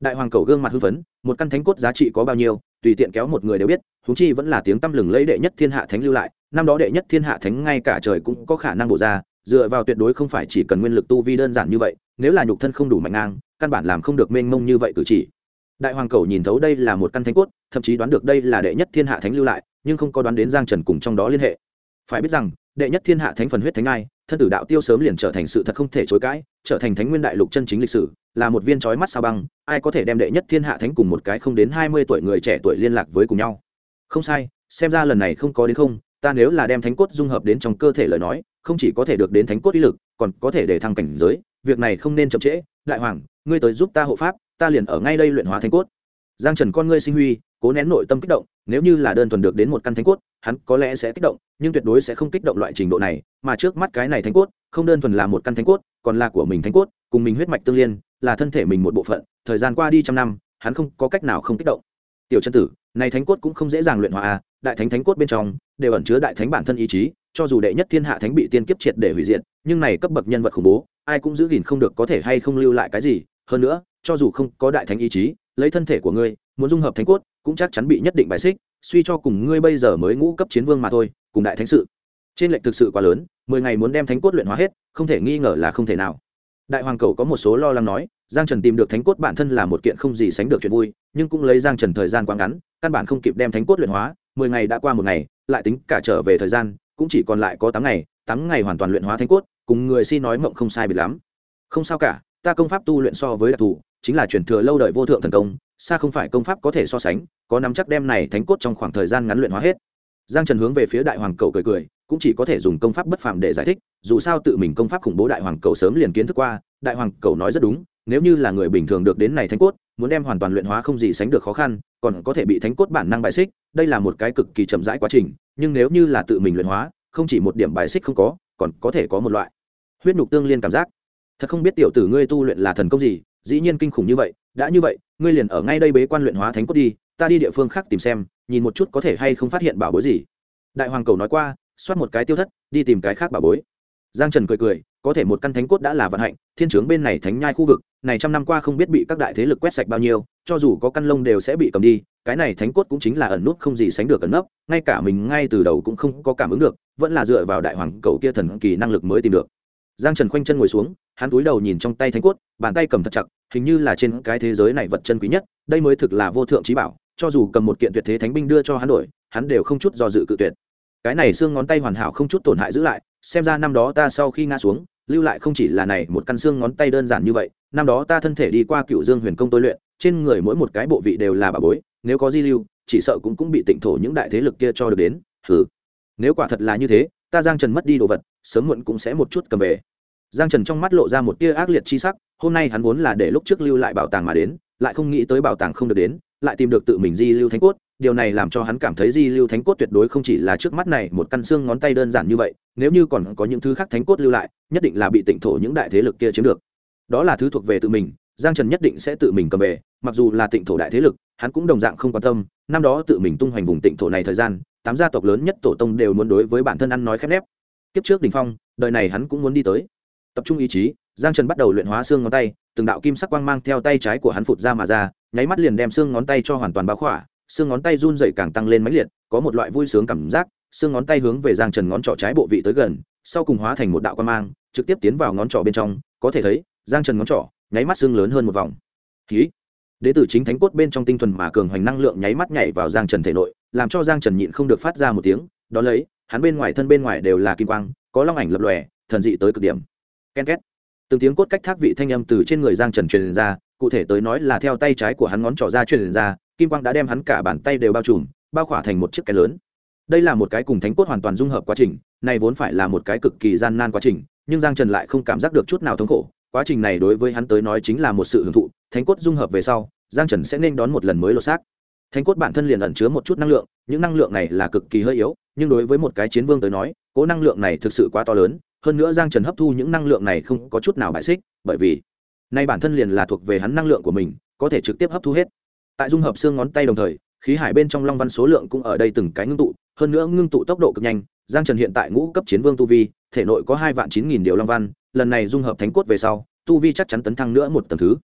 Đại hoàng cầu gương mặt hưng phấn, một căn thánh cốt giá trị có bao nhiêu tùy tiện kéo một người đều biết, huống chi vẫn là tiếng tăm lừng lẫy đệ nhất thiên hạ thánh lưu lại. Năm đó đệ nhất thiên hạ thánh ngay cả trời cũng có khả năng bổ ra, dựa vào tuyệt đối không phải chỉ cần nguyên lực tu vi đơn giản như vậy, nếu là nhục thân không đủ mạnh ngang, căn bản làm không được mênh mông như vậy cử chỉ. Đại hoàng cầu nhìn thấu đây là một căn thánh cốt, thậm chí đoán được đây là đệ nhất thiên hạ thánh lưu lại, nhưng không có đoán đến Giang Trần cùng trong đó liên hệ. Phải biết rằng đệ nhất thiên hạ thánh phần huyết thánh ai, thân tử đạo tiêu sớm liền trở thành sự thật không thể chối cãi, trở thành thánh nguyên đại lục chân chính lịch sử, là một viên chói mắt sao băng. Ai có thể đem đệ nhất thiên hạ thánh cùng một cái không đến 20 tuổi người trẻ tuổi liên lạc với cùng nhau? Không sai, xem ra lần này không có đến không, ta nếu là đem thánh cốt dung hợp đến trong cơ thể lời nói, không chỉ có thể được đến thánh cốt uy lực, còn có thể để thăng cảnh giới, việc này không nên chậm trễ. Đại hoàng, ngươi tới giúp ta hộ pháp, ta liền ở ngay đây luyện hóa thánh cốt. Giang Trần con ngươi sinh huy, cố nén nội tâm kích động, nếu như là đơn thuần được đến một căn thánh cốt, hắn có lẽ sẽ kích động, nhưng tuyệt đối sẽ không kích động loại trình độ này, mà trước mắt cái này thánh cốt, không đơn thuần là một căn thánh cốt, còn là của mình thánh cốt, cùng mình huyết mạch tương liên, là thân thể mình một bộ phận, thời gian qua đi trăm năm, hắn không có cách nào không kích động. Tiểu chân tử, này thánh cốt cũng không dễ dàng luyện hóa a, đại thánh thánh cốt bên trong đều ẩn chứa đại thánh bản thân ý chí, cho dù đệ nhất thiên hạ thánh bị tiên kiếp triệt để hủy diệt, nhưng này cấp bậc nhân vật khủng bố, ai cũng giữ gìn không được có thể hay không lưu lại cái gì, hơn nữa, cho dù không có đại thánh ý chí, lấy thân thể của ngươi, muốn dung hợp thánh cốt, cũng chắc chắn bị nhất định bài xích, suy cho cùng ngươi bây giờ mới ngũ cấp chiến vương mà thôi, cùng đại thánh sự trên lệch thực sự quá lớn, 10 ngày muốn đem thánh cốt luyện hóa hết, không thể nghi ngờ là không thể nào. Đại hoàng cầu có một số lo lắng nói, Giang Trần tìm được thánh cốt bản thân là một kiện không gì sánh được chuyện vui, nhưng cũng lấy Giang Trần thời gian quá ngắn, căn bản không kịp đem thánh cốt luyện hóa, 10 ngày đã qua một ngày, lại tính cả trở về thời gian, cũng chỉ còn lại có 8 ngày, 8 ngày hoàn toàn luyện hóa thánh cốt, cùng người si nói mộng không sai biệt lắm. Không sao cả, ta công pháp tu luyện so với đặc thù, chính là truyền thừa lâu đời vô thượng thần công, xa không phải công pháp có thể so sánh, có nắm chắc đem này thánh cốt trong khoảng thời gian ngắn luyện hóa hết. Giang Trần hướng về phía đại hoàng cầu cười cười, cũng chỉ có thể dùng công pháp bất phàm để giải thích, dù sao tự mình công pháp khủng bố đại hoàng cầu sớm liền kiến thức qua. Đại hoàng cầu nói rất đúng, nếu như là người bình thường được đến này thánh cốt, muốn đem hoàn toàn luyện hóa không gì sánh được khó khăn, còn có thể bị thánh cốt bản năng bài xích, đây là một cái cực kỳ chậm rãi quá trình, nhưng nếu như là tự mình luyện hóa, không chỉ một điểm bài xích không có, còn có thể có một loại huyết nhục tương liên cảm giác. Thật không biết tiểu tử ngươi tu luyện là thần công gì, dĩ nhiên kinh khủng như vậy. Đã như vậy, ngươi liền ở ngay đây bế quan luyện hóa thánh cốt đi, ta đi địa phương khác tìm xem, nhìn một chút có thể hay không phát hiện bảo bối gì. Đại hoàng cầu nói qua, xoát một cái tiêu thất, đi tìm cái khác bảo bối. Giang Trần cười cười, có thể một căn thánh cốt đã là vận hạnh, thiên trướng bên này thánh nhai khu vực này trăm năm qua không biết bị các đại thế lực quét sạch bao nhiêu, cho dù có căn lông đều sẽ bị cầm đi, cái này thánh cốt cũng chính là ẩn nút không gì sánh được ẩn nấp, ngay cả mình ngay từ đầu cũng không có cảm ứng được, vẫn là dựa vào đại hoàng cầu kia thần kỳ năng lực mới tìm được. Giang Trần khoanh chân ngồi xuống, hắn cúi đầu nhìn trong tay thánh cốt, bàn tay cầm thật chặt, hình như là trên cái thế giới này vật chân quý nhất, đây mới thực là vô thượng chí bảo, cho dù cầm một kiện tuyệt thế thánh binh đưa cho hắn đổi, hắn đều không chút do dự cự tuyệt. Cái này xương ngón tay hoàn hảo không chút tổn hại giữ lại, xem ra năm đó ta sau khi ngã xuống, lưu lại không chỉ là này một căn xương ngón tay đơn giản như vậy, năm đó ta thân thể đi qua Cựu Dương Huyền Công tôi luyện, trên người mỗi một cái bộ vị đều là bảo bối, nếu có di lưu, chỉ sợ cũng bị tịnh thổ những đại thế lực kia cho được đến. Hừ, nếu quả thật là như thế, ta Giang Trần mất đi đồ vật, sớm muộn cũng sẽ một chút cầm về. Giang Trần trong mắt lộ ra một tia ác liệt chi sắc, hôm nay hắn vốn là để lúc trước lưu lại bảo tàng mà đến, lại không nghĩ tới bảo tàng không được đến, lại tìm được tự mình di lưu thánh cốt, điều này làm cho hắn cảm thấy di lưu thánh cốt tuyệt đối không chỉ là trước mắt này một căn xương ngón tay đơn giản như vậy, nếu như còn có những thứ khác thánh cốt lưu lại, nhất định là bị tịnh thổ những đại thế lực kia chiếm được. Đó là thứ thuộc về tự mình, Giang Trần nhất định sẽ tự mình cầm về, mặc dù là tịnh thổ đại thế lực, hắn cũng đồng dạng không quan tâm, năm đó tự mình tung hoành vùng tịnh thổ này thời gian, 8 gia tộc lớn nhất tổ tông đều muốn đối với bản thân ăn nói khép nép. Kiếp trước đỉnh phong, đời này hắn cũng muốn đi tới. Tập trung ý chí, Giang Trần bắt đầu luyện hóa xương ngón tay, từng đạo kim sắc quang mang theo tay trái của hắn phụt ra mà ra, nháy mắt liền đem xương ngón tay cho hoàn toàn bao khỏa, xương ngón tay run rẩy càng tăng lên mãnh liệt, có một loại vui sướng cảm giác, xương ngón tay hướng về Giang Trần ngón trỏ trái bộ vị tới gần, sau cùng hóa thành một đạo quang mang, trực tiếp tiến vào ngón trỏ bên trong, có thể thấy, Giang Trần ngón trỏ, nháy mắt xương lớn hơn một vòng. Khí, đế tử chính thánh cốt bên trong tinh thuần mà cường hoành năng lượng nháy mắt nhảy vào Giang Trần thể nội, làm cho Giang Trần nhịn không được phát ra một tiếng, đó lấy, hắn bên ngoài đều là kim quang, có long ảnh lập lòe, thần dị tới cực điểm. Ken két. Từng tiếng cốt cách thác vị thanh âm từ trên người Giang Trần truyền ra, cụ thể tới nói là theo tay trái của hắn ngón trỏ ra truyền ra, kim quang đã đem hắn cả bàn tay đều bao trùm, bao khỏa thành một chiếc cái lớn. Đây là một cái cùng thánh cốt hoàn toàn dung hợp quá trình, này vốn phải là một cái cực kỳ gian nan quá trình, nhưng Giang Trần lại không cảm giác được chút nào thống khổ, quá trình này đối với hắn tới nói chính là một sự hưởng thụ. Thánh cốt dung hợp về sau, Giang Trần sẽ nên đón một lần mới lột xác. Thánh cốt bản thân liền ẩn chứa một chút năng lượng, những năng lượng này là cực kỳ hơi yếu, nhưng đối với một cái chiến vương tới nói, cố năng lượng này thực sự quá to lớn, hơn nữa Giang Trần hấp thu những năng lượng này không có chút nào bại xích, bởi vì nay bản thân liền là thuộc về hắn năng lượng của mình, có thể trực tiếp hấp thu hết. Tại dung hợp xương ngón tay đồng thời, khí hải bên trong long văn số lượng cũng ở đây từng cái ngưng tụ, hơn nữa ngưng tụ tốc độ cực nhanh. Giang Trần hiện tại ngũ cấp chiến vương tu vi, thể nội có 2.9.000 điều long văn, lần này dung hợp thánh cốt về sau, tu vi chắc chắn tấn thăng nữa một tầng thứ.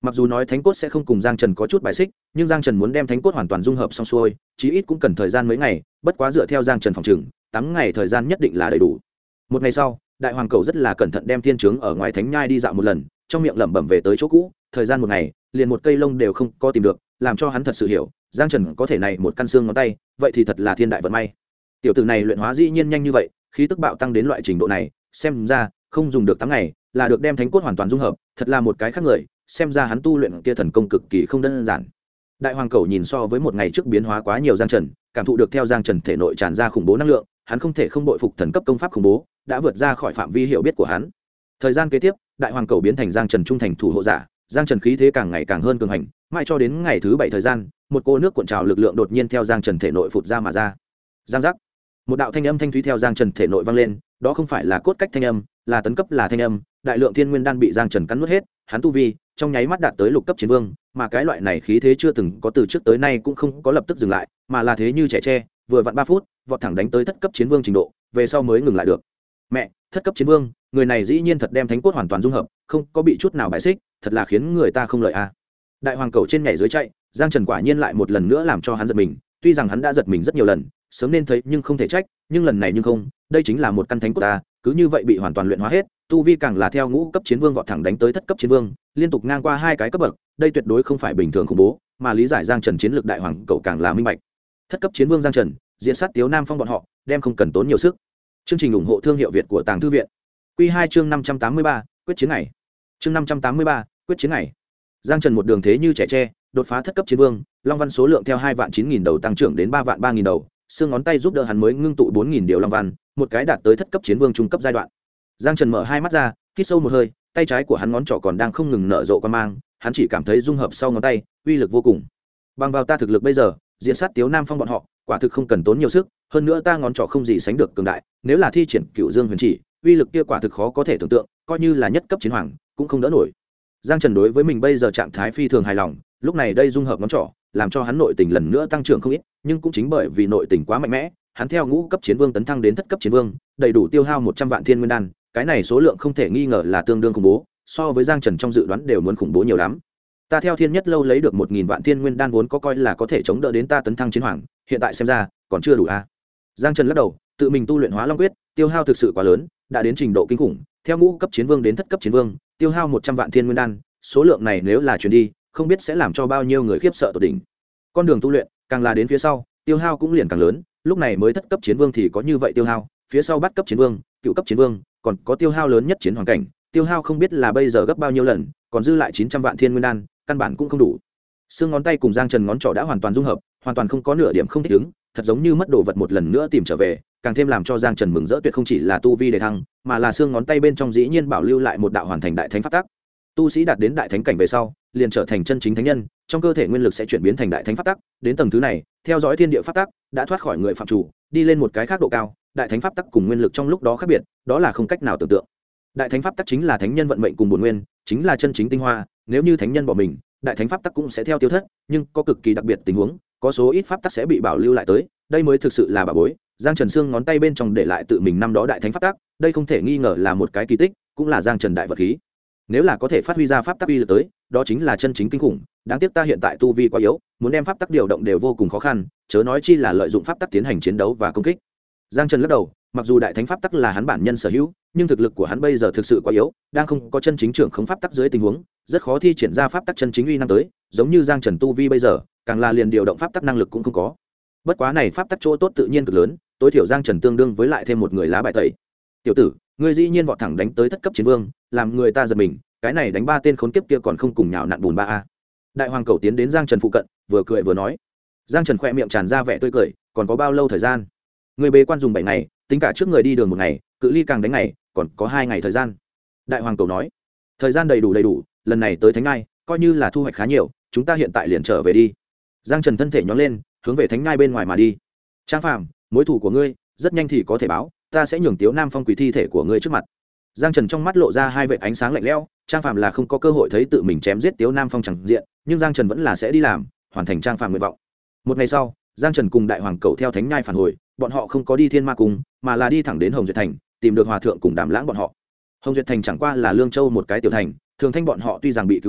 mặc dù nói thánh cốt sẽ không cùng giang trần có chút bài xích, nhưng giang trần muốn đem thánh cốt hoàn toàn dung hợp xong xuôi chí ít cũng cần thời gian mấy ngày, bất quá dựa theo giang trần phòng trừng 8 ngày thời gian nhất định là đầy đủ. Một ngày sau, đại hoàng cầu rất là cẩn thận đem thiên trướng ở ngoài thánh nhai đi dạo một lần, trong miệng lẩm bẩm về tới chỗ cũ. Thời gian một ngày liền một cây lông đều không có tìm được, làm cho hắn thật sự hiểu giang trần có thể này một căn xương ngón tay, vậy thì thật là thiên đại vận may. Tiểu tử này luyện hóa dĩ nhiên nhanh như vậy, khí tức bạo tăng đến loại trình độ này, xem ra không dùng được 8 ngày là được đem thánh cốt hoàn toàn dung hợp, thật là một cái khác người, xem ra hắn tu luyện kia thần công cực kỳ không đơn giản. Đại hoàng cầu nhìn so với một ngày trước biến hóa quá nhiều giang trần, cảm thụ được theo giang trần thể nội tràn ra khủng bố năng lượng, hắn không thể không bội phục thần cấp công pháp khủng bố, đã vượt ra khỏi phạm vi hiểu biết của hắn. Thời gian kế tiếp, đại hoàng cầu biến thành giang trần trung thành thủ hộ giả, giang trần khí thế càng ngày càng hơn cường hành, mãi cho đến ngày thứ 7 thời gian, một cô nước cuộn trào lực lượng đột nhiên theo giang trần thể nội phụt ra mà ra. Giang giác, một đạo thanh âm thanh thúy theo giang trần thể nội vang lên, đó không phải là cốt cách thanh âm, là tấn cấp là thanh âm. Đại lượng thiên nguyên đan bị giang trần cắn nuốt hết, hắn tu vi trong nháy mắt đạt tới lục cấp chiến vương, mà cái loại này khí thế chưa từng có từ trước tới nay cũng không có lập tức dừng lại, mà là thế như trẻ tre, vừa vặn 3 phút vọt thẳng đánh tới thất cấp chiến vương trình độ, về sau mới ngừng lại được. Mẹ, thất cấp chiến vương, người này dĩ nhiên thật đem thánh cốt hoàn toàn dung hợp, không có bị chút nào bại xích, thật là khiến người ta không lợi a. Đại hoàng cầu trên nhảy dưới chạy, giang trần quả nhiên lại một lần nữa làm cho hắn giật mình, tuy rằng hắn đã giật mình rất nhiều lần, sớm nên thấy nhưng không thể trách, nhưng lần này nhưng không, đây chính là một căn thánh cốt ta, cứ như vậy bị hoàn toàn luyện hóa hết, tu vi càng là theo ngũ cấp chiến vương vọt thẳng đánh tới thất cấp chiến vương, liên tục ngang qua 2 cái cấp bậc, đây tuyệt đối không phải bình thường khủng bố, mà lý giải giang trần chiến lược đại hoàng cầu càng là minh bạch. Thất cấp chiến vương giang trần, diện sát Tiếu Nam Phong bọn họ, đem không cần tốn nhiều sức. Chương trình ủng hộ thương hiệu Việt của Tàng Thư viện. Quy 2 chương 583, quyết chiến ngày. Chương 583, quyết chiến ngày. Giang Trần một đường thế như trẻ tre, đột phá thất cấp chiến vương, long văn số lượng theo 2.9.000 đầu tăng trưởng đến 3.3.000 đầu, xương ngón tay giúp đỡ hắn mới ngưng tụ 4.000 điều long văn, một cái đạt tới thất cấp chiến vương trung cấp giai đoạn. Giang Trần mở hai mắt ra, hít sâu một hơi, tay trái của hắn ngón trỏ còn đang không ngừng nở rộ quan mang, hắn chỉ cảm thấy dung hợp sau ngón tay, uy lực vô cùng. Bằng vào ta thực lực bây giờ, diện sát Tiếu Nam Phong bọn họ, quả thực không cần tốn nhiều sức, hơn nữa ta ngón trỏ không gì sánh được cường đại, nếu là thi triển Cựu Dương Huyền Chỉ, uy lực kia quả thực khó có thể tưởng tượng, coi như là nhất cấp chiến hoàng cũng không đỡ nổi. Giang Trần đối với mình bây giờ trạng thái phi thường hài lòng, lúc này đây dung hợp ngón trỏ, làm cho hắn nội tình lần nữa tăng trưởng không ít, nhưng cũng chính bởi vì nội tình quá mạnh mẽ, hắn theo ngũ cấp chiến vương tấn thăng đến thất cấp chiến vương, đầy đủ tiêu hao 100 vạn thiên nguyên đan, cái này số lượng không thể nghi ngờ là tương đương khủng bố, so với Giang Trần trong dự đoán đều muốn khủng bố nhiều lắm. Ta theo Thiên Nhất Lâu lấy được 1000 vạn thiên nguyên đan vốn có coi là có thể chống đỡ đến ta tấn thăng chiến hoàng, hiện tại xem ra còn chưa đủ a. Giang Trần lắc đầu, tự mình tu luyện Hóa Long quyết, tiêu hao thực sự quá lớn, đã đến trình độ kinh khủng, theo ngũ cấp chiến vương đến thất cấp chiến vương, tiêu hao 100 vạn thiên nguyên đan, số lượng này nếu là truyền đi, không biết sẽ làm cho bao nhiêu người khiếp sợ tột đỉnh. Con đường tu luyện càng là đến phía sau, tiêu hao cũng liền càng lớn, lúc này mới thất cấp chiến vương thì có như vậy tiêu hao, phía sau bắt cấp chiến vương, cựu cấp chiến vương, còn có tiêu hao lớn nhất chiến hoàng cảnh, tiêu hao không biết là bây giờ gấp bao nhiêu lần, còn dư lại 900 vạn thiên nguyên đan, căn bản cũng không đủ. Xương ngón tay cùng Giang Trần ngón trỏ đã hoàn toàn dung hợp, hoàn toàn không có nửa điểm không thích ứng, thật giống như mất đồ vật một lần nữa tìm trở về, càng thêm làm cho Giang Trần mừng rỡ tuyệt không chỉ là tu vi đề thăng, mà là xương ngón tay bên trong dĩ nhiên bảo lưu lại một đạo hoàn thành đại thánh pháp tắc. Tu sĩ đạt đến đại thánh cảnh về sau, liền trở thành chân chính thánh nhân, trong cơ thể nguyên lực sẽ chuyển biến thành đại thánh pháp tắc, đến tầng thứ này, theo dõi thiên địa pháp tắc, đã thoát khỏi người phạm chủ, đi lên một cái khác độ cao, đại thánh pháp tắc cùng nguyên lực trong lúc đó khác biệt, đó là không cách nào tưởng tượng. Đại thánh pháp tắc chính là thánh nhân vận mệnh cùng bổn nguyên, chính là chân chính tinh hoa, nếu như thánh nhân bỏ mình, đại thánh pháp tắc cũng sẽ theo tiêu thất, nhưng có cực kỳ đặc biệt tình huống, có số ít pháp tắc sẽ bị bảo lưu lại tới, đây mới thực sự là bảo bối. Giang Trần xương ngón tay bên trong để lại tự mình năm đó đại thánh pháp tắc, đây không thể nghi ngờ là một cái kỳ tích, cũng là Giang Trần đại vật khí. Nếu là có thể phát huy ra pháp tắc uy lực tới, đó chính là chân chính kinh khủng, đáng tiếc ta hiện tại tu vi quá yếu, muốn đem pháp tắc điều động đều vô cùng khó khăn, chớ nói chi là lợi dụng pháp tắc tiến hành chiến đấu và công kích. Giang Trần lắc đầu, mặc dù đại thánh pháp tắc là hắn bản nhân sở hữu, nhưng thực lực của hắn bây giờ thực sự quá yếu, đang không có chân chính trưởng khống pháp tắc dưới tình huống, rất khó thi triển ra pháp tắc chân chính uy năng tới, giống như Giang Trần tu vi bây giờ, càng là liền điều động pháp tắc năng lực cũng không có. Bất quá này pháp tắc chỗ tốt tự nhiên cực lớn, tối thiểu Giang Trần tương đương với lại thêm một người lá bài tẩy. Tiểu tử, ngươi dĩ nhiên vọt thẳng đánh tới thất cấp chiến vương, làm người ta giật mình, cái này đánh 3 tên khốn kiếp kia còn không cùng nhào nặn bùn ba a. Đại hoàng cầu tiến đến Giang Trần phụ cận, vừa cười vừa nói. Giang Trần khẽ miệng tràn ra vẻ tươi cười, còn có bao lâu thời gian? Người bế quan dùng 7 ngày, tính cả trước người đi đường 1 ngày, cự ly càng đánh ngày, còn có 2 ngày thời gian. Đại hoàng cầu nói. Thời gian đầy đủ, lần này tới Thánh Ngai, coi như là thu hoạch khá nhiều, chúng ta hiện tại liền trở về đi. Giang Trần thân thể nhón lên, hướng về Thánh Ngai bên ngoài mà đi. Trang Phàm, mối thù của ngươi rất nhanh thì có thể báo, ta sẽ nhường Tiếu Nam Phong quỳ thi thể của ngươi trước mặt. Giang Trần trong mắt lộ ra hai vệt ánh sáng lạnh lẽo, Trang Phàm là không có cơ hội thấy tự mình chém giết Tiếu Nam Phong chẳng diện, nhưng Giang Trần vẫn là sẽ đi làm, hoàn thành Trang Phàm nguyện vọng. Một ngày sau, Giang Trần cùng Đại Hoàng Cẩu theo Thánh Nhai phản hồi, bọn họ không có đi Thiên Ma Cung, mà là đi thẳng đến Hồng Duyệt Thành, tìm được Hòa thượng cùng Đàm Lãng bọn họ. Hồng Duyệt Thành chẳng qua là Lương Châu một cái tiểu thành, Thường Thanh bọn họ tuy rằng bị cứu ra,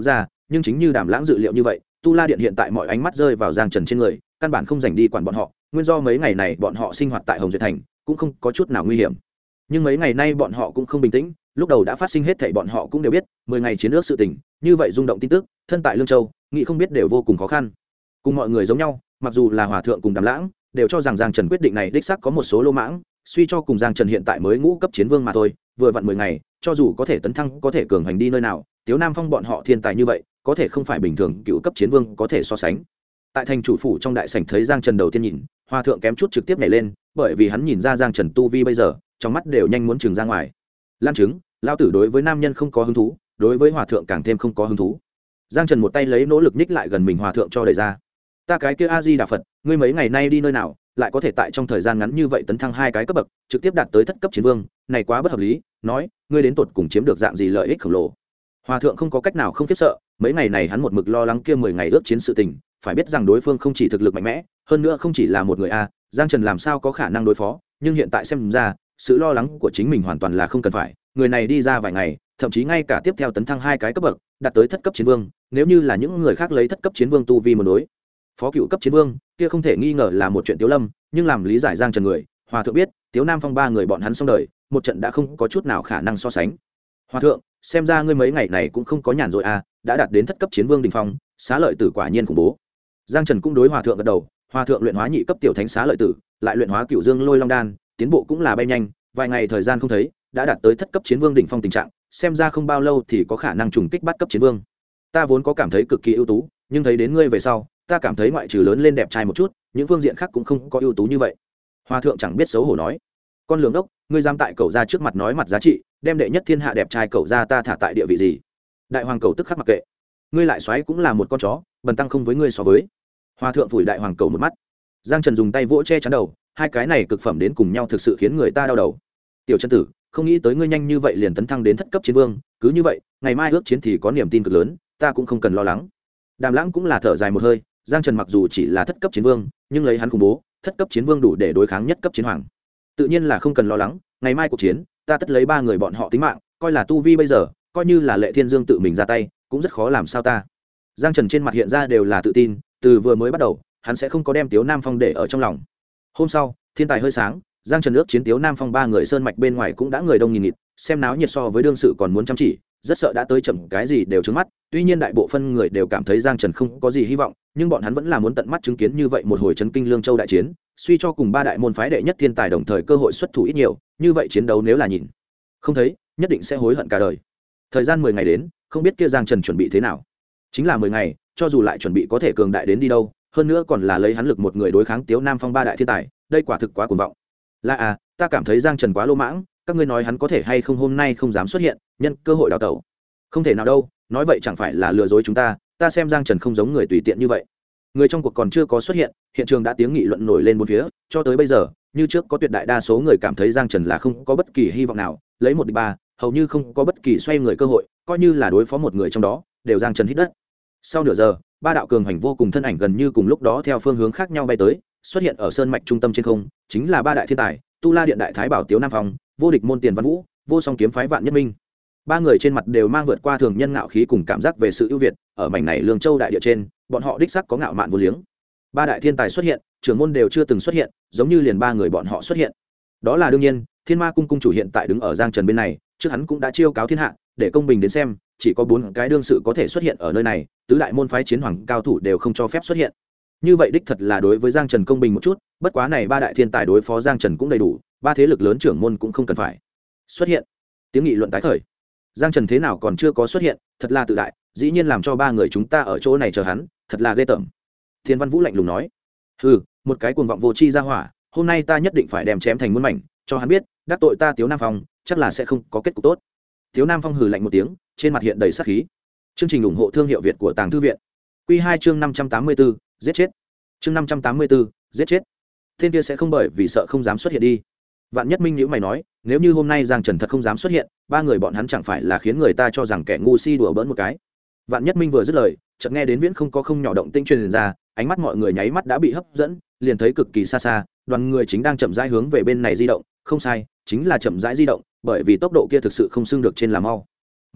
nhưng chính như Đàm Lãng dự liệu như vậy, Tu La Điện hiện tại mọi ánh mắt rơi vào Giang Trần trên người, căn bản không dành đi quản bọn họ, nguyên do mấy ngày này bọn họ sinh hoạt tại Hồng Duyệt Thành cũng không có chút nào nguy hiểm. Nhưng mấy ngày nay bọn họ cũng không bình tĩnh, lúc đầu đã phát sinh hết thảy bọn họ cũng đều biết, 10 ngày chiến ước sự tình, như vậy rung động tin tức, thân tại Lương Châu, nghĩ không biết đều vô cùng khó khăn. Cùng mọi người giống nhau, mặc dù là Hòa thượng cùng Đàm Lãng, đều cho rằng Giang Trần quyết định này đích xác có một số lô mãng, suy cho cùng Giang Trần hiện tại mới ngũ cấp chiến vương mà thôi, vừa vặn 10 ngày, cho dù có thể tấn thăng, có thể cường hành đi nơi nào, Tiếu Nam Phong bọn họ thiên tài như vậy, có thể không phải bình thường cựu cấp chiến vương có thể so sánh. Tại thành chủ phủ trong đại sảnh thấy Giang Trần đầu tiên nhìn, Hòa thượng kém chút trực tiếp nhảy lên, bởi vì hắn nhìn ra Giang Trần tu vi bây giờ, trong mắt đều nhanh muốn trừng ra ngoài. Lan chứng, lao tử đối với nam nhân không có hứng thú, đối với Hòa thượng càng thêm không có hứng thú. Giang Trần một tay lấy nỗ lực nhích lại gần mình Hòa thượng cho đẩy ra. Ta cái kia A Di Đà Phật, ngươi mấy ngày nay đi nơi nào, lại có thể tại trong thời gian ngắn như vậy tấn thăng 2 cái cấp bậc, trực tiếp đạt tới thất cấp chiến vương, này quá bất hợp lý, nói, ngươi đến tột cùng chiếm được dạng gì lợi ích khổng lồ. Hòa thượng không có cách nào không khiếp sợ, mấy ngày này hắn một mực lo lắng kia 10 ngày ước chiến sự tình, phải biết rằng đối phương không chỉ thực lực mạnh mẽ, hơn nữa không chỉ là một người a, Giang Trần làm sao có khả năng đối phó, nhưng hiện tại xem ra, sự lo lắng của chính mình hoàn toàn là không cần phải, người này đi ra vài ngày, thậm chí ngay cả tiếp theo tấn thăng 2 cái cấp bậc, đạt tới thất cấp chiến vương, nếu như là những người khác lấy thất cấp chiến vương tu vi mà đối phó cựu cấp chiến vương, kia không thể nghi ngờ là một chuyện Tiếu Lâm, nhưng làm lý giải Giang Trần người, Hòa thượng biết, Tiếu Nam Phong 3 người bọn hắn xong đời, một trận đã không có chút nào khả năng so sánh. Hòa thượng, xem ra ngươi mấy ngày này cũng không có nhàn rồi à, đã đạt đến thất cấp chiến vương đỉnh phong, xá lợi tử quả nhiên khủng bố. Giang Trần cũng đối Hòa thượng gật đầu, Hòa thượng luyện hóa nhị cấp tiểu thánh xá lợi tử, lại luyện hóa cựu dương lôi long đan, tiến bộ cũng là bay nhanh, vài ngày thời gian không thấy, đã đạt tới thất cấp chiến vương đỉnh phong tình trạng, xem ra không bao lâu thì có khả năng trùng kích bát cấp chiến vương. Ta vốn có cảm thấy cực kỳ ưu tú, nhưng thấy đến ngươi về sau, ta cảm thấy ngoại trừ lớn lên đẹp trai một chút, những phương diện khác cũng không có ưu tú như vậy. Hòa thượng chẳng biết xấu hổ nói, con lường đốc, ngươi dám tại cậu ra trước mặt nói mặt giá trị, đem đệ nhất thiên hạ đẹp trai cậu ra ta thả tại địa vị gì? Đại hoàng cậu tức khắc mặc kệ, ngươi lại xoáy cũng là một con chó, bần tăng không với ngươi so với. Hòa thượng phủi đại hoàng cậu một mắt. Giang Trần dùng tay vỗ che chắn đầu, hai cái này cực phẩm đến cùng nhau thực sự khiến người ta đau đầu. Tiểu chân tử, không nghĩ tới ngươi nhanh như vậy liền tấn thăng đến thất cấp chiến vương, cứ như vậy, ngày mai ước chiến thì có niềm tin cực lớn, ta cũng không cần lo lắng. Đàm Lãng cũng là thở dài một hơi, Giang Trần mặc dù chỉ là thất cấp chiến vương, nhưng lấy hắn khủng bố, thất cấp chiến vương đủ để đối kháng nhất cấp chiến hoàng. Tự nhiên là không cần lo lắng, ngày mai cuộc chiến, ta tất lấy 3 người bọn họ tính mạng, coi là tu vi bây giờ, coi như là Lệ Thiên Dương tự mình ra tay, cũng rất khó làm sao ta. Giang Trần trên mặt hiện ra đều là tự tin, từ vừa mới bắt đầu, hắn sẽ không có đem Tiếu Nam Phong để ở trong lòng. Hôm sau, thiên tài hơi sáng, Giang Trần ước chiến Tiếu Nam Phong 3 người sơn mạch bên ngoài cũng đã người đông nghìn nghịt, xem náo nhiệt so với đương sự còn muốn chăm chỉ, rất sợ đã tới chậm cái gì đều trướng mắt. Tuy nhiên đại bộ phân người đều cảm thấy Giang Trần không có gì hy vọng, nhưng bọn hắn vẫn là muốn tận mắt chứng kiến như vậy một hồi chấn kinh Lương Châu đại chiến, suy cho cùng 3 đại môn phái đệ nhất thiên tài đồng thời cơ hội xuất thủ ít nhiều, như vậy chiến đấu nếu là nhìn không thấy, nhất định sẽ hối hận cả đời. Thời gian 10 ngày đến, không biết kia Giang Trần chuẩn bị thế nào. Chính là 10 ngày, cho dù lại chuẩn bị có thể cường đại đến đi đâu, hơn nữa còn là lấy hắn lực một người đối kháng Tiếu Nam Phong 3 đại thiên tài, đây quả thực quá cuồng vọng. Là ta cảm thấy Giang Trần quá lô mãng, các ngươi nói hắn có thể hay không hôm nay không dám xuất hiện, nhân cơ hội đào tẩu. Không thể nào đâu, nói vậy chẳng phải là lừa dối chúng ta, ta xem Giang Trần không giống người tùy tiện như vậy. Người trong cuộc còn chưa có xuất hiện, hiện trường đã tiếng nghị luận nổi lên bốn phía, cho tới bây giờ, như trước có tuyệt đại đa số người cảm thấy Giang Trần là không có bất kỳ hy vọng nào, lấy 1 địch 3, hầu như không có bất kỳ xoay người cơ hội, coi như là đối phó một người trong đó, đều Giang Trần hít đất. Sau nửa giờ, 3 đạo cường hành vô cùng thân ảnh gần như cùng lúc đó theo phương hướng khác nhau bay tới, xuất hiện ở sơn mạch trung tâm trên không, chính là 3 đại thiên tài, Tu La Điện đại thái bảo Tiếu Nam Phong, vô địch môn Tiền Văn Vũ, vô song kiếm phái Vạn Nhất Minh. 3 người trên mặt đều mang vượt qua thường nhân ngạo khí cùng cảm giác về sự ưu việt, ở mảnh này Lương Châu đại địa trên, bọn họ đích xác có ngạo mạn vô liếng. 3 đại thiên tài xuất hiện, trưởng môn đều chưa từng xuất hiện, giống như liền 3 người bọn họ xuất hiện. Đó là đương nhiên, Thiên Ma cung cung chủ hiện tại đứng ở Giang Trần bên này, trước hắn cũng đã chiêu cáo thiên hạ, để công bình đến xem, chỉ có 4 cái đương sự có thể xuất hiện ở nơi này, tứ đại môn phái chiến hoàng cao thủ đều không cho phép xuất hiện. Như vậy đích thật là đối với Giang Trần công bình một chút, bất quá này 3 đại thiên tài đối phó Giang Trần cũng đầy đủ, 3 thế lực lớn trưởng môn cũng không cần phải xuất hiện. Tiếng nghị luận tái khởi. Giang Trần thế nào còn chưa có xuất hiện, thật là tự đại, dĩ nhiên làm cho 3 người chúng ta ở chỗ này chờ hắn, thật là ghê tởm. Thiên Văn Vũ lạnh lùng nói, hừ, một cái cuồng vọng vô tri ra hỏa, hôm nay ta nhất định phải đem chém thành muôn mảnh, cho hắn biết, đắc tội ta Tiếu Nam Phong, chắc là sẽ không có kết cục tốt. Tiếu Nam Phong hừ lạnh một tiếng, trên mặt hiện đầy sát khí. Chương trình ủng hộ thương hiệu Việt của Tàng Thư viện. Quy 2 chương 584, giết chết. Chương 584, giết chết. Thiên kia sẽ không bởi vì sợ không dám xuất hiện đi. Vạn Nhất Minh nhíu mày nói, nếu như hôm nay Giang Trần thật không dám xuất hiện, 3 người bọn hắn chẳng phải là khiến người ta cho rằng kẻ ngu si đùa bỡn một cái. Vạn Nhất Minh vừa dứt lời, chợt nghe đến viễn không có không nhỏ động tĩnh truyền ra, ánh mắt mọi người nháy mắt đã bị hấp dẫn, liền thấy cực kỳ xa xa, đoàn người chính đang chậm rãi hướng về bên này di động, không sai, chính là chậm rãi di động, bởi vì tốc độ kia thực sự không xưng được trên là mau.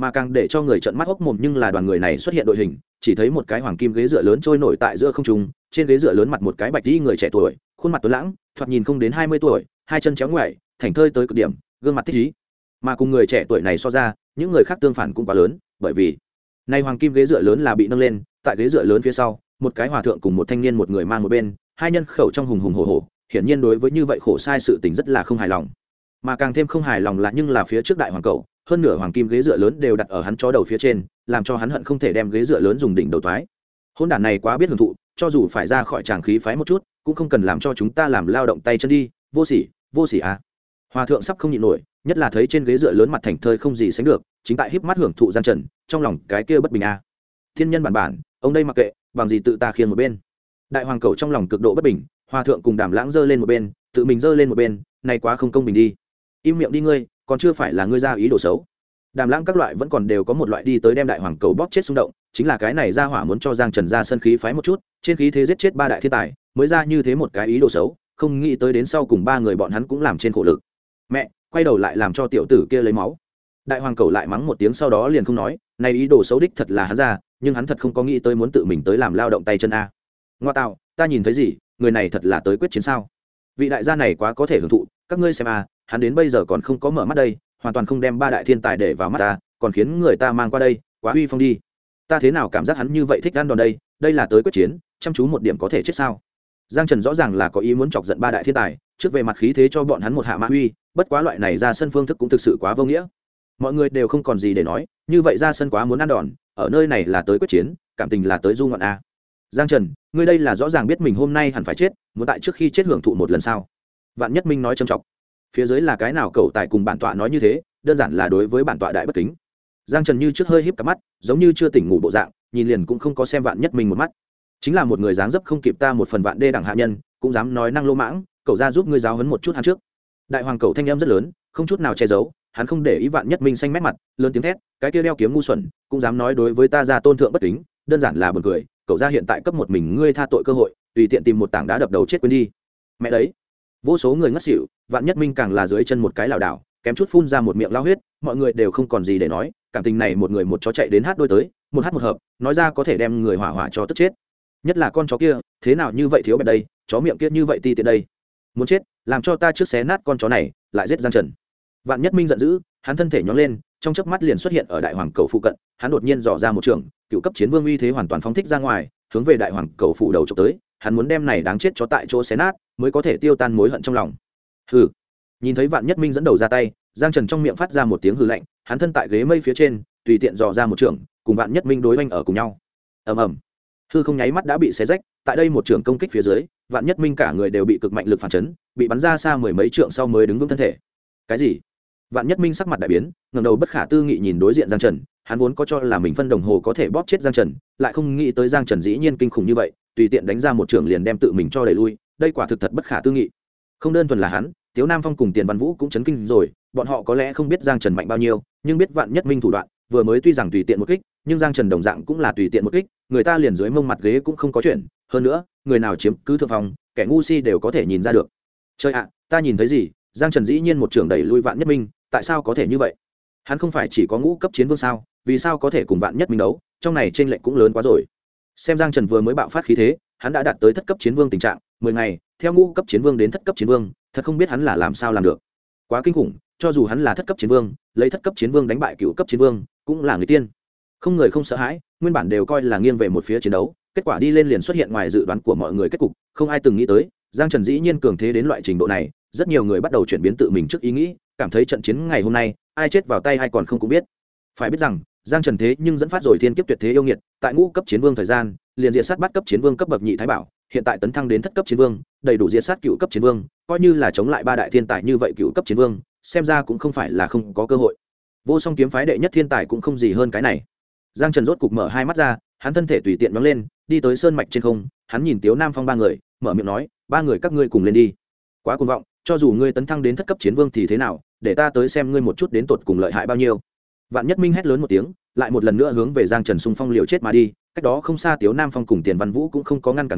mà càng để cho người trợn mắt hốc mồm nhưng là đoàn người này xuất hiện đội hình, chỉ thấy một cái hoàng kim ghế dựa lớn trôi nổi tại giữa không trung, trên ghế dựa lớn mặt một cái bạch y người trẻ tuổi, khuôn mặt tuấn lãng, thoạt nhìn không đến 20 tuổi, hai chân chéo ngoại, thảnh thơi tới cực điểm, gương mặt thích ý. Mà cùng người trẻ tuổi này so ra, những người khác tương phản cũng quá lớn, bởi vì nay hoàng kim ghế dựa lớn là bị nâng lên, tại ghế dựa lớn phía sau, một cái hòa thượng cùng một thanh niên một người mang một bên, hai nhân khẩu trong hùng hùng hổ hổ, hiển nhiên đối với như vậy khổ sai sự tình rất là không hài lòng. Mà càng thêm không hài lòng là nhưng là phía trước đại hoàng cậu, hơn nửa hoàng kim ghế dựa lớn đều đặt ở hắn chó đầu phía trên, làm cho hắn hận không thể đem ghế dựa lớn dùng đỉnh đầu toái. Hôn đản này quá biết hưởng thụ, cho dù phải ra khỏi tràng khí phái một chút, cũng không cần làm cho chúng ta làm lao động tay chân đi, vô sỉ à. Hòa thượng sắp không nhịn nổi, nhất là thấy trên ghế dựa lớn mặt thành thơi không gì sánh được, chính tại híp mắt hưởng thụ Giang Trần, trong lòng cái kia bất bình a. Thiên nhân bản, ông đây mặc kệ, bằng gì tự ta khiêng một bên. Đại hoàng cầu trong lòng cực độ bất bình, hòa thượng cùng Đàm Lãng giơ lên một bên, tự mình giơ lên một bên, này quá không công bình đi. Im miệng đi ngươi, còn chưa phải là ngươi ra ý đồ xấu. Đàm Lãng các loại vẫn còn đều có một loại đi tới đem đại hoàng cầu bóp chết xung động, chính là cái này ra hỏa muốn cho Giang Trần ra sân khí phái một chút, trên khí thế giết chết ba đại thiên tài, mới ra như thế một cái ý đồ xấu, không nghĩ tới đến sau cùng ba người bọn hắn cũng làm trên khổ lực. Mẹ, quay đầu lại làm cho tiểu tử kia lấy máu. Đại hoàng cầu lại mắng một tiếng sau đó liền không nói, này ý đồ xấu đích thật là hắn ra, nhưng hắn thật không có nghĩ tới muốn tự mình tới làm lao động tay chân a. Ngoa tạo, ta nhìn thấy gì, người này thật là tới quyết chiến sao? Vị đại gia này quá có thể hưởng thụ, các ngươi xem a, hắn đến bây giờ còn không có mở mắt đây, hoàn toàn không đem ba đại thiên tài để vào mắt ta, còn khiến người ta mang qua đây, quá uy phong đi. Ta thế nào cảm giác hắn như vậy thích ăn đòn đây là tới quyết chiến, chăm chú một điểm có thể chết sao? Giang Trần rõ ràng là có ý muốn chọc giận ba đại thiên tài, trước về mặt khí thế cho bọn hắn một hạ mã uy, bất quá loại này ra sân phương thức cũng thực sự quá vô nghĩa. Mọi người đều không còn gì để nói, như vậy ra sân quá muốn ăn đòn, ở nơi này là tới quyết chiến, cảm tình là tới du ngoạn a. Giang Trần, ngươi đây là rõ ràng biết mình hôm nay hẳn phải chết, muốn tại trước khi chết hưởng thụ một lần sao? Vạn Nhất Minh nói trầm trọng. Phía dưới là cái nào cậu tại cùng bản tọa nói như thế, đơn giản là đối với bản tọa đại bất kính. Giang Trần như trước hơi híp cặp mắt, giống như chưa tỉnh ngủ bộ dạng, nhìn liền cũng không có xem Vạn Nhất Minh một mắt. Chính là một người dáng dấp không kịp ta một phần vạn đê đẳng hạ nhân, cũng dám nói năng lô mãng, cậu ra giúp ngươi giáo huấn một chút hắn trước. Đại hoàng cậu thanh âm rất lớn, không chút nào che giấu, hắn không để ý Vạn Nhất Minh xanh mét mặt, lớn tiếng thét, cái kia đeo kiếm ngu xuẩn, cũng dám nói đối với ta ra tôn thượng bất kính, đơn giản là buồn cười, cậu ra hiện tại cấp một mình ngươi tha tội cơ hội, tùy tiện tìm một tảng đá đập đầu chết quên đi. Mẹ đấy. Vô số người ngất xỉu, Vạn Nhất Minh càng là dưới chân một cái lảo đảo, kém chút phun ra một miệng lao huyết, mọi người đều không còn gì để nói, cảm tình này một người một chó chạy đến hát đôi tới, một hát một hợp, nói ra có thể đem người hỏa hỏa cho tức chết. Nhất là con chó kia, thế nào như vậy thiếu bẹp đây, chó miệng kia như vậy ti tiện đây. Muốn chết, làm cho ta trước xé nát con chó này, lại giết Giang Trần. Vạn Nhất Minh giận dữ, hắn thân thể nhón lên, trong chớp mắt liền xuất hiện ở đại hoàng cầu phụ cận, hắn đột nhiên dò ra một trường, cựu cấp chiến vương uy thế hoàn toàn phóng thích ra ngoài, hướng về đại hoàng cầu phụ đầu chụp tới, hắn muốn đem này đáng chết chó tại chỗ xé nát, mới có thể tiêu tan mối hận trong lòng. Hừ. Nhìn thấy Vạn Nhất Minh dẫn đầu ra tay, Giang Trần trong miệng phát ra một tiếng hừ lạnh, hắn thân tại ghế mây phía trên, tùy tiện dò ra một trường, cùng Vạn Nhất Minh đối oanh ở cùng nhau. Ầm ầm. Hư không nháy mắt đã bị xé rách, tại đây một trường công kích phía dưới, Vạn Nhất Minh cả người đều bị cực mạnh lực phản chấn, bị bắn ra xa mười mấy trượng sau mới đứng vững thân thể. Cái gì? Vạn Nhất Minh sắc mặt đại biến, ngẩng đầu bất khả tư nghị nhìn đối diện Giang Trần, hắn vốn có cho là mình phân đồng hồ có thể bóp chết Giang Trần, lại không nghĩ tới Giang Trần dĩ nhiên kinh khủng như vậy, tùy tiện đánh ra một trường liền đem tự mình cho đẩy lui, đây quả thực thật bất khả tư nghị. Không đơn thuần là hắn, Tiếu Nam Phong cùng Tiền Văn Vũ cũng chấn kinh rồi, bọn họ có lẽ không biết Giang Trần mạnh bao nhiêu, nhưng biết Vạn Nhất Minh thủ đoạn, vừa mới tuy rằng tùy tiện một kích, nhưng Giang Trần đồng dạng cũng là tùy tiện một kích, người ta liền dưới mông mặt ghế cũng không có chuyện, hơn nữa, người nào chiếm cứ thượng phòng, kẻ ngu si đều có thể nhìn ra được. Trời ạ, ta nhìn thấy gì? Giang Trần dĩ nhiên một trường đẩy lui Vạn Nhất Minh, tại sao có thể như vậy? Hắn không phải chỉ có ngũ cấp chiến vương sao, vì sao có thể cùng Vạn Nhất Minh đấu, trong này chênh lệch cũng lớn quá rồi. Xem Giang Trần vừa mới bạo phát khí thế, hắn đã đạt tới thất cấp chiến vương tình trạng, 10 ngày, theo ngũ cấp chiến vương đến thất cấp chiến vương, thật không biết hắn là làm sao làm được. Quá kinh khủng, cho dù hắn là thất cấp chiến vương, lấy thất cấp chiến vương đánh bại cựu cấp chiến vương, cũng là người tiên. Không người không sợ hãi, nguyên bản đều coi là nghiêng về một phía chiến đấu, kết quả đi lên liền xuất hiện ngoài dự đoán của mọi người kết cục, không ai từng nghĩ tới, Giang Trần dĩ nhiên cường thế đến loại trình độ này, rất nhiều người bắt đầu chuyển biến tự mình trước ý nghĩ, cảm thấy trận chiến ngày hôm nay, ai chết vào tay ai còn không cũng biết. Phải biết rằng, Giang Trần thế nhưng dẫn phát rồi thiên kiếp tuyệt thế yêu nghiệt, tại ngũ cấp chiến vương thời gian, liền diệt sát bắt cấp chiến vương cấp bậc nhị thái bảo, hiện tại tấn thăng đến thất cấp chiến vương, đầy đủ diệt sát cựu cấp chiến vương, coi như là chống lại ba đại thiên tài như vậy cựu cấp chiến vương, xem ra cũng không phải là không có cơ hội. Vô Song kiếm phái đệ nhất thiên tài cũng không gì hơn cái này. Giang Trần rốt cục mở hai mắt ra, hắn thân thể tùy tiện nhoáng lên, đi tới sơn mạch trên không, hắn nhìn Tiếu Nam Phong ba người, mở miệng nói, ba người các ngươi cùng lên đi. Quá cuồng vọng, cho dù ngươi tấn thăng đến thất cấp chiến vương thì thế nào, để ta tới xem ngươi một chút đến tột cùng lợi hại bao nhiêu. Vạn Nhất Minh hét lớn một tiếng, lại một lần nữa hướng về Giang Trần xung phong liều chết mà đi, cách đó không xa Tiếu Nam Phong cùng Tiền Văn Vũ cũng không có ngăn cả ngăn,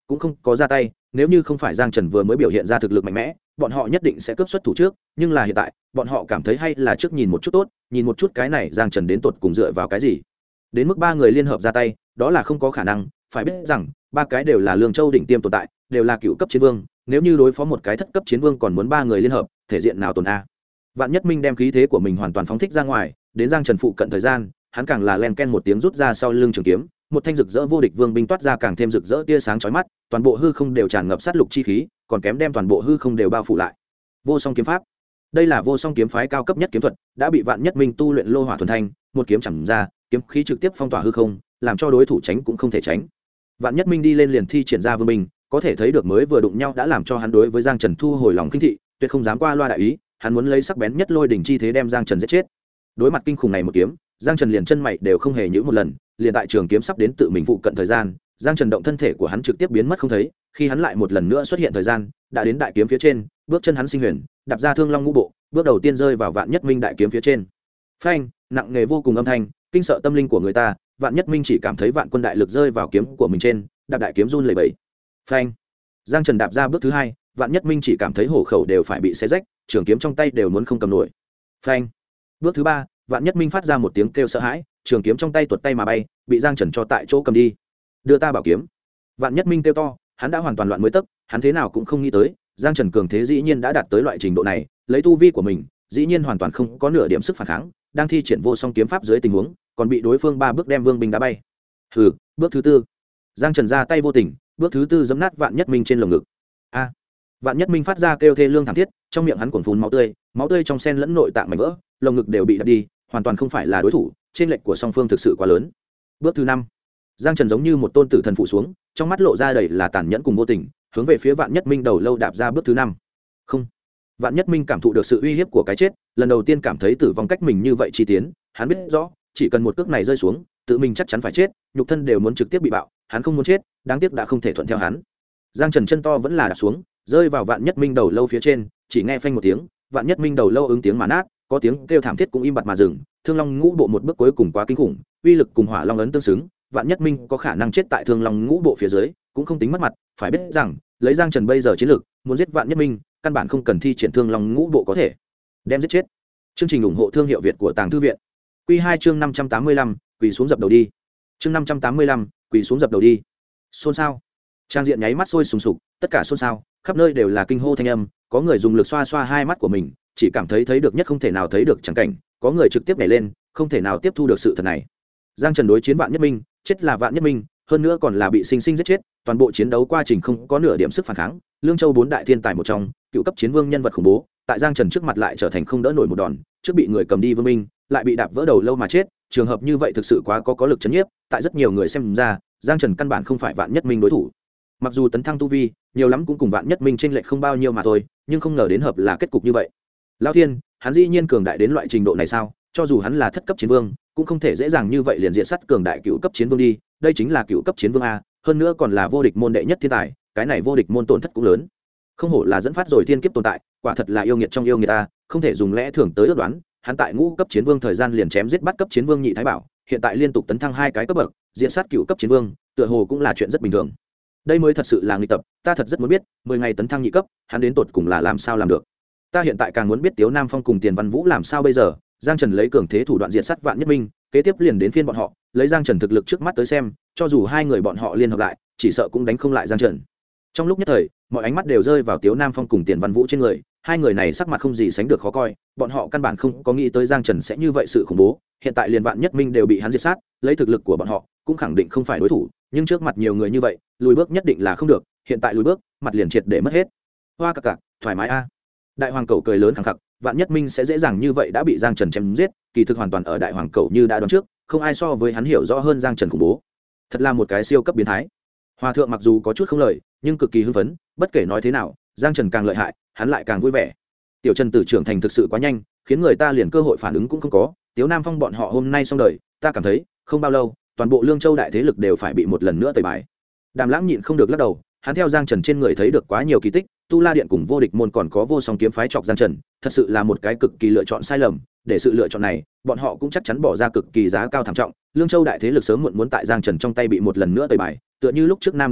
cũng không có ra tay. Nếu như không phải Giang Trần vừa mới biểu hiện ra thực lực mạnh mẽ, bọn họ nhất định sẽ cướp xuất thủ trước, nhưng là hiện tại bọn họ cảm thấy hay là trước nhìn một chút tốt, nhìn một chút cái này Giang Trần đến tột cùng dựa vào cái gì. Đến mức ba người liên hợp ra tay, đó là không có khả năng. Phải biết rằng ba cái đều là Lương Châu đỉnh tiêm tồn tại, đều là cựu cấp chiến vương, nếu như đối phó một cái thất cấp chiến vương còn muốn ba người liên hợp, thể diện nào tồn a. Vạn Nhất Minh đem khí thế của mình hoàn toàn phóng thích ra ngoài, đến Giang Trần phụ cận thời gian, hắn càng là len ken một tiếng rút ra sau lưng trường kiếm, một thanh rực rỡ vô địch vương binh toát ra càng thêm rực rỡ tia sáng chói mắt, toàn bộ hư không đều tràn ngập sát lục chi khí, còn kém đem toàn bộ hư không đều bao phủ lại. Vô Song kiếm pháp, đây là Vô Song kiếm phái cao cấp nhất kiếm thuật, đã bị Vạn Nhất Minh tu luyện lô hỏa thuần thanh, một kiếm chằm ra, kiếm khí trực tiếp phong tỏa hư không, làm cho đối thủ tránh cũng không thể tránh. Vạn Nhất Minh đi lên liền thi triển ra vương binh, có thể thấy được mới vừa đụng nhau đã làm cho hắn đối với Giang Trần thu hồi lòng khinh thị, tuyệt không dám qua loa đại ý, hắn muốn lấy sắc bén nhất lôi đỉnh chi thế đem Giang Trần giết chết. Đối mặt kinh khủng này một kiếm, Giang Trần liền chân mày đều không hề nhíu một lần, liền tại trường kiếm sắp đến tự mình phụ cận thời gian, Giang Trần động thân thể của hắn trực tiếp biến mất không thấy, khi hắn lại một lần nữa xuất hiện thời gian, đã đến đại kiếm phía trên, bước chân hắn sinh huyền, đạp ra Thương Long ngũ bộ, bước đầu tiên rơi vào Vạn Nhất Minh đại kiếm phía trên. Phanh, nặng nề vô cùng âm thanh, kinh sợ tâm linh của người ta, Vạn Nhất Minh chỉ cảm thấy vạn quân đại lực rơi vào kiếm của mình trên, đạp đại kiếm run lẩy bẩy. Phanh, Giang Trần đạp ra bước thứ hai, Vạn Nhất Minh chỉ cảm thấy hổ khẩu đều phải bị xé rách, trường kiếm trong tay đều muốn không cầm nổi. Phanh, bước thứ ba, Vạn Nhất Minh phát ra một tiếng kêu sợ hãi, trường kiếm trong tay tuột tay mà bay, bị Giang Trần cho tại chỗ cầm đi. Đưa ta bảo kiếm. Vạn Nhất Minh kêu to, hắn đã hoàn toàn loạn mới tấc, hắn thế nào cũng không nghĩ tới, Giang Trần cường thế dĩ nhiên đã đạt tới loại trình độ này, lấy tu vi của mình, dĩ nhiên hoàn toàn không có nửa điểm sức phản kháng, đang thi triển Vô Song kiếm pháp dưới tình huống, còn bị đối phương ba bước đem vương binh đá bay. Hừ, bước thứ tư. Giang Trần ra tay vô tình, bước thứ tư giẫm nát Vạn Nhất Minh trên lồng ngực. A! Vạn Nhất Minh phát ra kêu thê lương thảm thiết, trong miệng hắn cuồn phun máu tươi trong xen lẫn nội tạng mảnh vỡ, lồng ngực đều bị đập đi, hoàn toàn không phải là đối thủ, trên lệch của song phương thực sự quá lớn. Bước thứ năm, Giang Trần giống như một tôn tử thần phụ xuống, trong mắt lộ ra đầy là tàn nhẫn cùng vô tình, hướng về phía Vạn Nhất Minh đầu lâu đạp ra bước thứ năm. Không, Vạn Nhất Minh cảm thụ được sự uy hiếp của cái chết, lần đầu tiên cảm thấy tử vong cách mình như vậy chi tiến, hắn biết rõ, chỉ cần một cước này rơi xuống, tự mình chắc chắn phải chết, nhục thân đều muốn trực tiếp bị bạo, hắn không muốn chết, đáng tiếc đã không thể thuận theo hắn. Giang Trần chân to vẫn là đạp xuống, rơi vào Vạn Nhất Minh đầu lâu phía trên, chỉ nghe phanh một tiếng, Vạn Nhất Minh đầu lâu ứng tiếng mà nát, có tiếng kêu thảm thiết cũng im bặt mà dừng. Thương Long ngũ bộ một bước cuối cùng quá kinh khủng, uy lực cùng Hỏa Long ấn tương xứng, Vạn Nhất Minh có khả năng chết tại Thương Long ngũ bộ phía dưới, cũng không tính mất mặt, phải biết rằng, lấy Giang Trần bây giờ chiến lực, muốn giết Vạn Nhất Minh, căn bản không cần thi triển Thương Long ngũ bộ có thể đem giết chết. Chương trình ủng hộ thương hiệu Việt của Tàng Thư viện. Quy 2 chương 585, quỳ xuống dập đầu đi. Chương 585, quỳ xuống dập đầu đi. Xôn xao. Trang diện nháy mắt sôi sùng sục, tất cả xôn xao, khắp nơi đều là kinh hô thanh âm, có người dùng lực xoa xoa hai mắt của mình, chỉ cảm thấy được nhất không thể nào thấy được chẳng cảnh, có người trực tiếp nhảy lên, không thể nào tiếp thu được sự thật này. Giang Trần đối chiến Vạn Nhất Minh, chết là Vạn Nhất Minh, hơn nữa còn là bị sinh sinh giết chết, toàn bộ chiến đấu quá trình không có nửa điểm sức phản kháng, Lương Châu bốn đại thiên tài một trong, cựu cấp chiến vương nhân vật khủng bố, tại Giang Trần trước mặt lại trở thành không đỡ nổi một đòn, trước bị người cầm đi vương minh, lại bị đạp vỡ đầu lâu mà chết, trường hợp như vậy thực sự quá có lực chấn nhiếp, tại rất nhiều người xem ra, Giang Trần căn bản không phải Vạn Nhất Minh đối thủ. Mặc dù tấn thăng tu vi, nhiều lắm cũng cùng Vạn Nhất Minh chênh lệch không bao nhiêu mà thôi, nhưng không ngờ đến hợp là kết cục như vậy. Lão Thiên, hắn dĩ nhiên cường đại đến loại trình độ này sao? Cho dù hắn là thất cấp chiến vương, cũng không thể dễ dàng như vậy liền diện sắt cường đại cựu cấp chiến vương đi, đây chính là cựu cấp chiến vương a, hơn nữa còn là vô địch môn đệ nhất thiên tài, cái này vô địch môn tổn thất cũng lớn. Không hổ là dẫn phát rồi thiên kiếp tồn tại, quả thật là yêu nghiệt trong yêu nghiệt ta, không thể dùng lẽ thường tới ước đoán, hắn tại ngũ cấp chiến vương thời gian liền chém giết bắt cấp chiến vương Nhị Thái Bảo, hiện tại liên tục tấn thăng hai cái cấp bậc, diện sát cựu cấp chiến vương, tựa hồ cũng là chuyện rất bình thường. Đây mới thật sự là nghịch tập, ta thật rất muốn biết, 10 ngày tấn thăng nhị cấp, hắn đến tột cùng là làm sao làm được. Ta hiện tại càng muốn biết Tiếu Nam Phong cùng Tiền Văn Vũ làm sao bây giờ. Giang Trần lấy cường thế thủ đoạn diện sát Vạn Nhất Minh, kế tiếp liền đến phiên bọn họ, lấy Giang Trần thực lực trước mắt tới xem, cho dù hai người bọn họ liên hợp lại, chỉ sợ cũng đánh không lại Giang Trần. Trong lúc nhất thời, mọi ánh mắt đều rơi vào Tiếu Nam Phong cùng Tiền Văn Vũ trên người, hai người này sắc mặt không gì sánh được khó coi, bọn họ căn bản không có nghĩ tới Giang Trần sẽ như vậy sự khủng bố, hiện tại liền Vạn Nhất Minh đều bị hắn diệt sát, lấy thực lực của bọn họ, cũng khẳng định không phải đối thủ, nhưng trước mặt nhiều người như vậy, lùi bước nhất định là không được, hiện tại lùi bước, mặt liền triệt để mất hết. Hoa cặc cặc, thoải mái a. Đại Hoàng Cẩu cười lớn khẳng khặc, Vạn Nhất Minh sẽ dễ dàng như vậy đã bị Giang Trần chém giết, kỳ thực hoàn toàn ở Đại Hoàng Cẩu như đã đoán trước, không ai so với hắn hiểu rõ hơn Giang Trần khủng bố. Thật là một cái siêu cấp biến thái. Hòa thượng mặc dù có chút không lời, nhưng cực kỳ hưng phấn, bất kể nói thế nào, Giang Trần càng lợi hại, hắn lại càng vui vẻ. Tiểu Trần Tử trưởng thành thực sự quá nhanh, khiến người ta liền cơ hội phản ứng cũng không có. Tiếu Nam Phong bọn họ hôm nay xong đời, ta cảm thấy, không bao lâu, toàn bộ Lương Châu đại thế lực đều phải bị một lần nữa tẩy bài. Đàm Lãng nhịn không được lắc đầu, hắn theo Giang Trần trên người thấy được quá nhiều kỳ tích, Tu La Điện cùng Vô Địch môn còn có Vô Song kiếm phái chọc Giang Trần, thật sự là một cái cực kỳ lựa chọn sai lầm, để sự lựa chọn này, bọn họ cũng chắc chắn bỏ ra cực kỳ giá cao thảm trọng. Lương Châu đại thế lực sớm muộn muốn tại Giang Trần trong tay bị một lần nữa tẩy bài, tựa như lúc trước Nam Đại Lục,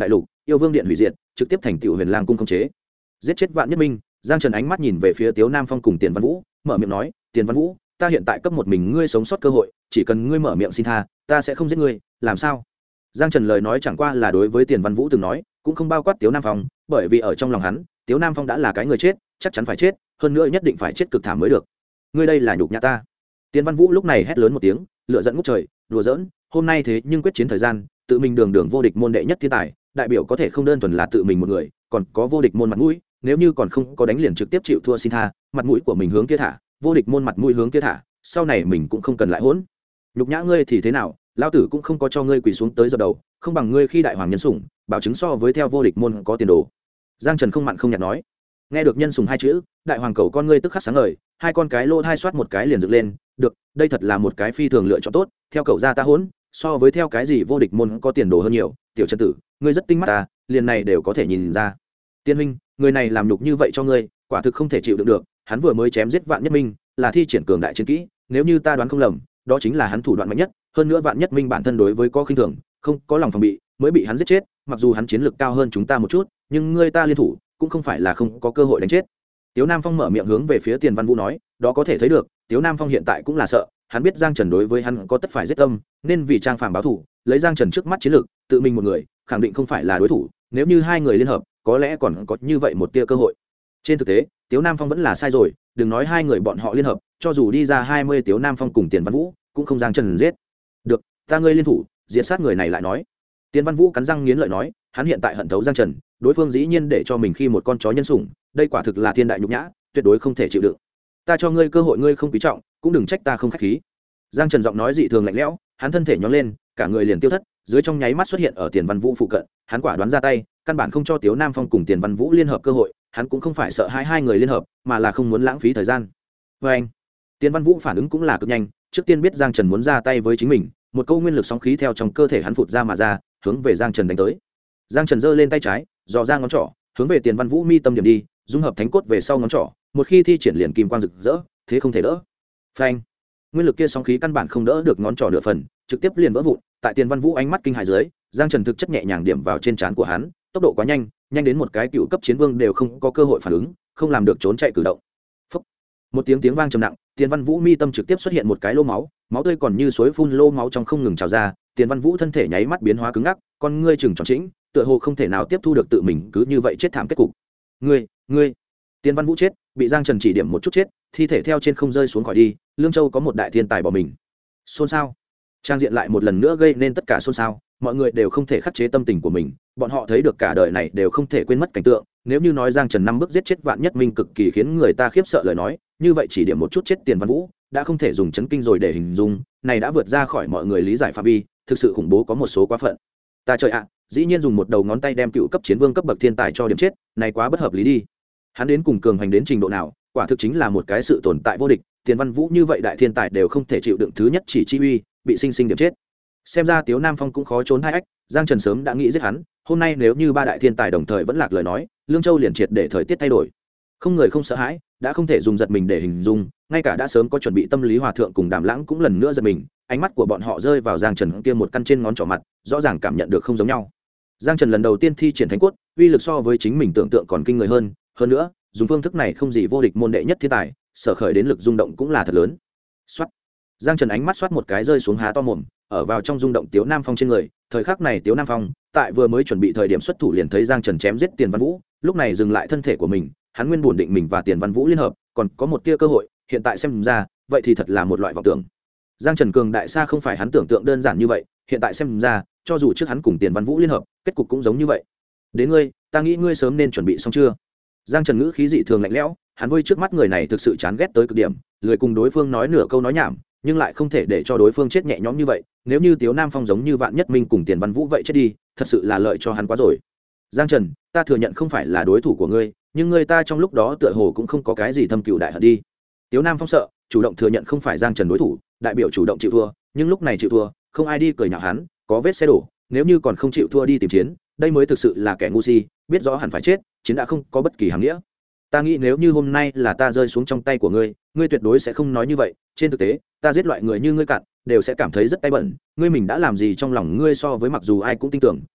yêu vương điện hủy diệt trực tiếp thành tựu huyền lang cung khống chế giết chết vạn nhất minh. Giang Trần ánh mắt nhìn về phía Tiếu Nam Phong cùng Tiền Văn Vũ, mở miệng nói, Tiền Văn Vũ, ta hiện tại cấp một mình ngươi sống sót cơ hội, chỉ cần ngươi mở miệng xin tha, ta sẽ không giết ngươi, làm sao? Giang Trần lời nói chẳng qua là đối với Tiền Văn Vũ từng nói, cũng không bao quát Tiếu Nam Phong, bởi vì ở trong lòng hắn, Tiếu Nam Phong đã là cái người chết, chắc chắn phải chết, hơn nữa nhất định phải chết cực thảm mới được. Ngươi đây là nhục nhã ta. Tiền Văn Vũ lúc này hét lớn một tiếng, lửa giận ngút trời, đùa giỡn, hôm nay thế nhưng quyết chiến thời gian, tự mình đường đường vô địch môn đệ nhất thiên tài, đại biểu có thể không đơn thuần là tự mình một người, còn có vô địch môn mặt mũi, nếu như còn không có đánh liền trực tiếp chịu thua xin tha, mặt mũi của mình hướng kia thả, vô địch môn mặt mũi hướng kia thả, sau này mình cũng không cần lại hỗn. Nhục nhã ngươi thì thế nào, lão tử cũng không có cho ngươi quỳ xuống tới dập đầu, không bằng ngươi khi đại hoàng nhân sủng, bảo chứng so với theo vô địch môn có tiền đồ. Giang Trần không mặn không nhạt nói. Nghe được nhân sủng hai chữ, đại hoàng cầu con ngươi tức khắc sáng ngời, hai con cái lô hai xoát một cái liền dựng lên, được, đây thật là một cái phi thường lựa chọn tốt, theo cậu ra ta hỗn, so với theo cái gì vô địch môn có tiền đồ hơn nhiều, tiểu Trần tử, ngươi rất tinh mắt ta, liền này đều có thể nhìn ra. Tiên huynh, người này làm nhục như vậy cho ngươi, quả thực không thể chịu đựng được, hắn vừa mới chém giết Vạn Nhất Minh, là thi triển cường đại chiến kỹ, nếu như ta đoán không lầm, đó chính là hắn thủ đoạn mạnh nhất, hơn nữa Vạn Nhất Minh bản thân đối với có khinh thường, không có lòng phòng bị, mới bị hắn giết chết, mặc dù hắn chiến lược cao hơn chúng ta một chút, nhưng ngươi ta liên thủ, cũng không phải là không có cơ hội đánh chết. Tiếu Nam Phong mở miệng hướng về phía Tiền Văn Vũ nói, đó có thể thấy được, Tiếu Nam Phong hiện tại cũng là sợ, hắn biết Giang Trần đối với hắn có tất phải giết tâm, nên vì trang phàm báo thù, lấy Giang Trần trước mắt chiến lược, tự mình một người, khẳng định không phải là đối thủ, nếu như hai người liên hợp, có lẽ còn có như vậy một tia cơ hội. Trên thực tế, Tiếu Nam Phong vẫn là sai rồi, đừng nói hai người bọn họ liên hợp, cho dù đi ra 20 Tiếu Nam Phong cùng Tiền Văn Vũ, cũng không Giang Trần giết. Được, ta ngươi liên thủ, diệt sát người này lại nói. Tiền Văn Vũ cắn răng nghiến lợi nói, hắn hiện tại hận thấu Giang Trần, đối phương dĩ nhiên để cho mình khi một con chó nhân sủng, đây quả thực là thiên đại nhục nhã, tuyệt đối không thể chịu đựng. Ta cho ngươi cơ hội ngươi không quý trọng, cũng đừng trách ta không khách khí. Giang Trần giọng nói dị thường lạnh lẽo, hắn thân thể nhón lên, cả người liền tiêu thất, dưới trong nháy mắt xuất hiện ở Tiền Văn Vũ phụ cận, hắn quả đoán ra tay, căn bản không cho Tiếu Nam Phong cùng Tiền Văn Vũ liên hợp cơ hội, hắn cũng không phải sợ hai người liên hợp, mà là không muốn lãng phí thời gian. Và anh, Tiền Văn Vũ phản ứng cũng là cực nhanh, trước tiên biết Giang Trần muốn ra tay với chính mình, một câu nguyên lực sóng khí theo trong cơ thể hắn phụt ra mà ra, hướng về Giang Trần đánh tới. Giang Trần giơ lên tay trái, dò ra ngón trỏ, hướng về Tiền Văn Vũ mi tâm điểm đi, dung hợp thánh cốt về sau ngón trỏ, một khi thi triển liền kim quang rực rỡ, thế không thể đỡ. Phanh! Nguyên lực kia sóng khí căn bản không đỡ được ngón trỏ nửa phần, trực tiếp liền vỡ vụn. Tại Tiền Văn Vũ ánh mắt kinh hãi dưới, Giang Trần thực chất nhẹ nhàng điểm vào trên trán của hắn, tốc độ quá nhanh, nhanh đến một cái cựu cấp chiến vương đều không có cơ hội phản ứng, không làm được trốn chạy cử động. Phốc! Một tiếng vang trầm nặng, Tiền Văn Vũ mi tâm trực tiếp xuất hiện một cái lô máu, máu tươi còn như suối phun lô máu trong không ngừng trào ra, Tiền Văn Vũ thân thể nháy mắt biến hóa cứng ngắc, con ngươi chừng tròn trĩnh, tựa hồ không thể nào tiếp thu được tự mình cứ như vậy chết thảm kết cục. Ngươi! Tiền Văn Vũ chết, bị Giang Trần chỉ điểm một chút chết, thi thể theo trên không rơi xuống khỏi đi, Lương Châu có một đại thiên tài bỏ mình. Xôn xao. Trang diện lại một lần nữa gây nên tất cả xôn xao, mọi người đều không thể khắc chế tâm tình của mình, bọn họ thấy được cả đời này đều không thể quên mất cảnh tượng, nếu như nói Giang Trần năm bước giết chết Vạn Nhất Minh cực kỳ khiến người ta khiếp sợ lời nói, như vậy chỉ điểm một chút chết Tiền Văn Vũ, đã không thể dùng chấn kinh rồi để hình dung, này đã vượt ra khỏi mọi người lý giải phạm vi, thực sự khủng bố có một số quá phận. Ta trời ạ, dĩ nhiên dùng một đầu ngón tay đem cựu cấp chiến vương cấp bậc thiên tài cho điểm chết, này quá bất hợp lý đi. Hắn đến cùng cường hành đến trình độ nào, quả thực chính là một cái sự tồn tại vô địch, Tiền Văn Vũ như vậy đại thiên tài đều không thể chịu đựng thứ nhất chỉ chi uy, bị sinh sinh điểm chết. Xem ra Tiếu Nam Phong cũng khó trốn hai ách, Giang Trần sớm đã nghĩ giết hắn, hôm nay nếu như ba đại thiên tài đồng thời vẫn lạc lời nói, Lương Châu liền triệt để thời tiết thay đổi. Không người không sợ hãi, đã không thể dùng giật mình để hình dung, ngay cả đã sớm có chuẩn bị tâm lý hòa thượng cùng Đàm Lãng cũng lần nữa giật mình, ánh mắt của bọn họ rơi vào Giang Trần kia một căn trên ngón trỏ mặt, rõ ràng cảm nhận được không giống nhau. Giang Trần lần đầu tiên thi triển thánh cốt, uy lực so với chính mình tưởng tượng còn kinh người hơn nữa, dùng phương thức này không gì vô địch môn đệ nhất thiên tài, sở khởi đến lực rung động cũng là thật lớn. Soát. Giang Trần ánh mắt soát một cái rơi xuống há to mồm, ở vào trong rung động Tiếu Nam Phong trên người, thời khắc này Tiếu Nam Phong, tại vừa mới chuẩn bị thời điểm xuất thủ liền thấy Giang Trần chém giết Tiền Văn Vũ, lúc này dừng lại thân thể của mình, hắn nguyên buồn định mình và Tiền Văn Vũ liên hợp, còn có một tia cơ hội, hiện tại xem ra, vậy thì thật là một loại vọng tưởng. Giang Trần cường đại xa không phải hắn tưởng tượng đơn giản như vậy, hiện tại xem ra, cho dù trước hắn cùng Tiền Văn Vũ liên hợp, kết cục cũng giống như vậy. Đến ngươi, ta nghĩ ngươi sớm nên chuẩn bị xong chưa? Giang Trần ngữ khí dị thường lạnh lẽo, hắn với trước mắt người này thực sự chán ghét tới cực điểm, lười cùng đối phương nói nửa câu nói nhảm, nhưng lại không thể để cho đối phương chết nhẹ nhõm như vậy, nếu như Tiếu Nam Phong giống như Vạn Nhất Minh cùng Tiền Văn Vũ vậy chết đi, thật sự là lợi cho hắn quá rồi. Giang Trần, ta thừa nhận không phải là đối thủ của ngươi, nhưng ngươi ta trong lúc đó tựa hồ cũng không có cái gì thâm cừu đại hận đi. Tiếu Nam Phong sợ, chủ động thừa nhận không phải Giang Trần đối thủ, đại biểu chủ động chịu thua, nhưng lúc này chịu thua, không ai đi cười nhạo hắn, có vết xe đổ, nếu như còn không chịu thua đi tìm chiến, đây mới thực sự là kẻ ngu si, biết rõ hẳn phải chết, chiến đã không có bất kỳ hàm nghĩa. Ta nghĩ nếu như hôm nay là ta rơi xuống trong tay của ngươi, ngươi tuyệt đối sẽ không nói như vậy, trên thực tế, ta giết loại người như ngươi cặn, đều sẽ cảm thấy rất tay bẩn, ngươi mình đã làm gì trong lòng ngươi so với mặc dù ai cũng tin tưởng,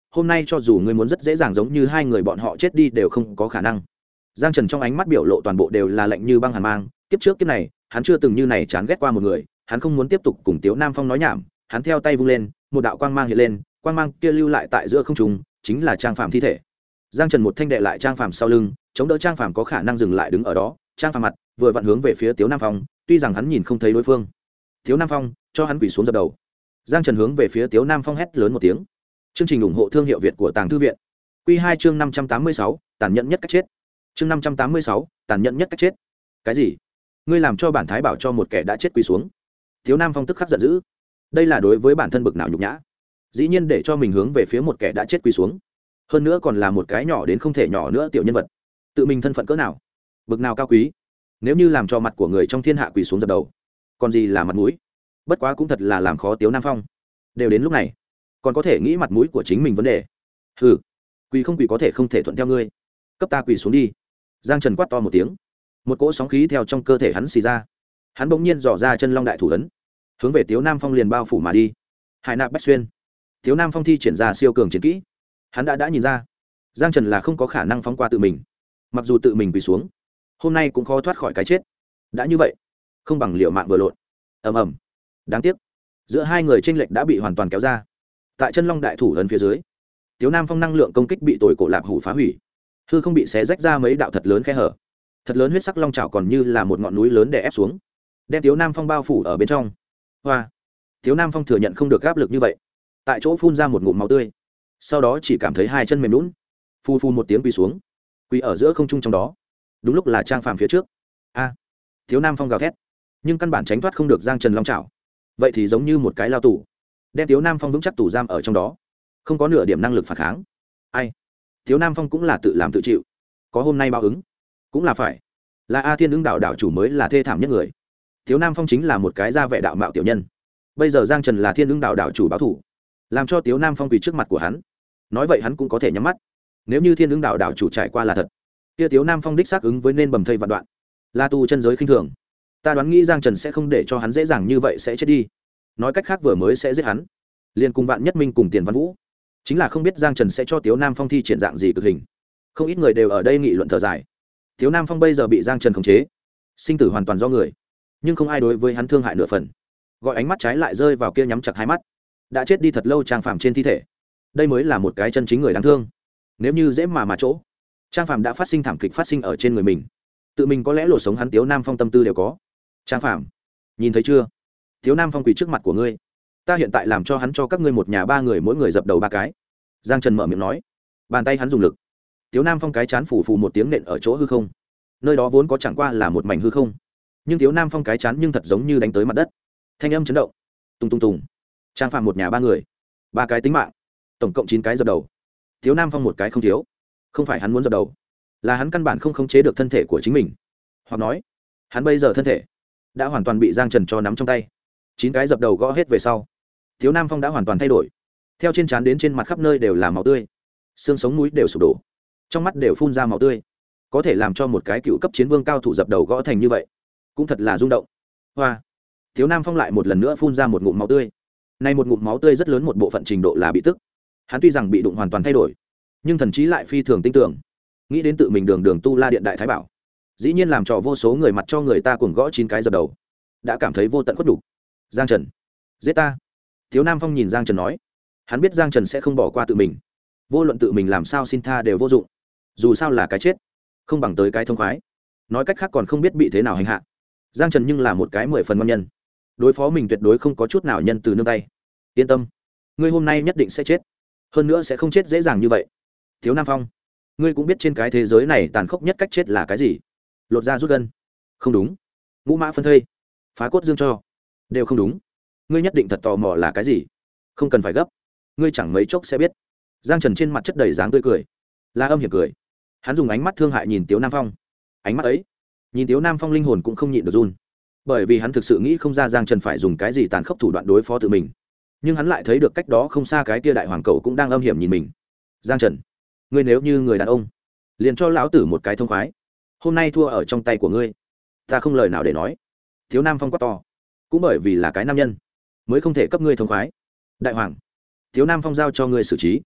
hôm nay cho dù ngươi muốn rất dễ dàng giống như hai người bọn họ chết đi đều không có khả năng. Giang Trần trong ánh mắt biểu lộ toàn bộ đều là lạnh như băng hàn mang, kiếp trước kiếp này hắn chưa từng như này chán ghét qua một người, hắn không muốn tiếp tục cùng Tiếu Nam Phong nói nhảm, hắn theo tay vung lên, một đạo quang mang hiện lên, quang mang kia lưu lại tại giữa không trung, chính là Trang Phàm thi thể. Giang Trần một thanh đệ lại Trang Phàm sau lưng, chống đỡ Trang Phàm có khả năng dừng lại đứng ở đó, Trang Phàm mặt vừa vặn hướng về phía Tiếu Nam Phong, tuy rằng hắn nhìn không thấy đối phương. Tiếu Nam Phong, cho hắn quỳ xuống dập đầu. Giang Trần hướng về phía Tiếu Nam Phong hét lớn một tiếng. Chương trình ủng hộ thương hiệu Việt của Tàng Thư viện. Quy 2 chương 586, tàn nhẫn nhất cách chết. Chương 586, tàn nhẫn nhất cách chết. Cái gì? Ngươi làm cho bản thái bảo cho một kẻ đã chết quỳ xuống? Tiếu Nam Phong tức khắc giận dữ. Đây là đối với bản thân bực nào nhục nhã. Dĩ nhiên để cho mình hướng về phía một kẻ đã chết quỳ xuống. Hơn nữa còn là một cái nhỏ đến không thể nhỏ nữa tiểu nhân vật. Tự mình thân phận cỡ nào? Bực nào cao quý? Nếu như làm cho mặt của người trong thiên hạ quỳ xuống dập đầu, còn gì là mặt mũi? Bất quá cũng thật là làm khó Tiếu Nam Phong. Đều đến lúc này, còn có thể nghĩ mặt mũi của chính mình vấn đề. Hừ, quỳ không quỳ có thể không thể thuận theo ngươi. Cấp ta quỳ xuống đi. Giang Trần quát to một tiếng, một cỗ sóng khí theo trong cơ thể hắn xì ra, hắn bỗng nhiên dò ra chân long đại thủ ấn, hướng về Tiếu Nam Phong liền bao phủ mà đi. Hải nạp bách xuyên. Tiếu Nam Phong thi triển ra siêu cường chiến kỹ, hắn đã nhìn ra Giang Trần là không có khả năng phóng qua tự mình, mặc dù tự mình quỳ xuống hôm nay cũng khó thoát khỏi cái chết. Đã như vậy không bằng liệu mạng vừa lộn. Ầm ầm. Đáng tiếc giữa hai người chênh lệch đã bị hoàn toàn kéo ra. Tại chân long đại thủ ấn phía dưới, Tiếu Nam Phong năng lượng công kích bị tồi cổ lạp hủ phá hủy, hư không bị xé rách ra mấy đạo thật lớn khe hở, thật lớn huyết sắc long trào còn như là một ngọn núi lớn đè ép xuống, đem Tiếu Nam Phong bao phủ ở bên trong. Hoa. Tiếu Nam Phong thừa nhận không được áp lực như vậy, tại chỗ phun ra một ngụm máu tươi, sau đó chỉ cảm thấy hai chân mềm lún, phu phu một tiếng quỳ xuống, quỳ ở giữa không trung trong đó. Đúng lúc là Trang Phàm phía trước. A. Tiếu Nam Phong gào thét, nhưng căn bản tránh thoát không được Giang Trần long trào, vậy thì giống như một cái lao tù, đem Tiếu Nam Phong vững chắc tù giam ở trong đó, không có nửa điểm năng lực phản kháng. Ai? Tiếu Nam Phong cũng là tự làm tự chịu, có hôm nay báo ứng cũng là phải. Là A Thiên Ưng đạo đạo chủ mới là thê thảm nhất người. Tiếu Nam Phong chính là một cái ra vẻ đạo mạo tiểu nhân, bây giờ Giang Trần là Thiên Ưng đạo đạo chủ báo thủ, làm cho Tiếu Nam Phong quỳ trước mặt của hắn. Nói vậy hắn cũng có thể nhắm mắt, nếu như Thiên Ưng đạo đạo chủ trải qua là thật, kia Tiếu Nam Phong đích xác ứng với nên bầm thây vạn đoạn, la tu chân giới khinh thường. Ta đoán nghĩ Giang Trần sẽ không để cho hắn dễ dàng như vậy sẽ chết đi, nói cách khác vừa mới sẽ giết hắn, liền cùng Vạn Nhất Minh cùng Tiền Văn Vũ, chính là không biết Giang Trần sẽ cho Tiếu Nam Phong thi triển dạng gì cực hình. Không ít người đều ở đây nghị luận thở dài. Tiếu Nam Phong bây giờ bị Giang Trần khống chế, sinh tử hoàn toàn do người, nhưng không ai đối với hắn thương hại nửa phần. Gọi ánh mắt trái lại rơi vào kia nhắm chặt hai mắt đã chết đi thật lâu Trang Phàm trên thi thể. Đây mới là một cái chân chính người đáng thương. Nếu như dễ mà chỗ Trang Phàm đã phát sinh thảm kịch phát sinh ở trên người mình, tự mình có lẽ lột sống hắn Tiếu Nam Phong tâm tư đều có. Trang Phàm, nhìn thấy chưa? Tiếu Nam Phong quỳ trước mặt của ngươi, ta hiện tại làm cho hắn cho các ngươi một nhà ba người mỗi người dập đầu ba cái. Giang Trần mở miệng nói, bàn tay hắn dùng lực, Tiếu Nam Phong cái chán phủ phù một tiếng nện ở chỗ hư không, nơi đó vốn có chẳng qua là một mảnh hư không, nhưng Tiếu Nam Phong cái chán nhưng thật giống như đánh tới mặt đất, thanh âm chấn động. Tung tung tùng. Trang Phàm một nhà ba người, ba cái tính mạng, tổng cộng 9 cái dập đầu. Tiếu Nam Phong một cái không thiếu. Không phải hắn muốn dập đầu, là hắn căn bản không khống chế được thân thể của chính mình, hoặc nói hắn bây giờ thân thể đã hoàn toàn bị Giang Trần cho nắm trong tay. 9 cái dập đầu gõ hết về sau, Tiếu Nam Phong đã hoàn toàn thay đổi, theo trên trán đến trên mặt khắp nơi đều là máu tươi, xương sống mũi đều sụp đổ, trong mắt đều phun ra máu tươi. Có thể làm cho một cái cựu cấp chiến vương cao thủ dập đầu gõ thành như vậy, cũng thật là rung động. Hoa. Tiếu Nam Phong lại một lần nữa phun ra một ngụm máu tươi. Này một ngụm máu tươi rất lớn một bộ phận trình độ là bị tức. Hắn tuy rằng bị đụng hoàn toàn thay đổi, nhưng thần trí lại phi thường tinh tưởng, nghĩ đến tự mình đường tu la điện đại thái bảo, dĩ nhiên làm cho vô số người mặt cho người ta cuồng gõ 9 cái dập đầu, đã cảm thấy vô tận khuất đủ. Giang Trần, giết ta! Tiếu Nam Phong nhìn Giang Trần nói, hắn biết Giang Trần sẽ không bỏ qua tự mình, vô luận tự mình làm sao xin tha đều vô dụng, dù sao là cái chết không bằng tới cái thông khoái, nói cách khác còn không biết bị thế nào hành hạ. Giang Trần nhưng là một cái 10 phần ngon nhân, đối phó mình tuyệt đối không có chút nào nhân từ nương tay. Yên tâm, ngươi hôm nay nhất định sẽ chết, hơn nữa sẽ không chết dễ dàng như vậy. Tiếu Nam Phong, ngươi cũng biết trên cái thế giới này tàn khốc nhất cách chết là cái gì? Lột da rút gân? Không đúng. Ngũ mã phân thây, phá cốt dương cho, đều không đúng. Ngươi nhất định thật tò mò là cái gì? Không cần phải gấp, ngươi chẳng mấy chốc sẽ biết. Giang Trần trên mặt chất đầy dáng tươi cười, là âm hiểm cười. Hắn dùng ánh mắt thương hại nhìn Tiếu Nam Phong, ánh mắt ấy nhìn Tiếu Nam Phong linh hồn cũng không nhịn được run, bởi vì hắn thực sự nghĩ không ra Giang Trần phải dùng cái gì tàn khốc thủ đoạn đối phó tự mình, nhưng hắn lại thấy được cách đó không xa cái tia đại hoàng cầu cũng đang âm hiểm nhìn mình. Giang Trần, ngươi nếu như người đàn ông, liền cho lão tử một cái thông khoái. Hôm nay thua ở trong tay của ngươi, ta không lời nào để nói. Tiếu Nam Phong quát to, cũng bởi vì là cái nam nhân mới không thể cấp ngươi thông khoái. Đại hoàng, Tiếu Nam Phong giao cho ngươi xử trí.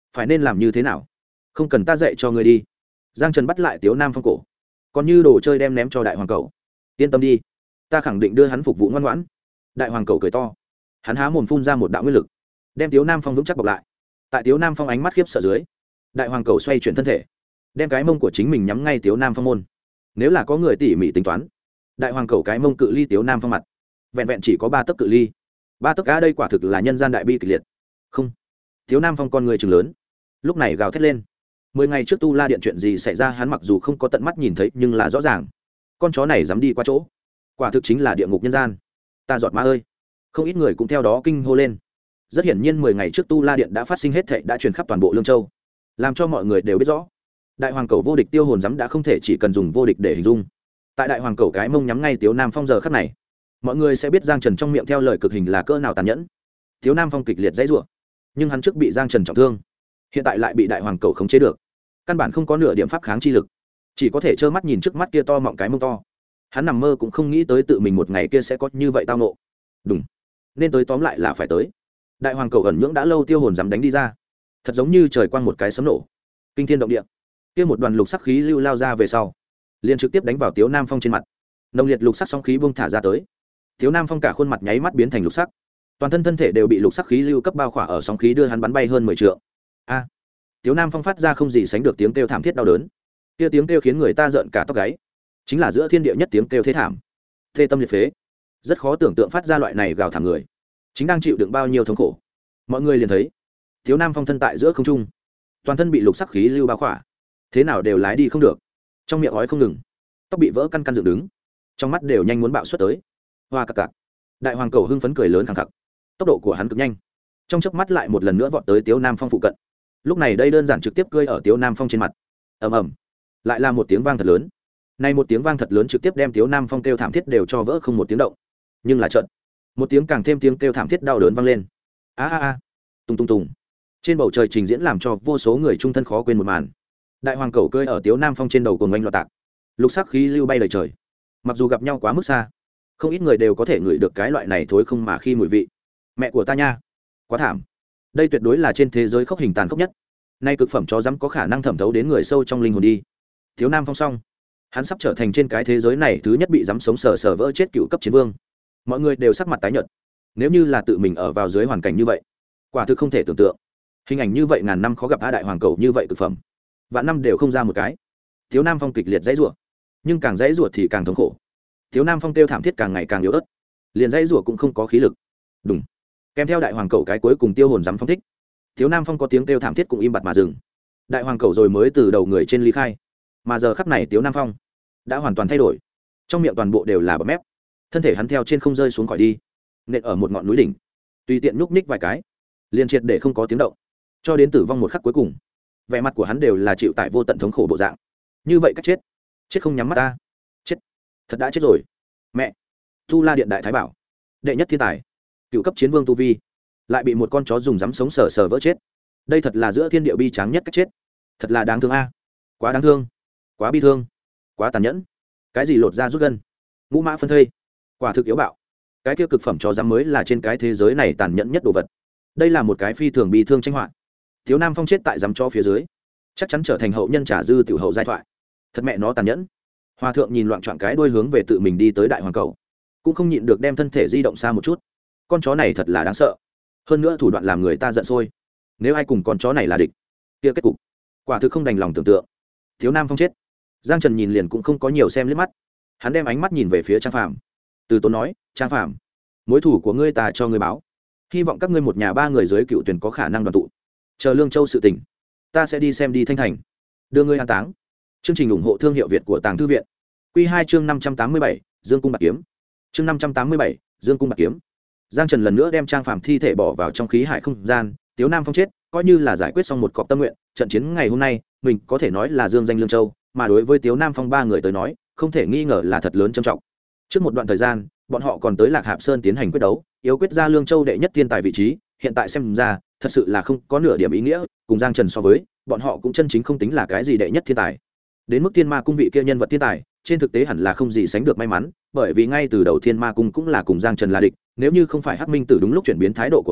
phải nên làm như thế nào? Không cần ta dạy cho ngươi đi. Giang Trần bắt lại Tiếu Nam Phong cổ, còn như đồ chơi đem ném cho đại hoàng cầu. Yên tâm đi, ta khẳng định đưa hắn phục vụ ngoan ngoãn. Đại hoàng cầu cười to, hắn há mồm phun ra một đạo nguyên lực, đem Tiếu Nam Phong vững chắc bọc lại. Tại Tiếu Nam Phong ánh mắt khiếp sợ dưới, đại hoàng cầu xoay chuyển thân thể, đem cái mông của chính mình nhắm ngay Tiếu Nam Phong môn. Nếu là có người tỉ mỉ tính toán, đại hoàng cầu cái mông cự ly Tiếu Nam Phong mặt vẹn vẹn chỉ có 3 tấc cự ly. 3 tấc cá đây quả thực là nhân gian đại bi kịch liệt. Không, Tiếu Nam Phong con người trừng lớn, lúc này gào thét lên. 10 ngày trước Tu La Điện chuyện gì xảy ra hắn mặc dù không có tận mắt nhìn thấy nhưng là rõ ràng. Con chó này dám đi qua chỗ, quả thực chính là địa ngục nhân gian. Ta giọt má ơi. Không ít người cũng theo đó kinh hô lên. Rất hiển nhiên 10 ngày trước Tu La Điện đã phát sinh hết thảy đã truyền khắp toàn bộ Lương Châu, làm cho mọi người đều biết rõ. Đại hoàng cầu vô địch tiêu hồn dám đã không thể chỉ cần dùng vô địch để hình dung. Tại đại hoàng cầu cái mông nhắm ngay Tiếu Nam Phong giờ khắc này, mọi người sẽ biết Giang Trần trong miệng theo lời cực hình là cỡ nào tàn nhẫn. Tiếu Nam Phong kịch liệt dãy rủa, nhưng hắn trước bị Giang Trần trọng thương, hiện tại lại bị đại hoàng cầu khống chế được, căn bản không có nửa điểm pháp kháng chi lực, chỉ có thể trơ mắt nhìn trước mắt kia to mọng cái mông to. Hắn nằm mơ cũng không nghĩ tới tự mình một ngày kia sẽ có như vậy tao nộ. Đúng, nên tới tóm lại là phải tới. Đại hoàng cầu ẩn nhưỡng đã lâu tiêu hồn dám đánh đi ra, thật giống như trời quang một cái sấm nổ, kinh thiên động địa. Kia một đoàn lục sắc khí lưu lao ra về sau, liền trực tiếp đánh vào Tiếu Nam Phong trên mặt. Nồng liệt lục sắc sóng khí bung thả ra tới. Tiếu Nam Phong cả khuôn mặt nháy mắt biến thành lục sắc, toàn thân thân thể đều bị lục sắc khí lưu cấp bao khỏa ở sóng khí đưa hắn bắn bay hơn 10 trượng. A! Tiếu Nam Phong phát ra không gì sánh được tiếng kêu thảm thiết đau đớn. Kia tiếng kêu khiến người ta rợn cả tóc gáy, chính là giữa thiên địa nhất tiếng kêu thế thảm, thê tâm liệt phế. Rất khó tưởng tượng phát ra loại này gào thảm người chính đang chịu đựng bao nhiêu thống khổ. Mọi người liền thấy Tiếu Nam Phong thân tại giữa không trung, toàn thân bị lục sắc khí lưu bao khỏa, thế nào đều lái đi không được, trong miệng ói không ngừng, tóc bị vỡ căn căn dựng đứng, trong mắt đều nhanh muốn bạo xuất tới. Hoa cặc cặc. Đại hoàng cầu hưng phấn cười lớn khẳng khặc, tốc độ của hắn cực nhanh, trong chớp mắt lại một lần nữa vọt tới Tiếu Nam Phong phụ cận. Lúc này đây đơn giản trực tiếp cơi ở Tiếu Nam Phong trên mặt. Ầm ầm, lại là một tiếng vang thật lớn. Này một tiếng vang thật lớn trực tiếp đem Tiếu Nam Phong kêu thảm thiết đều cho vỡ không một tiếng động. Nhưng là chợt, một tiếng càng thêm tiếng kêu thảm thiết đau đớn vang lên. A a a, tung tung tung. Trên bầu trời trình diễn làm cho vô số người trung thân khó quên một màn. Đại hoàng cầu cơi ở Tiếu Nam Phong trên đầu cuồng oanh loạn tạc, lục sắc khí lưu bay đầy trời. Mặc dù gặp nhau quá mức xa, không ít người đều có thể ngửi được cái loại này thối không mà khi mùi vị. Mẹ của ta nha, quá thảm. Đây tuyệt đối là trên thế giới khốc hình tàn khốc nhất. Nay cực phẩm chó dám có khả năng thẩm thấu đến người sâu trong linh hồn đi. Tiếu Nam Phong xong, hắn sắp trở thành trên cái thế giới này thứ nhất bị dám sống sờ sờ vỡ chết cựu cấp chiến vương. Mọi người đều sắc mặt tái nhợt. Nếu như là tự mình ở vào dưới hoàn cảnh như vậy, quả thực không thể tưởng tượng. Hình ảnh như vậy ngàn năm khó gặp a đại hoàng cầu như vậy cực phẩm, vạn năm đều không ra một cái. Tiếu Nam Phong kịch liệt dãy rủa, nhưng càng dãy rủa thì càng thống khổ. Tiếu Nam Phong kêu thảm thiết càng ngày càng yếu ớt, liền dãy rủa cũng không có khí lực. Đúng, kèm theo đại hoàng cầu cái cuối cùng tiêu hồn dám phong thích, Tiếu Nam Phong có tiếng kêu thảm thiết cũng im bặt mà dừng. Đại hoàng cầu rồi mới từ đầu người trên ly khai, mà giờ khắc này Tiếu Nam Phong đã hoàn toàn thay đổi, trong miệng toàn bộ đều là bọt mép, thân thể hắn theo trên không rơi xuống khỏi đi, nện ở một ngọn núi đỉnh, tùy tiện nhúc nhích vài cái, liền triệt để không có tiếng động, cho đến tử vong một khắc cuối cùng. Vẻ mặt của hắn đều là chịu tại vô tận thống khổ bộ dạng. Như vậy cách chết, chết không nhắm mắt ta, chết, thật đã chết rồi. Mẹ, Tu La Điện đại thái bảo, đệ nhất thiên tài, cựu cấp chiến vương tu vi, lại bị một con chó dùng dám sống sờ sờ vỡ chết. Đây thật là giữa thiên địa bi tráng nhất cách chết, thật là đáng thương a, quá đáng thương, quá bi thương, quá tàn nhẫn. Cái gì lột da rút gân, ngũ mã phân thây, quả thực yếu bạo. Cái kia cực phẩm chó dám mới là trên cái thế giới này tàn nhẫn nhất đồ vật. Đây là một cái phi thường bi thương tranh họa. Tiếu Nam Phong chết tại dám chó phía dưới, chắc chắn trở thành hậu nhân trả dư tiểu hậu giai thoại. Thật mẹ nó tàn nhẫn. Hòa thượng nhìn loạn trọn cái đuôi hướng về tự mình đi tới đại hoàng cầu, cũng không nhịn được đem thân thể di động xa một chút. Con chó này thật là đáng sợ, hơn nữa thủ đoạn làm người ta giận sôi. Nếu ai cùng con chó này là địch, kia kết cục quả thực không đành lòng tưởng tượng. Tiếu Nam Phong chết, Giang Trần nhìn liền cũng không có nhiều xem liếc mắt, hắn đem ánh mắt nhìn về phía Trang Phàm, từ tốn nói: Trang Phàm, mối thủ của ngươi ta cho ngươi báo, hy vọng các ngươi một nhà ba người dưới cựu tuyển có khả năng đoàn tụ, chờ Lương Châu sự tình, ta sẽ đi xem đi Thanh Thành, đưa ngươi an táng. Chương trình ủng hộ thương hiệu Việt của Tàng Thư viện. Quy 2 chương 587, Dương cung bạc kiếm. Chương 587, Dương cung bạc kiếm. Giang Trần lần nữa đem Trang Phàm thi thể bỏ vào trong khí hải không gian. Tiếu Nam Phong chết, coi như là giải quyết xong một cọp tâm nguyện. Trận chiến ngày hôm nay, mình có thể nói là dương danh Lương Châu, mà đối với Tiếu Nam Phong ba người tới nói, không thể nghi ngờ là thật lớn trầm trọng. Trước một đoạn thời gian, bọn họ còn tới Lạc Hạp Sơn tiến hành quyết đấu, yếu quyết ra Lương Châu đệ nhất thiên tài vị trí. Hiện tại xem ra, thật sự là không có nửa điểm ý nghĩa. Cùng Giang Trần so với, bọn họ cũng chân chính không tính là cái gì đệ nhất thiên tài. Đến mức Thiên Ma cung vị kia nhân vật thiên tài, trên thực tế hẳn là không gì sánh được may mắn, bởi vì ngay từ đầu Thiên Ma cung cũng là cùng Giang Trần là địch, nếu như không phải Hắc Minh Tử đúng lúc chuyển biến thái độ của mình,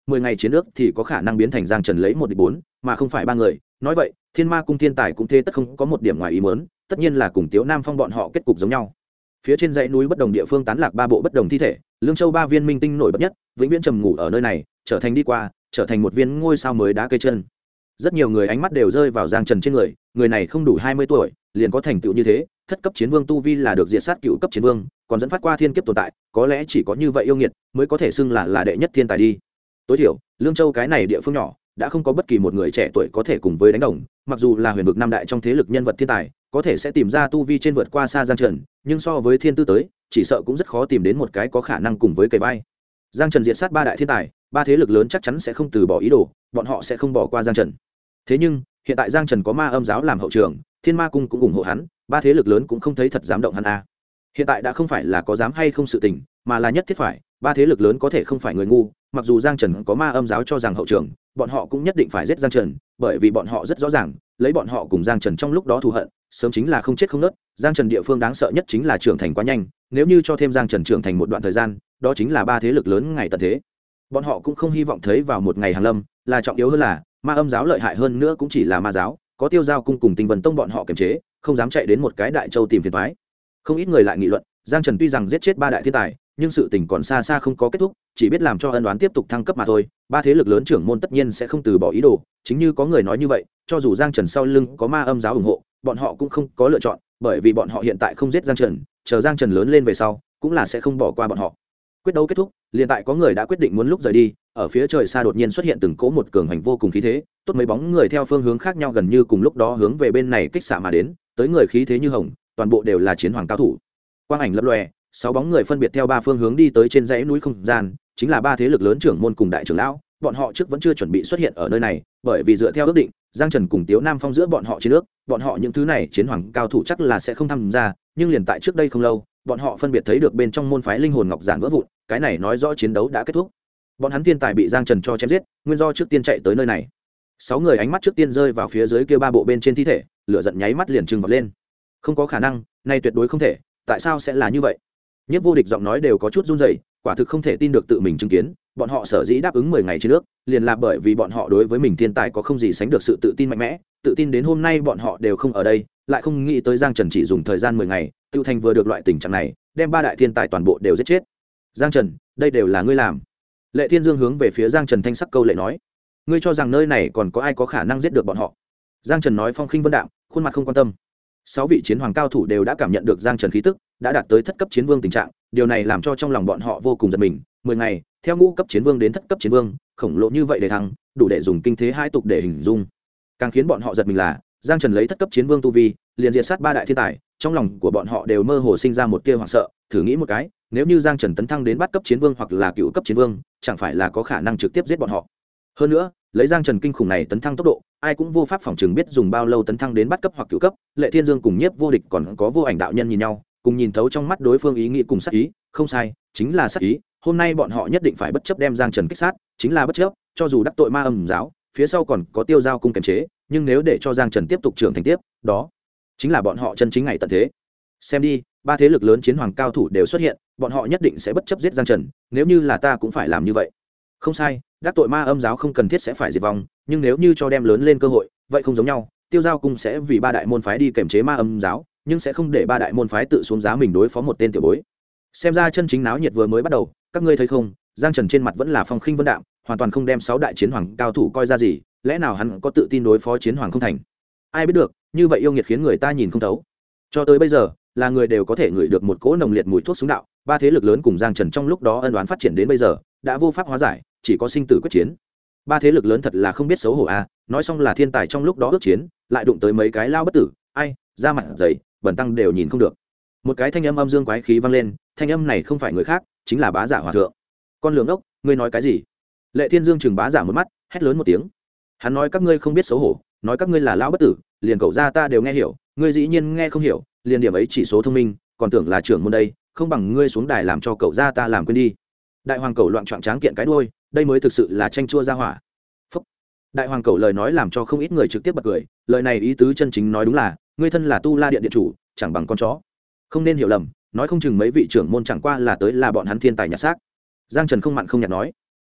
10 ngày chiến ước thì có khả năng biến thành Giang Trần lấy 1 địch 4, mà không phải 3 người. Nói vậy, Thiên Ma cung thiên tài cũng thế tất không có một điểm ngoài ý muốn, tất nhiên là cùng Tiếu Nam Phong bọn họ kết cục giống nhau. Phía trên dãy núi bất đồng địa phương tán lạc 3 bộ bất đồng thi thể, Lương Châu 3 viên minh tinh nổi bật nhất, vĩnh viễn trầm ngủ ở nơi này, trở thành đi qua, trở thành một viên ngôi sao mới đá cây chân. Rất nhiều người ánh mắt đều rơi vào Giang Trần trên người, người này không đủ 20 tuổi, liền có thành tựu như thế, thất cấp chiến vương tu vi là được diệt sát cựu cấp chiến vương, còn dẫn phát qua thiên kiếp tồn tại, có lẽ chỉ có như vậy yêu nghiệt mới có thể xưng là đệ nhất thiên tài đi. Tối thiểu, Lương Châu cái này địa phương nhỏ, đã không có bất kỳ một người trẻ tuổi có thể cùng với đánh đồng, mặc dù là huyền vực năm đại trong thế lực nhân vật thiên tài, có thể sẽ tìm ra tu vi trên vượt qua xa Giang Trần, nhưng so với thiên tư tới, chỉ sợ cũng rất khó tìm đến một cái có khả năng cùng với kề vai. Giang Trần diệt sát 3 đại thiên tài, 3 thế lực lớn chắc chắn sẽ không từ bỏ ý đồ, bọn họ sẽ không bỏ qua Giang Trần. Thế nhưng, hiện tại Giang Trần có Ma Âm giáo làm hậu trường, Thiên Ma cung cũng ủng hộ hắn, 3 thế lực lớn cũng không thấy thật dám động hắn a. Hiện tại đã không phải là có dám hay không sự tình, mà là nhất thiết phải, 3 thế lực lớn có thể không phải người ngu, mặc dù Giang Trần có Ma Âm giáo cho rằng hậu trường, bọn họ cũng nhất định phải giết Giang Trần, bởi vì bọn họ rất rõ ràng, lấy bọn họ cùng Giang Trần trong lúc đó thù hận, sớm chính là không chết không nứt. Giang Trần địa phương đáng sợ nhất chính là trưởng thành quá nhanh, nếu như cho thêm Giang Trần trưởng thành một đoạn thời gian, đó chính là 3 thế lực lớn ngày tận thế. Bọn họ cũng không hy vọng thấy vào một ngày hàng lâm, là trọng yếu hơn là Ma Âm giáo lợi hại hơn nữa cũng chỉ là ma giáo, có Tiêu Giao cung cùng Tinh Vân tông bọn họ kiềm chế, không dám chạy đến một cái Đại Châu tìm phiền toái. Không ít người lại nghị luận, Giang Trần tuy rằng giết chết 3 đại thiên tài, nhưng sự tình còn xa xa không có kết thúc, chỉ biết làm cho ân oán tiếp tục thăng cấp mà thôi. 3 thế lực lớn trưởng môn tất nhiên sẽ không từ bỏ ý đồ, chính như có người nói như vậy, cho dù Giang Trần sau lưng có Ma Âm giáo ủng hộ, bọn họ cũng không có lựa chọn, bởi vì bọn họ hiện tại không giết Giang Trần, chờ Giang Trần lớn lên về sau, cũng là sẽ không bỏ qua bọn họ. Quyết đấu kết thúc, liền tại có người đã quyết định muốn lúc rời đi, ở phía trời xa đột nhiên xuất hiện từng cỗ một cường hành vô cùng khí thế, tốt mấy bóng người theo phương hướng khác nhau gần như cùng lúc đó hướng về bên này kích xạ mà đến, tới người khí thế như hồng, toàn bộ đều là chiến hoàng cao thủ. Quang ảnh lấp lòe, 6 bóng người phân biệt theo 3 phương hướng đi tới trên dãy núi không gian, chính là 3 thế lực lớn trưởng môn cùng đại trưởng lão, bọn họ trước vẫn chưa chuẩn bị xuất hiện ở nơi này, bởi vì dựa theo ước định, Giang Trần cùng Tiếu Nam Phong giữa bọn họ chiến ước, bọn họ những thứ này chiến hoàng cao thủ chắc là sẽ không tham gia, nhưng liền tại trước đây không lâu, bọn họ phân biệt thấy được bên trong môn phái linh hồn ngọc giản vỡ vụn, cái này nói rõ chiến đấu đã kết thúc. Bọn hắn thiên tài bị Giang Trần cho chém giết, nguyên do trước tiên chạy tới nơi này. 6 người ánh mắt trước tiên rơi vào phía dưới kia 3 bộ bên trên thi thể, lửa giận nháy mắt liền trừng vọt lên. Không có khả năng, nay tuyệt đối không thể, tại sao sẽ là như vậy? Nhiếp Vô Địch giọng nói đều có chút run rẩy, quả thực không thể tin được tự mình chứng kiến, bọn họ sở dĩ đáp ứng 10 ngày chiến nước, liền là bởi vì bọn họ đối với mình thiên tài có không gì sánh được sự tự tin mạnh mẽ, tự tin đến hôm nay bọn họ đều không ở đây, lại không nghĩ tới Giang Trần chỉ dùng thời gian 10 ngày, Tiêu Thành vừa được loại tình trạng này, đem 3 đại thiên tài toàn bộ đều giết chết. Giang Trần, đây đều là ngươi làm. Lệ Thiên Dương hướng về phía Giang Trần thanh sắc câu lệ nói, ngươi cho rằng nơi này còn có ai có khả năng giết được bọn họ? Giang Trần nói phong khinh vân đạm, khuôn mặt không quan tâm. 6 vị chiến hoàng cao thủ đều đã cảm nhận được Giang Trần khí tức, đã đạt tới thất cấp chiến vương tình trạng, điều này làm cho trong lòng bọn họ vô cùng giật mình. 10 ngày, theo ngũ cấp chiến vương đến thất cấp chiến vương, khổng lồ như vậy để thắng, đủ để dùng kinh thế hai tục để hình dung. Càng khiến bọn họ giật mình là, Giang Trần lấy thất cấp chiến vương tu vi, liền diệt sát 3 đại thiên tài, trong lòng của bọn họ đều mơ hồ sinh ra một tia hoảng sợ, thử nghĩ một cái, nếu như Giang Trần tấn thăng đến bát cấp chiến vương hoặc là cựu cấp chiến vương, chẳng phải là có khả năng trực tiếp giết bọn họ. Hơn nữa, lấy Giang Trần kinh khủng này tấn thăng tốc độ, ai cũng vô pháp phỏng chừng biết dùng bao lâu tấn thăng đến bát cấp hoặc cựu cấp. Lệ Thiên Dương cùng Nhiếp Vô Địch còn có Vô Ảnh đạo nhân nhìn nhau, cùng nhìn thấu trong mắt đối phương ý nghĩ cùng sát ý, không sai, chính là sát ý. Hôm nay bọn họ nhất định phải bất chấp đem Giang Trần kích sát, chính là bất chấp, cho dù đắc tội Ma Âm giáo, phía sau còn có Tiêu Giao cung kiềm chế, nhưng nếu để cho Giang Trần tiếp tục trưởng thành tiếp, đó chính là bọn họ chân chính ngày tận thế. Xem đi, 3 thế lực lớn chiến hoàng cao thủ đều xuất hiện, bọn họ nhất định sẽ bất chấp giết Giang Trần, nếu như là ta cũng phải làm như vậy. Không sai, đắc tội Ma Âm giáo không cần thiết sẽ phải diệt vong, nhưng nếu như cho đem lớn lên cơ hội, vậy không giống nhau. Tiêu Giao cung sẽ vì 3 đại môn phái đi kiềm chế Ma Âm giáo, nhưng sẽ không để 3 đại môn phái tự xuống giá mình đối phó một tên tiểu bối. Xem ra chân chính náo nhiệt vừa mới bắt đầu, các ngươi thấy không, Giang Trần trên mặt vẫn là phong khinh vân đạm, hoàn toàn không đem 6 đại chiến hoàng cao thủ coi ra gì, lẽ nào hắn có tự tin đối phó chiến hoàng không thành? Ai biết được, như vậy yêu nghiệt khiến người ta nhìn không thấu. Cho tới bây giờ, là người đều có thể ngửi được một cỗ nồng liệt mùi thuốc súng đạo, 3 thế lực lớn cùng Giang Trần trong lúc đó ân oán phát triển đến bây giờ, đã vô pháp hóa giải, chỉ có sinh tử quyết chiến. 3 thế lực lớn thật là không biết xấu hổ a, nói xong là thiên tài trong lúc đó ước chiến, lại đụng tới mấy cái lao bất tử, ai, da mặt dày, bẩn tăng đều nhìn không được. Một cái thanh âm âm dương quái khí vang lên, thanh âm này không phải người khác, chính là Bá Giả Hòa thượng. Con lường ốc, ngươi nói cái gì? Lệ Thiên Dương chừng Bá Giả một mắt, hét lớn một tiếng. Hắn nói các ngươi không biết xấu hổ, nói các ngươi là lão bất tử, liền cậu ra ta đều nghe hiểu, ngươi dĩ nhiên nghe không hiểu, liền điểm ấy chỉ số thông minh, còn tưởng là trưởng môn đây, không bằng ngươi xuống đài làm cho cậu ra ta làm quên đi. Đại hoàng cẩu loạn choạng tráng kiện cái đuôi, đây mới thực sự là tranh chua ra hỏa. Phúc. Đại hoàng cẩu lời nói làm cho không ít người trực tiếp bật cười, lời này ý tứ chân chính nói đúng là, ngươi thân là Tu La điện điện chủ, chẳng bằng con chó. Không nên hiểu lầm, nói không chừng mấy vị trưởng môn chẳng qua là tới là bọn hắn thiên tài nhặt xác. Giang Trần không mặn không nhạt nói,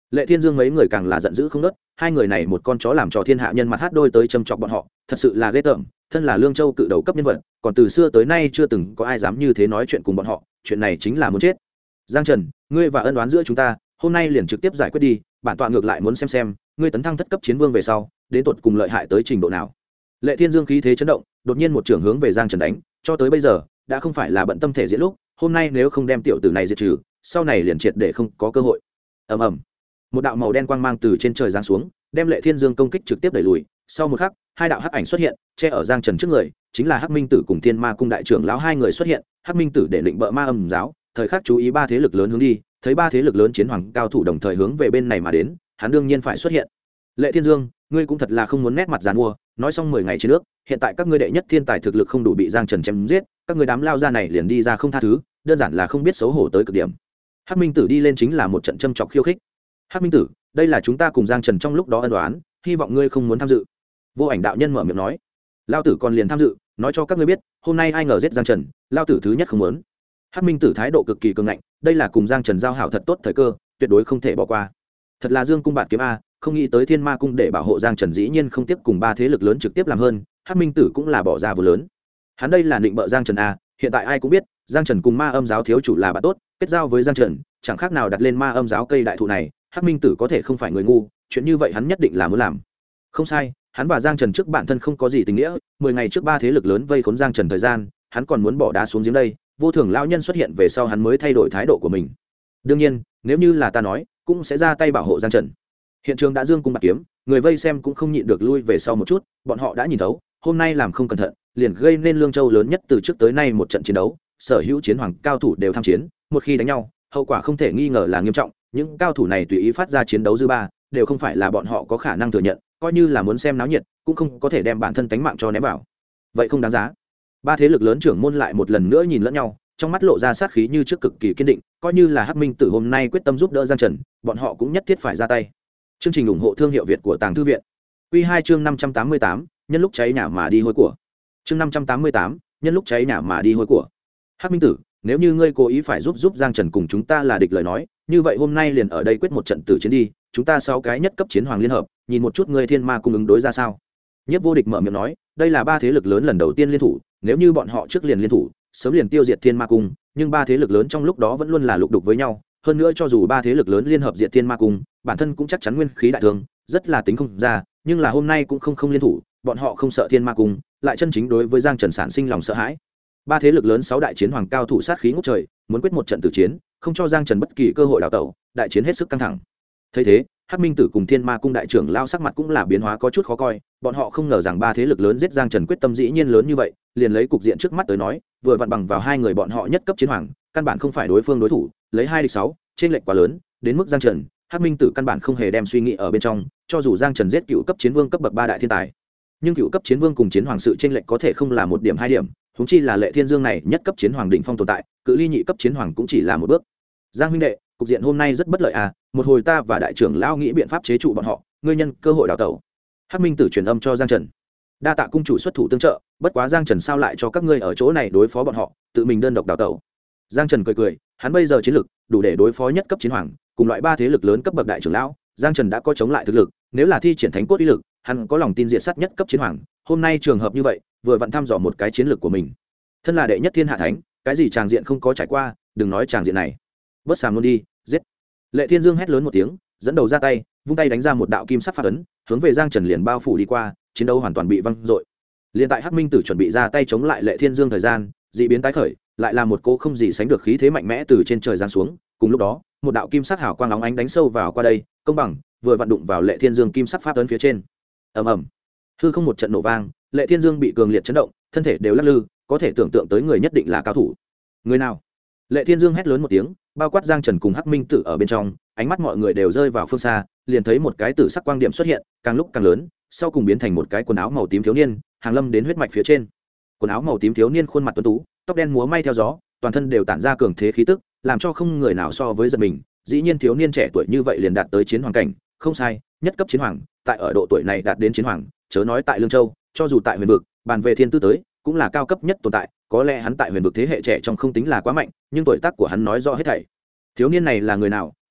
Lệ Thiên Dương mấy người càng là giận dữ không nớt, hai người này một con chó làm cho thiên hạ nhân mặt hát đôi tới châm chọc bọn họ, thật sự là ghê tởm. Thân là Lương Châu cự đầu cấp nhân vật, còn từ xưa tới nay chưa từng có ai dám như thế nói chuyện cùng bọn họ, chuyện này chính là muốn chết. Giang Trần, ngươi và ân oán giữa chúng ta, hôm nay liền trực tiếp giải quyết đi, bản tọa ngược lại muốn xem, ngươi tấn thăng thất cấp chiến vương về sau, đến tột cùng lợi hại tới trình độ nào. Lệ Thiên Dương khí thế chấn động, đột nhiên một trường hướng về Giang Trần đánh, cho tới bây giờ, đã không phải là bận tâm thể diễn lúc, hôm nay nếu không đem tiểu tử này diệt trừ, sau này liền triệt để không có cơ hội. Ầm ầm. Một đạo màu đen quang mang từ trên trời giáng xuống, đem Lệ Thiên Dương công kích trực tiếp đẩy lùi. Sau một khắc, hai đạo hắc ảnh xuất hiện, che ở Giang Trần trước người, chính là Hắc Minh Tử cùng Thiên Ma cung đại trưởng lão hai người xuất hiện. Hắc Minh Tử để định bợ Ma Âm giáo, thời khắc chú ý ba thế lực lớn hướng đi, thấy ba thế lực lớn chiến hoàng cao thủ đồng thời hướng về bên này mà đến, hắn đương nhiên phải xuất hiện. Lệ Thiên Dương, ngươi cũng thật là không muốn nét mặt giàn mua, nói xong 10 ngày trên nước, hiện tại các ngươi đệ nhất thiên tài thực lực không đủ bị Giang Trần chém giết, các ngươi đám lao ra này liền đi ra không tha thứ, đơn giản là không biết xấu hổ tới cực điểm. Hắc Minh Tử đi lên chính là một trận châm chọc khiêu khích. Hắc Minh Tử, đây là chúng ta cùng Giang Trần trong lúc đó ân đoán, hy vọng ngươi không muốn tham dự. Vô Ảnh đạo nhân mở miệng nói. Lao tử còn liền tham dự, nói cho các ngươi biết, hôm nay ai ngờ giết Giang Trần, lao tử thứ nhất không muốn. Hắc Minh Tử thái độ cực kỳ cường ngạnh, đây là cùng Giang Trần giao hảo thật tốt thời cơ, tuyệt đối không thể bỏ qua. Thật là Dương cung bạt kiếm a, không nghĩ tới Thiên Ma cung để bảo hộ Giang Trần dĩ nhiên không tiếp cùng ba thế lực lớn trực tiếp làm hơn, Hắc Minh Tử cũng là bỏ ra vừa lớn. Hắn đây là định bợ Giang Trần a, hiện tại ai cũng biết, Giang Trần cùng Ma Âm giáo thiếu chủ là bạn tốt, kết giao với Giang Trần, chẳng khác nào đặt lên Ma Âm giáo cây đại thụ này, Hắc Minh Tử có thể không phải người ngu, chuyện như vậy hắn nhất định là muốn làm. Không sai, hắn và Giang Trần trước bản thân không có gì tình nghĩa, 10 ngày trước ba thế lực lớn vây khốn Giang Trần thời gian, hắn còn muốn bỏ đá xuống giếng đây, Vô Thường lão nhân xuất hiện về sau hắn mới thay đổi thái độ của mình. Đương nhiên, nếu như là ta nói, cũng sẽ ra tay bảo hộ Giang Trần. Hiện trường đã dương cung bạt kiếm, người vây xem cũng không nhịn được lui về sau một chút, bọn họ đã nhìn thấu, hôm nay làm không cẩn thận, liền gây nên Lương Châu lớn nhất từ trước tới nay một trận chiến đấu, sở hữu chiến hoàng cao thủ đều tham chiến, một khi đánh nhau, hậu quả không thể nghi ngờ là nghiêm trọng, những cao thủ này tùy ý phát ra chiến đấu dư ba, đều không phải là bọn họ có khả năng thừa nhận, coi như là muốn xem náo nhiệt, cũng không có thể đem bản thân tánh mạng cho ném vào. Vậy không đáng giá. Ba thế lực lớn trưởng môn lại một lần nữa nhìn lẫn nhau, trong mắt lộ ra sát khí như trước cực kỳ kiên định, coi như là Hắc Minh Tử hôm nay quyết tâm giúp đỡ Giang Trần, bọn họ cũng nhất thiết phải ra tay. Chương trình ủng hộ thương hiệu Việt của Tàng Thư viện. Quy 2 chương 588, nhân lúc cháy nhà mà đi hôi của. Chương 588, nhân lúc cháy nhà mà đi hôi của. Hắc Minh Tử, nếu như ngươi cố ý phải giúp Giang Trần cùng chúng ta là địch lời nói, như vậy hôm nay liền ở đây quyết một trận tử chiến đi, chúng ta 6 cái nhất cấp chiến hoàng liên hợp, nhìn một chút ngươi Thiên Ma cung ứng đối ra sao. Nhiếp Vô Địch mở miệng nói, đây là ba thế lực lớn lần đầu tiên liên thủ, nếu như bọn họ trước liền liên thủ, sớm liền tiêu diệt Thiên Ma cung, nhưng ba thế lực lớn trong lúc đó vẫn luôn là lục đục với nhau, hơn nữa cho dù ba thế lực lớn liên hợp diệt Thiên Ma cung, bản thân cũng chắc chắn nguyên khí đại thương, rất là tính không ra, nhưng là hôm nay cũng không liên thủ, bọn họ không sợ Thiên Ma cung, lại chân chính đối với Giang Trần sản sinh lòng sợ hãi. Ba thế lực lớn 6 đại chiến hoàng cao thủ sát khí ngút trời, muốn quyết một trận tử chiến, không cho Giang Trần bất kỳ cơ hội đào tẩu, đại chiến hết sức căng thẳng. Thấy thế, Hắc Minh Tử cùng Thiên Ma cung đại trưởng lao sắc mặt cũng là biến hóa có chút khó coi, bọn họ không ngờ rằng ba thế lực lớn giết Giang Trần quyết tâm dĩ nhiên lớn như vậy, liền lấy cục diện trước mắt tới nói, vừa vặn bằng vào hai người bọn họ nhất cấp chiến hoàng, căn bản không phải đối phương đối thủ, lấy 2 địch 6, trên lệch quá lớn, đến mức Giang Trần, Hắc Minh Tử căn bản không hề đem suy nghĩ ở bên trong, cho dù Giang Trần giết cựu cấp chiến vương cấp bậc 3 đại thiên tài, nhưng cựu cấp chiến vương cùng chiến hoàng sự trên lệch có thể không là 1 điểm 2 điểm, huống chi là Lệ Thiên Dương này nhất cấp chiến hoàng đỉnh phong tồn tại, cự ly nhị cấp chiến hoàng cũng chỉ là một bước. Giang huynh đệ, cục diện hôm nay rất bất lợi à, một hồi ta và đại trưởng lão nghĩ biện pháp chế trụ bọn họ, ngươi nhân cơ hội đào tẩu. Hắc Minh Tử truyền âm cho Giang Trần. Đa tạ cung chủ xuất thủ tương trợ, bất quá Giang Trần sao lại cho các ngươi ở chỗ này đối phó bọn họ, tự mình đơn độc đào tẩu. Giang Trần cười cười, hắn bây giờ chiến lực đủ để đối phó nhất cấp chiến hoàng, cùng loại ba thế lực lớn cấp bậc đại trưởng lão, Giang Trần đã có chống lại thực lực, nếu là thi triển thánh cốt uy lực, hắn có lòng tin diệt sát nhất cấp chiến hoàng, hôm nay trường hợp như vậy, vừa vặn thăm dò một cái chiến lược của mình. Thân là đệ nhất thiên hạ thánh, cái gì tràng diện không có trải qua, đừng nói tràng diện này. Bớt sàm luôn đi, giết. Lệ Thiên Dương hét lớn một tiếng, dẫn đầu ra tay, vung tay đánh ra một đạo kim sắc phát ấn, hướng về Giang Trần liền bao phủ đi qua, chiến đấu hoàn toàn bị văng dội. Liên tại Hắc Minh Tử chuẩn bị ra tay chống lại Lệ Thiên Dương thời gian, dị biến tái khởi, lại là một cô không gì sánh được khí thế mạnh mẽ từ trên trời giáng xuống, cùng lúc đó, một đạo kim sắc hào quang óng ánh đánh sâu vào qua đây, công bằng, vừa vặn đụng vào Lệ Thiên Dương kim sắc pháp ấn phía trên. Ầm ầm. Hư không một trận nổ vang, Lệ Thiên Dương bị cường liệt chấn động, thân thể đều lắc lư, có thể tưởng tượng tới người nhất định là cao thủ. Người nào? Lệ Thiên Dương hét lớn một tiếng, bao quát Giang Trần cùng Hắc Minh Tử ở bên trong, ánh mắt mọi người đều rơi vào phương xa, liền thấy một cái tử sắc quang điểm xuất hiện, càng lúc càng lớn, sau cùng biến thành một cái quần áo màu tím thiếu niên, hàng lâm đến huyết mạch phía trên. Quần áo màu tím thiếu niên khuôn mặt tuấn tú, tóc đen múa may theo gió, toàn thân đều tản ra cường thế khí tức, làm cho không người nào so với giật mình. Dĩ nhiên thiếu niên trẻ tuổi như vậy liền đạt tới chiến hoàng cảnh, không sai, nhất cấp chiến hoàng, tại ở độ tuổi này đạt đến chiến hoàng, chớ nói tại Lương Châu, cho dù tại huyền vực, bàn về thiên tư tới, cũng là cao cấp nhất tồn tại, có lẽ hắn tại huyền vực thế hệ trẻ trong không tính là quá mạnh, nhưng tuổi tác của hắn nói rõ hết thảy. Thiếu niên này là người nào?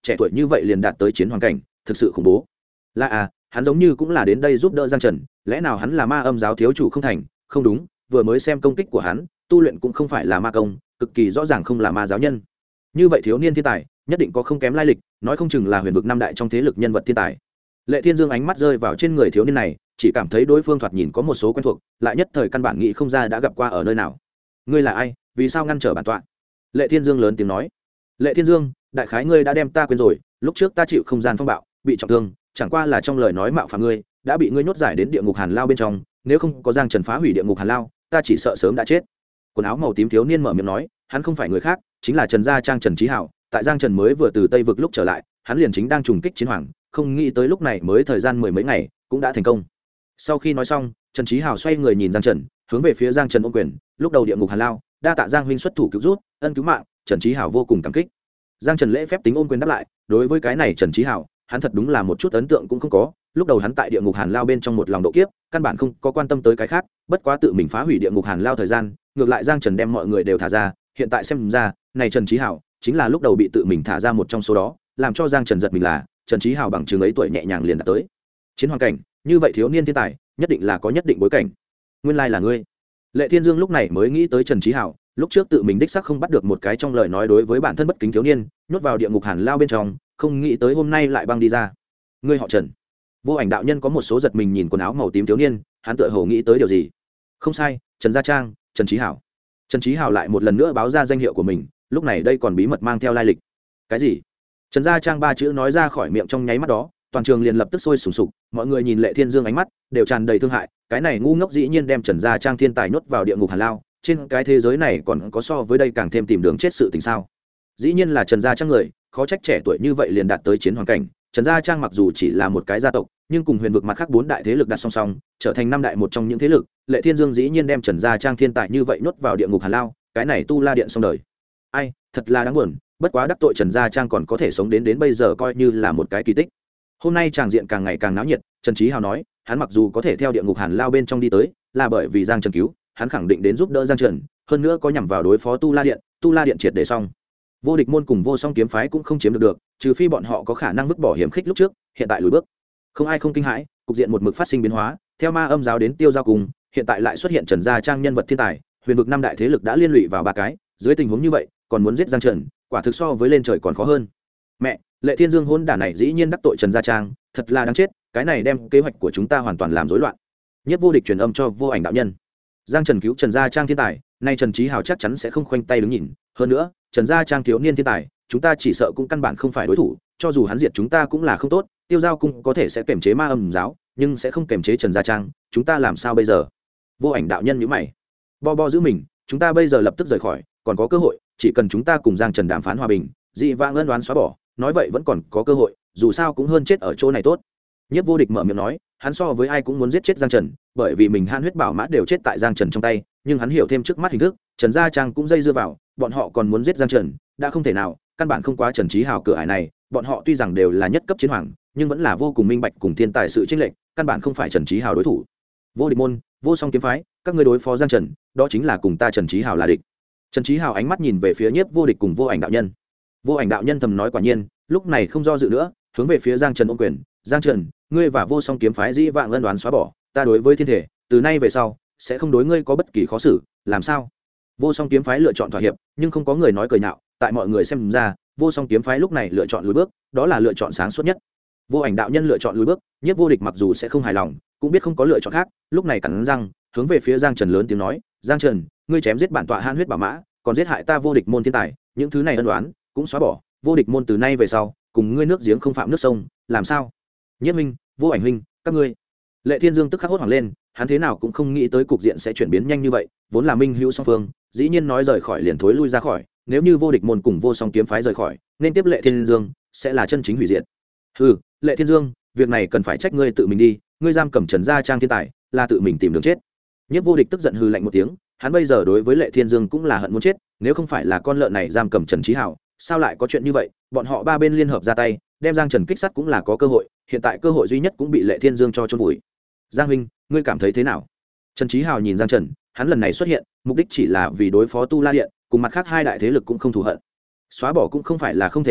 trẻ tuổi như vậy liền đạt tới chiến hoàng cảnh, thực sự khủng bố. Là à, hắn giống như cũng là đến đây giúp đỡ Giang Trần, lẽ nào hắn là ma âm giáo thiếu chủ không thành? Không đúng, vừa mới xem công kích của hắn, tu luyện cũng không phải là ma công, cực kỳ rõ ràng không là ma giáo nhân. Như vậy thiếu niên thiên tài, nhất định có không kém lai lịch, nói không chừng là huyền vực năm đại trong thế lực nhân vật thiên tài. Lệ Thiên Dương ánh mắt rơi vào trên người thiếu niên này, chỉ cảm thấy đối phương thoạt nhìn có một số quen thuộc, lại nhất thời căn bản nghĩ không ra đã gặp qua ở nơi nào. Ngươi là ai, vì sao ngăn trở bản tọa? Lệ Thiên Dương lớn tiếng nói. Lệ Thiên Dương, đại khái ngươi đã đem ta quên rồi, lúc trước ta chịu không gian phong bạo, bị trọng thương, chẳng qua là trong lời nói mạo phạm ngươi, đã bị ngươi nhốt giải đến địa ngục hàn lao bên trong, nếu không có Giang Trần phá hủy địa ngục hàn lao, ta chỉ sợ sớm đã chết. Quần áo màu tím thiếu niên mở miệng nói, hắn không phải người khác, chính là Trần Gia Trang Trần Chí Hảo, tại Giang Trần mới vừa từ Tây vực lúc trở lại, hắn liền chính đang trùng kích chiến hoàng, không nghĩ tới lúc này mới thời gian mười mấy ngày, cũng đã thành công. Sau khi nói xong, Trần Chí Hảo xoay người nhìn Giang Trần, hướng về phía Giang Trần ôm quyền, lúc đầu địa ngục hàn lao, đa tạ Giang huynh xuất thủ cứu rút, ân cứu mạng, Trần Chí Hảo vô cùng cảm kích. Giang Trần lễ phép tính ôm quyền đáp lại, đối với cái này Trần Chí Hảo, hắn thật đúng là một chút ấn tượng cũng không có, lúc đầu hắn tại địa ngục hàn lao bên trong một lòng độ kiếp, căn bản không có quan tâm tới cái khác, bất quá tự mình phá hủy địa ngục hàn lao thời gian, ngược lại Giang Trần đem mọi người đều thả ra, hiện tại xem ra, này Trần Chí Hảo chính là lúc đầu bị tự mình thả ra một trong số đó, làm cho Giang Trần giật mình là, Trần Chí Hảo bằng chừng ấy tuổi nhẹ nhàng liền đạt tới chiến hoàng cảnh, như vậy thiếu niên thiên tài, nhất định là có nhất định bối cảnh. Nguyên lai là ngươi. Lệ Thiên Dương lúc này mới nghĩ tới Trần Chí Hảo, lúc trước tự mình đích xác không bắt được một cái trong lời nói đối với bản thân bất kính thiếu niên, nhốt vào địa ngục hàn lao bên trong, không nghĩ tới hôm nay lại băng đi ra. Ngươi họ Trần? Vô Ảnh đạo nhân có một số giật mình nhìn quần áo màu tím thiếu niên, hắn tựa hồ nghĩ tới điều gì. Không sai, Trần Gia Trang, Trần Chí Hảo. Trần Chí Hảo lại một lần nữa báo ra danh hiệu của mình, lúc này đây còn bí mật mang theo lai lịch. Cái gì? Trần Gia Trang ba chữ nói ra khỏi miệng trong nháy mắt đó, toàn trường liền lập tức sôi sùng sục, mọi người nhìn Lệ Thiên Dương ánh mắt đều tràn đầy thương hại, cái này ngu ngốc dĩ nhiên đem Trần Gia Trang thiên tài nhốt vào địa ngục hàn lao, trên cái thế giới này còn có so với đây càng thêm tìm đường chết sự tình sao? Dĩ nhiên là Trần Gia Trang người, khó trách trẻ tuổi như vậy liền đạt tới chiến hoàng cảnh. Trần Gia Trang mặc dù chỉ là một cái gia tộc, nhưng cùng huyền vực mặt khác bốn đại thế lực đặt song song, trở thành năm đại một trong những thế lực. Lệ Thiên Dương dĩ nhiên đem Trần Gia Trang thiên tài như vậy nhốt vào địa ngục hàn lao, cái này tu la điện xong đời. Ai, thật là đáng buồn, bất quá đắc tội Trần Gia Trang còn có thể sống đến bây giờ coi như là một cái kỳ tích. Hôm nay tràng diện càng ngày càng náo nhiệt, Trần Chí Hào nói, hắn mặc dù có thể theo địa ngục hàn lao bên trong đi tới, là bởi vì Giang Trần cứu, hắn khẳng định đến giúp đỡ Giang Trần, hơn nữa có nhằm vào đối phó Tu La Điện triệt để xong. Vô Địch môn cùng Vô Song kiếm phái cũng không chiếm được, trừ phi bọn họ có khả năng vứt bỏ hiểm khích lúc trước, hiện tại lùi bước. Không ai không kinh hãi, cục diện một mực phát sinh biến hóa, theo ma âm giáo đến tiêu giao cùng, hiện tại lại xuất hiện Trần Gia Trang nhân vật thiên tài, huyền vực năm đại thế lực đã liên lụy vào ba cái, dưới tình huống như vậy, còn muốn giết Giang Trần, quả thực so với lên trời còn khó hơn. Mẹ, Lệ Thiên Dương hôn đản này dĩ nhiên đắc tội Trần Gia Trang, thật là đáng chết, cái này đem kế hoạch của chúng ta hoàn toàn làm rối loạn. Nhất Vô Địch truyền âm cho Vô Ảnh đạo nhân. Giang Trần cứu Trần Gia Trang thiên tài, nay Trần Chí Hào chắc chắn sẽ không khoanh tay đứng nhìn, hơn nữa, Trần Gia Trang thiếu niên thiên tài, chúng ta chỉ sợ cũng căn bản không phải đối thủ, cho dù hắn diệt chúng ta cũng là không tốt, Tiêu Giao cung có thể sẽ kiềm chế ma âm giáo, nhưng sẽ không kiềm chế Trần Gia Trang, chúng ta làm sao bây giờ? Vô Ảnh đạo nhân nhíu mày. Bo giữ mình, chúng ta bây giờ lập tức rời khỏi, còn có cơ hội, chỉ cần chúng ta cùng Giang Trần đàm phán hòa bình, dị vãng ân oán xóa bỏ, nói vậy vẫn còn có cơ hội, dù sao cũng hơn chết ở chỗ này tốt. Nhất Vô Địch mở miệng nói, hắn so với ai cũng muốn giết chết Giang Trần, bởi vì mình han huyết bảo mã đều chết tại Giang Trần trong tay, nhưng hắn hiểu thêm trước mắt hình thức, Trần Gia Trang cũng dây dưa vào, bọn họ còn muốn giết Giang Trần, đã không thể nào, căn bản không quá Trần Chí Hào cửa ải này, bọn họ tuy rằng đều là nhất cấp chiến hoàng, nhưng vẫn là vô cùng minh bạch cùng thiên tài sự chênh lệch, căn bản không phải Trần Chí Hào đối thủ. Vô Địch môn, Vô Song kiếm phái, các ngươi đối phó Giang Trần, đó chính là cùng ta Trần Chí Hào là địch. Trần Chí Hào ánh mắt nhìn về phía Nhiếp Vô Địch cùng Vô Ảnh đạo nhân. Vô Ảnh đạo nhân thầm nói quả nhiên, lúc này không do dự nữa, hướng về phía Giang Trần ôm quyền, Giang Trần, ngươi và Vô Song kiếm phái dĩ vãng ân oán xóa bỏ, ta đối với thiên thể, từ nay về sau sẽ không đối ngươi có bất kỳ khó xử, làm sao? Vô Song kiếm phái lựa chọn thỏa hiệp, nhưng không có người nói cười nhạo, tại mọi người xem ra, Vô Song kiếm phái lúc này lựa chọn lùi bước, đó là lựa chọn sáng suốt nhất. Vô Ảnh đạo nhân lựa chọn lùi bước, Nhiếp Vô Địch mặc dù sẽ không hài lòng, cũng biết không có lựa chọn khác, lúc này cắn răng, hướng về phía Giang Trần lớn tiếng nói, Giang Trần, ngươi chém giết bản tọa han huyết bảo mã, còn giết hại ta Vô Địch môn thiên tài, những thứ này ân oán cũng xóa bỏ, Vô Địch môn từ nay về sau, cùng ngươi nước giếng không phạm nước sông, làm sao? Nhiếp minh, Vô Ảnh huynh, các ngươi. Lệ Thiên Dương tức khắc hốt hoảng lên, hắn thế nào cũng không nghĩ tới cục diện sẽ chuyển biến nhanh như vậy, vốn là minh hữu song phương, dĩ nhiên nói rời khỏi liền thối lui ra khỏi, nếu như Vô Địch môn cùng Vô Song kiếm phái rời khỏi, nên tiếp Lệ Thiên Dương sẽ là chân chính hủy diệt. Hừ, Lệ Thiên Dương, việc này cần phải trách ngươi tự mình đi, ngươi giam cầm Trần Gia Trang thiên tài, là tự mình tìm đường chết. Nhiếp Vô Địch tức giận hừ lạnh một tiếng, hắn bây giờ đối với Lệ Thiên Dương cũng là hận muốn chết, nếu không phải là con lợn này giam cầm Trần Chí Hào, sao lại có chuyện như vậy, bọn họ ba bên liên hợp ra tay, đem Giang Trần kích sát cũng là có cơ hội, hiện tại cơ hội duy nhất cũng bị Lệ Thiên Dương cho chôn vùi. Giang huynh, ngươi cảm thấy thế nào? Trần Chí Hào nhìn Giang Trần, hắn lần này xuất hiện, mục đích chỉ là vì đối phó Tu La Điện, cùng mặt khác hai đại thế lực cũng không thù hận. Xóa bỏ cũng không phải là không thể được,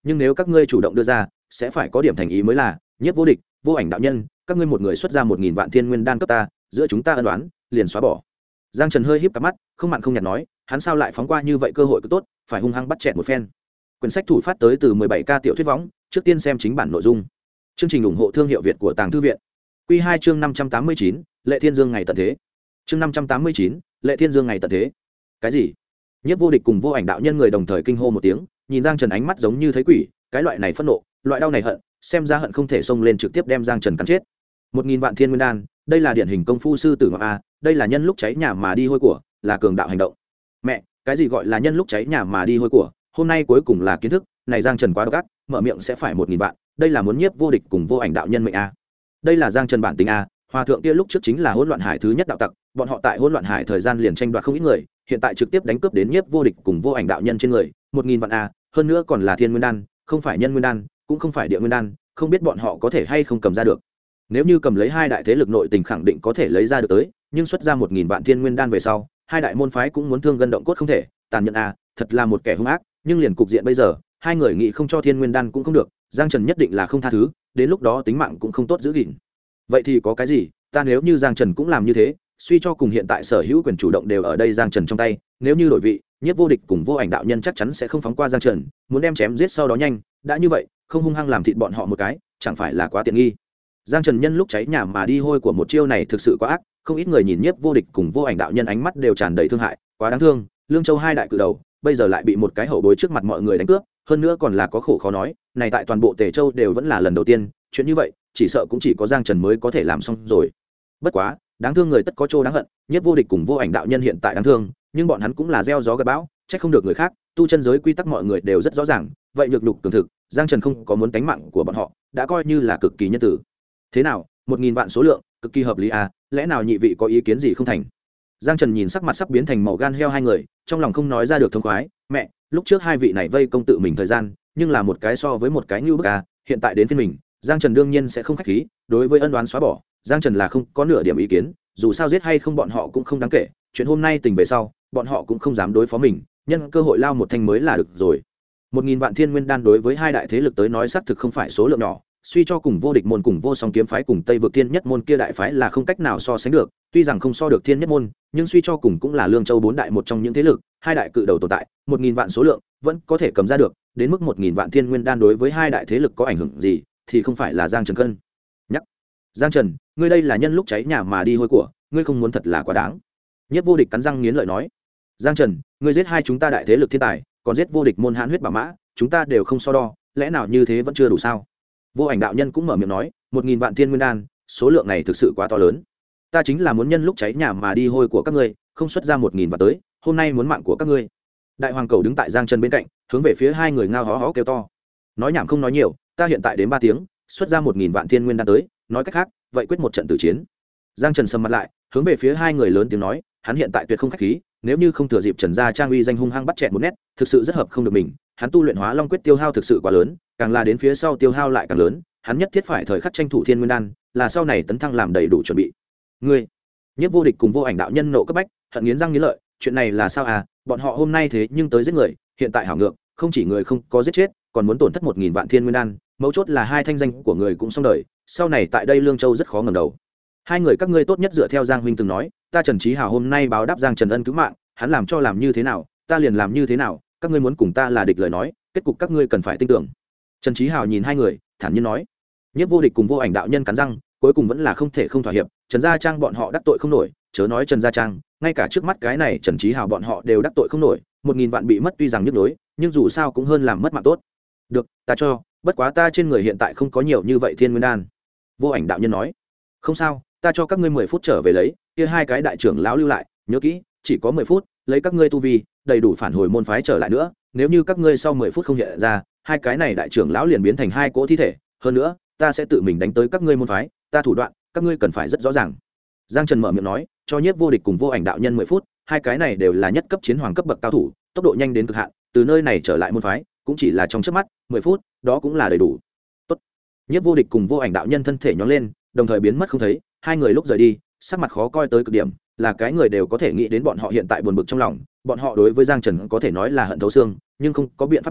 nhưng nếu các ngươi chủ động đưa ra sẽ phải có điểm thành ý mới là. Nhiếp Vô Địch, Vô Ảnh đạo nhân, các ngươi một người xuất ra 1000 vạn thiên nguyên đan cấp ta, giữa chúng ta ân đoán liền xóa bỏ. Giang Trần hơi híp cặp mắt, không mặn không nhạt nói, hắn sao lại phóng qua như vậy cơ hội cứ tốt, phải hung hăng bắt chẹt một phen. Quyển sách thủ phát tới từ 17K tiểu thuyết võng, trước tiên xem chính bản nội dung. Chương trình ủng hộ thương hiệu Việt của Tàng Thư viện. Quy 2 chương 589, Lệ Thiên Dương ngày tận thế. Chương 589, Lệ Thiên Dương ngày tận thế. Cái gì? Nhiếp Vô Địch cùng Vô Ảnh đạo nhân người đồng thời kinh hô một tiếng, nhìn Giang Trần ánh mắt giống như thấy quỷ, cái loại này phẫn nộ, loại đau này hận, xem ra hận không thể xông lên trực tiếp đem Giang Trần cắn chết. 1000 vạn thiên nguyên đan, đây là điển hình công phu sư tử ngọc a, đây là nhân lúc cháy nhà mà đi hôi của, là cường đạo hành động. Mẹ, cái gì gọi là nhân lúc cháy nhà mà đi hôi của, hôm nay cuối cùng là kiến thức, này Giang Trần quá độc ác, mở miệng sẽ phải 1000 vạn, đây là muốn Nhiếp Vô Địch cùng Vô Ảnh đạo nhân mệnh a. Đây là Giang Trần bản tính a, hòa thượng kia lúc trước chính là hỗn loạn hải thứ nhất đạo tặc, bọn họ tại hỗn loạn hải thời gian liền tranh đoạt không ít người, hiện tại trực tiếp đánh cướp đến Nhiếp Vô Địch cùng Vô Ảnh đạo nhân trên người, 1000 vạn a, hơn nữa còn là thiên nguyên đan, không phải nhân nguyên đan, cũng không phải địa nguyên đan, không biết bọn họ có thể hay không cầm ra được. Nếu như cầm lấy hai đại thế lực nội tình khẳng định có thể lấy ra được tới, nhưng xuất ra 1000 vạn thiên nguyên đan về sau, hai đại môn phái cũng muốn thương gân động cốt không thể, tàn nhẫn a, thật là một kẻ hung ác, nhưng liền cục diện bây giờ, hai người nghĩ không cho thiên nguyên đan cũng không được, Giang Trần nhất định là không tha thứ, đến lúc đó tính mạng cũng không tốt giữ gìn. Vậy thì có cái gì, ta nếu như Giang Trần cũng làm như thế, suy cho cùng hiện tại sở hữu quyền chủ động đều ở đây Giang Trần trong tay, nếu như đổi vị, Nhiếp Vô Địch cùng Vô Ảnh đạo nhân chắc chắn sẽ không phóng qua Giang Trần, muốn đem chém giết sau đó nhanh, đã như vậy, không hung hăng làm thịt bọn họ một cái, chẳng phải là quá tiện nghi. Giang Trần nhân lúc cháy nhà mà đi hôi của một chiêu này thực sự quá ác, không ít người nhìn Nhiếp Vô Địch cùng Vô Ảnh đạo nhân ánh mắt đều tràn đầy thương hại, quá đáng thương, Lương Châu hai đại cự đầu, bây giờ lại bị một cái hậu bối trước mặt mọi người đánh cướp, hơn nữa còn là có khổ khó nói, này tại toàn bộ Tề Châu đều vẫn là lần đầu tiên, chuyện như vậy, chỉ sợ cũng chỉ có Giang Trần mới có thể làm xong rồi. Bất quá, đáng thương người tất có chỗ đáng hận, Nhiếp Vô Địch cùng Vô Ảnh đạo nhân hiện tại đáng thương, nhưng bọn hắn cũng là gieo gió gặt bão, trách không được người khác, tu chân giới quy tắc mọi người đều rất rõ ràng, vậy nhược nhục cường thực, Giang Trần không có muốn tánh mạng của bọn họ, đã coi như là cực kỳ nhân tử. Thế nào, 1000 vạn số lượng, cực kỳ hợp lý à, lẽ nào nhị vị có ý kiến gì không thành? Giang Trần nhìn sắc mặt sắp biến thành màu gan heo hai người, trong lòng không nói ra được thông khoái, mẹ, lúc trước hai vị này vây công tự mình thời gian, nhưng là một cái so với một cái như bức à, hiện tại đến phiên mình, Giang Trần đương nhiên sẽ không khách khí, đối với ân oán xóa bỏ, Giang Trần là không có nửa điểm ý kiến, dù sao giết hay không bọn họ cũng không đáng kể, chuyện hôm nay tình về sau, bọn họ cũng không dám đối phó mình, nhân cơ hội lao một thanh mới là được rồi. 1000 vạn thiên nguyên đan đối với hai đại thế lực tới nói xác thực không phải số lượng nhỏ, suy cho cùng Vô Địch môn cùng Vô Song kiếm phái cùng Tây vực Thiên Nhất môn kia đại phái là không cách nào so sánh được, tuy rằng không so được Thiên Nhất môn, nhưng suy cho cùng cũng là Lương Châu bốn đại một trong những thế lực, hai đại cự đầu tồn tại, 1000 vạn số lượng vẫn có thể cầm ra được, đến mức 1000 vạn thiên nguyên đan đối với hai đại thế lực có ảnh hưởng gì, thì không phải là Giang Trần cân nhắc. Giang Trần, ngươi đây là nhân lúc cháy nhà mà đi hôi của, ngươi không muốn thật là quá đáng. Nhiếp Vô Địch cắn răng nghiến lợi nói. Giang Trần, ngươi giết hai chúng ta đại thế lực thiên tài, còn giết Vô Địch môn hãn huyết bảo mã, chúng ta đều không so đo, lẽ nào như thế vẫn chưa đủ sao? Vô Ảnh đạo nhân cũng mở miệng nói, 1000 vạn thiên nguyên đan, số lượng này thực sự quá to lớn. Ta chính là muốn nhân lúc cháy nhà mà đi hôi của các ngươi, không xuất ra 1000 vạn tới, hôm nay muốn mạng của các ngươi. Đại hoàng cầu đứng tại Giang Trần bên cạnh, hướng về phía hai người ngao hó hó kêu to. Nói nhảm không nói nhiều, ta hiện tại đến 3 tiếng, xuất ra 1000 vạn thiên nguyên đan tới, nói cách khác, vậy quyết một trận tử chiến. Giang Trần sầm mặt lại, hướng về phía hai người lớn tiếng nói, hắn hiện tại tuyệt không khách khí, nếu như không thừa dịp Trần gia trang uy danh hung hăng bắt chẹt một nét, thực sự rất hợp không được mình, hắn tu luyện Hóa Long quyết tiêu hao thực sự quá lớn, càng là đến phía sau tiêu hao lại càng lớn, hắn nhất thiết phải thời khắc tranh thủ thiên nguyên đan, là sau này tấn thăng làm đầy đủ chuẩn bị. Ngươi, Nhiếp Vô Địch cùng Vô Ảnh đạo nhân nộ cấp bách, hận nghiến răng nghiến lợi, chuyện này là sao à, bọn họ hôm nay thế nhưng tới giết người, hiện tại hảo ngược, không chỉ người không có giết chết, còn muốn tổn thất 1000 vạn thiên nguyên đan, mấu chốt là hai thanh danh của người cũng xong đời, sau này tại đây Lương Châu rất khó ngẩng đầu. Hai người các ngươi tốt nhất dựa theo Giang huynh từng nói, ta Trần Chí Hào hôm nay báo đáp Giang Trần ân cứu mạng, hắn làm cho làm như thế nào, ta liền làm như thế nào, các ngươi muốn cùng ta là địch lời nói, kết cục các ngươi cần phải tin tưởng. Trần Chí Hào nhìn hai người, thản nhiên nói. Nhiếp Vô Địch cùng Vô Ảnh đạo nhân cắn răng, cuối cùng vẫn là không thể không thỏa hiệp, Trần Gia Trang bọn họ đắc tội không nổi, chớ nói Trần Gia Trang, ngay cả trước mắt cái này Trần Chí Hào bọn họ đều đắc tội không nổi, 1000 vạn bị mất tuy rằng nhức nhối, nhưng dù sao cũng hơn làm mất mạng tốt. Được, ta cho, bất quá ta trên người hiện tại không có nhiều như vậy thiên nguyên đan. Vô Ảnh đạo nhân nói. Không sao, ta cho các ngươi 10 phút trở về lấy, kia hai cái đại trưởng lão lưu lại, nhớ kỹ, chỉ có 10 phút, lấy các ngươi tu vi, đầy đủ phản hồi môn phái trở lại nữa, nếu như các ngươi sau 10 phút không hiện ra, hai cái này đại trưởng lão liền biến thành hai cỗ thi thể, hơn nữa, ta sẽ tự mình đánh tới các ngươi môn phái, ta thủ đoạn, các ngươi cần phải rất rõ ràng. Giang Trần mở miệng nói, cho Nhiếp Vô Địch cùng Vô Ảnh đạo nhân 10 phút, hai cái này đều là nhất cấp chiến hoàng cấp bậc cao thủ, tốc độ nhanh đến cực hạn, từ nơi này trở lại môn phái, cũng chỉ là trong chớp mắt, 10 phút, đó cũng là đầy đủ. Tốt. Nhiếp Vô Địch cùng Vô Ảnh đạo nhân thân thể nhón lên, đồng thời biến mất không thấy, hai người lúc rời đi, sắc mặt khó coi tới cực điểm, là cái người đều có thể nghĩ đến bọn họ hiện tại buồn bực trong lòng, bọn họ đối với Giang Trần có thể nói là hận thấu xương, nhưng không có biện pháp nào,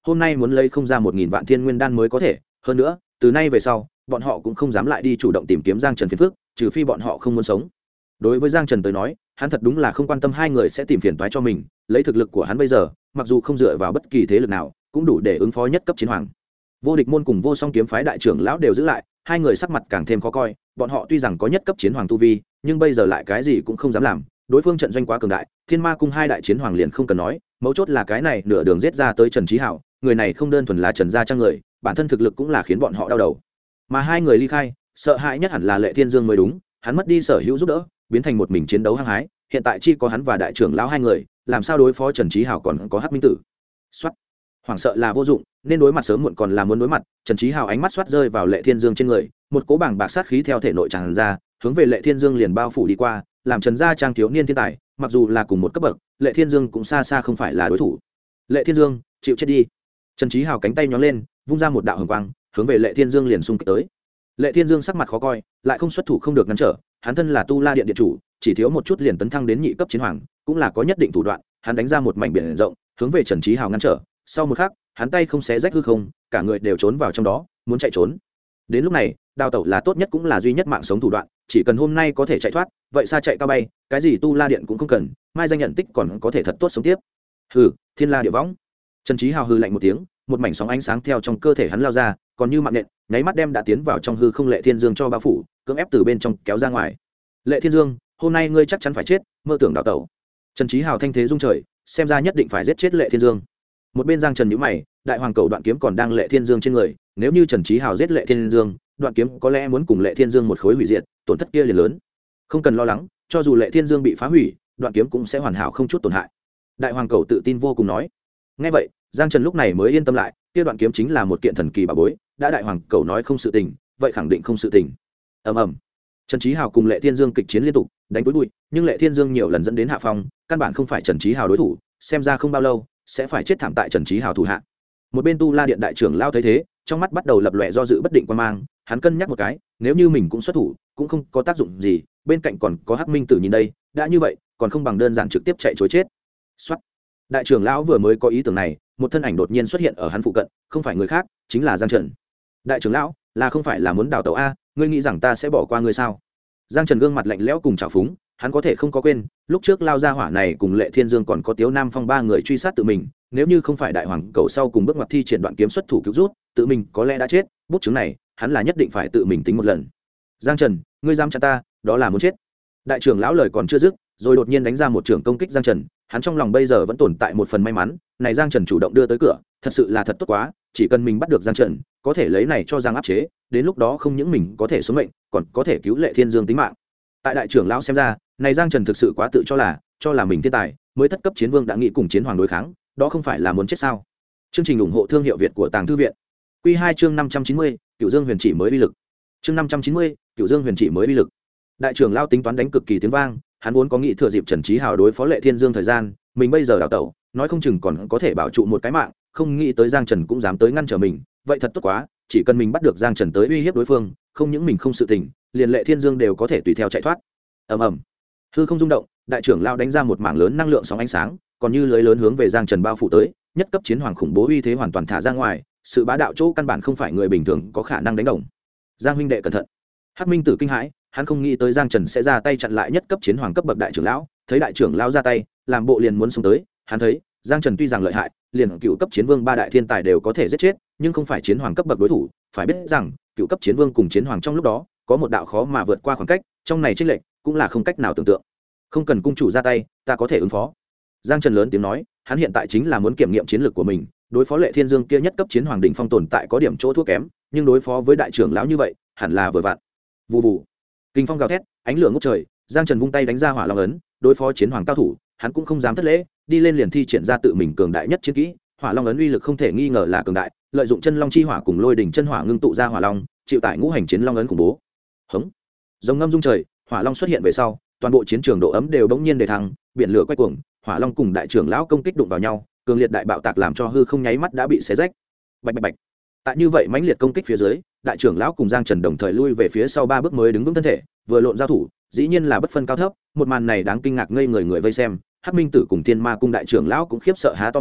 hôm nay muốn lấy không ra 1.000 vạn thiên nguyên đan mới có thể. Hơn nữa, từ nay về sau bọn họ cũng không dám lại đi chủ động tìm kiếm Giang Trần phiền phức, trừ phi bọn họ không muốn sống. Đối với Giang Trần tới nói, hắn thật đúng là không quan tâm hai người sẽ tìm phiền toái cho mình, lấy thực lực của hắn bây giờ, mặc dù không dựa vào bất kỳ thế lực nào, cũng đủ để ứng phó nhất cấp chiến hoàng. Vô Địch môn cùng Vô Song kiếm phái đại trưởng lão đều giữ lại, hai người sắc mặt càng thêm khó coi, bọn họ tuy rằng có nhất cấp chiến hoàng tu vi, nhưng bây giờ lại cái gì cũng không dám làm, đối phương trận doanh quá cường đại, Thiên Ma cung hai đại chiến hoàng liền không cần nói, mấu chốt là cái này nửa đường giết ra tới Trần Chí Hạo, người này không đơn thuần là Trần gia trang người, bản thân thực lực cũng là khiến bọn họ đau đầu. Mà hai người ly khai, sợ hãi nhất hẳn là Lệ Thiên Dương mới đúng, hắn mất đi sở hữu giúp đỡ, biến thành một mình chiến đấu hăng hái, hiện tại chỉ có hắn và đại trưởng lão hai người, làm sao đối phó Trần Chí Hạo còn có Hắc Minh Tử. Soát. Hoảng sợ là vô dụng, nên đối mặt sớm muộn còn là muốn đối mặt. Trần Chí Hạo ánh mắt xoát rơi vào Lệ Thiên Dương trên người, một cỗ bàng bạc sát khí theo thể nội tràn ra, hướng về Lệ Thiên Dương liền bao phủ đi qua, làm Trần gia trang thiếu niên thiên tài, mặc dù là cùng một cấp bậc, Lệ Thiên Dương cũng xa xa không phải là đối thủ. Lệ Thiên Dương, chịu chết đi. Trần Chí Hạo cánh tay nhón lên, vung ra một đạo hồng quang, hướng về Lệ Thiên Dương liền xung kích tới. Lệ Thiên Dương sắc mặt khó coi, lại không xuất thủ không được ngăn trở, hắn thân là Tu La Điện điện chủ, chỉ thiếu một chút liền tấn thăng đến nhị cấp chiến hoàng, cũng là có nhất định thủ đoạn, hắn đánh ra một mảnh biển rộng, hướng về Trần Chí Hạo ngăn trở, sau một khắc, hắn tay không xé rách hư không, cả người đều trốn vào trong đó, muốn chạy trốn. Đến lúc này, đào tẩu là tốt nhất cũng là duy nhất mạng sống thủ đoạn, chỉ cần hôm nay có thể chạy thoát, vậy xa chạy cao bay, cái gì Tu La Điện cũng không cần, mai danh nhận tích còn có thể thật tốt sống tiếp. Hừ, Thiên La Địa Võng. Trần Chí Hào hừ lạnh một tiếng, một mảnh sóng ánh sáng theo trong cơ thể hắn lao ra, còn như mạng nện, nháy mắt đem đã tiến vào trong hư không Lệ Thiên Dương cho bao phủ, cưỡng ép từ bên trong kéo ra ngoài. Lệ Thiên Dương, hôm nay ngươi chắc chắn phải chết, mơ tưởng đào tẩu. Trần Chí Hào thanh thế rung trời, xem ra nhất định phải giết chết Lệ Thiên Dương. Một bên Giang Trần nhíu mày, đại hoàng cầu đoạn kiếm còn đang Lệ Thiên Dương trên người, nếu như Trần Chí Hào giết Lệ Thiên Dương, đoạn kiếm có lẽ muốn cùng Lệ Thiên Dương một khối hủy diệt, tổn thất kia liền lớn. Không cần lo lắng, cho dù Lệ Thiên Dương bị phá hủy, đoạn kiếm cũng sẽ hoàn hảo không chút tổn hại. Đại hoàng cầu tự tin vô cùng nói. Nghe vậy, Giang Trần lúc này mới yên tâm lại, kia đoạn kiếm chính là một kiện thần kỳ bảo bối, đã đại hoàng cầu nói không sự tình, vậy khẳng định không sự tình. Ầm ầm. Trần Chí Hào cùng Lệ Thiên Dương kịch chiến liên tục, đánh túi bụi, nhưng Lệ Thiên Dương nhiều lần dẫn đến hạ phong, căn bản không phải Trần Chí Hào đối thủ, xem ra không bao lâu sẽ phải chết thảm tại Trần Chí Hào thủ hạ. Một bên Tu La Điện đại trưởng lao thấy thế, trong mắt bắt đầu lập lòe do dự bất định quan mang, hắn cân nhắc một cái, nếu như mình cũng xuất thủ, cũng không có tác dụng gì, bên cạnh còn có Hắc Minh Tử nhìn đây, đã như vậy, còn không bằng đơn giản trực tiếp chạy trối chết. Soát. Đại trưởng lão vừa mới có ý tưởng này, một thân ảnh đột nhiên xuất hiện ở hắn phụ cận, không phải người khác, chính là Giang Trần. Đại trưởng lão, là không phải là muốn đào tẩu a, ngươi nghĩ rằng ta sẽ bỏ qua ngươi sao? Giang Trần gương mặt lạnh lẽo cùng trào phúng, hắn có thể không có quên, lúc trước lao ra hỏa này cùng Lệ Thiên Dương còn có Tiếu Nam Phong ba người truy sát tự mình, nếu như không phải đại hoàng cầu sau cùng bước ngoặt thi triển đoạn kiếm xuất thủ cứu rút, tự mình có lẽ đã chết, bút chứng này, hắn là nhất định phải tự mình tính một lần. Giang Trần, ngươi dám chặn ta, đó là muốn chết. Đại trưởng lão lời còn chưa dứt, rồi đột nhiên đánh ra một trường công kích Giang Trần, hắn trong lòng bây giờ vẫn tồn tại một phần may mắn, này Giang Trần chủ động đưa tới cửa, thật sự là thật tốt quá, chỉ cần mình bắt được Giang Trần, có thể lấy này cho Giang áp chế, đến lúc đó không những mình có thể sống mệnh, còn có thể cứu Lệ Thiên Dương tính mạng. Tại đại trưởng lão xem ra, này Giang Trần thực sự quá tự cho là mình thiên tài, mới thất cấp chiến vương đã nghĩ cùng chiến hoàng đối kháng, đó không phải là muốn chết sao? Chương trình ủng hộ thương hiệu Việt của Tàng Thư viện. Quy 2 chương 590, Cửu Dương Huyền Chỉ mới uy lực. Chương 590, Cửu Dương Huyền Chỉ mới uy lực. Đại trưởng lão tính toán đánh cực kỳ tiếng vang, hắn vốn có nghĩ thừa dịp Trần Chí Hào đối phó Lệ Thiên Dương thời gian, mình bây giờ đào tẩu, nói không chừng còn có thể bảo trụ một cái mạng, không nghĩ tới Giang Trần cũng dám tới ngăn trở mình, vậy thật tốt quá, chỉ cần mình bắt được Giang Trần tới uy hiếp đối phương, không những mình không sự tình, liền Lệ Thiên Dương đều có thể tùy theo chạy thoát. Ầm ầm. Hư không rung động, đại trưởng lão đánh ra một mảng lớn năng lượng sóng ánh sáng, còn như lưới lớn hướng về Giang Trần bao phủ tới, nhất cấp chiến hoàng khủng bố uy thế hoàn toàn thả ra ngoài, sự bá đạo chỗ căn bản không phải người bình thường có khả năng đánh đồng. Giang huynh đệ cẩn thận. Hắc Minh Tử kinh hãi, hắn không nghĩ tới Giang Trần sẽ ra tay chặn lại nhất cấp chiến hoàng cấp bậc đại trưởng lão, thấy đại trưởng lão ra tay, làm bộ liền muốn xông tới, hắn thấy, Giang Trần tuy rằng lợi hại, liền cựu cấp chiến vương ba đại thiên tài đều có thể giết chết, nhưng không phải chiến hoàng cấp bậc đối thủ, phải biết rằng, cựu cấp chiến vương cùng chiến hoàng trong lúc đó, có một đạo khó mà vượt qua khoảng cách, trong này chênh lệch cũng là không cách nào tưởng tượng. Không cần cung chủ ra tay, ta có thể ứng phó. Giang Trần lớn tiếng nói, hắn hiện tại chính là muốn kiểm nghiệm chiến lược của mình, đối phó Lệ Thiên Dương kia nhất cấp chiến hoàng đỉnh phong tồn tại có điểm chỗ thua kém, nhưng đối phó với đại trưởng lão như vậy, hẳn là vừa vặn. Vù vù. Kinh phong gào thét, ánh lửa ngút trời, Giang Trần vung tay đánh ra hỏa long ấn, đối phó chiến hoàng cao thủ, hắn cũng không dám thất lễ, đi lên liền thi triển ra tự mình cường đại nhất chiến kỹ, hỏa long ấn uy lực không thể nghi ngờ là cường đại, lợi dụng chân long chi hỏa cùng lôi đỉnh chân hỏa ngưng tụ ra hỏa long, chịu tải ngũ hành chiến long ấn khủng bố. Hống. Rồng ngâm rung trời, hỏa long xuất hiện về sau, toàn bộ chiến trường độ ấm đều bỗng nhiên đề thăng, biển lửa quay cuồng, hỏa long cùng đại trưởng lão công kích đụng vào nhau, cường liệt đại bạo tạc làm cho hư không nháy mắt đã bị xé rách. Bạch bạch bạch. Tại như vậy mãnh liệt công kích phía dưới, đại trưởng lão cùng Giang Trần đồng thời lui về phía sau 3 bước mới đứng vững thân thể, vừa lộn giao thủ, dĩ nhiên là bất phân cao thấp, một màn này đáng kinh ngạc ngây người người vây xem, Hắc Minh Tử cùng Thiên Ma cung đại trưởng lão cũng khiếp sợ há to mồm,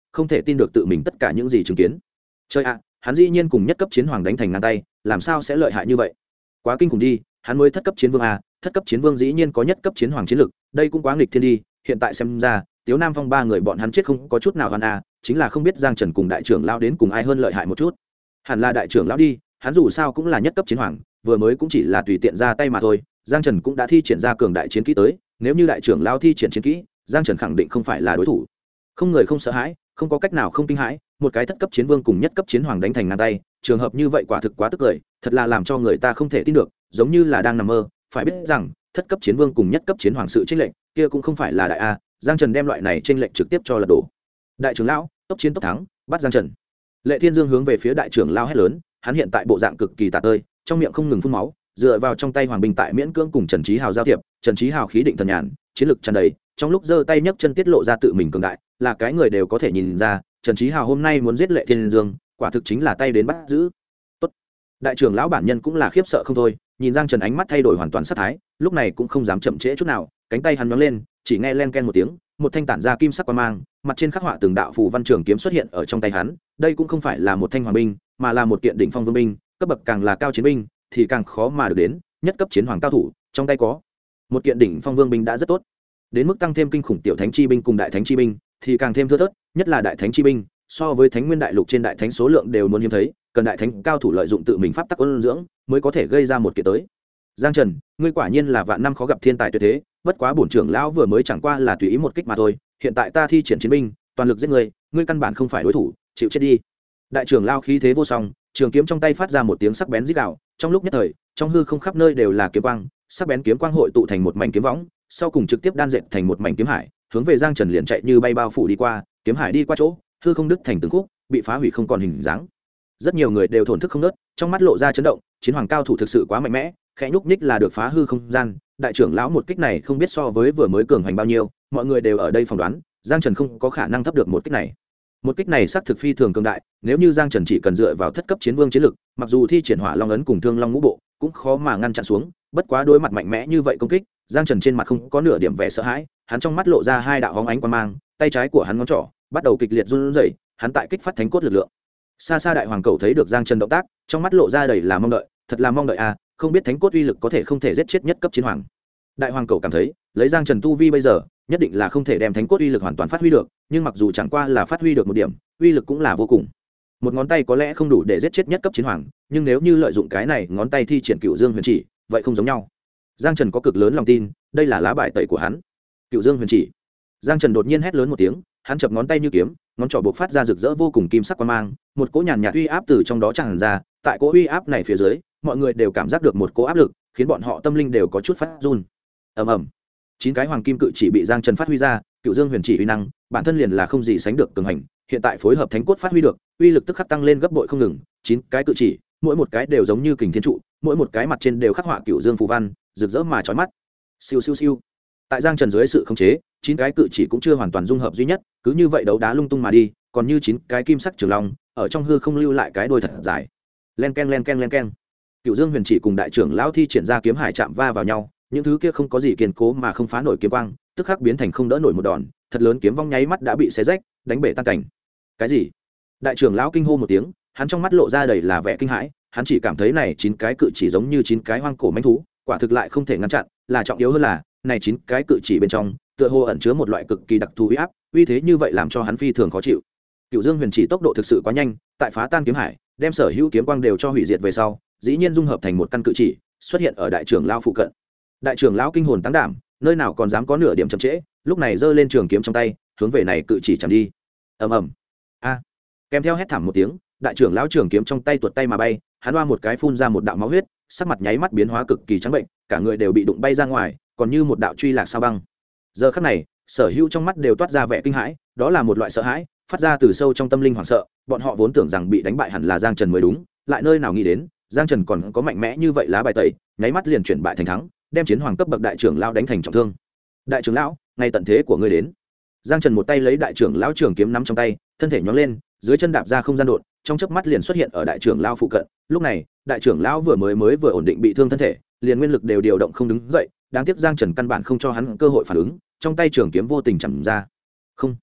không thể tin được tự mình tất cả những gì chứng kiến. Trời ạ, hắn dĩ nhiên cùng nhất cấp chiến hoàng đánh thành ngang tay, làm sao sẽ lợi hại như vậy? Quá kinh khủng đi, hắn mới thất cấp chiến vương à, thất cấp chiến vương dĩ nhiên có nhất cấp chiến hoàng chiến lực, đây cũng quá nghịch thiên đi. Hiện tại xem ra Tiếu Nam Phong ba người bọn hắn chết không có chút nào hoàn à, chính là không biết Giang Trần cùng đại trưởng lão đến cùng ai hơn lợi hại một chút. Hẳn là đại trưởng lão đi, hắn dù sao cũng là nhất cấp chiến hoàng, vừa mới cũng chỉ là tùy tiện ra tay mà thôi. Giang Trần cũng đã thi triển ra cường đại chiến kỹ tới, nếu như đại trưởng lão thi triển chiến kỹ, Giang Trần khẳng định không phải là đối thủ. Không người không sợ hãi, không có cách nào không kinh hãi, một cái thất cấp chiến vương cùng nhất cấp chiến hoàng đánh thành ngang tay, trường hợp như vậy quả thực quá tức cười, thật là làm cho người ta không thể tin được, giống như là đang nằm mơ. Phải biết rằng thất cấp chiến vương cùng nhất cấp chiến hoàng sự chênh lệch kia cũng không phải là đại a. Giang Trần đem loại này chênh lệch trực tiếp cho lật đổ. Đại trưởng lão, tốc chiến tốc thắng, bắt Giang Trần. Lệ Thiên Dương hướng về phía đại trưởng lão hét lớn, hắn hiện tại bộ dạng cực kỳ tà tơi, trong miệng không ngừng phun máu, dựa vào trong tay hoàng binh tại miễn cưỡng cùng Trần Chí Hào giao thiệp. Trần Chí Hào khí định thần nhàn, chiến lực tràn đầy, trong lúc giơ tay nhấc chân tiết lộ ra tự mình cường đại, là cái người đều có thể nhìn ra. Trần Chí Hào hôm nay muốn giết Lệ Thiên Dương, quả thực chính là tay đến bắt giữ. Tốt. Đại trưởng lão bản nhân cũng là khiếp sợ không thôi, nhìn Giang Trần ánh mắt thay đổi hoàn toàn sát thái, lúc này cũng không dám chậm trễ chút nào, cánh tay hắn nhón lên, chỉ nghe len ken một tiếng, một thanh tản ra kim sắc quang mang, mặt trên khắc họa từng đạo phù văn trường kiếm xuất hiện ở trong tay hắn. Đây cũng không phải là một thanh hoàng binh, mà là một kiện đỉnh phong vương binh, cấp bậc càng là cao chiến binh thì càng khó mà được đến, nhất cấp chiến hoàng cao thủ, trong tay có một kiện đỉnh phong vương binh đã rất tốt. Đến mức tăng thêm kinh khủng tiểu thánh chi binh cùng đại thánh chi binh thì càng thêm thưa thớt, nhất là đại thánh chi binh, so với Thánh Nguyên đại lục trên đại thánh số lượng đều muốn hiếm thấy, cần đại thánh cao thủ lợi dụng tự mình pháp tắc ôn dưỡng mới có thể gây ra một kiện tới. Giang Trần, ngươi quả nhiên là vạn năm khó gặp thiên tài tuyệt thế, bất quá bổn trưởng lão vừa mới chẳng qua là tùy ý một kích mà thôi, hiện tại ta thi triển chiến binh, toàn lực giết ngươi, ngươi căn bản không phải đối thủ, chịu chết đi. Đại trưởng lão khí thế vô song, trường kiếm trong tay phát ra một tiếng sắc bén rít gào, trong lúc nhất thời, trong hư không khắp nơi đều là kiếm quang, sắc bén kiếm quang hội tụ thành một mảnh kiếm võng, sau cùng trực tiếp đan dệt thành một mảnh kiếm hải, hướng về Giang Trần liền chạy như bay bao phủ đi qua, kiếm hải đi qua chỗ, hư không đứt thành từng khúc, bị phá hủy không còn hình dáng. Rất nhiều người đều thổn thức không ngớt, trong mắt lộ ra chấn động, chiến hoàng cao thủ thực sự quá mạnh mẽ, khẽ nhúc nhích là được phá hư không gian. Đại trưởng lão một kích này không biết so với vừa mới cường hành bao nhiêu, mọi người đều ở đây phỏng đoán, Giang Trần không có khả năng thấp được một kích này. Một kích này xác thực phi thường cường đại, nếu như Giang Trần chỉ cần dựa vào thất cấp chiến vương chiến lực, mặc dù thi triển Hỏa Long ấn cùng Thương Long ngũ bộ, cũng khó mà ngăn chặn xuống, bất quá đối mặt mạnh mẽ như vậy công kích, Giang Trần trên mặt không có nửa điểm vẻ sợ hãi, hắn trong mắt lộ ra hai đạo hóng ánh quang mang, tay trái của hắn ngón trỏ bắt đầu kịch liệt run rẩy, hắn tại kích phát thánh cốt lực lượng. Xa xa đại hoàng cầu thấy được Giang Trần động tác, trong mắt lộ ra đầy là mong đợi, thật là mong đợi à, không biết thánh cốt uy lực có thể không thể giết chết nhất cấp chiến hoàng. Đại hoàng cầu cảm thấy, lấy Giang Trần tu vi bây giờ, nhất định là không thể đem thánh cốt uy lực hoàn toàn phát huy được, nhưng mặc dù chẳng qua là phát huy được một điểm, uy lực cũng là vô cùng. Một ngón tay có lẽ không đủ để giết chết nhất cấp chiến hoàng, nhưng nếu như lợi dụng cái này ngón tay thi triển Cựu Dương Huyền Chỉ, vậy không giống nhau. Giang Trần có cực lớn lòng tin, đây là lá bài tẩy của hắn. Cựu Dương Huyền Chỉ. Giang Trần đột nhiên hét lớn một tiếng, hắn chập ngón tay như kiếm, ngón trỏ buộc phát ra rực rỡ vô cùng kim sắc quang mang, một cỗ nhàn nhạt uy áp từ trong đó tràn ra, tại cỗ uy áp này phía dưới, mọi người đều cảm giác được một cỗ áp lực, khiến bọn họ tâm linh đều có chút phát run. Ầm ầm. 9 cái hoàng kim cự chỉ bị Giang Trần phát huy ra, Cựu Dương Huyền Chỉ uy năng, bản thân liền là không gì sánh được cường hành, hiện tại phối hợp thánh cốt phát huy được, uy lực tức khắc tăng lên gấp bội không ngừng. 9 cái cự chỉ, mỗi một cái đều giống như kình thiên trụ, mỗi một cái mặt trên đều khắc họa Cựu Dương phù văn, rực rỡ mà chói mắt. Siêu siêu siêu. Tại Giang Trần dưới sự khống chế, 9 cái cự chỉ cũng chưa hoàn toàn dung hợp duy nhất, cứ như vậy đấu đá lung tung mà đi, còn như 9 cái kim sắc trường long, ở trong hư không lưu lại cái đuôi thật dài. Len ken len ken len ken. Cựu Dương Huyền Chỉ cùng đại trưởng lão thi triển ra kiếm hải chạm va vào nhau, những thứ kia không có gì kiên cố mà không phá nổi kiếm quang, tức khắc biến thành không đỡ nổi một đòn, thật lớn kiếm vong nháy mắt đã bị xé rách, đánh bể tan cảnh. Cái gì? Đại trưởng lão kinh hô một tiếng, hắn trong mắt lộ ra đầy là vẻ kinh hãi, hắn chỉ cảm thấy này 9 cái cự chỉ giống như 9 cái hoang cổ mãnh thú, quả thực lại không thể ngăn chặn, là trọng yếu hơn là, này 9 cái cự chỉ bên trong, tựa hồ ẩn chứa một loại cực kỳ đặc thù uy áp, uy thế như vậy làm cho hắn phi thường khó chịu. Cựu Dương Huyền Chỉ tốc độ thực sự quá nhanh, tại phá tan kiếm hải, đem sở hữu kiếm quang đều cho hủy diệt về sau, dĩ nhiên dung hợp thành một căn cự chỉ, xuất hiện ở đại trưởng lão phụ cận. Đại trưởng lão kinh hồn tăng đảm, nơi nào còn dám có nửa điểm chậm trễ, lúc này giơ lên trường kiếm trong tay, hướng về này cự chỉ chạm đi. Ầm ầm. A. Kèm theo hét thảm một tiếng, đại trưởng lão trường kiếm trong tay tuột tay mà bay, hắn oa một cái phun ra một đạo máu huyết, sắc mặt nháy mắt biến hóa cực kỳ trắng bệnh, cả người đều bị đụng bay ra ngoài, còn như một đạo truy lạc sao băng. Giờ khắc này, sở hữu trong mắt đều toát ra vẻ kinh hãi, đó là một loại sợ hãi, phát ra từ sâu trong tâm linh hoảng sợ, bọn họ vốn tưởng rằng bị đánh bại hẳn là Giang Trần mới đúng, lại nơi nào nghĩ đến, Giang Trần còn có mạnh mẽ như vậy lá bài tẩy, nháy mắt liền chuyển bại thành thắng, đem chiến hoàng cấp bậc đại trưởng lão đánh thành trọng thương. Đại trưởng lão, ngày tận thế của ngươi đến. Giang Trần một tay lấy đại trưởng lão trường kiếm nắm trong tay, thân thể nhón lên, dưới chân đạp ra không gian đột, trong chớp mắt liền xuất hiện ở đại trưởng lão phụ cận. Lúc này, đại trưởng lão vừa mới ổn định bị thương thân thể, liền nguyên lực đều điều động không đứng dậy, đáng tiếc Giang Trần căn bản không cho hắn cơ hội phản ứng, trong tay trường kiếm vô tình chầm ra. Không.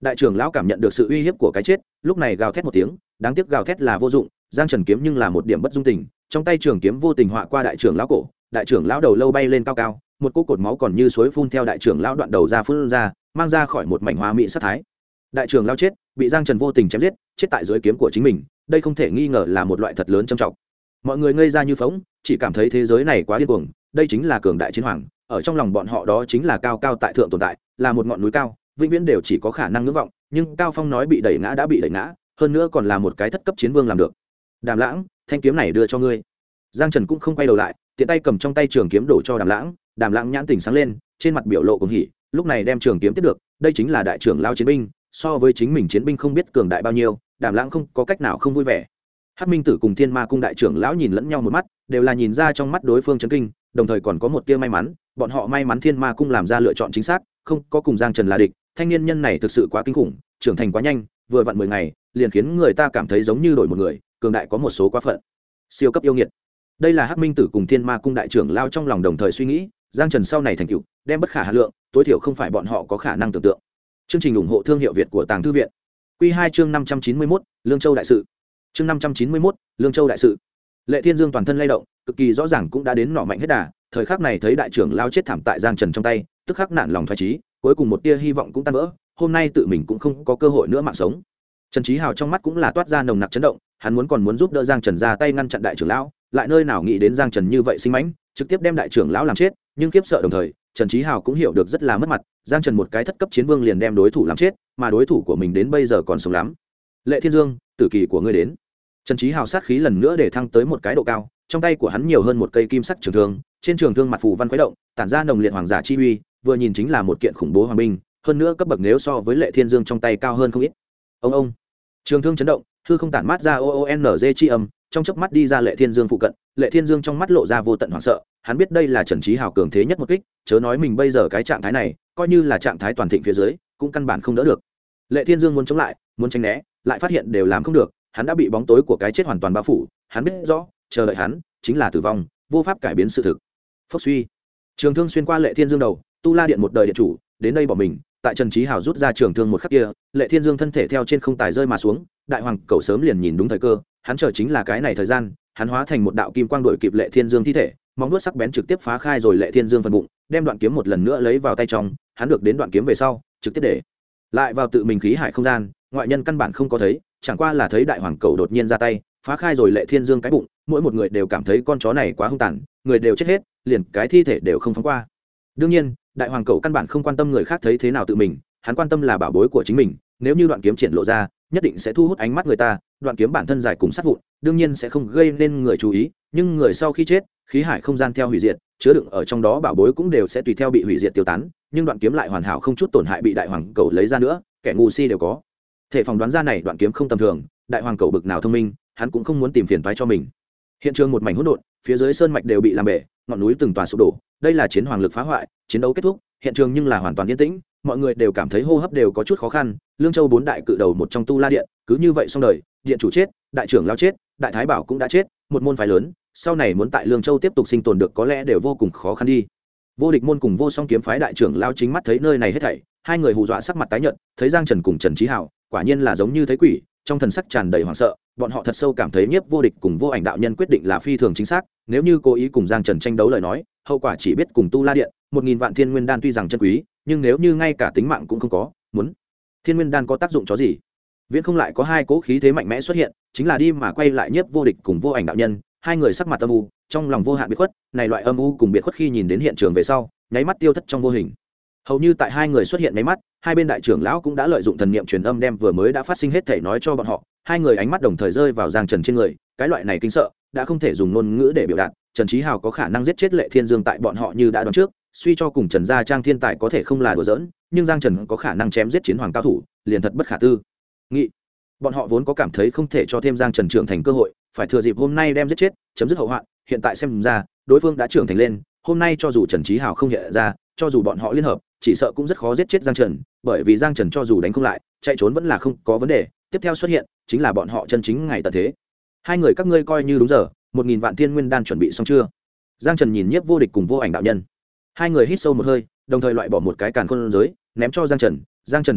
đại trưởng lão cảm nhận được sự uy hiếp của cái chết, lúc này gào thét một tiếng, đáng tiếc gào thét là vô dụng, giang trần kiếm nhưng là một điểm bất dung tình, trong tay trường kiếm vô tình họa qua đại trưởng lão cổ, đại trưởng lão đầu lâu bay lên cao cao, một cỗ cột máu còn như suối phun theo đại trưởng lão đoạn đầu ra phun ra, mang ra khỏi một mảnh hoa mỹ sát thái. Đại trưởng lão chết, bị giang trần vô tình chém giết, chết tại dưới kiếm của chính mình, đây không thể nghi ngờ là một loại thật lớn trầm trọng. Mọi người ngây ra như phỗng, chỉ cảm thấy thế giới này quá điên cuồng, đây chính là cường đại chiến hoàng, ở trong lòng bọn họ đó chính là cao cao tại thượng tồn tại, là một ngọn núi cao, vĩnh viễn đều chỉ có khả năng ngưỡng vọng, nhưng Cao Phong nói bị đẩy ngã đã bị đẩy ngã, hơn nữa còn là một cái thất cấp chiến vương làm được. Đàm Lãng, thanh kiếm này đưa cho ngươi. Giang Trần cũng không quay đầu lại, tiện tay cầm trong tay trường kiếm đổ cho Đàm Lãng, Đàm Lãng nhãn tỉnh sáng lên, trên mặt biểu lộ cuồng hỉ, lúc này đem trường kiếm tiếp được, đây chính là đại trưởng lão chiến binh, so với chính mình chiến binh không biết cường đại bao nhiêu, Đàm Lãng không có cách nào không vui vẻ. Hắc Minh Tử cùng Thiên Ma cung đại trưởng lão nhìn lẫn nhau một mắt, đều là nhìn ra trong mắt đối phương chấn kinh, đồng thời còn có một tia may mắn, bọn họ may mắn Thiên Ma cung làm ra lựa chọn chính xác, không có cùng Giang Trần là địch, thanh niên nhân này thực sự quá kinh khủng, trưởng thành quá nhanh, vừa vặn 10 ngày, liền khiến người ta cảm thấy giống như đổi một người, cường đại có một số quá phận. Siêu cấp yêu nghiệt. Đây là Hắc Minh Tử cùng Thiên Ma cung đại trưởng lão trong lòng đồng thời suy nghĩ, Giang Trần sau này thành tựu, đem bất khả hà lượng, tối thiểu không phải bọn họ có khả năng tưởng tượng. Chương trình ủng hộ thương hiệu Việt của Tàng Thư viện. Quy 2 chương 591, Lương Châu đại sự. Chương 591, Lương Châu đại sự. Lệ Thiên Dương toàn thân lay động, cực kỳ rõ ràng cũng đã đến nỏ mạnh hết đà, thời khắc này thấy đại trưởng lao chết thảm tại Giang Trần trong tay, tức khắc nản lòng thoái chí, cuối cùng một tia hy vọng cũng tan vỡ, hôm nay tự mình cũng không có cơ hội nữa mạng sống. Trần Chí Hào trong mắt cũng là toát ra nồng nặc chấn động, hắn còn muốn giúp đỡ Giang Trần ra tay ngăn chặn đại trưởng lão, lại nơi nào nghĩ đến Giang Trần như vậy sinh mãnh, trực tiếp đem đại trưởng lão làm chết, nhưng kiếp sợ đồng thời, Trần Chí Hào cũng hiểu được rất là mất mặt, Giang Trần một cái thất cấp chiến vương liền đem đối thủ làm chết, mà đối thủ của mình đến bây giờ còn sống lắm. Lệ Thiên Dương, tử kỳ của ngươi đến. Trần Chí Hào sát khí lần nữa để thăng tới một cái độ cao, trong tay của hắn nhiều hơn một cây kim sắc trường thương, trên trường thương mặt phù văn khuấy động, tản ra nồng liệt hoàng giả chi uy, vừa nhìn chính là một kiện khủng bố hoàng binh, hơn nữa cấp bậc nếu so với Lệ Thiên Dương trong tay cao hơn không ít. Ông, trường thương chấn động, hư không tản mát ra oonz chi âm, trong chớp mắt đi ra Lệ Thiên Dương phụ cận, Lệ Thiên Dương trong mắt lộ ra vô tận hoảng sợ, hắn biết đây là Trần Chí Hào cường thế nhất một kích, chớ nói mình bây giờ cái trạng thái này, coi như là trạng thái toàn thịnh phía dưới, cũng căn bản không đỡ được. Lệ Thiên Dương muốn chống lại, muốn tránh né, lại phát hiện đều làm không được, hắn đã bị bóng tối của cái chết hoàn toàn bao phủ, hắn biết rõ, chờ đợi hắn chính là tử vong, vô pháp cải biến sự thực. Phốc suy, trường thương xuyên qua Lệ Thiên Dương đầu, Tu La điện một đời điện chủ, đến đây bỏ mình. Tại Trần Chí Hào rút ra trường thương một khắc kia, Lệ Thiên Dương thân thể theo trên không tài rơi mà xuống, đại hoàng cẩu sớm liền nhìn đúng thời cơ, hắn chờ chính là cái này thời gian, hắn hóa thành một đạo kim quang đuổi kịp Lệ Thiên Dương thi thể, móng vuốt sắc bén trực tiếp phá khai rồi Lệ Thiên Dương phần bụng, đem đoạn kiếm một lần nữa lấy vào tay trong, hắn được đến đoạn kiếm về sau, trực tiếp để lại vào tự mình khí hải không gian, ngoại nhân căn bản không có thấy, chẳng qua là thấy đại hoàng cẩu đột nhiên ra tay, phá khai rồi Lệ Thiên Dương cái bụng, mỗi một người đều cảm thấy con chó này quá hung tàn, người đều chết hết, liền cái thi thể đều không phóng qua. Đương nhiên, đại hoàng cẩu căn bản không quan tâm người khác thấy thế nào tự mình, hắn quan tâm là bảo bối của chính mình, nếu như đoạn kiếm triển lộ ra, nhất định sẽ thu hút ánh mắt người ta, đoạn kiếm bản thân dài cùng sát vụn, đương nhiên sẽ không gây nên người chú ý, nhưng người sau khi chết, khí hải không gian theo hủy diệt, chứa đựng ở trong đó bảo bối cũng đều sẽ tùy theo bị hủy diệt tiêu tán, nhưng đoạn kiếm lại hoàn hảo không chút tổn hại bị đại hoàng cẩu lấy ra nữa, kẻ ngu si đều có thể phỏng đoán ra này đoạn kiếm không tầm thường, đại hoàng cẩu bực nào thông minh, hắn cũng không muốn tìm phiền toái cho mình. Hiện trường một mảnh hỗn độn, phía dưới sơn mạch đều bị làm bể, ngọn núi từng tòa sụp đổ, đây là chiến hoàng lực phá hoại, chiến đấu kết thúc, hiện trường nhưng là hoàn toàn yên tĩnh, mọi người đều cảm thấy hô hấp đều có chút khó khăn. Lương Châu bốn đại cự đầu một trong Tu La điện, cứ như vậy xong đời, điện chủ chết, đại trưởng lão chết, đại thái bảo cũng đã chết, một môn phái lớn, sau này muốn tại Lương Châu tiếp tục sinh tồn được có lẽ đều vô cùng khó khăn đi. Vô Địch môn cùng Vô Song kiếm phái đại trưởng lão chính mắt thấy nơi này hết thảy, hai người hù dọa sắc mặt tái nhợt, thấy Giang Trần cùng Trần Chí Hào, quả nhiên là giống như thấy quỷ, trong thần sắc tràn đầy hoảng sợ, bọn họ thật sâu cảm thấy Nhiếp Vô Địch cùng Vô Ảnh đạo nhân quyết định là phi thường chính xác, nếu như cố ý cùng Giang Trần tranh đấu lời nói, hậu quả chỉ biết cùng Tu La điện, 1000 vạn thiên nguyên đan tuy rằng chân quý, nhưng nếu như ngay cả tính mạng cũng không có, muốn thiên nguyên đan có tác dụng chó gì? Viễn không lại có hai cỗ khí thế mạnh mẽ xuất hiện, chính là đi mà quay lại Nhiếp Vô Địch cùng Vô Ảnh đạo nhân, hai người sắc mặt âm u, trong lòng vô hạn biệt khuất, này loại âm u cùng biệt khuất khi nhìn đến hiện trường về sau, nháy mắt tiêu thất trong vô hình. Hầu như tại hai người xuất hiện nháy mắt, hai bên đại trưởng lão cũng đã lợi dụng thần niệm truyền âm đem vừa mới đã phát sinh hết thảy nói cho bọn họ, hai người ánh mắt đồng thời rơi vào Giang Trần trên người, cái loại này kinh sợ, đã không thể dùng ngôn ngữ để biểu đạt, Trần Chí Hào có khả năng giết chết Lệ Thiên Dương tại bọn họ như đã đoán trước, suy cho cùng Trần gia trang thiên tài có thể không là đùa giỡn, nhưng Giang Trần có khả năng chém giết chiến hoàng cao thủ, liền thật bất khả tư nghị. Bọn họ vốn có cảm thấy không thể cho thêm Giang Trần trưởng thành cơ hội, phải thừa dịp hôm nay đem giết chết, chấm dứt hậu hoạn, hiện tại xem ra, đối phương đã trưởng thành lên, hôm nay cho dù Trần Chí Hào không hiện ra, cho dù bọn họ liên hợp, chỉ sợ cũng rất khó giết chết Giang Trần, bởi vì Giang Trần cho dù đánh không lại, chạy trốn vẫn là không có vấn đề, tiếp theo xuất hiện chính là bọn họ chân chính ngày tận thế. Hai người các ngươi coi như đúng giờ, 1000 vạn thiên nguyên đan chuẩn bị xong chưa? Giang Trần nhìn Nhiếp Vô Địch cùng Vô Ảnh đạo nhân, hai người hít sâu một hơi, đồng thời loại bỏ một cái càn khôn giới, ném cho Giang Trần. Giang Trần tiếp nhận,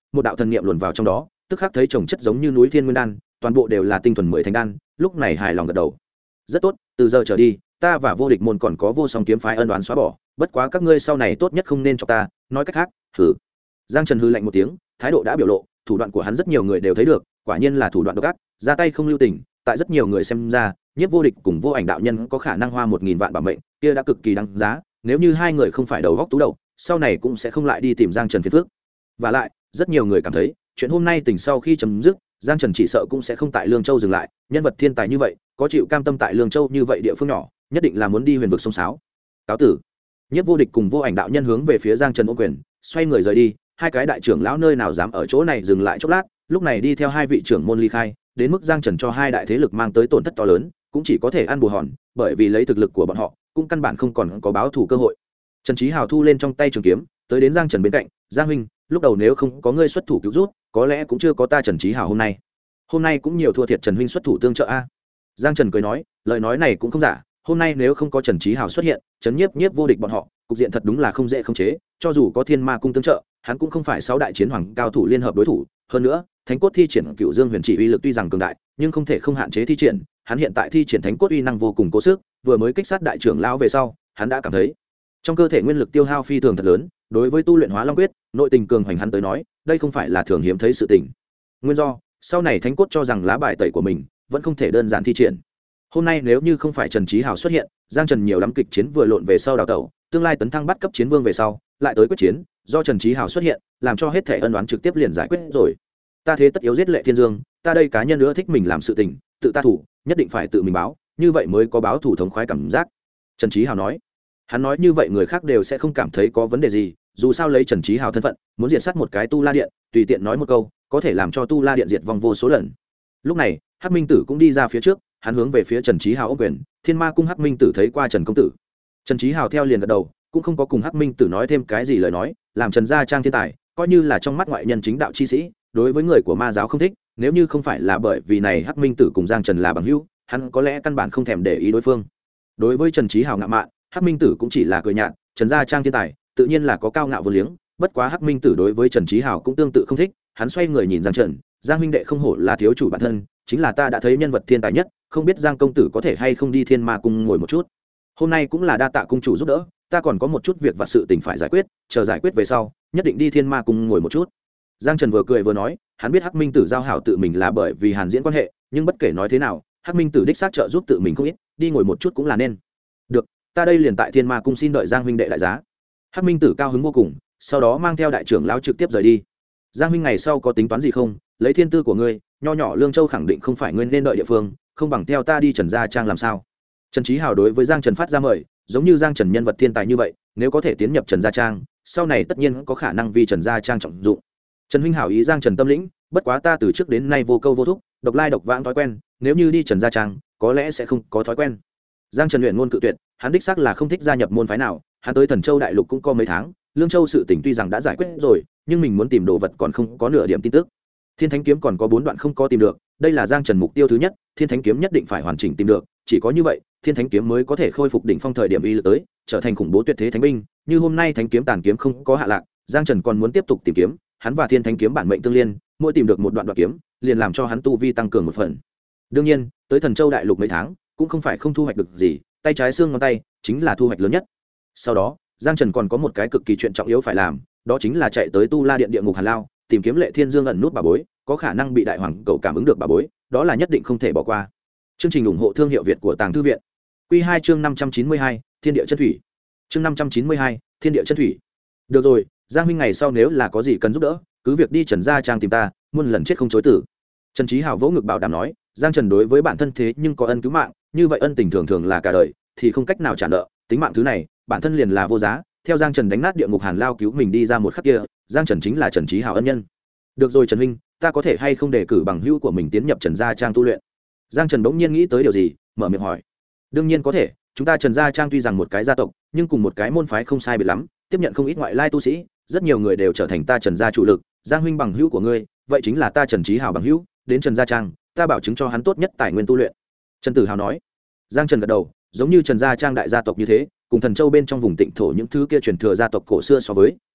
một đạo thần niệm luồn vào trong đó, tức khắc thấy trồng chất giống như núi thiên nguyên đan, toàn bộ đều là tinh thuần 10 thành đan, lúc này hài lòng gật đầu. Rất tốt, từ giờ trở đi, ta và vô địch môn còn có vô song kiếm phái ân oán xóa bỏ, bất quá các ngươi sau này tốt nhất không nên cho ta, nói cách khác, thử. Giang Trần hư lạnh một tiếng, thái độ đã biểu lộ, thủ đoạn của hắn rất nhiều người đều thấy được, quả nhiên là thủ đoạn độc ác, ra tay không lưu tình, tại rất nhiều người xem ra, Nhiếp Vô Địch cùng Vô Ảnh đạo nhân có khả năng hoa 1000 vạn bảo mệnh, kia đã cực kỳ đáng giá, nếu như hai người không phải đầu góc tú đầu, sau này cũng sẽ không lại đi tìm Giang Trần phiền phức. Và lại, rất nhiều người cảm thấy, chuyện hôm nay tỉnh sau khi chấm dứt, Giang Trần chỉ sợ cũng sẽ không tại Lương Châu dừng lại, nhân vật thiên tài như vậy, có chịu cam tâm tại Lương Châu như vậy địa phương nhỏ, nhất định là muốn đi huyền vực sông sáo. Cáo tử. Nhiếp Vô Địch cùng Vô Ảnh đạo nhân hướng về phía Giang Trần ôm quyền, xoay người rời đi, hai cái đại trưởng lão nơi nào dám ở chỗ này dừng lại chốc lát, lúc này đi theo hai vị trưởng môn ly khai, đến mức Giang Trần cho hai đại thế lực mang tới tổn thất to lớn, cũng chỉ có thể ăn bù hòn, bởi vì lấy thực lực của bọn họ, cũng căn bản không còn có báo thù cơ hội. Trần Chí Hào thu lên trong tay trường kiếm, tới đến Giang Trần bên cạnh, "Giang huynh, lúc đầu nếu không có ngươi xuất thủ cứu giúp, có lẽ cũng chưa có ta Trần Chí Hào hôm nay. Hôm nay cũng nhiều thua thiệt Trần huynh xuất thủ tương trợ a." Giang Trần cười nói, lời nói này cũng không giả, hôm nay nếu không có Trần Chí Hào xuất hiện, trấn Nhiếp Vô Địch bọn họ, cục diện thật đúng là không dễ khống chế, cho dù có Thiên Ma cung tương trợ, hắn cũng không phải 6 đại chiến hoàng cao thủ liên hợp đối thủ, hơn nữa, Thánh cốt thi triển Cựu Dương Huyền Chỉ uy lực tuy rằng cường đại, nhưng không thể không hạn chế thi triển, hắn hiện tại thi triển Thánh cốt uy năng vô cùng cố sức, vừa mới kích sát đại trưởng lão về sau, hắn đã cảm thấy trong cơ thể nguyên lực tiêu hao phi thường thật lớn, đối với tu luyện Hóa Long quyết, nội tình cường hoành hắn tới nói, đây không phải là thường hiếm thấy sự tình. Nguyên do, sau này Thánh cốt cho rằng lá bài tẩy của mình vẫn không thể đơn giản thi triển. Hôm nay nếu như không phải Trần Chí Hào xuất hiện, Giang Trần nhiều lắm kịch chiến vừa lộn về sau đào tẩu, tương lai tấn thăng bắt cấp chiến vương về sau, lại tới quyết chiến, do Trần Chí Hào xuất hiện, làm cho hết thể ân oán trực tiếp liền giải quyết rồi. Ta thế tất yếu giết Lệ Thiên Dương, ta đây cá nhân nữa thích mình làm sự tình, tự ta thủ, nhất định phải tự mình báo, như vậy mới có báo thủ thống khoái cảm giác. Trần Chí Hào nói. Hắn nói như vậy người khác đều sẽ không cảm thấy có vấn đề gì, dù sao lấy Trần Chí Hào thân phận, muốn diệt sát một cái Tu La Điện, tùy tiện nói một câu, có thể làm cho Tu La Điện diệt vong vô số lần. Lúc này, Hắc Minh Tử cũng đi ra phía trước, hắn hướng về phía Trần Chí Hào ôm quyền, Thiên Ma cung Hắc Minh Tử thấy qua Trần công tử. Trần Chí Hào theo liền gật đầu, cũng không có cùng Hắc Minh Tử nói thêm cái gì lời nói, làm Trần gia trang thiên tài, coi như là trong mắt ngoại nhân chính đạo chi sĩ, đối với người của ma giáo không thích, nếu như không phải là bởi vì này Hắc Minh Tử cùng Giang Trần là bằng hữu, hắn có lẽ căn bản không thèm để ý đối phương. Đối với Trần Chí Hào ngạo mạn, Hắc Minh Tử cũng chỉ là cười nhạt, Trần gia trang thiên tài, tự nhiên là có cao ngạo vô liếng, bất quá Hắc Minh Tử đối với Trần Chí Hào cũng tương tự không thích, hắn xoay người nhìn Giang Trần, Giang huynh đệ không hổ là thiếu chủ bản thân, chính là ta đã thấy nhân vật thiên tài nhất, không biết Giang công tử có thể hay không đi Thiên Ma cung ngồi một chút. Hôm nay cũng là đa tạ cung chủ giúp đỡ, ta còn có một chút việc vặt sự tình phải giải quyết, chờ giải quyết về sau, nhất định đi Thiên Ma cung ngồi một chút. Giang Trần vừa cười vừa nói, hắn biết Hắc Minh Tử giao hảo tự mình là bởi vì Hàn Diễn quan hệ, nhưng bất kể nói thế nào, Hắc Minh Tử đích xác trợ giúp tự mình không ít, đi ngồi một chút cũng là nên. Được, ta đây liền tại Thiên Ma cung xin đợi Giang huynh đệ đại giá. Hắc Minh Tử cao hứng vô cùng, sau đó mang theo đại trưởng lão trực tiếp rời đi. Giang huynh ngày sau có tính toán gì không? Lấy thiên tư của ngươi, nho nhỏ Lương Châu khẳng định không phải ngươi nên đợi địa phương, không bằng theo ta đi Trần gia trang làm sao? Trần Chí Hào đối với Giang Trần phát ra mời, giống như Giang Trần nhân vật thiên tài như vậy, nếu có thể tiến nhập Trần gia trang, sau này tất nhiên có khả năng vì Trần gia trang trọng dụng. Trần huynh hảo ý Giang Trần tâm lĩnh, bất quá ta từ trước đến nay vô câu vô thúc, độc lai độc vãng thói quen, nếu như đi Trần gia trang, có lẽ sẽ không có thói quen. Giang Trần luyện ngôn cự tuyệt, hắn đích xác là không thích gia nhập môn phái nào, hắn tới Thần Châu đại lục cũng có mấy tháng, Lương Châu sự tình tuy rằng đã giải quyết rồi, nhưng mình muốn tìm đồ vật còn không có nửa điểm tin tức. Thiên Thánh kiếm còn có 4 đoạn không có tìm được, đây là Giang Trần mục tiêu thứ nhất, Thiên Thánh kiếm nhất định phải hoàn chỉnh tìm được, chỉ có như vậy, Thiên Thánh kiếm mới có thể khôi phục đỉnh phong thời điểm uy lực tới, trở thành khủng bố tuyệt thế thánh binh, như hôm nay Thánh kiếm tàn kiếm không có hạ lạc, Giang Trần còn muốn tiếp tục tìm kiếm, hắn và Thiên Thánh kiếm bản mệnh tương liên, mỗi tìm được một đoạn kiếm, liền làm cho hắn tu vi tăng cường một phần. Đương nhiên, tới Thần Châu đại lục mấy tháng, cũng không phải không thu hoạch được gì, tay trái xương ngón tay chính là thu hoạch lớn nhất. Sau đó, Giang Trần còn có một cái cực kỳ chuyện trọng yếu phải làm, đó chính là chạy tới Tu La Điện địa ngục Hàn Lao, tìm kiếm Lệ Thiên Dương ẩn nút bà bối, có khả năng bị đại hoàng cầu cảm ứng được bà bối, đó là nhất định không thể bỏ qua. Chương trình ủng hộ thương hiệu Việt của Tàng Thư viện. Quy 2 chương 592, Thiên địa chân thủy. Chương 592, Thiên địa chân thủy. Được rồi, Giang huynh ngày sau nếu là có gì cần giúp đỡ, cứ việc đi Trần gia trang tìm ta, muôn lần chết không chối từ. Trần Chí Hào vỗ ngực bảo đảm nói, Giang Trần đối với bản thân thế nhưng có ân cứu mạng, như vậy ân tình thường thường là cả đời, thì không cách nào trả nợ, tính mạng thứ này, bản thân liền là vô giá. Theo Giang Trần đánh nát địa ngục Hàn Lao cứu mình đi ra một khắc kia, Giang Trần chính là Trần Chí Hào ân nhân. Được rồi Trần huynh, ta có thể hay không đề cử bằng hữu của mình tiến nhập Trần gia trang tu luyện? Giang Trần bỗng nhiên nghĩ tới điều gì, mở miệng hỏi. Đương nhiên có thể, chúng ta Trần gia trang tuy rằng một cái gia tộc, nhưng cùng một cái môn phái không sai biệt lắm, tiếp nhận không ít ngoại lai tu sĩ, rất nhiều người đều trở thành ta Trần gia chủ lực. Giang huynh bằng hữu của ngươi, vậy chính là ta Trần Chí Hào bằng hữu, đến Trần gia trang, ta bảo chứng cho hắn tốt nhất tài nguyên tu luyện. Trần Tử Hào nói. Giang Trần gật đầu, giống như Trần gia trang đại gia tộc như thế, cùng Thần Châu bên trong vùng Tịnh thổ những thứ kia truyền thừa gia tộc cổ xưa so với,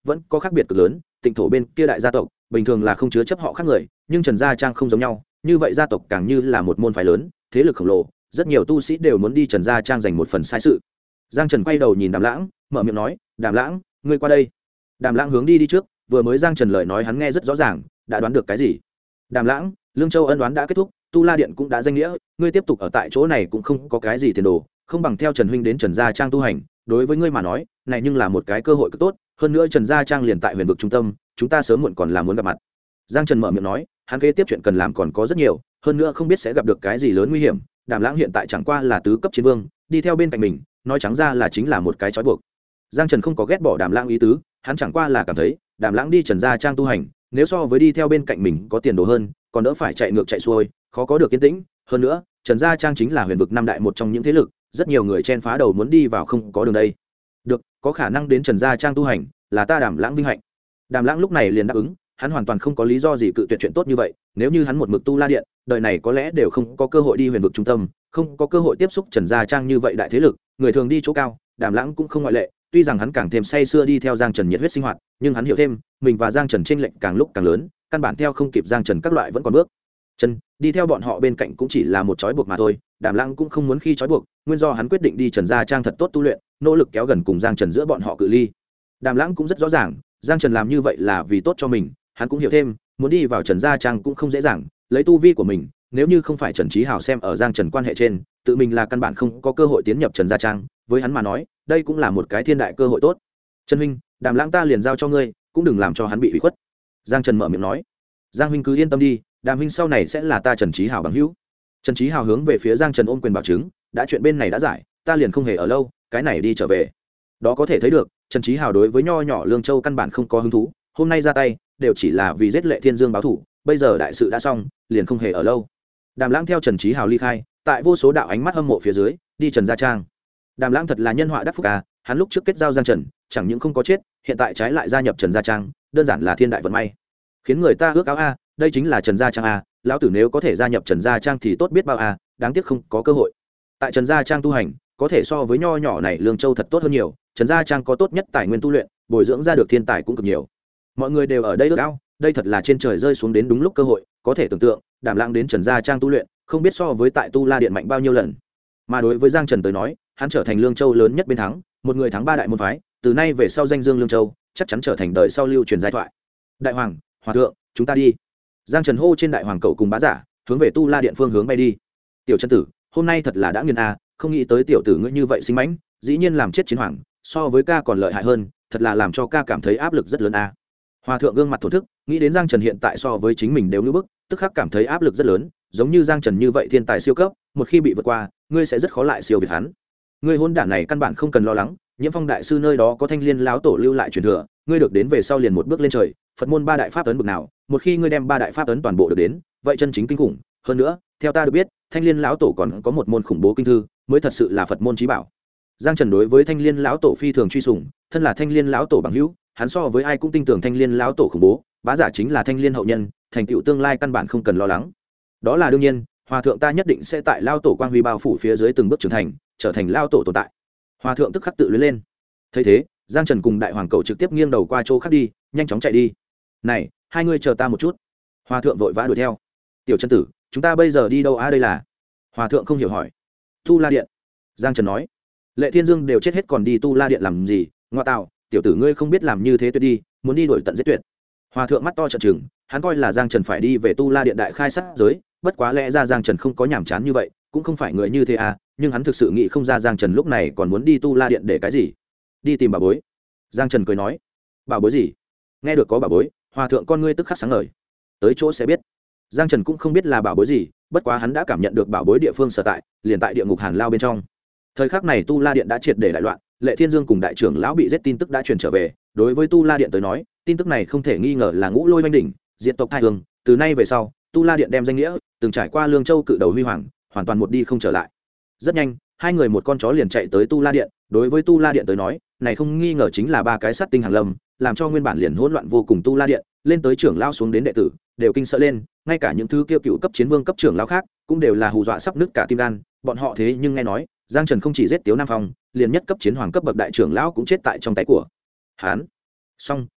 vẫn có khác biệt cực lớn. Tịnh thổ bên kia đại gia tộc bình thường là không chứa chấp họ khác người, nhưng Trần Gia Trang không giống nhau, như vậy gia tộc càng như là một môn phái lớn, thế lực khổng lồ, rất nhiều tu sĩ đều muốn đi Trần Gia Trang giành một phần sai sự. Giang Trần quay đầu nhìn Đàm Lãng, mở miệng nói, Đàm Lãng, ngươi qua đây. Đàm Lãng hướng đi trước, vừa mới Giang Trần lời nói hắn nghe rất rõ ràng, đã đoán được cái gì. Đàm Lãng, Lương Châu ân đoán đã kết thúc, Tu La Điện cũng đã danh nghĩa, ngươi tiếp tục ở tại chỗ này cũng không có cái gì tiền đồ, không bằng theo Trần huynh đến Trần Gia Trang tu hành, đối với ngươi mà nói, này nhưng là một cái cơ hội cực tốt, hơn nữa Trần Gia Trang liền tại Huyền vực trung tâm, chúng ta sớm muộn còn là muốn gặp mặt. Giang Trần mở miệng nói, hắn kế tiếp chuyện cần làm còn có rất nhiều, hơn nữa không biết sẽ gặp được cái gì lớn nguy hiểm. Đàm Lãng hiện tại chẳng qua là tứ cấp chiến vương, đi theo bên cạnh mình, nói trắng ra là chính là một cái trói buộc. Giang Trần không có ghét bỏ Đàm Lãng ý tứ, hắn chẳng qua là cảm thấy, Đàm Lãng đi Trần Gia Trang tu hành, nếu so với đi theo bên cạnh mình có tiền đồ hơn, còn đỡ phải chạy ngược chạy xuôi, khó có được yên tĩnh. Hơn nữa, Trần Gia Trang chính là Huyền vực năm đại một trong những thế lực, rất nhiều người chen phá đầu muốn đi vào không có đường đây. Được, có khả năng đến Trần Gia Trang tu hành, là ta Đàm Lãng vinh hạnh. Đàm Lãng lúc này liền đáp ứng, hắn hoàn toàn không có lý do gì cự tuyệt chuyện tốt như vậy, nếu như hắn một mực tu La Điện, đời này có lẽ đều không có cơ hội đi Huyền vực trung tâm, không có cơ hội tiếp xúc Trần Gia Trang như vậy đại thế lực, người thường đi chỗ cao, Đàm Lãng cũng không ngoại lệ. Tuy rằng hắn càng thêm say sưa đi theo Giang Trần nhiệt huyết sinh hoạt, nhưng hắn hiểu thêm, mình và Giang Trần chênh lệch càng lúc càng lớn, căn bản theo không kịp Giang Trần các loại vẫn còn bước chân, đi theo bọn họ bên cạnh cũng chỉ là một trói buộc mà thôi. Đàm Lãng cũng không muốn khi trói buộc, nguyên do hắn quyết định đi Trần Gia Trang thật tốt tu luyện, nỗ lực kéo gần cùng Giang Trần giữa bọn họ cự ly. Đàm Lãng cũng rất rõ ràng, Giang Trần làm như vậy là vì tốt cho mình, hắn cũng hiểu thêm, muốn đi vào Trần Gia Trang cũng không dễ dàng, lấy tu vi của mình, nếu như không phải Trần Chí Hào xem ở Giang Trần quan hệ trên, tự mình là căn bản không có cơ hội tiến nhập Trần Gia Trang, với hắn mà nói, đây cũng là một cái thiên đại cơ hội tốt. Trần huynh, Đàm Lãng ta liền giao cho ngươi, cũng đừng làm cho hắn bị ủy khuất. Giang Trần mở miệng nói. Giang huynh cứ yên tâm đi, Đàm huynh sau này sẽ là ta Trần Chí Hào bằng hữu. Trần Chí Hào hướng về phía Giang Trần ôm quyền bảo chứng, đã chuyện bên này đã giải, ta liền không hề ở lâu, cái này đi trở về. Đó có thể thấy được, Trần Chí Hào đối với nho nhỏ Lương Châu căn bản không có hứng thú, hôm nay ra tay đều chỉ là vì giết Lệ Thiên Dương báo thù, bây giờ đại sự đã xong, liền không hề ở lâu. Đàm Lãng theo Trần Chí Hào ly khai, tại vô số đạo ánh mắt hâm mộ phía dưới, đi Trần Gia Trang. Đàm Lãng thật là nhân họa đắc phúc à, hắn lúc trước kết giao Giang Trần, chẳng những không có chết, hiện tại trái lại gia nhập Trần Gia Trang, đơn giản là thiên đại vận may. Khiến người ta ước ao a, đây chính là Trần Gia Trang a, lão tử nếu có thể gia nhập Trần Gia Trang thì tốt biết bao a, đáng tiếc không có cơ hội. Tại Trần Gia Trang tu hành, có thể so với nho nhỏ này Lương Châu thật tốt hơn nhiều, Trần Gia Trang có tốt nhất tài nguyên tu luyện, bồi dưỡng ra được thiên tài cũng cực nhiều. Mọi người đều ở đây ước ao, đây thật là trên trời rơi xuống đến đúng lúc cơ hội, có thể tưởng tượng, Đàm Lãng đến Trần Gia Trang tu luyện, không biết so với tại Tu La Điện mạnh bao nhiêu lần. Mà đối với Giang Trần tới nói, hắn trở thành Lương Châu lớn nhất bên thắng, một người thắng ba đại môn phái, từ nay về sau danh dương Lương Châu, chắc chắn trở thành đời sau lưu truyền giai thoại. Đại hoàng, hòa thượng, chúng ta đi. Giang Trần hô trên đại hoàng cậu cùng bá giả, hướng về Tu La Điện phương hướng bay đi. Tiểu chân tử, hôm nay thật là đã nghiền a, không nghĩ tới tiểu tử ngươi như vậy sinh mãnh, dĩ nhiên làm chết chiến hoàng, so với ca còn lợi hại hơn, thật là làm cho ca cảm thấy áp lực rất lớn a. Hòa thượng gương mặt thổn thức, nghĩ đến Giang Trần hiện tại so với chính mình đều như bức, tức khắc cảm thấy áp lực rất lớn, giống như Giang Trần như vậy thiên tài siêu cấp, một khi bị vượt qua, ngươi sẽ rất khó lại siêu việt hắn. Ngươi hôn đản này căn bản không cần lo lắng, Nhiễm Phong đại sư nơi đó có Thanh Liên lão tổ lưu lại truyền thừa, ngươi được đến về sau liền một bước lên trời, Phật môn ba đại pháp ấn bực nào, một khi ngươi đem ba đại pháp ấn toàn bộ được đến, vậy chân chính kinh khủng, hơn nữa, theo ta được biết, Thanh Liên lão tổ còn có một môn khủng bố kinh thư, mới thật sự là Phật môn chí bảo. Giang Trần đối với Thanh Liên lão tổ phi thường truy sủng, thân là Thanh Liên lão tổ bằng hữu, hắn so với ai cũng tin tưởng Thanh Liên lão tổ khủng bố, bá giả chính là Thanh Liên hậu nhân, thành tựu tương lai căn bản không cần lo lắng. Đó là đương nhiên, hòa thượng ta nhất định sẽ tại lão tổ quang huy bao phủ phía dưới từng bước trưởng thành, trở thành lão tổ tồn tại. Hòa thượng tức khắc tự luyến lên. Thấy thế, Giang Trần cùng đại hoàng cậu trực tiếp nghiêng đầu qua chỗ khác đi, nhanh chóng chạy đi. Này, hai ngươi chờ ta một chút. Hòa thượng vội vã đuổi theo. Tiểu chân tử, chúng ta bây giờ đi đâu đây là? Hòa thượng không hiểu hỏi. Tu La Điện. Giang Trần nói. Lệ Thiên Dương đều chết hết còn đi Tu La Điện làm gì? Ngoa tạo, tiểu tử ngươi không biết làm như thế tuyệt đi, muốn đi đổi tận giết tuyệt. Hòa thượng mắt to trợn trừng, hắn coi là Giang Trần phải đi về Tu La Điện đại khai sát giới, bất quá lẽ ra Giang Trần không có nhàm chán như vậy, cũng không phải người như thế à, nhưng hắn thực sự nghĩ không ra Giang Trần lúc này còn muốn đi Tu La Điện để cái gì? Đi tìm bảo bối. Giang Trần cười nói. Bảo bối gì? Nghe được có bảo bối, hòa thượng con ngươi tức khắc sáng ngời. Tới chỗ sẽ biết. Giang Trần cũng không biết là bảo bối gì, bất quá hắn đã cảm nhận được bảo bối địa phương sở tại, liền tại địa ngục Hàn Lao bên trong. Thời khắc này Tu La Điện đã triệt để đại loạn, Lệ Thiên Dương cùng đại trưởng lão bị giết tin tức đã truyền trở về, đối với Tu La Điện tới nói, tin tức này không thể nghi ngờ là ngũ lôi oanh đỉnh, diệt tộc thai hương, từ nay về sau, Tu La Điện đem danh nghĩa, từng trải qua Lương Châu cự đầu huy hoàng, hoàn toàn một đi không trở lại. Rất nhanh, hai người một con chó liền chạy tới Tu La Điện, đối với Tu La Điện tới nói, này không nghi ngờ chính là ba cái sát tinh hàng lâm, làm cho nguyên bản liền hỗn loạn vô cùng Tu La Điện, lên tới trưởng lão xuống đến đệ tử, đều kinh sợ lên, ngay cả những thứ kia cựu cấp chiến vương cấp trưởng lão khác, cũng đều là hù dọa sắp nứt cả tim gan, bọn họ thế nhưng nghe nói, Giang Trần không chỉ giết Tiếu Nam Phong, liền nhất cấp chiến hoàng cấp bậc đại trưởng lão cũng chết tại trong tay của hắn. Xong,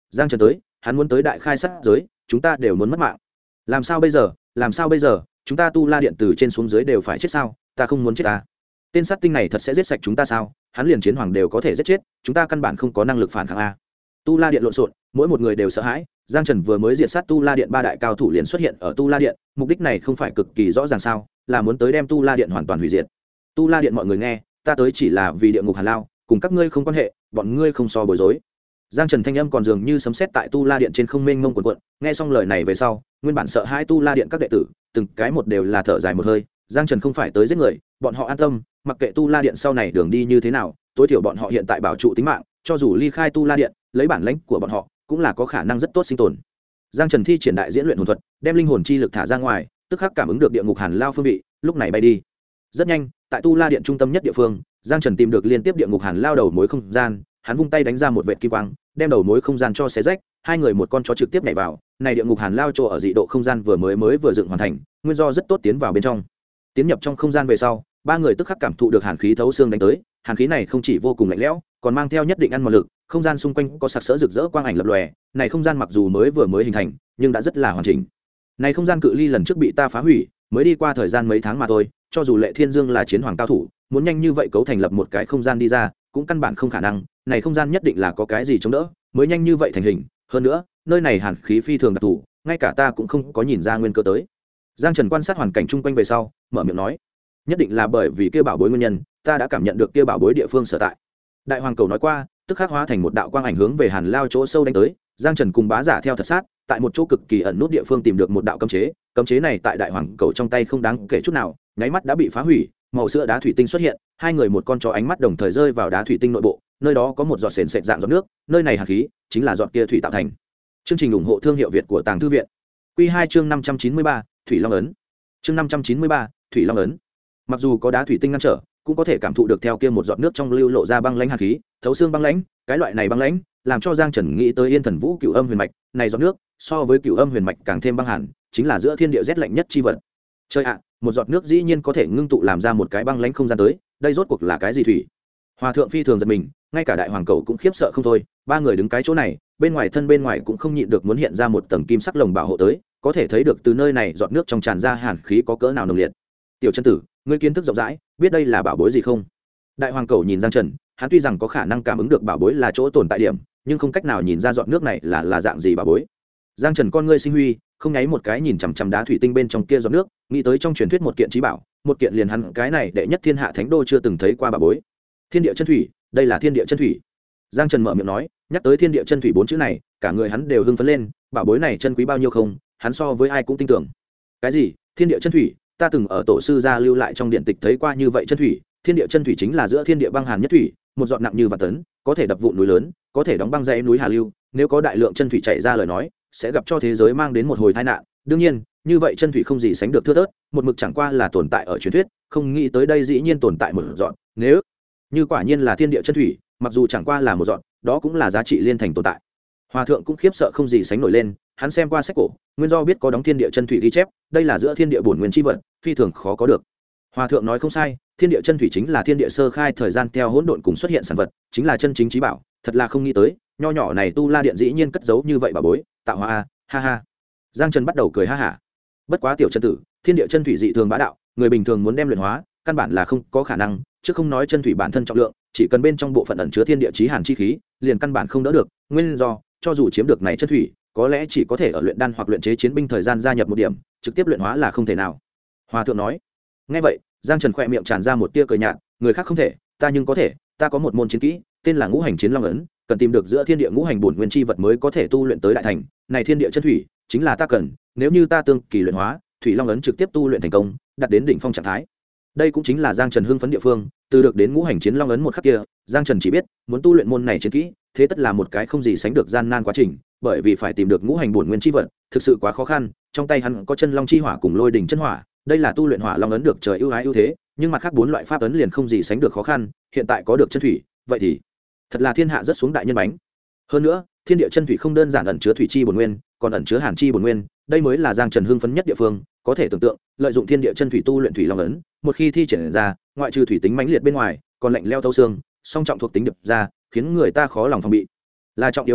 Giang Trần tới, hắn muốn tới đại khai sát giới, chúng ta đều muốn mất mạng. Làm sao bây giờ, làm sao bây giờ, chúng ta Tu La Điện từ trên xuống dưới đều phải chết sao? Ta không muốn chết ta. Tên sát tinh này thật sẽ giết sạch chúng ta sao? Hắn liền chiến hoàng đều có thể giết chết, chúng ta căn bản không có năng lực phản kháng a. Tu La Điện lộn xộn, mỗi một người đều sợ hãi. Giang Trần vừa mới diệt sát Tu La Điện ba đại cao thủ liền xuất hiện ở Tu La Điện, mục đích này không phải cực kỳ rõ ràng sao? Là muốn tới đem Tu La Điện hoàn toàn hủy diệt. Tu La Điện mọi người nghe, ta tới chỉ là vì địa ngục Hàn Lao, cùng các ngươi không quan hệ, bọn ngươi không so bối rối. Giang Trần thanh âm còn dường như sấm sét tại Tu La Điện trên không mênh mông cuồn cuộn, nghe xong lời này về sau, nguyên bản sợ hãi Tu La Điện các đệ tử, từng cái một đều là thở dài một hơi. Giang Trần không phải tới giết người, bọn họ an tâm, mặc kệ Tu La Điện sau này đường đi như thế nào, tối thiểu bọn họ hiện tại bảo trụ tính mạng, cho dù ly khai Tu La Điện, lấy bản lãnh của bọn họ, cũng là có khả năng rất tốt sinh tồn. Giang Trần thi triển đại diễn luyện hồn thuật, đem linh hồn chi lực thả ra ngoài, tức khắc cảm ứng được địa ngục Hàn Lao phương vị, lúc này bay đi. Rất nhanh, tại Tu La Điện trung tâm nhất địa phương, Giang Trần tìm được liên tiếp địa ngục Hàn Lao đầu mối không gian, hắn vung tay đánh ra một vệt kim quang, đem đầu mối không gian cho xé rách, hai người một con chó trực tiếp nhảy vào. Này địa ngục Hàn Lao chỗ ở dị độ không gian vừa dựng hoàn thành, nguyên do rất tốt tiến vào bên trong. Tiến nhập trong không gian về sau, ba người tức khắc cảm thụ được hàn khí thấu xương đánh tới, hàn khí này không chỉ vô cùng lạnh lẽo, còn mang theo nhất định ăn mòn lực, không gian xung quanh có sặc sỡ rực rỡ quang ảnh lập lòe, này không gian mặc dù vừa mới hình thành, nhưng đã rất là hoàn chỉnh. Này không gian cự ly lần trước bị ta phá hủy, mới đi qua thời gian mấy tháng mà thôi, cho dù Lệ Thiên Dương là chiến hoàng cao thủ, muốn nhanh như vậy cấu thành lập một cái không gian đi ra, cũng căn bản không khả năng, này không gian nhất định là có cái gì chống đỡ, mới nhanh như vậy thành hình, hơn nữa, nơi này hàn khí phi thường đặc thù, ngay cả ta cũng không có nhìn ra nguyên cơ tới. Giang Trần quan sát hoàn cảnh chung quanh về sau, mở miệng nói, nhất định là bởi vì kia bảo bối nguyên nhân, ta đã cảm nhận được kia bảo bối địa phương sở tại. Đại hoàng cầu nói qua, tức khắc hóa thành một đạo quang ảnh hướng về Hàn Lao chỗ sâu đánh tới. Giang Trần cùng bá giả theo thật sát, tại một chỗ cực kỳ ẩn nút địa phương tìm được một đạo cấm chế này tại đại hoàng cầu trong tay không đáng kể chút nào, nháy mắt đã bị phá hủy, màu sữa đá thủy tinh xuất hiện, hai người một con chó ánh mắt đồng thời rơi vào đá thủy tinh nội bộ, nơi đó có một giọt sền sệt dạng giọt nước, nơi này hàn khí chính là giọt kia thủy tạo thành. Chương trình ủng hộ thương hiệu Việt của Tàng Thư viện. Quy 2 chương 593, Thủy Long ấn. Chương 593, Thủy Long ấn. Mặc dù có đá thủy tinh ngăn trở, cũng có thể cảm thụ được theo kia một giọt nước trong lưu lộ ra băng lãnh hàn khí, thấu xương băng lãnh, cái loại này băng lãnh, làm cho Giang Trần nghĩ tới Yên Thần Vũ Cửu Âm Huyền Mạch, này giọt nước, so với Cửu Âm Huyền Mạch càng thêm băng hàn, chính là giữa thiên địa rét lạnh nhất chi vật. Trời ạ, một giọt nước dĩ nhiên có thể ngưng tụ làm ra một cái băng lãnh không gian tới, đây rốt cuộc là cái gì thủy? Hòa thượng phi thường giật mình, ngay cả đại hoàng cầu cũng khiếp sợ không thôi, ba người đứng cái chỗ này, bên ngoài cũng không nhịn được muốn hiện ra một tầng kim sắc lồng bảo hộ tới, có thể thấy được từ nơi này giọt nước trong tràn ra hàn khí có cỡ nào nồng liệt. Tiểu chân tử, ngươi kiến thức rộng rãi, biết đây là bảo bối gì không? Đại hoàng cầu nhìn Giang Trần, hắn tuy rằng có khả năng cảm ứng được bảo bối là chỗ tồn tại điểm, nhưng không cách nào nhìn ra giọt nước này là dạng gì bảo bối. Giang Trần con ngươi sinh huy, không nháy một cái nhìn chằm chằm đá thủy tinh bên trong kia giọt nước, nghĩ tới trong truyền thuyết một kiện trí bảo, một kiện liền hắn cái này đệ nhất thiên hạ thánh đô chưa từng thấy qua bảo bối. Thiên địa chân thủy, đây là thiên địa chân thủy. Giang Trần mở miệng nói, nhắc tới thiên địa chân thủy bốn chữ này, cả người hắn đều hưng phấn lên, bảo bối này chân quý bao nhiêu không, hắn so với ai cũng tin tưởng. Cái gì? Thiên địa chân thủy? Ta từng ở tổ sư gia lưu lại trong điện tịch thấy qua như vậy chân thủy, thiên địa chân thủy chính là giữa thiên địa băng hàn nhất thủy, một giọt nặng như vạn tấn, có thể đập vụn núi lớn, có thể đóng băng dãy núi hà lưu, nếu có đại lượng chân thủy chảy ra lời nói, sẽ gặp cho thế giới mang đến một hồi tai nạn. Đương nhiên, như vậy chân thủy không gì sánh được thưa thớt, một mực chẳng qua là tồn tại ở truyền thuyết, không nghĩ tới đây dĩ nhiên tồn tại một giọt, nếu như quả nhiên là thiên địa chân thủy, mặc dù chẳng qua là một giọt, đó cũng là giá trị liên thành tồn tại. Hòa thượng cũng khiếp sợ không gì sánh nổi lên, hắn xem qua sách cổ, nguyên do biết có đóng thiên địa chân thủy ghi chép, đây là giữa thiên địa bổn nguyên chi vật, phi thường khó có được. Hòa thượng nói không sai, thiên địa chân thủy chính là thiên địa sơ khai thời gian theo hỗn độn cùng xuất hiện sản vật, chính là chân chính trí bảo, thật là không nghĩ tới, nho nhỏ này Tu La Điện dĩ nhiên cất giấu như vậy bà bối, tạo hóa a, ha ha. Giang Trần bắt đầu cười ha hả. Bất quá tiểu chân tử, thiên địa chân thủy dị thường bá đạo, người bình thường muốn đem luyện hóa, căn bản là không có khả năng, chứ không nói chân thủy bản thân trọng lượng, chỉ cần bên trong bộ phận ẩn chứa thiên địa chí hàn chi khí, liền căn bản không đỡ được, nguyên do, cho dù chiếm được này chân thủy, có lẽ chỉ có thể ở luyện đan hoặc luyện chế chiến binh thời gian gia nhập một điểm, trực tiếp luyện hóa là không thể nào. Hòa thượng nói. Nghe vậy, Giang Trần khẽ miệng tràn ra một tia cười nhạt, người khác không thể, ta nhưng có thể, ta có một môn chiến kỹ, tên là Ngũ Hành Chiến Long ấn, cần tìm được giữa thiên địa ngũ hành bổn nguyên chi vật mới có thể tu luyện tới đại thành, này thiên địa chân thủy, chính là ta cần, nếu như ta tương kỳ luyện hóa, Thủy Long ấn trực tiếp tu luyện thành công, đạt đến đỉnh phong trạng thái. Đây cũng chính là Giang Trần hưng phấn địa phương, từ được đến Ngũ Hành Chiến Long ấn một khắc kia, Giang Trần chỉ biết, muốn tu luyện môn này chiến kỹ, thế tất là một cái không gì sánh được gian nan quá trình, bởi vì phải tìm được ngũ hành bổn nguyên chi vật, thực sự quá khó khăn, trong tay hắn có chân long chi hỏa cùng lôi đỉnh chân hỏa, đây là tu luyện hỏa long ấn được trời ưu ái ưu thế, nhưng mặt khác bốn loại pháp ấn liền không gì sánh được khó khăn, hiện tại có được chân thủy, vậy thì thật là thiên hạ rất xuống đại nhân bánh. Hơn nữa, thiên địa chân thủy không đơn giản ẩn chứa thủy chi bổn nguyên, còn ẩn chứa hàn chi bổn nguyên, đây mới là Giang Trần hưng phấn nhất địa phương, có thể tưởng tượng, lợi dụng thiên địa chân thủy tu luyện thủy long ấn, một khi thi triển ra, ngoại trừ thủy tính mãnh liệt bên ngoài, còn lạnh leo thấu xương, song trọng thuộc tính đập ra, khiến người ta khó lòng phòng bị. Là trọng yếu hơn là,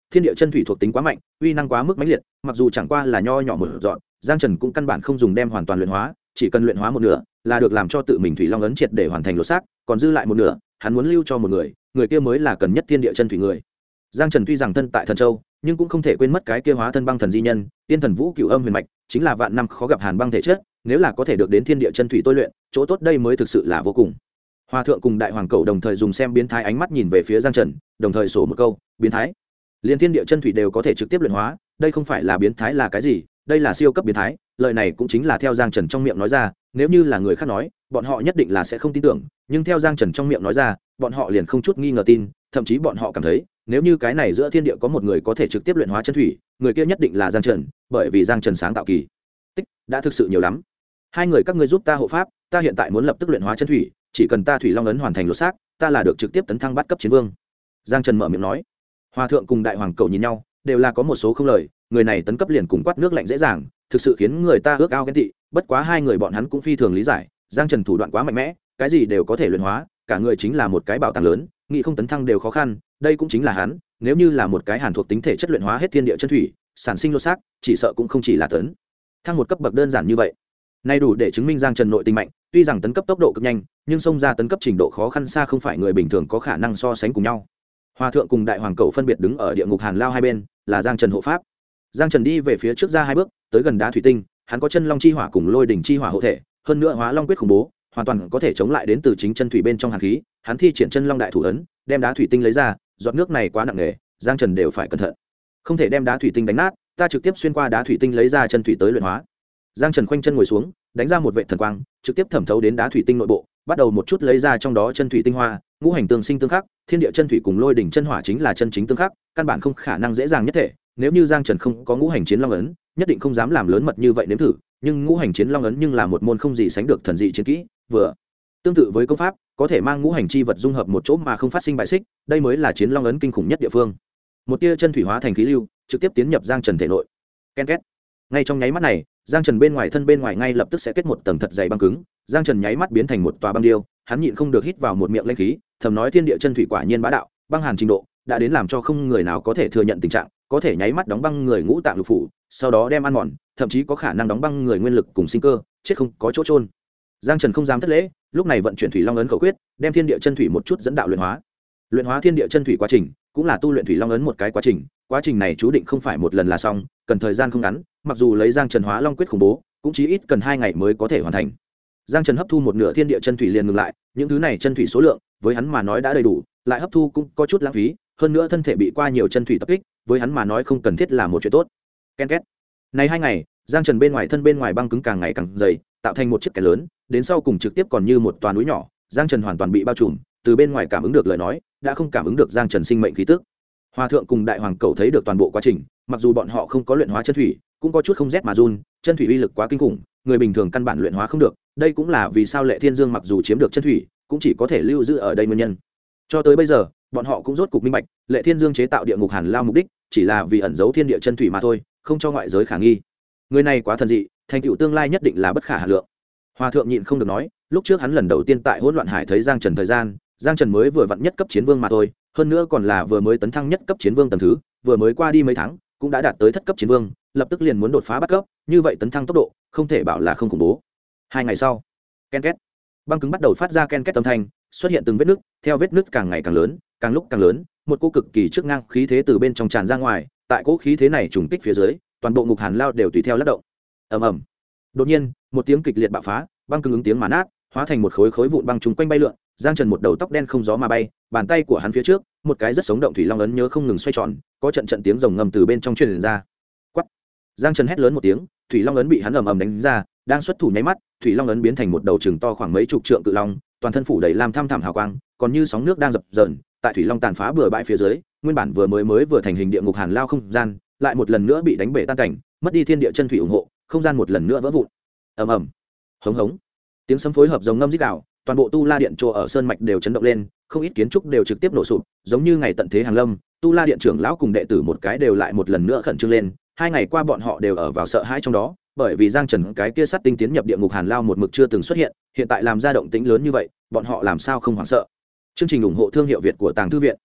thiên địa chân thủy thuộc tính quá mạnh, uy năng quá mức mãnh liệt, mặc dù chẳng qua là nho nhỏ một dọn, Giang Trần cũng căn bản không dùng đem hoàn toàn luyện hóa, chỉ cần luyện hóa một nửa là được làm cho tự mình thủy long ấn triệt để hoàn thành lột xác, còn dư lại một nửa hắn muốn lưu cho một người, người kia mới là cần nhất thiên địa chân thủy người. Giang Trần tuy rằng thân tại Thần Châu, nhưng cũng không thể quên mất cái kia hóa thân băng thần di nhân, Tiên Thần Vũ Cửu Âm huyền mạch, chính là vạn năm khó gặp hàn băng thể chất, nếu là có thể được đến thiên địa chân thủy tôi luyện, chỗ tốt đây mới thực sự là vô cùng. Hòa thượng cùng đại hoàng cầu đồng thời dùng xem biến thái ánh mắt nhìn về phía Giang Trần, đồng thời sổ một câu, biến thái. Liên thiên địa chân thủy đều có thể trực tiếp luyện hóa, đây không phải là biến thái là cái gì, đây là siêu cấp biến thái. Lời này cũng chính là theo Giang Trần trong miệng nói ra, nếu như là người khác nói, bọn họ nhất định là sẽ không tin tưởng, nhưng theo Giang Trần trong miệng nói ra, bọn họ liền không chút nghi ngờ tin, thậm chí bọn họ cảm thấy, nếu như cái này giữa thiên địa có một người có thể trực tiếp luyện hóa chân thủy, người kia nhất định là Giang Trần, bởi vì Giang Trần sáng tạo kỳ tích đã thực sự nhiều lắm. Hai người các ngươi giúp ta hộ pháp, ta hiện tại muốn lập tức luyện hóa chân thủy, chỉ cần ta thủy long ấn hoàn thành lột xác, ta là được trực tiếp tấn thăng bắt cấp chiến vương. Giang Trần mở miệng nói. Hòa thượng cùng đại hoàng cầu nhìn nhau, đều là có một số không lời, người này tấn cấp liền cùng quát nước lạnh dễ dàng, thực sự khiến người ta ước ao ghen tị. Bất quá hai người bọn hắn cũng phi thường lý giải, Giang Trần thủ đoạn quá mạnh mẽ, cái gì đều có thể luyện hóa, cả người chính là một cái bảo tàng lớn, nghĩ không tấn thăng đều khó khăn. Đây cũng chính là hắn, nếu như là một cái hàn thuộc tính thể chất luyện hóa hết thiên địa chân thủy, sản sinh lột xác, chỉ sợ cũng không chỉ là tấn thăng một cấp bậc đơn giản như vậy. Nay đủ để chứng minh Giang Trần nội tình mạnh, tuy rằng tấn cấp tốc độ cực nhanh, nhưng xông ra tấn cấp trình độ khó khăn xa không phải người bình thường có khả năng so sánh cùng nhau. Hòa thượng cùng đại hoàng cầu phân biệt đứng ở địa ngục hàn lao hai bên, là Giang Trần hộ pháp. Giang Trần đi về phía trước ra hai bước, tới gần đá thủy tinh, hắn có chân long chi hỏa cùng lôi đỉnh chi hỏa hộ thể, hơn nữa hóa long quyết khủng bố, hoàn toàn có thể chống lại đến từ chính chân thủy bên trong hàn khí. Hắn thi triển chân long đại thủ ấn, đem đá thủy tinh lấy ra, giọt nước này quá nặng nề, Giang Trần đều phải cẩn thận, không thể đem đá thủy tinh đánh nát, ta trực tiếp xuyên qua đá thủy tinh lấy ra chân thủy tới luyện hóa. Giang Trần khoanh chân ngồi xuống, đánh ra một vệ thần quang, trực tiếp thẩm thấu đến đá thủy tinh nội bộ, bắt đầu một chút lấy ra trong đó chân thủy tinh hoa, ngũ hành tương sinh tương khắc, thiên địa chân thủy cùng lôi đỉnh chân hỏa chính là chân chính tương khắc, căn bản không khả năng dễ dàng nhất thể. Nếu như Giang Trần không có ngũ hành chiến long ấn, nhất định không dám làm lớn mật như vậy nếm thử, nhưng ngũ hành chiến long ấn nhưng là một môn không gì sánh được thần dị chiến kỹ, vừa tương tự với công pháp, có thể mang ngũ hành chi vật dung hợp một chỗ mà không phát sinh bại xích, đây mới là chiến long ấn kinh khủng nhất địa phương. Một tia chân thủy hóa thành khí lưu, trực tiếp tiến nhập Giang Trần thể nội. Ken két. Ngay trong nháy mắt này, Giang Trần bên ngoài thân bên ngoài ngay lập tức sẽ kết một tầng thật dày băng cứng, Giang Trần nháy mắt biến thành một tòa băng điêu, hắn nhịn không được hít vào một miệng linh khí, thầm nói thiên địa chân thủy quả nhiên bá đạo, băng hàn trình độ đã đến làm cho không người nào có thể thừa nhận tình trạng, có thể nháy mắt đóng băng người ngũ tạng lục phủ, sau đó đem ăn mòn, thậm chí có khả năng đóng băng người nguyên lực cùng sinh cơ, chết không có chỗ chôn. Giang Trần không dám thất lễ, lúc này vận chuyển thủy long ấn khẩu quyết, đem thiên địa chân thủy một chút dẫn đạo luyện hóa. Luyện hóa thiên địa chân thủy quá trình, cũng là tu luyện thủy long ấn một cái quá trình này chú định không phải một lần là xong, cần thời gian không ngắn, mặc dù lấy Giang Trần hóa long quyết khủng bố, cũng chí ít cần 2 ngày mới có thể hoàn thành. Giang Trần hấp thu một nửa thiên địa chân thủy liền ngừng lại, những thứ này chân thủy số lượng với hắn mà nói đã đầy đủ, lại hấp thu cũng có chút lãng phí, hơn nữa thân thể bị qua nhiều chân thủy tập kích, với hắn mà nói không cần thiết là một chuyện tốt. Ken két. Này 2 ngày, Giang Trần bên ngoài thân bên ngoài băng cứng càng ngày càng dày, tạo thành một chiếc kén lớn, đến sau cùng trực tiếp còn như một toà núi nhỏ, Giang Trần hoàn toàn bị bao trùm, từ bên ngoài cảm ứng được lời nói, đã không cảm ứng được Giang Trần sinh mệnh khí tức. Hòa thượng cùng đại hoàng cầu thấy được toàn bộ quá trình, mặc dù bọn họ không có luyện hóa chân thủy, cũng có chút không rét mà run, chân thủy uy lực quá kinh khủng, người bình thường căn bản luyện hóa không được, đây cũng là vì sao Lệ Thiên Dương mặc dù chiếm được chân thủy, cũng chỉ có thể lưu giữ ở đây nguyên nhân. Cho tới bây giờ, bọn họ cũng rốt cục minh bạch, Lệ Thiên Dương chế tạo địa ngục hàn lao mục đích, chỉ là vì ẩn giấu thiên địa chân thủy mà thôi, không cho ngoại giới khả nghi. Người này quá thần dị, thành tựu tương lai nhất định là bất khả hà lượng. Hòa thượng nhịn không được nói, lúc trước hắn lần đầu tiên tại Hỗn Loạn Hải thấy Giang Trần thời gian, Giang Trần mới vừa vặn nhất cấp chiến vương mà thôi, hơn nữa còn là vừa mới tấn thăng nhất cấp chiến vương tầng thứ, vừa mới qua đi mấy tháng, cũng đã đạt tới thất cấp chiến vương, lập tức liền muốn đột phá bắt cấp, như vậy tấn thăng tốc độ, không thể bảo là không khủng bố. 2 ngày sau, ken két, băng cứng bắt đầu phát ra ken két âm thanh, xuất hiện từng vết nứt, theo vết nứt càng ngày càng lớn, càng lúc càng lớn, một cỗ cực kỳ trước ngang khí thế từ bên trong tràn ra ngoài, tại cỗ khí thế này trùng kích phía dưới, toàn bộ ngục hàn lao đều tùy theo lắc động. Ầm ầm. Đột nhiên, một tiếng kịch liệt bạo phá, băng cứng ứng tiếng mà nát, hóa thành một khối khối vụn băng trùng quanh bay lượn. Giang Trần một đầu tóc đen không gió mà bay, bàn tay của hắn phía trước, một cái rất sống động thủy long ấn nhớ không ngừng xoay tròn, có trận trận tiếng rồng ngầm từ bên trong truyền ra. Quắt. Giang Trần hét lớn một tiếng, thủy long ấn bị hắn ầm ầm đánh ra, đang xuất thủ nháy mắt, thủy long ấn biến thành một đầu chừng to khoảng mấy chục trượng cự long, toàn thân phủ đầy lam thăm thẳm hào quang, còn như sóng nước đang dập dờn, tại thủy long tàn phá bừa bãi phía dưới, nguyên bản vừa mới thành hình địa ngục hàn lao không gian, lại một lần nữa bị đánh bể tan cảnh, mất đi thiên địa chân thủy ủng hộ, không gian một lần nữa vỡ vụn. Ầm ầm. Hống hống. Tiếng sấm phối hợp rồng ngâm rít gào, toàn bộ tu la điện chỗ ở sơn mạch đều chấn động lên, không ít kiến trúc đều trực tiếp nổ sụp, giống như ngày tận thế hàng lâm. Tu la điện trưởng lão cùng đệ tử một cái đều lại một lần nữa khẩn trương lên. 2 ngày qua bọn họ đều ở vào sợ hãi trong đó, bởi vì Giang Trần cái kia sát tinh tiến nhập địa ngục hàn lao một mực chưa từng xuất hiện, hiện tại làm ra động tĩnh lớn như vậy, bọn họ làm sao không hoảng sợ. Chương trình ủng hộ thương hiệu Việt của Tàng Thư viện.